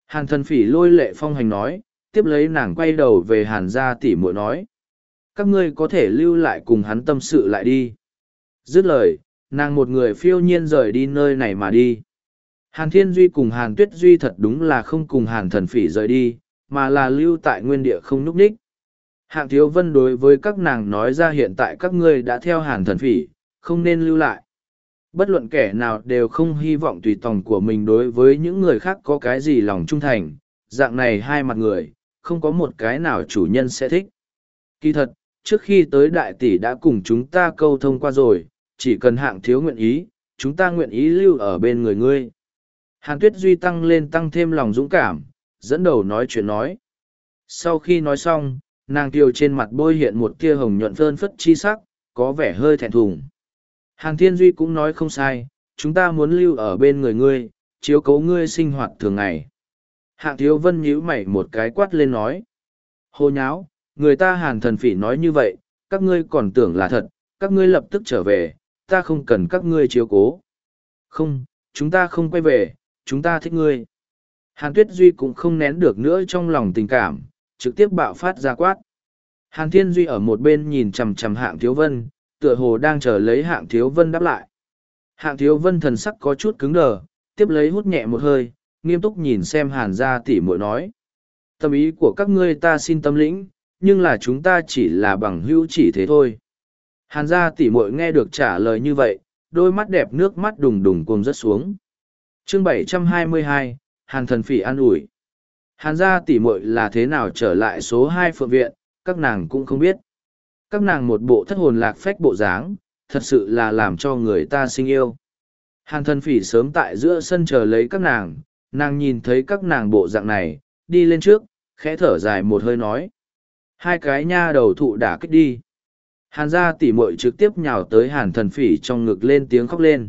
Hàn thần phỉ lôi Lệ Phong hành nói, tiếp lấy nàng quay đầu về hàn gia tỷ muội nói. Các ngươi có thể lưu lại cùng hắn tâm sự lại đi. Dứt lời, nàng một người phiêu nhiên rời đi nơi này mà đi. Hàn Thiên Duy cùng Hàn Tuyết Duy thật đúng là không cùng Hàn thần phỉ rời đi, mà là lưu tại nguyên địa không núp ních. Hạng Thiếu Vân đối với các nàng nói ra hiện tại các ngươi đã theo Hàn thần phỉ, không nên lưu lại. Bất luận kẻ nào đều không hy vọng tùy tòng của mình đối với những người khác có cái gì lòng trung thành, dạng này hai mặt người, không có một cái nào chủ nhân sẽ thích. Kỳ thật, trước khi tới đại tỷ đã cùng chúng ta câu thông qua rồi, chỉ cần Hạng thiếu nguyện ý, chúng ta nguyện ý lưu ở bên người ngươi. Hàn Tuyết Duy tăng thêm lòng dũng cảm, dẫn đầu nói chuyện nói. Sau khi nói xong, nàng kiều trên mặt bôi hiện một tia hồng nhuận phơn phất chi sắc, có vẻ hơi thẹn thùng. Hàn Thiên Duy cũng nói không sai, chúng ta muốn lưu ở bên người ngươi, chiếu cố ngươi sinh hoạt thường ngày. Hạng Thiếu Vân nhíu mày một cái quát lên nói. Hồ nháo, người ta Hàn thần phỉ nói như vậy, các ngươi còn tưởng là thật, các ngươi lập tức trở về, ta không cần các ngươi chiếu cố. Không, chúng ta không quay về, chúng ta thích ngươi. Hàn Tuyết Duy cũng không nén được nữa trong lòng tình cảm, trực tiếp bạo phát ra quát. Hàn Thiên Duy ở một bên nhìn chằm chằm Hạng Thiếu Vân, tựa hồ đang chờ lấy Hạng Thiếu Vân đáp lại. Hạng Thiếu Vân thần sắc có chút cứng đờ, tiếp lấy hút nhẹ một hơi, nghiêm túc nhìn xem Hàn gia tỷ muội nói. Tâm ý của các ngươi ta xin tâm lĩnh, nhưng là chúng ta chỉ là bằng hữu chỉ thế thôi. Hàn gia tỷ muội nghe được trả lời như vậy, đôi mắt đẹp nước mắt đùng đùng cuồng rớt xuống. Chương 722, Hàn thần phỉ an ủi. Hàn gia tỷ muội là thế nào trở lại số 2 phượng viện, các nàng cũng không biết. Các nàng một bộ thất hồn lạc phách bộ dáng, thật sự là làm cho người ta sinh yêu. Hàn thần phỉ sớm tại giữa sân chờ lấy các nàng nhìn thấy các nàng bộ dạng này, đi lên trước, khẽ thở dài một hơi nói. Hai cái nha đầu thụ đả kích đi. Hàn gia tỷ muội trực tiếp nhào tới hàn thần phỉ trong ngực lên tiếng khóc lên.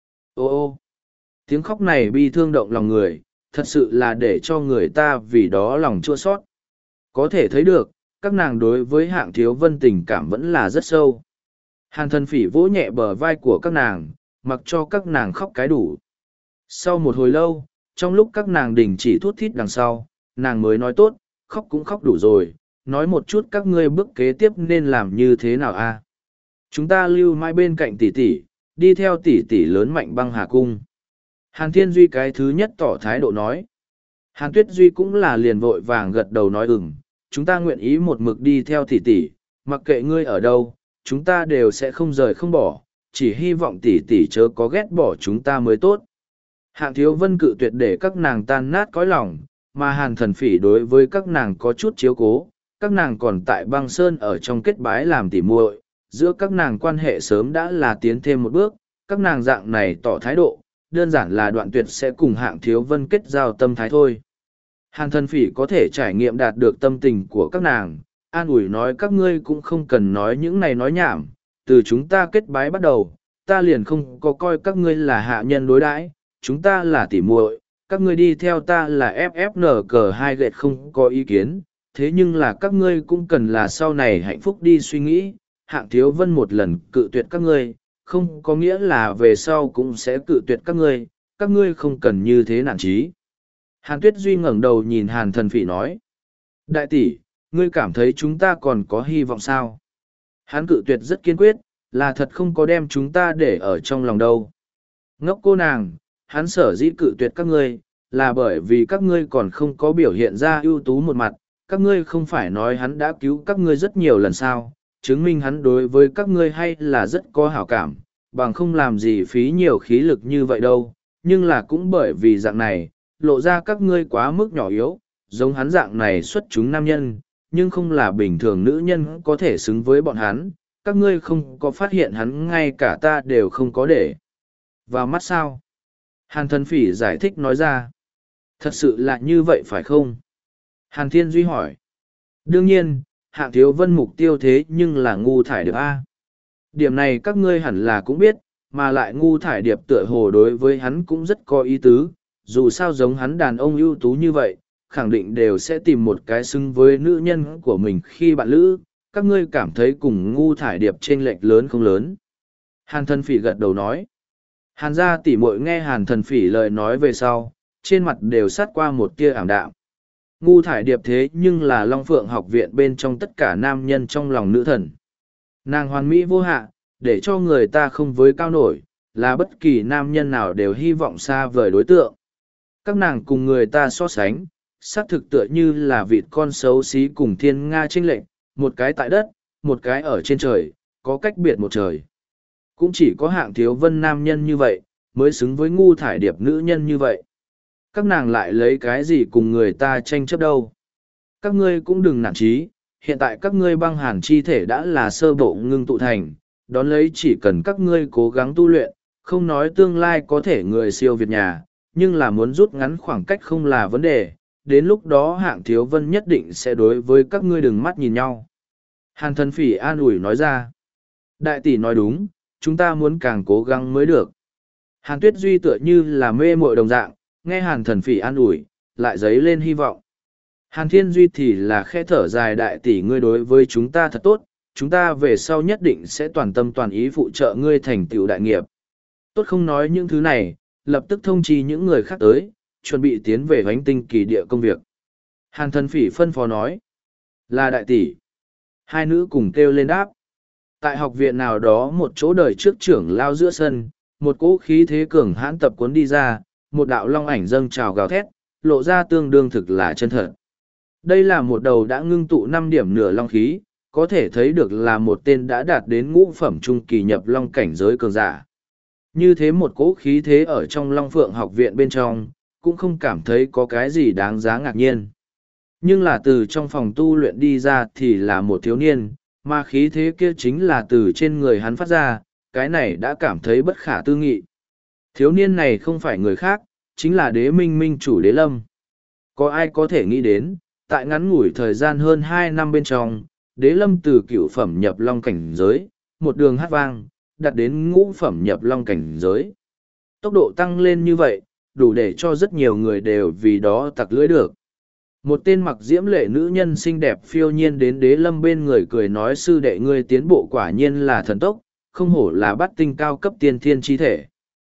Ô ô, tiếng khóc này bi thương động lòng người, thật sự là để cho người ta vì đó lòng chua xót. Có thể thấy được, các nàng đối với Hạng Thiếu Vân tình cảm vẫn là rất sâu. Hàn thần phỉ vỗ nhẹ bờ vai của các nàng, mặc cho các nàng khóc cái đủ. Sau một hồi lâu, trong lúc các nàng đình chỉ thút thít đằng sau, nàng mới nói tốt, khóc cũng khóc đủ rồi, nói một chút các ngươi bước kế tiếp nên làm như thế nào a? Chúng ta lưu mãi bên cạnh tỷ tỷ, đi theo tỷ tỷ lớn mạnh băng hà cung. Hàn Thiên Duy cái thứ nhất tỏ thái độ nói. Hàn Tuyết Duy cũng là liền vội vàng gật đầu nói chúng ta nguyện ý một mực đi theo tỷ tỷ, mặc kệ ngươi ở đâu, chúng ta đều sẽ không rời không bỏ, chỉ hy vọng tỷ tỷ chớ có ghét bỏ chúng ta mới tốt. Hạng Thiếu Vân cự tuyệt để các nàng tan nát cõi lòng, mà Hàn thần phỉ đối với các nàng có chút chiếu cố, các nàng còn tại băng sơn ở trong kết bái làm tỉ muội, giữa các nàng quan hệ sớm đã là tiến thêm một bước, các nàng dạng này tỏ thái độ, đơn giản là đoạn tuyệt sẽ cùng Hạng Thiếu Vân kết giao tâm thái thôi. Hàn thần phỉ có thể trải nghiệm đạt được tâm tình của các nàng, an ủi nói các ngươi cũng không cần nói những này nói nhảm, từ chúng ta kết bái bắt đầu, ta liền không có coi các ngươi là hạ nhân đối đãi, chúng ta là tỉ muội, các ngươi đi theo ta là FFN gệt không có ý kiến, thế nhưng là các ngươi cũng cần là sau này hạnh phúc đi suy nghĩ, Hạng Thiếu Vân một lần cự tuyệt các ngươi, không có nghĩa là về sau cũng sẽ cự tuyệt các ngươi không cần như thế nản chí. Hàn Tuyết Duy ngẩng đầu nhìn Hàn thần phỉ nói. Đại tỷ, ngươi cảm thấy chúng ta còn có hy vọng sao? Hắn cự tuyệt rất kiên quyết, là thật không có đem chúng ta để ở trong lòng đâu. Ngốc cô nàng, hắn sở dĩ cự tuyệt các ngươi, là bởi vì các ngươi còn không có biểu hiện ra ưu tú một mặt, các ngươi không phải nói hắn đã cứu các ngươi rất nhiều lần sao, chứng minh hắn đối với các ngươi hay là rất có hảo cảm, bằng không làm gì phí nhiều khí lực như vậy đâu, nhưng là cũng bởi vì dạng này, lộ ra các ngươi quá mức nhỏ yếu, giống hắn dạng này xuất chúng nam nhân, nhưng không là bình thường nữ nhân có thể xứng với bọn hắn, các ngươi không có phát hiện hắn ngay cả ta đều không có để vào mắt sao. Hàn thần phỉ giải thích nói ra. Thật sự là như vậy phải không? Hàn Thiên Duy hỏi. Đương nhiên, Hạng Thiếu Vân mục tiêu thế nhưng là ngu thải điệp A. Điểm này các ngươi hẳn là cũng biết, mà lại ngu thải điệp tựa hồ đối với hắn cũng rất có ý tứ, dù sao giống hắn đàn ông ưu tú như vậy, khẳng định đều sẽ tìm một cái xứng với nữ nhân của mình khi bạn lữ, các ngươi cảm thấy cùng ngu thải điệp chênh lệch lớn không lớn. Hàn thần phỉ gật đầu nói. Hàn gia tỷ muội nghe hàn thần phỉ lời nói về sau, trên mặt đều sát qua một tia ảm đạm. Ngu thải điệp thế nhưng là Long Phượng học viện bên trong tất cả nam nhân trong lòng nữ thần. Nàng hoàn mỹ vô hạ, để cho người ta không với cao nổi, là bất kỳ nam nhân nào đều hy vọng xa vời đối tượng. Các nàng cùng người ta so sánh, xác thực tựa như là vịt con xấu xí cùng thiên nga chênh lệch, một cái tại đất, một cái ở trên trời, có cách biệt một trời. Cũng chỉ có Hạng Thiếu Vân nam nhân như vậy, mới xứng với ngu thải điệp nữ nhân như vậy. Các nàng lại lấy cái gì cùng người ta tranh chấp đâu. Các ngươi cũng đừng nản chí, hiện tại các ngươi băng hàn chi thể đã là sơ bộ ngưng tụ thành, đón lấy chỉ cần các ngươi cố gắng tu luyện, không nói tương lai có thể người siêu việt nhà, nhưng là muốn rút ngắn khoảng cách không là vấn đề, đến lúc đó Hạng Thiếu Vân nhất định sẽ đối với các ngươi đừng mắt nhìn nhau. Hàn Thần Phỉ an ủi nói ra. Đại tỷ nói đúng, chúng ta muốn càng cố gắng mới được. Hàn Tuyết Duy tựa như là mê muội đồng dạng, nghe Hàn Thần Phỉ an ủi, lại dấy lên hy vọng. Hàn Thiên Duy thì là khẽ thở dài, đại tỷ ngươi đối với chúng ta thật tốt, chúng ta về sau nhất định sẽ toàn tâm toàn ý phụ trợ ngươi thành tựu đại nghiệp. Tốt không nói những thứ này, lập tức thông chi những người khác tới, chuẩn bị tiến về Hoánh Tinh Kỳ Địa công việc. Hàn Thần Phỉ phân phó nói, là đại tỷ. Hai nữ cùng kêu lên đáp. Tại học viện nào đó một chỗ đời trước trưởng lao giữa sân, một cỗ khí thế cường hãn tập cuốn đi ra, một đạo long ảnh dâng trào gào thét, lộ ra tương đương thực là chân thật. Đây là một đầu đã ngưng tụ 5 điểm nửa long khí, có thể thấy được là một tên đã đạt đến ngũ phẩm trung kỳ nhập long cảnh giới cường giả. Như thế một cỗ khí thế ở trong Long Phượng học viện bên trong, cũng không cảm thấy có cái gì đáng giá ngạc nhiên. Nhưng là từ trong phòng tu luyện đi ra thì là một thiếu niên, mà khí thế kia chính là từ trên người hắn phát ra, cái này đã cảm thấy bất khả tư nghị. Thiếu niên này không phải người khác, chính là Đế Minh minh chủ Đế Lâm. Có ai có thể nghĩ đến, tại ngắn ngủi thời gian hơn 2 năm bên trong, Đế Lâm từ cựu phẩm nhập long cảnh giới, một đường hát vang, đạt đến ngũ phẩm nhập long cảnh giới. Tốc độ tăng lên như vậy, đủ để cho rất nhiều người đều vì đó tặc lưỡi được. Một tên mặc diễm lệ nữ nhân xinh đẹp phiêu nhiên đến Đế Lâm bên người cười nói, sư đệ ngươi tiến bộ quả nhiên là thần tốc, không hổ là bát tinh cao cấp tiên thiên chi thể.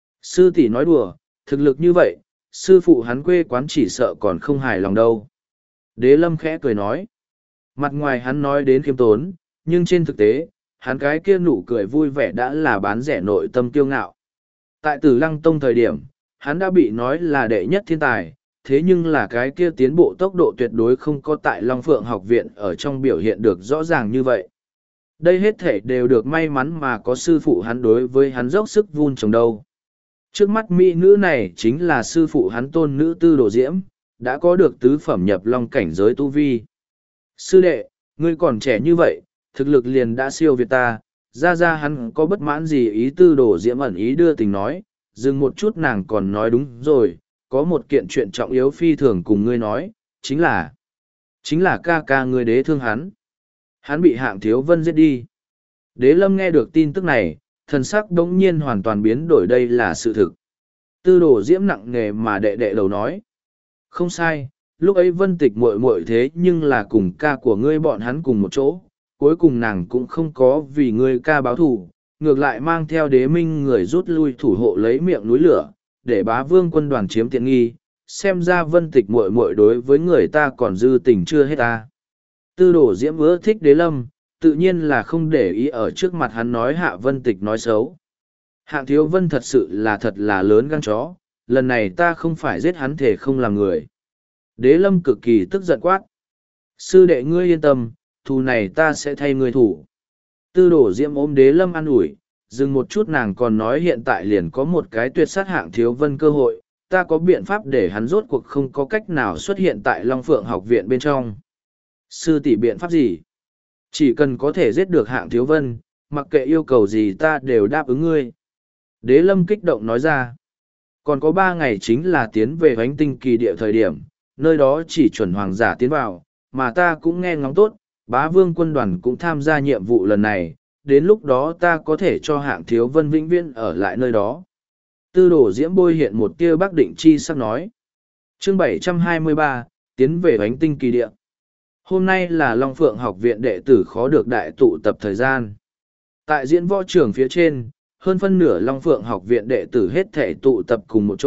Sư tỷ nói đùa, thực lực như vậy, sư phụ hắn quê quán chỉ sợ còn không hài lòng đâu. Đế Lâm khẽ cười nói. Mặt ngoài hắn nói đến khiêm tốn, nhưng trên thực tế, hắn cái kia nụ cười vui vẻ đã là bán rẻ nội tâm kiêu ngạo. Tại Tử Lăng Tông thời điểm, hắn đã bị nói là đệ nhất thiên tài, thế nhưng là cái kia tiến bộ tốc độ tuyệt đối không có tại Long Phượng học viện ở trong biểu hiện được rõ ràng như vậy. Đây hết thể đều được may mắn mà có sư phụ hắn đối với hắn dốc sức vun trồng đâu. Trước mắt mỹ nữ này chính là sư phụ hắn tôn nữ Tư Đồ Diễm, đã có được tứ phẩm nhập long cảnh giới tu vi. Sư đệ, ngươi còn trẻ như vậy, thực lực liền đã siêu việt ta, ra hắn có bất mãn gì ý Tư Đồ Diễm ẩn ý đưa tình nói, dừng một chút nàng còn nói đúng rồi, có một kiện chuyện trọng yếu phi thường cùng ngươi nói, chính là ca ca ngươi Đế thương hắn. Hắn bị Hạng Thiếu Vân giết đi. Đế Lâm nghe được tin tức này, thần sắc đống nhiên hoàn toàn biến đổi, đây là sự thực. Tư Đồ Diễm nặng nề mà đệ đệ đầu nói. Không sai, lúc ấy Vân Tịch muội muội thế nhưng là cùng ca của ngươi bọn hắn cùng một chỗ, cuối cùng nàng cũng không có vì ngươi ca báo thù, ngược lại mang theo Đế Minh người rút lui thủ hộ lấy miệng núi lửa, để Bá Vương quân đoàn chiếm tiện nghi, xem ra Vân Tịch muội muội đối với người ta còn dư tình chưa hết ta. Tư Đồ Diễm ưa thích Đế Lâm, tự nhiên là không để ý ở trước mặt hắn nói Hạ Vân Tịch nói xấu. Hạng Thiếu Vân thật là lớn gan chó, lần này ta không phải giết hắn thể không làm người. Đế Lâm cực kỳ tức giận quát. Sư đệ ngươi yên tâm, thù này ta sẽ thay ngươi thủ. Tư Đồ Diễm ôm Đế Lâm an ủi, dừng một chút nàng còn nói hiện tại liền có một cái tuyệt sát Hạng Thiếu Vân cơ hội, ta có biện pháp để hắn rốt cuộc không có cách nào xuất hiện tại Long Phượng học viện bên trong. Sư tỷ biện pháp gì? Chỉ cần có thể giết được Hạng Thiếu Vân, mặc kệ yêu cầu gì ta đều đáp ứng ngươi. Đế Lâm kích động nói ra. Còn có 3 ngày chính là tiến về Hoánh Tinh Kỳ Địa thời điểm, nơi đó chỉ chuẩn hoàng giả tiến vào, mà ta cũng nghe ngóng tốt, Bá Vương quân đoàn cũng tham gia nhiệm vụ lần này, đến lúc đó ta có thể cho Hạng Thiếu Vân vĩnh viễn ở lại nơi đó. Tư Đồ Diễm bôi hiện một tia Bắc Định chi sắc nói. Chương 723, tiến về Hoánh Tinh Kỳ Địa. Hôm nay là Long Phượng học viện đệ tử khó được đại tụ tập thời gian. Tại diễn võ trường phía trên, hơn phân nửa Long Phượng học viện đệ tử hết thể tụ tập cùng một chỗ,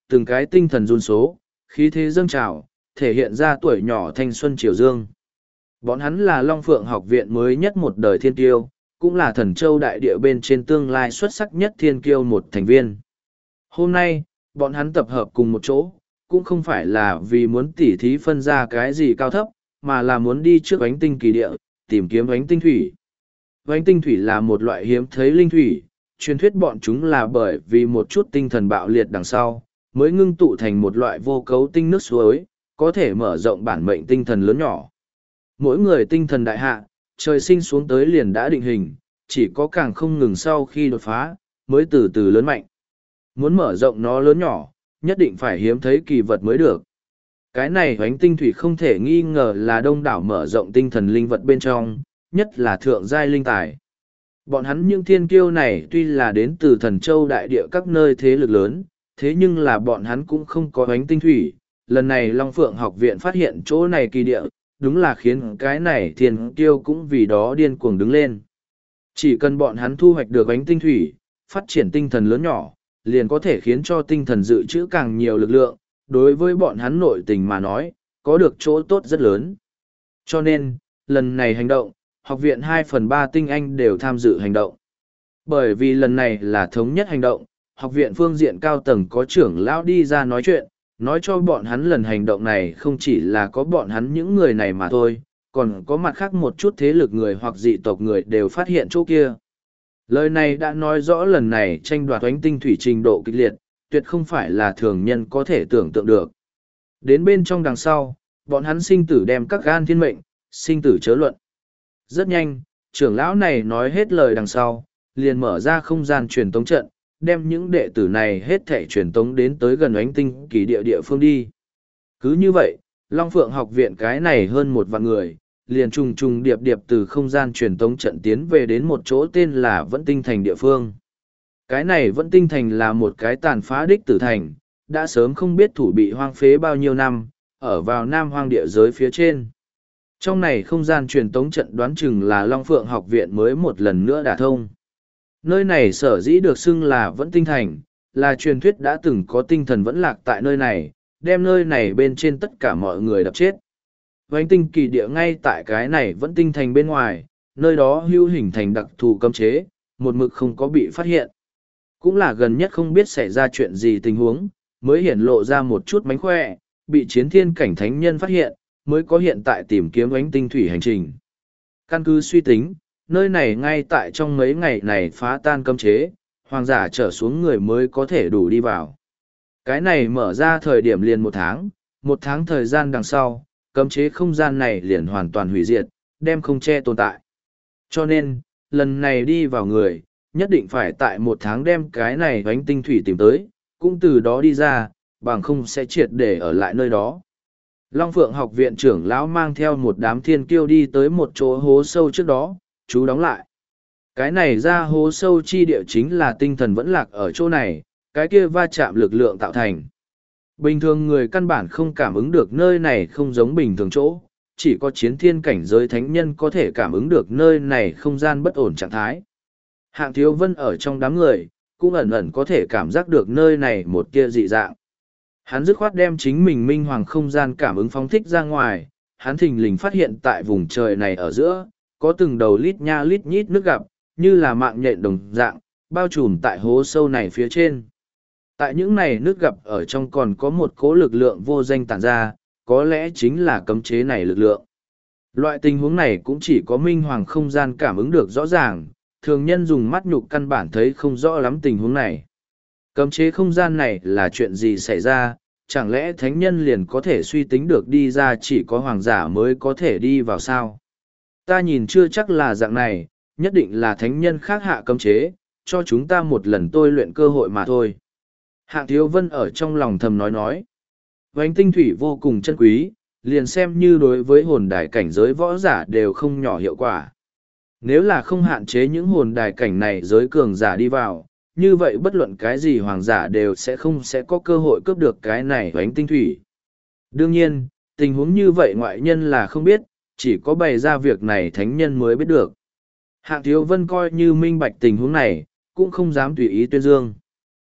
từng cái tinh thần run số, khí thế dâng trào, thể hiện ra tuổi nhỏ thanh xuân triều dương. Bọn hắn là Long Phượng học viện mới nhất một đời thiên kiêu, cũng là thần châu đại địa bên trên tương lai xuất sắc nhất thiên kiêu một thành viên. Hôm nay, bọn hắn tập hợp cùng một chỗ, cũng không phải là vì muốn tỉ thí phân ra cái gì cao thấp, mà là muốn đi trước ánh tinh kỳ địa, tìm kiếm ánh tinh thủy. Ánh tinh thủy là một loại hiếm thấy linh thủy, truyền thuyết bọn chúng là bởi vì một chút tinh thần bạo liệt đằng sau, mới ngưng tụ thành một loại vô cấu tinh nước suối, có thể mở rộng bản mệnh tinh thần lớn nhỏ. Mỗi người tinh thần đại hạ, trời sinh xuống tới liền đã định hình, chỉ có càng không ngừng sau khi đột phá, mới từ từ lớn mạnh. Muốn mở rộng nó lớn nhỏ, nhất định phải hiếm thấy kỳ vật mới được. Cái này hoánh tinh thủy không thể nghi ngờ là đông đảo mở rộng tinh thần linh vật bên trong, nhất là thượng giai linh tài. Bọn hắn những thiên kiêu này tuy là đến từ thần châu đại địa các nơi thế lực lớn, thế nhưng là bọn hắn cũng không có hoánh tinh thủy. Lần này Long Phượng học viện phát hiện chỗ này kỳ địa, đúng là khiến cái này thiên kiêu cũng vì đó điên cuồng đứng lên. Chỉ cần bọn hắn thu hoạch được hoánh tinh thủy, phát triển tinh thần lớn nhỏ, liền có thể khiến cho tinh thần dự trữ càng nhiều lực lượng, đối với bọn hắn nội tình mà nói, có được chỗ tốt rất lớn. Cho nên, lần này hành động, học viện 2/3 tinh anh đều tham dự hành động. Bởi vì lần này là thống nhất hành động, học viện phương diện cao tầng có trưởng lão đi ra nói chuyện, nói cho bọn hắn lần hành động này không chỉ là có bọn hắn những người này mà thôi, còn có mặt khác một chút thế lực người hoặc dị tộc người đều phát hiện chỗ kia. Lời này đã nói rõ lần này tranh đoạt oánh tinh thủy trình độ kịch liệt, tuyệt không phải là thường nhân có thể tưởng tượng được. Đến bên trong đằng sau, bọn hắn sinh tử đem các gan thiên mệnh, sinh tử chớ luận. Rất nhanh, trưởng lão này nói hết lời đằng sau, liền mở ra không gian truyền tống trận, đem những đệ tử này hết thảy truyền tống đến tới gần oánh tinh kỳ địa phương đi. Cứ như vậy, Long Phượng học viện cái này hơn 1 vạn người, liền trùng trùng điệp điệp từ không gian truyền tống trận tiến về đến một chỗ tên là Vẫn Tinh Thành địa phương. Cái này Vẫn Tinh Thành là một cái tàn phá đích tử thành, đã sớm không biết thủ bị hoang phế bao nhiêu năm, ở vào nam hoang địa giới phía trên. Trong này không gian truyền tống trận đoán chừng là Long Phượng học viện mới một lần nữa đả thông. Nơi này sở dĩ được xưng là Vẫn Tinh Thành, là truyền thuyết đã từng có tinh thần vẫn lạc tại nơi này, đem nơi này bên trên tất cả mọi người đập chết. Vánh tinh kỳ địa ngay tại cái này Vẫn Tinh Thành bên ngoài, nơi đó hưu hình thành đặc thù cấm chế, một mực không có bị phát hiện. Cũng là gần nhất không biết xảy ra chuyện gì tình huống, mới hiển lộ ra một chút mánh khỏe, bị chiến thiên cảnh thánh nhân phát hiện, mới có hiện tại tìm kiếm oánh tinh thủy hành trình. Căn cứ suy tính, nơi này ngay tại trong mấy ngày này phá tan cấm chế, hoàng giả trở xuống người mới có thể đủ đi vào. Cái này mở ra thời điểm liền 1 tháng thời gian đằng sau, cấm chế không gian này liền hoàn toàn hủy diệt, đem không che tồn tại. Cho nên, lần này đi vào người, nhất định phải tại 1 tháng đem cái này oánh tinh thủy tìm tới, cũng từ đó đi ra, bằng không sẽ triệt để ở lại nơi đó. Long Phượng học viện trưởng lão mang theo một đám thiên kiêu đi tới một chỗ hố sâu trước đó, chú đóng lại. Cái này ra hố sâu chi địa chính là tinh thần vẫn lạc ở chỗ này, cái kia va chạm lực lượng tạo thành. Bình thường người căn bản không cảm ứng được nơi này không giống bình thường chỗ, chỉ có chiến thiên cảnh giới thánh nhân có thể cảm ứng được nơi này không gian bất ổn trạng thái. Hạng Thiếu Vân ở trong đám người, cũng ẩn ẩn có thể cảm giác được nơi này một kia dị dạng. Hắn dứt khoát đem chính mình minh hoàng không gian cảm ứng phóng thích ra ngoài, hắn thình lình phát hiện tại vùng trời này ở giữa, có từng đầu lít nha lít nhít nước gặp, như là mạng nhện đồng dạng, bao trùm tại hố sâu này phía trên. Tại những này nước gặp ở trong còn có một cỗ lực lượng vô danh tản ra, có lẽ chính là cấm chế này lực lượng. Loại tình huống này cũng chỉ có minh hoàng không gian cảm ứng được rõ ràng, thường nhân dùng mắt nhục căn bản thấy không rõ lắm tình huống này. Cấm chế không gian này là chuyện gì xảy ra, chẳng lẽ thánh nhân liền có thể suy tính được đi ra chỉ có hoàng giả mới có thể đi vào sao? Ta nhìn chưa chắc là dạng này, nhất định là thánh nhân khác hạ cấm chế, cho chúng ta một lần tôi luyện cơ hội mà thôi. Hạng Thiếu Vân ở trong lòng thầm nói. Vánh tinh thủy vô cùng chân quý, liền xem như đối với hồn đài cảnh giới võ giả đều không nhỏ hiệu quả. Nếu là không hạn chế những hồn đài cảnh này giới cường giả đi vào, như vậy bất luận cái gì hoàng giả đều sẽ có cơ hội cướp được cái này vánh tinh thủy. Đương nhiên, tình huống như vậy ngoại nhân là không biết, chỉ có bày ra việc này thánh nhân mới biết được. Hạng Thiếu Vân coi như minh bạch tình huống này, cũng không dám tùy ý tuyên dương.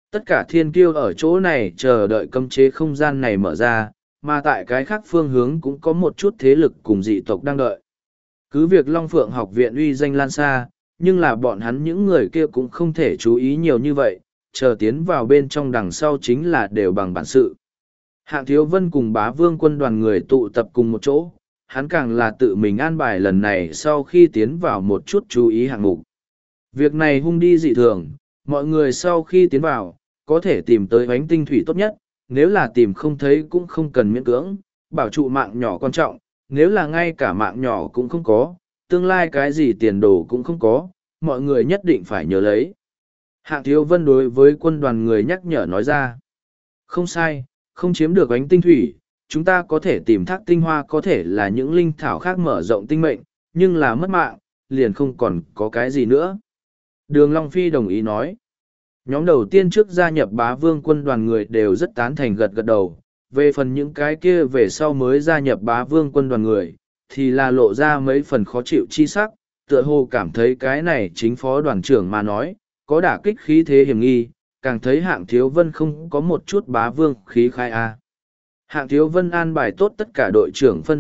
Tất cả thiên kiêu ở chỗ này chờ đợi cấm chế không gian này mở ra, mà tại cái khác phương hướng cũng có một chút thế lực cùng dị tộc đang đợi. Cứ việc Long Phượng học viện uy danh lan xa, nhưng là bọn hắn những người kia cũng không thể chú ý nhiều như vậy, chờ tiến vào bên trong đằng sau chính là đều bằng bản sự. Hạng Thiếu Vân cùng Bá Vương quân đoàn người tụ tập cùng một chỗ, hắn càng là tự mình an bài lần này sau khi tiến vào một chút chú ý hạng mục. Việc này hung đi dị thường, mọi người sau khi tiến vào, có thể tìm tới bánh tinh thủy tốt nhất, nếu là tìm không thấy cũng không cần miễn cưỡng, bảo trụ mạng nhỏ quan trọng, nếu là ngay cả mạng nhỏ cũng không có, tương lai cái gì tiền đồ cũng không có, mọi người nhất định phải nhớ lấy. Hạng Thiếu Vân đối với quân đoàn người nhắc nhở nói ra. Không sai, không chiếm được bánh tinh thủy, chúng ta có thể tìm thác tinh hoa có thể là những linh thảo khác mở rộng tinh mệnh, nhưng là mất mạng, liền không còn có cái gì nữa. Đường Long Phi đồng ý nói. Nhóm đầu tiên trước gia nhập Bá Vương quân đoàn người đều rất tán thành gật gật đầu, về phần những cái kia về sau mới gia nhập Bá Vương quân đoàn người, thì là lộ ra mấy phần khó chịu chi sắc, tựa hồ cảm thấy cái này chính phó đoàn trưởng mà nói, có đả kích khí thế hiểm nghi, càng thấy Hạng Thiếu Vân không có một chút Bá Vương khí khai a. Hạng Thiếu Vân an bài tốt tất cả đội trưởng phân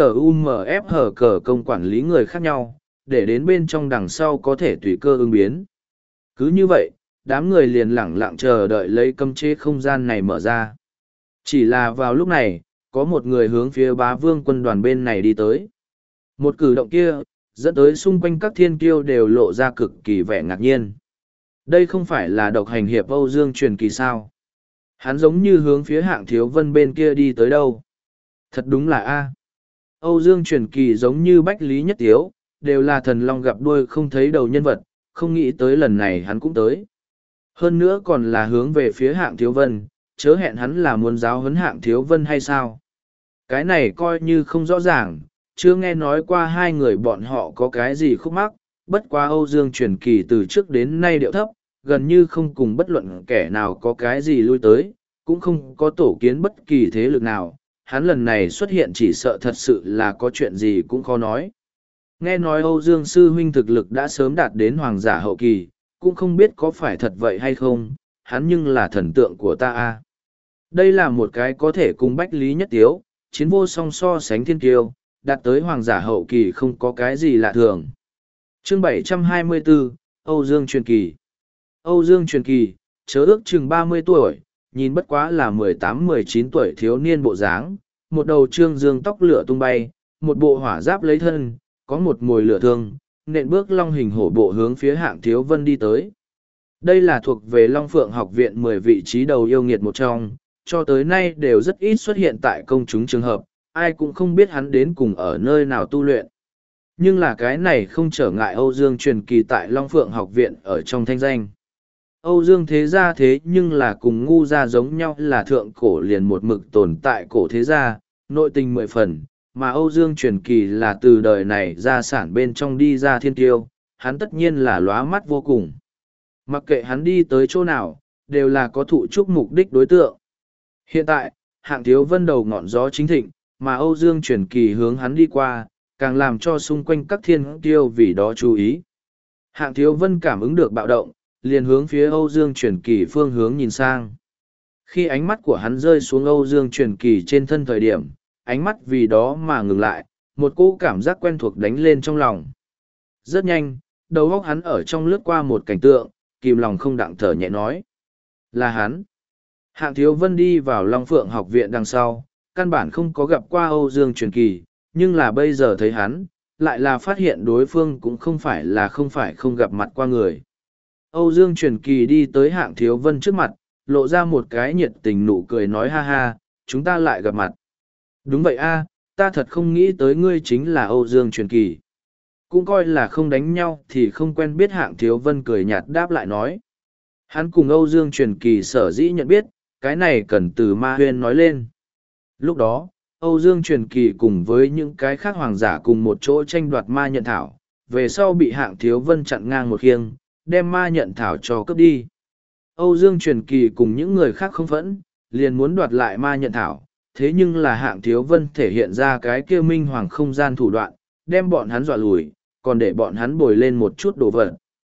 FFGUMF hở cờ công quản lý người khác nhau, để đến bên trong đằng sau có thể tùy cơ ứng biến. Cứ như vậy, đám người liền lẳng lặng chờ đợi lấy cấm chế không gian này mở ra. Chỉ là vào lúc này, có một người hướng phía Bá Vương quân đoàn bên này đi tới. Một cử động kia, dẫn tới xung quanh các thiên kiêu đều lộ ra cực kỳ vẻ ngạc nhiên. Đây không phải là độc hành hiệp Âu Dương Truyền Kỳ sao? Hắn giống như hướng phía Hạng Thiếu Vân bên kia đi tới đâu. Thật đúng là A. Âu Dương Truyền Kỳ giống như Bách Lý Nhất Tiếu, đều là thần long gặp đuôi không thấy đầu nhân vật, không nghĩ tới lần này hắn cũng tới. Hơn nữa còn là hướng về phía Hạng Thiếu Vân, chớ hẹn hắn là muốn giáo huấn Hạng Thiếu Vân hay sao? Cái này coi như không rõ ràng, chưa nghe nói qua hai người bọn họ có cái gì khúc mắc, bất quá Âu Dương Truyền Kỳ từ trước đến nay điệu thấp, gần như không cùng bất luận kẻ nào có cái gì lui tới, cũng không có tổ kiến bất kỳ thế lực nào, hắn lần này xuất hiện chỉ sợ thật sự là có chuyện gì cũng khó nói. Nghe nói Âu Dương Sư Huynh thực lực đã sớm đạt đến hoàng giả hậu kỳ, cũng không biết có phải thật vậy hay không, hắn nhưng là thần tượng của ta a. Đây là một cái có thể cùng Bách Lý Nhất Tiếu, chiến vô song so sánh thiên kiêu, đạt tới hoàng giả hậu kỳ không có cái gì lạ thường. Chương 724, Âu Dương Truyền Kỳ. Âu Dương Truyền Kỳ, chớ ước chừng 30 tuổi, nhìn bất quá là 18-19 tuổi thiếu niên bộ dáng, một đầu trương dương tóc lửa tung bay, một bộ hỏa giáp lấy thân, có một mồi lửa thương, nện bước long hình hổ bộ hướng phía Hạng Thiếu Vân đi tới. Đây là thuộc về Long Phượng học viện 10 vị trí đầu yêu nghiệt một trong, cho tới nay đều rất ít xuất hiện tại công chúng trường hợp, ai cũng không biết hắn đến cùng ở nơi nào tu luyện. Nhưng là cái này không trở ngại Âu Dương Truyền Kỳ tại Long Phượng học viện ở trong thanh danh. Âu Dương thế gia thế nhưng là cùng ngu gia giống nhau là thượng cổ liền một mực tồn tại cổ thế gia, nội tình 10 phần, mà Âu Dương Truyền Kỳ là từ đời này gia sản bên trong đi ra thiên tiêu, hắn tất nhiên là lóa mắt vô cùng. Mặc kệ hắn đi tới chỗ nào, đều là có thụ chúc mục đích đối tượng. Hiện tại, Hạng Thiếu Vân đầu ngọn gió chính thịnh, mà Âu Dương Truyền Kỳ hướng hắn đi qua, càng làm cho xung quanh các thiên tiêu vì đó chú ý. Hạng Thiếu Vân cảm ứng được bạo động, liền hướng phía Âu Dương Truyền Kỳ phương hướng nhìn sang. Khi ánh mắt của hắn rơi xuống Âu Dương Truyền Kỳ trên thân thời điểm, ánh mắt vì đó mà ngừng lại, một cỗ cảm giác quen thuộc đánh lên trong lòng. Rất nhanh, đầu óc hắn ở trong lướt qua một cảnh tượng, kìm lòng không đặng thở nhẹ nói. Là hắn. Hạng Thiếu Vân đi vào Long Phượng học viện đằng sau, căn bản không có gặp qua Âu Dương Truyền Kỳ, nhưng là bây giờ thấy hắn, lại là phát hiện đối phương cũng không phải không gặp mặt qua người. Âu Dương Truyền Kỳ đi tới Hạng Thiếu Vân trước mặt, lộ ra một cái nhiệt tình nụ cười nói ha ha, chúng ta lại gặp mặt. Đúng vậy a, ta thật không nghĩ tới ngươi chính là Âu Dương Truyền Kỳ. Cũng coi là không đánh nhau thì không quen biết. Hạng Thiếu Vân cười nhạt đáp lại nói. Hắn cùng Âu Dương Truyền Kỳ sở dĩ nhận biết, cái này cần từ Ma Huyên nói lên. Lúc đó, Âu Dương Truyền Kỳ cùng với những cái khác hoàng giả cùng một chỗ tranh đoạt ma nhận thảo, về sau bị Hạng Thiếu Vân chặn ngang một khiêng, đem ma nhận thảo cho cướp đi. Âu Dương Truyền Kỳ cùng những người khác không phẫn, liền muốn đoạt lại ma nhận thảo, thế nhưng là Hạng Thiếu Vân thể hiện ra cái kia minh hoàng không gian thủ đoạn, đem bọn hắn dọa lùi, còn để bọn hắn bồi lên một chút đồ vật.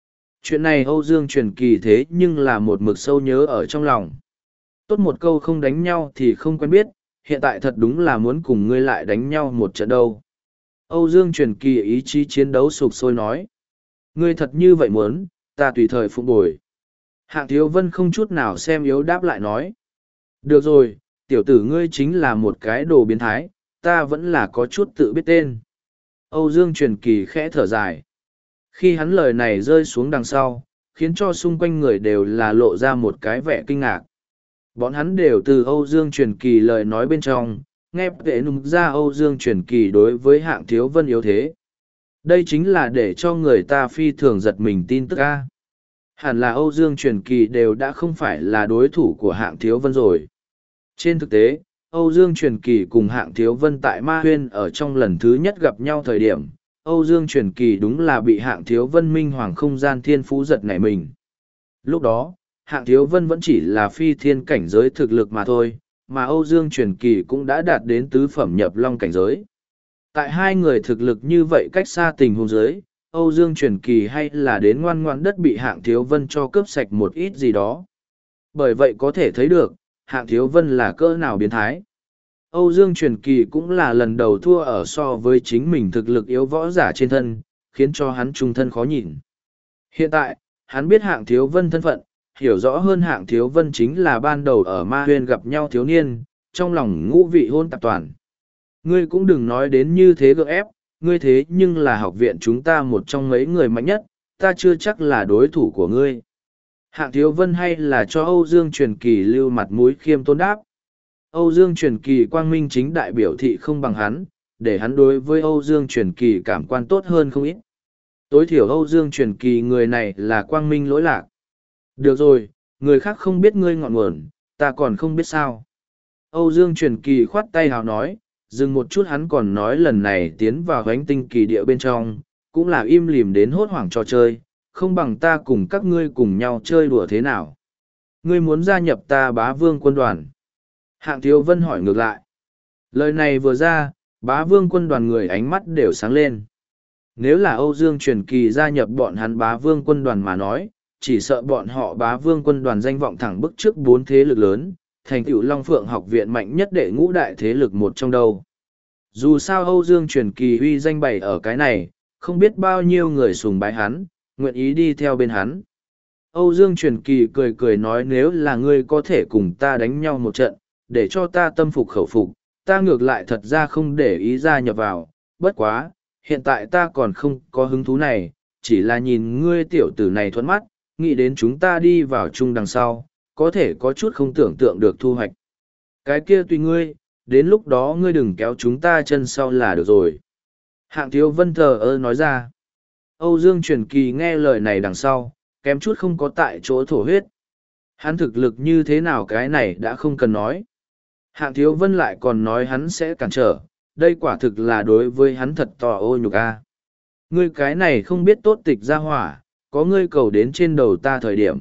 Chuyện này Âu Dương truyền kỳ thế nhưng là một mực sâu nhớ ở trong lòng. Tốt một câu không đánh nhau thì không quen biết, hiện tại thật đúng là muốn cùng ngươi lại đánh nhau một trận đâu. Âu Dương truyền kỳ ý chí chiến đấu sục sôi nói. Ngươi thật như vậy muốn, ta tùy thời phụng bồi. Hạng Thiếu Vân không chút nào xem yếu đáp lại nói. Được rồi, tiểu tử ngươi chính là một cái đồ biến thái, ta vẫn là có chút tự biết tên. Âu Dương truyền kỳ khẽ thở dài. Khi hắn lời này rơi xuống đằng sau, khiến cho xung quanh người đều là lộ ra một cái vẻ kinh ngạc. Bọn hắn đều từ Âu Dương truyền kỳ lời nói bên trong, nghe vệ nung ra Âu Dương truyền kỳ đối với Hạng Thiếu Vân yếu thế. Đây chính là để cho người ta phi thường giật mình tin tức a. Hẳn là Âu Dương truyền kỳ đều đã không phải là đối thủ của Hạng Thiếu Vân rồi. Trên thực tế, Âu Dương truyền kỳ cùng Hạng Thiếu Vân tại Ma Huyên ở trong lần thứ nhất gặp nhau thời điểm, Âu Dương truyền kỳ đúng là bị Hạng Thiếu Vân minh hoàng không gian thiên phú giật nảy mình. Lúc đó, Hạng Thiếu Vân vẫn chỉ là phi thiên cảnh giới thực lực mà thôi, mà Âu Dương truyền kỳ cũng đã đạt đến tứ phẩm nhập long cảnh giới. Tại hai người thực lực như vậy cách xa tình huống giới, Âu Dương truyền kỳ hay là đến ngoan ngoãn đất bị Hạng Thiếu Vân cho cướp sạch một ít gì đó. Bởi vậy có thể thấy được, Hạng Thiếu Vân là cỡ nào biến thái. Âu Dương truyền kỳ cũng là lần đầu thua ở so với chính mình thực lực yếu võ giả trên thân, khiến cho hắn trung thân khó nhìn. Hiện tại, hắn biết Hạng Thiếu Vân thân phận, hiểu rõ hơn Hạng Thiếu Vân chính là ban đầu ở Ma Huyên gặp nhau thiếu niên, trong lòng ngũ vị hôn tạp toàn. Ngươi cũng đừng nói đến như thế gượng ép, ngươi thế nhưng là học viện chúng ta một trong mấy người mạnh nhất, ta chưa chắc là đối thủ của ngươi. Hạng Thiếu Vân hay là cho Âu Dương truyền kỳ lưu mặt mũi khiêm tôn đáp. Âu Dương truyền kỳ quang minh chính đại biểu thị không bằng hắn, để hắn đối với Âu Dương truyền kỳ cảm quan tốt hơn không ít. Tối thiểu Âu Dương truyền kỳ người này là quang minh lỗi lạc. Được rồi, người khác không biết ngươi ngọn nguồn, ta còn không biết sao. Âu Dương truyền kỳ khoát tay hào nói, dừng một chút hắn còn nói lần này tiến vào gánh tinh kỳ địa bên trong, cũng là im lìm đến hốt hoảng trò chơi, không bằng ta cùng các ngươi cùng nhau chơi đùa thế nào. Ngươi muốn gia nhập ta Bá Vương quân đoàn. Hạng Thiếu Vân hỏi ngược lại. Lời này vừa ra, Bá Vương quân đoàn người ánh mắt đều sáng lên. Nếu là Âu Dương truyền kỳ gia nhập bọn hắn Bá Vương quân đoàn mà nói, chỉ sợ bọn họ Bá Vương quân đoàn danh vọng thẳng bức trước 4 thế lực lớn, thành tựu Long Phượng học viện mạnh nhất đệ ngũ đại thế lực một trong đâu. Dù sao Âu Dương truyền kỳ uy danh bày ở cái này, không biết bao nhiêu người sùng bái hắn, nguyện ý đi theo bên hắn. Âu Dương truyền kỳ cười cười nói nếu là ngươi có thể cùng ta đánh nhau một trận, để cho ta tâm phục khẩu phục, ta ngược lại thật ra không để ý gia nhập vào, bất quá, hiện tại ta còn không có hứng thú này, chỉ là nhìn ngươi tiểu tử này thuẫn mắt, nghĩ đến chúng ta đi vào chung đằng sau, có thể có chút không tưởng tượng được thu hoạch. Cái kia tùy ngươi, đến lúc đó ngươi đừng kéo chúng ta chân sau là được rồi. Hạng Thiếu Vân thờ ơ nói ra. Âu Dương truyền kỳ nghe lời này đằng sau, kém chút không có tại chỗ thổ huyết. Hắn thực lực như thế nào cái này đã không cần nói. Hạng Thiếu Vân lại còn nói hắn sẽ cản trở, đây quả thực là đối với hắn thật to ô nhục a. Ngươi cái này không biết tốt tịch ra hỏa, có ngươi cầu đến trên đầu ta thời điểm.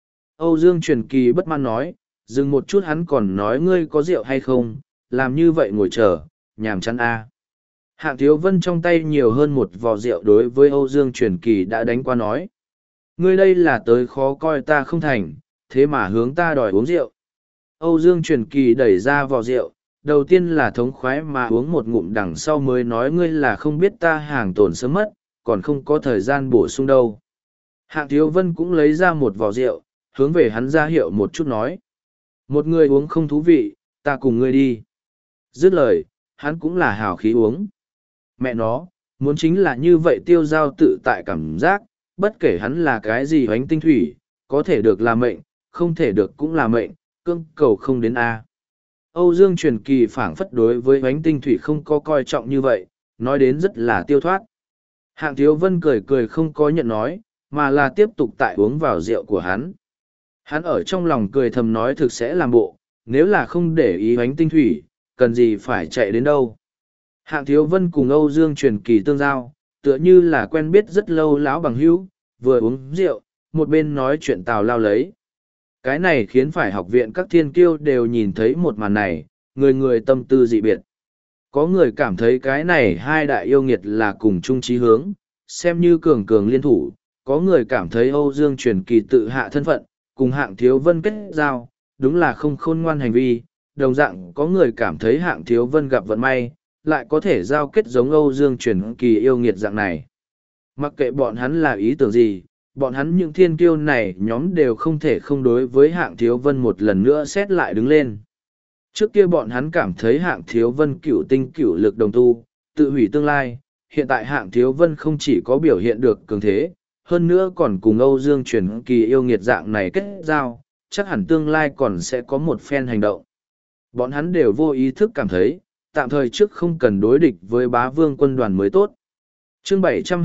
Âu Dương truyền kỳ bất mãn nói, dừng một chút hắn còn nói ngươi có rượu hay không, làm như vậy ngồi chờ, nhàm chán a. Hạng Thiếu Vân trong tay nhiều hơn một vò rượu đối với Âu Dương truyền kỳ đã đánh qua nói. Ngươi đây là tới khó coi ta không thành, thế mà hướng ta đòi uống rượu. Âu Dương truyền kỳ đẩy ra vò rượu, đầu tiên là thống khoái mà uống một ngụm đằng sau mới nói ngươi là không biết ta hàng tồn sớm mất, còn không có thời gian bổ sung đâu. Hạng Thiếu Vân cũng lấy ra một vò rượu, hướng về hắn ra hiệu một chút nói. Một người uống không thú vị, ta cùng ngươi đi. Dứt lời, hắn cũng là hào khí uống. Mẹ nó, muốn chính là như vậy tiêu giao tự tại cảm giác, bất kể hắn là cái gì hoánh tinh thủy, có thể được là mệnh, không thể được cũng là mệnh, cương cầu không đến A. Âu Dương truyền kỳ phảng phất đối với hoánh tinh thủy không có coi trọng như vậy, nói đến rất là tiêu thoát. Hạng Thiếu Vân cười cười không có nhận nói, mà là tiếp tục tại uống vào rượu của hắn. Hắn ở trong lòng cười thầm nói thực sẽ làm bộ, nếu là không để ý hoánh tinh thủy, cần gì phải chạy đến đâu. Hạng Thiếu Vân cùng Âu Dương truyền kỳ tương giao, tựa như là quen biết rất lâu lão bằng hữu, vừa uống rượu, một bên nói chuyện tào lao lấy. Cái này khiến phải học viện các thiên kiêu đều nhìn thấy một màn này, người người tâm tư dị biệt. Có người cảm thấy cái này hai đại yêu nghiệt là cùng chung chí hướng, xem như cường cường liên thủ, có người cảm thấy Âu Dương Truyền Kỳ tự hạ thân phận, cùng Hạng Thiếu Vân kết giao, đúng là không khôn ngoan hành vi, đồng dạng có người cảm thấy Hạng Thiếu Vân gặp vận may, lại có thể giao kết giống Âu Dương Truyền Kỳ yêu nghiệt dạng này. Mặc kệ bọn hắn là ý tưởng gì, bọn hắn những thiên kiêu này nhóm đều không thể không đối với Hạng Thiếu Vân một lần nữa xét lại đứng lên. Trước kia bọn hắn cảm thấy Hạng Thiếu Vân cửu tinh cửu lực đồng tu, tự hủy tương lai, hiện tại Hạng Thiếu Vân không chỉ có biểu hiện được cường thế, hơn nữa còn cùng Âu Dương Truyền Kỳ yêu nghiệt dạng này kết giao, chắc hẳn tương lai còn sẽ có một phen hành động. Bọn hắn đều vô ý thức cảm thấy, tạm thời trước không cần đối địch với Bá Vương quân đoàn mới tốt. Chương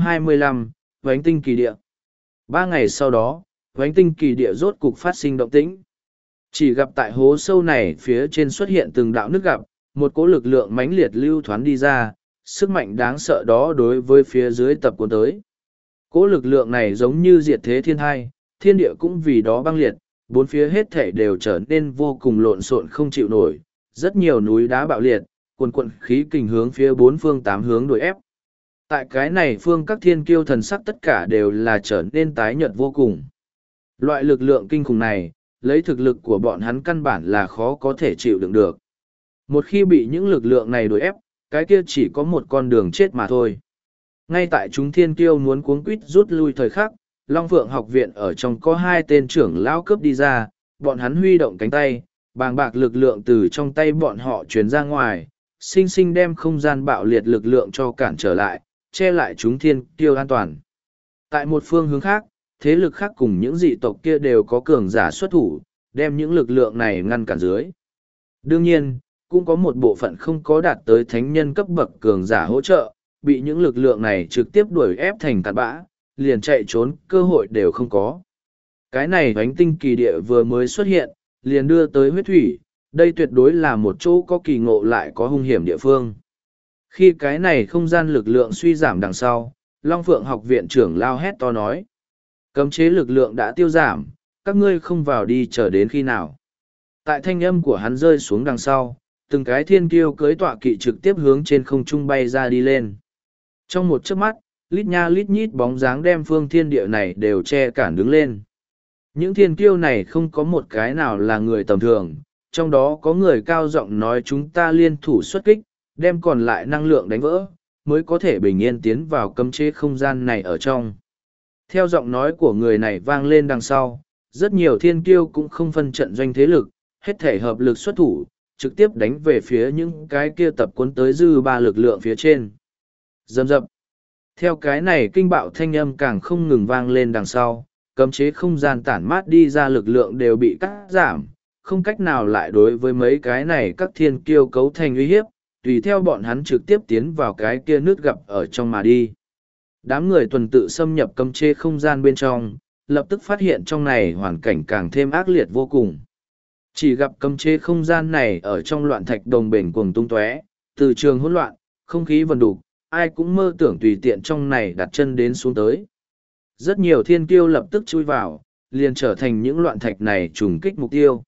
725, Vánh Tinh Kỳ Địa. 3 ngày sau đó, Vánh Tinh Kỳ Địa rốt cục phát sinh động tĩnh. Chỉ gặp tại hố sâu này phía trên xuất hiện từng đạo nước gặp, một cỗ lực lượng mãnh liệt lưu thoán đi ra, sức mạnh đáng sợ đó đối với phía dưới tập cuốn tới. Cỗ lực lượng này giống như diệt thế thiên thai, thiên địa cũng vì đó băng liệt, bốn phía hết thể đều trở nên vô cùng lộn xộn không chịu nổi, rất nhiều núi đá bạo liệt, cuồn cuộn khí kình hướng phía bốn phương tám hướng đuổi ép. Tại cái này phương các thiên kiêu thần sắc tất cả đều là trở nên tái nhợt vô cùng. Loại lực lượng kinh khủng này, lấy thực lực của bọn hắn căn bản là khó có thể chịu đựng được. Một khi bị những lực lượng này đuổi ép, cái kia chỉ có một con đường chết mà thôi. Ngay tại chúng thiên kiêu muốn cuống quýt rút lui thời khắc, Long Phượng học viện ở trong có 2 tên trưởng lão cướp đi ra, bọn hắn huy động cánh tay, bàng bạc lực lượng từ trong tay bọn họ truyền ra ngoài, sinh sinh đem không gian bạo liệt lực lượng cho cản trở lại, che lại chúng thiên kiêu an toàn. Tại một phương hướng khác, thế lực khác cùng những dị tộc kia đều có cường giả xuất thủ, đem những lực lượng này ngăn cản dưới. Đương nhiên, cũng có một bộ phận không có đạt tới thánh nhân cấp bậc cường giả hỗ trợ, bị những lực lượng này trực tiếp đuổi ép thành cặn bã, liền chạy trốn cơ hội đều không có. Cái này Vánh Tinh Kỳ Địa vừa mới xuất hiện, liền đưa tới huyết thủy, đây tuyệt đối là một chỗ có kỳ ngộ lại có hung hiểm địa phương. Khi cái này không gian lực lượng suy giảm đằng sau, Long Phượng học viện trưởng lao hét to nói. Cấm chế lực lượng đã tiêu giảm, các ngươi không vào đi chờ đến khi nào. Tại thanh âm của hắn rơi xuống đằng sau, từng cái thiên kiêu cưới tọa kỵ trực tiếp hướng trên không trung bay ra đi lên. Trong một chớp mắt, lít nha lít nhít bóng dáng đem phương thiên địa này đều che cản đứng lên. Những thiên kiêu này không có một cái nào là người tầm thường, trong đó có người cao giọng nói chúng ta liên thủ xuất kích, đem còn lại năng lượng đánh vỡ, mới có thể bình yên tiến vào cấm chế không gian này ở trong. Theo giọng nói của người này vang lên đằng sau, rất nhiều thiên kiêu cũng không phân trận doanh thế lực, hết thể hợp lực xuất thủ, trực tiếp đánh về phía những cái kia tập cuốn tới dư ba lực lượng phía trên. Dầm dập. Theo cái này kinh bạo thanh âm càng không ngừng vang lên đằng sau, cấm chế không gian tản mát đi ra lực lượng đều bị cắt giảm, không cách nào lại đối với mấy cái này các thiên kiêu cấu thành uy hiếp, tùy theo bọn hắn trực tiếp tiến vào cái kia nước gặp ở trong mà đi. Đám người tuần tự xâm nhập cấm chế không gian bên trong, lập tức phát hiện trong này hoàn cảnh càng thêm ác liệt vô cùng. Chỉ gặp cấm chế không gian này ở trong loạn thạch đồng bền cuồng tung tóe, từ trường hỗn loạn, không khí vần đục, ai cũng mơ tưởng tùy tiện trong này đặt chân đến xuống tới. Rất nhiều thiên kiêu lập tức chui vào, liền trở thành những loạn thạch này trùng kích mục tiêu.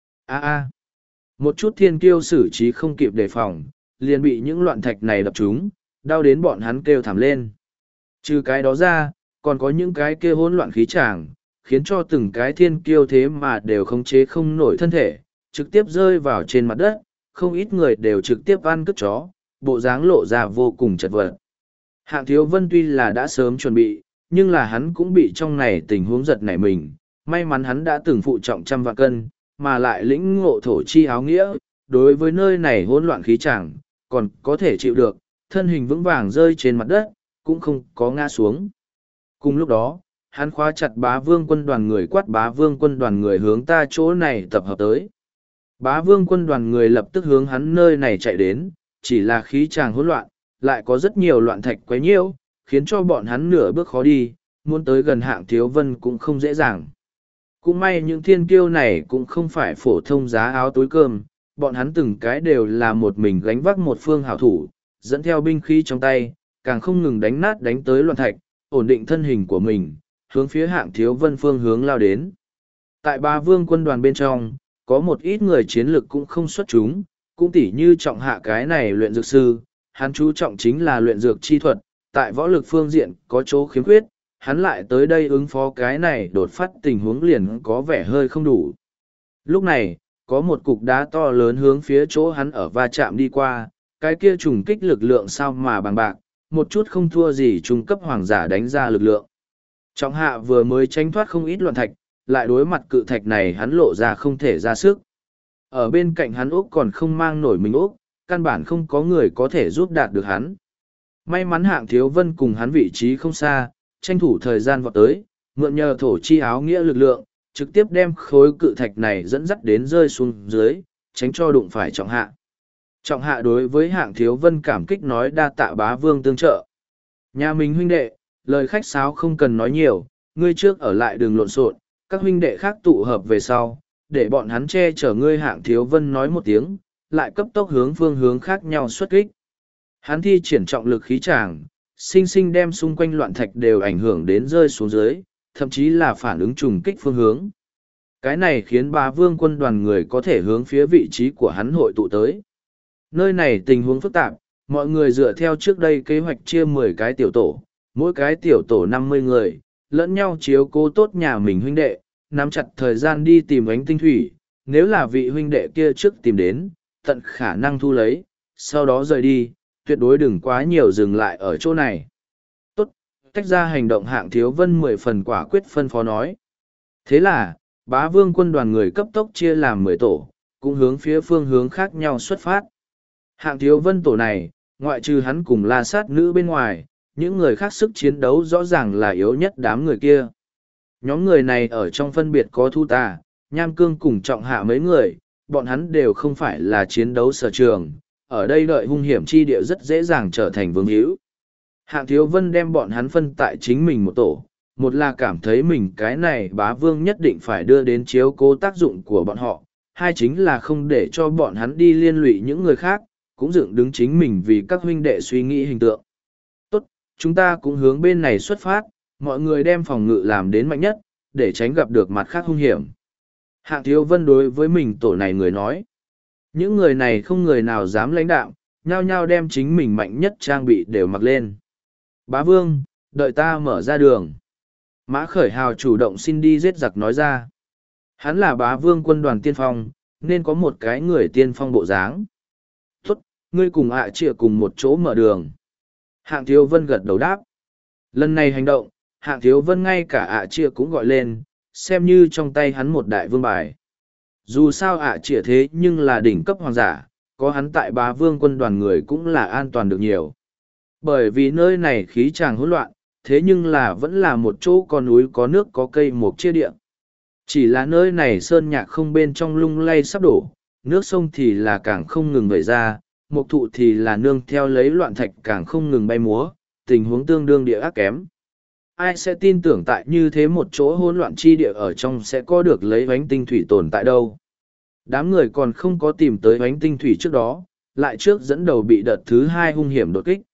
Một chút thiên kiêu xử trí không kịp đề phòng, liền bị những loạn thạch này đập trúng, đau đến bọn hắn kêu thảm lên. Trừ cái đó ra, còn có những cái kia hỗn loạn khí tràng, khiến cho từng cái thiên kiêu thế mà đều khống chế không nổi thân thể, trực tiếp rơi vào trên mặt đất, không ít người đều trực tiếp ăn cướp chó, bộ dáng lộ ra vô cùng chật vật. Hạng Thiếu Vân tuy là đã sớm chuẩn bị, nhưng là hắn cũng bị trong này tình huống giật nảy mình, may mắn hắn đã từng phụ trọng 100 vạn cân, mà lại lĩnh ngộ thổ chi áo nghĩa, đối với nơi này hỗn loạn khí tràng, còn có thể chịu được, thân hình vững vàng rơi trên mặt đất, cũng không có ngã xuống. Cùng lúc đó, hắn khóa chặt Bá Vương quân đoàn người, quát Bá Vương quân đoàn người hướng ta chỗ này tập hợp tới. Bá Vương quân đoàn người lập tức hướng hắn nơi này chạy đến, chỉ là khí tràng hỗn loạn, lại có rất nhiều loạn thạch quấy nhiễu, khiến cho bọn hắn nửa bước khó đi, muốn tới gần Hạng Thiếu Vân cũng không dễ dàng. Cũng may những thiên kiêu này cũng không phải phổ thông giá áo túi cơm, bọn hắn từng cái đều là một mình gánh vác một phương hảo thủ, dẫn theo binh khí trong tay, càng không ngừng đánh nát đánh tới loạn thạch, ổn định thân hình của mình, hướng phía Hạng Thiếu Vân phương hướng lao đến. Tại Bá Vương quân đoàn bên trong, có một ít người chiến lực cũng không xuất chúng, cũng tỉ như trọng hạ cái này luyện dược sư, hắn chú trọng chính là luyện dược chi thuật, tại võ lực phương diện có chỗ khiếm khuyết, hắn lại tới đây ứng phó cái này đột phát tình huống liền có vẻ hơi không đủ. Lúc này, có một cục đá to lớn hướng phía chỗ hắn ở va chạm đi qua, cái kia trùng kích lực lượng sao mà bằng bạc, một chút không thua gì trung cấp hoàng giả đánh ra lực lượng. Trọng hạ vừa mới tránh thoát không ít loạn thạch, lại đối mặt cự thạch này hắn lộ ra không thể ra sức. Ở bên cạnh hắn Úc còn không mang nổi mình Úc, căn bản không có người có thể giúp đạt được hắn. May mắn Hạng Thiếu Vân cùng hắn vị trí không xa, tranh thủ thời gian vọt tới, mượn nhờ thổ chi áo nghĩa lực lượng, trực tiếp đem khối cự thạch này dẫn dắt đến rơi xuống dưới, tránh cho đụng phải Trọng Hạ. Trọng Hạ đối với Hạng Thiếu Vân cảm kích nói đa tạ bá vương tương trợ. Nhà mình huynh đệ, lời khách sáo không cần nói nhiều, ngươi trước ở lại đường lộn xộn, các huynh đệ khác tụ hợp về sau, để bọn hắn che chở ngươi. Hạng Thiếu Vân nói một tiếng, lại cấp tốc hướng phương hướng khác nhau xuất kích. Hắn thi triển trọng lực khí tràng, sinh sinh đem xung quanh loạn thạch đều ảnh hưởng đến rơi xuống dưới, thậm chí là phản ứng trùng kích phương hướng. Cái này khiến bá vương quân đoàn người có thể hướng phía vị trí của hắn hội tụ tới. Nơi này tình huống phức tạp, mọi người dựa theo trước đây kế hoạch chia 10 cái tiểu tổ, mỗi cái tiểu tổ 50 người, lẫn nhau chiếu cố tốt nhà mình huynh đệ, nắm chặt thời gian đi tìm ánh tinh thủy, nếu là vị huynh đệ kia trước tìm đến, tận khả năng thu lấy, sau đó rời đi, tuyệt đối đừng quá nhiều dừng lại ở chỗ này. Tốt, tách ra hành động. Hạng Thiếu Vân 10 phần quả quyết phân phó nói. Thế là, bá vương quân đoàn người cấp tốc chia làm 10 tổ, cũng hướng phía phương hướng khác nhau xuất phát. Hạng Thiếu Vân tổ này, ngoại trừ hắn cùng La Sát Nữ bên ngoài, những người khác sức chiến đấu rõ ràng là yếu nhất đám người kia. Nhóm người này ở trong phân biệt có Thu Tà, Nham Cương cùng Trọng Hạ mấy người, bọn hắn đều không phải là chiến đấu sở trường, ở đây đợi hung hiểm chi địa rất dễ dàng trở thành vương hữu. Hạng Thiếu Vân đem bọn hắn phân tại chính mình một tổ, một là cảm thấy mình cái này bá vương nhất định phải đưa đến chiếu cố tác dụng của bọn họ, hai chính là không để cho bọn hắn đi liên lụy những người khác, cũng dựng đứng chính mình vì các huynh đệ suy nghĩ hình tượng. Tốt, chúng ta cũng hướng bên này xuất phát, mọi người đem phòng ngự làm đến mạnh nhất, để tránh gặp được mặt khác hung hiểm. Hạng Thiếu Vân đối với mình tổ này người nói. Những người này không người nào dám lãnh đạo, nhao nhao đem chính mình mạnh nhất trang bị đều mặc lên. Bá vương, đợi ta mở ra đường. Mã Khởi Hào chủ động xin đi giết giặc nói ra. Hắn là bá vương quân đoàn tiên phong, nên có một cái người tiên phong bộ dáng. Tốt, ngươi cùng ạ trịa cùng một chỗ mở đường. Hạng Thiếu Vân gật đầu đáp. Lần này hành động, Hạng Thiếu Vân ngay cả ạ trịa cũng gọi lên, xem như trong tay hắn một đại vương bài. Dù sao ạ trịa thế nhưng là đỉnh cấp hoàng giả, có hắn tại bá vương quân đoàn người cũng là an toàn được nhiều. Bởi vì nơi này khí tràng hỗn loạn, thế nhưng là vẫn là một chỗ có núi có nước có cây một chia địa. Chỉ là nơi này sơn nhạc không bên trong lung lay sắp đổ, nước sông thì là càng không ngừng vẩy ra, mục thụ thì là nương theo lấy loạn thạch càng không ngừng bay múa, tình huống tương đương địa ác kém. Ai sẽ tin tưởng tại như thế một chỗ hỗn loạn chi địa ở trong sẽ có được lấy bánh tinh thủy tồn tại đâu. Đám người còn không có tìm tới bánh tinh thủy trước đó, lại trước dẫn đầu bị đợt thứ 2 hung hiểm đột kích.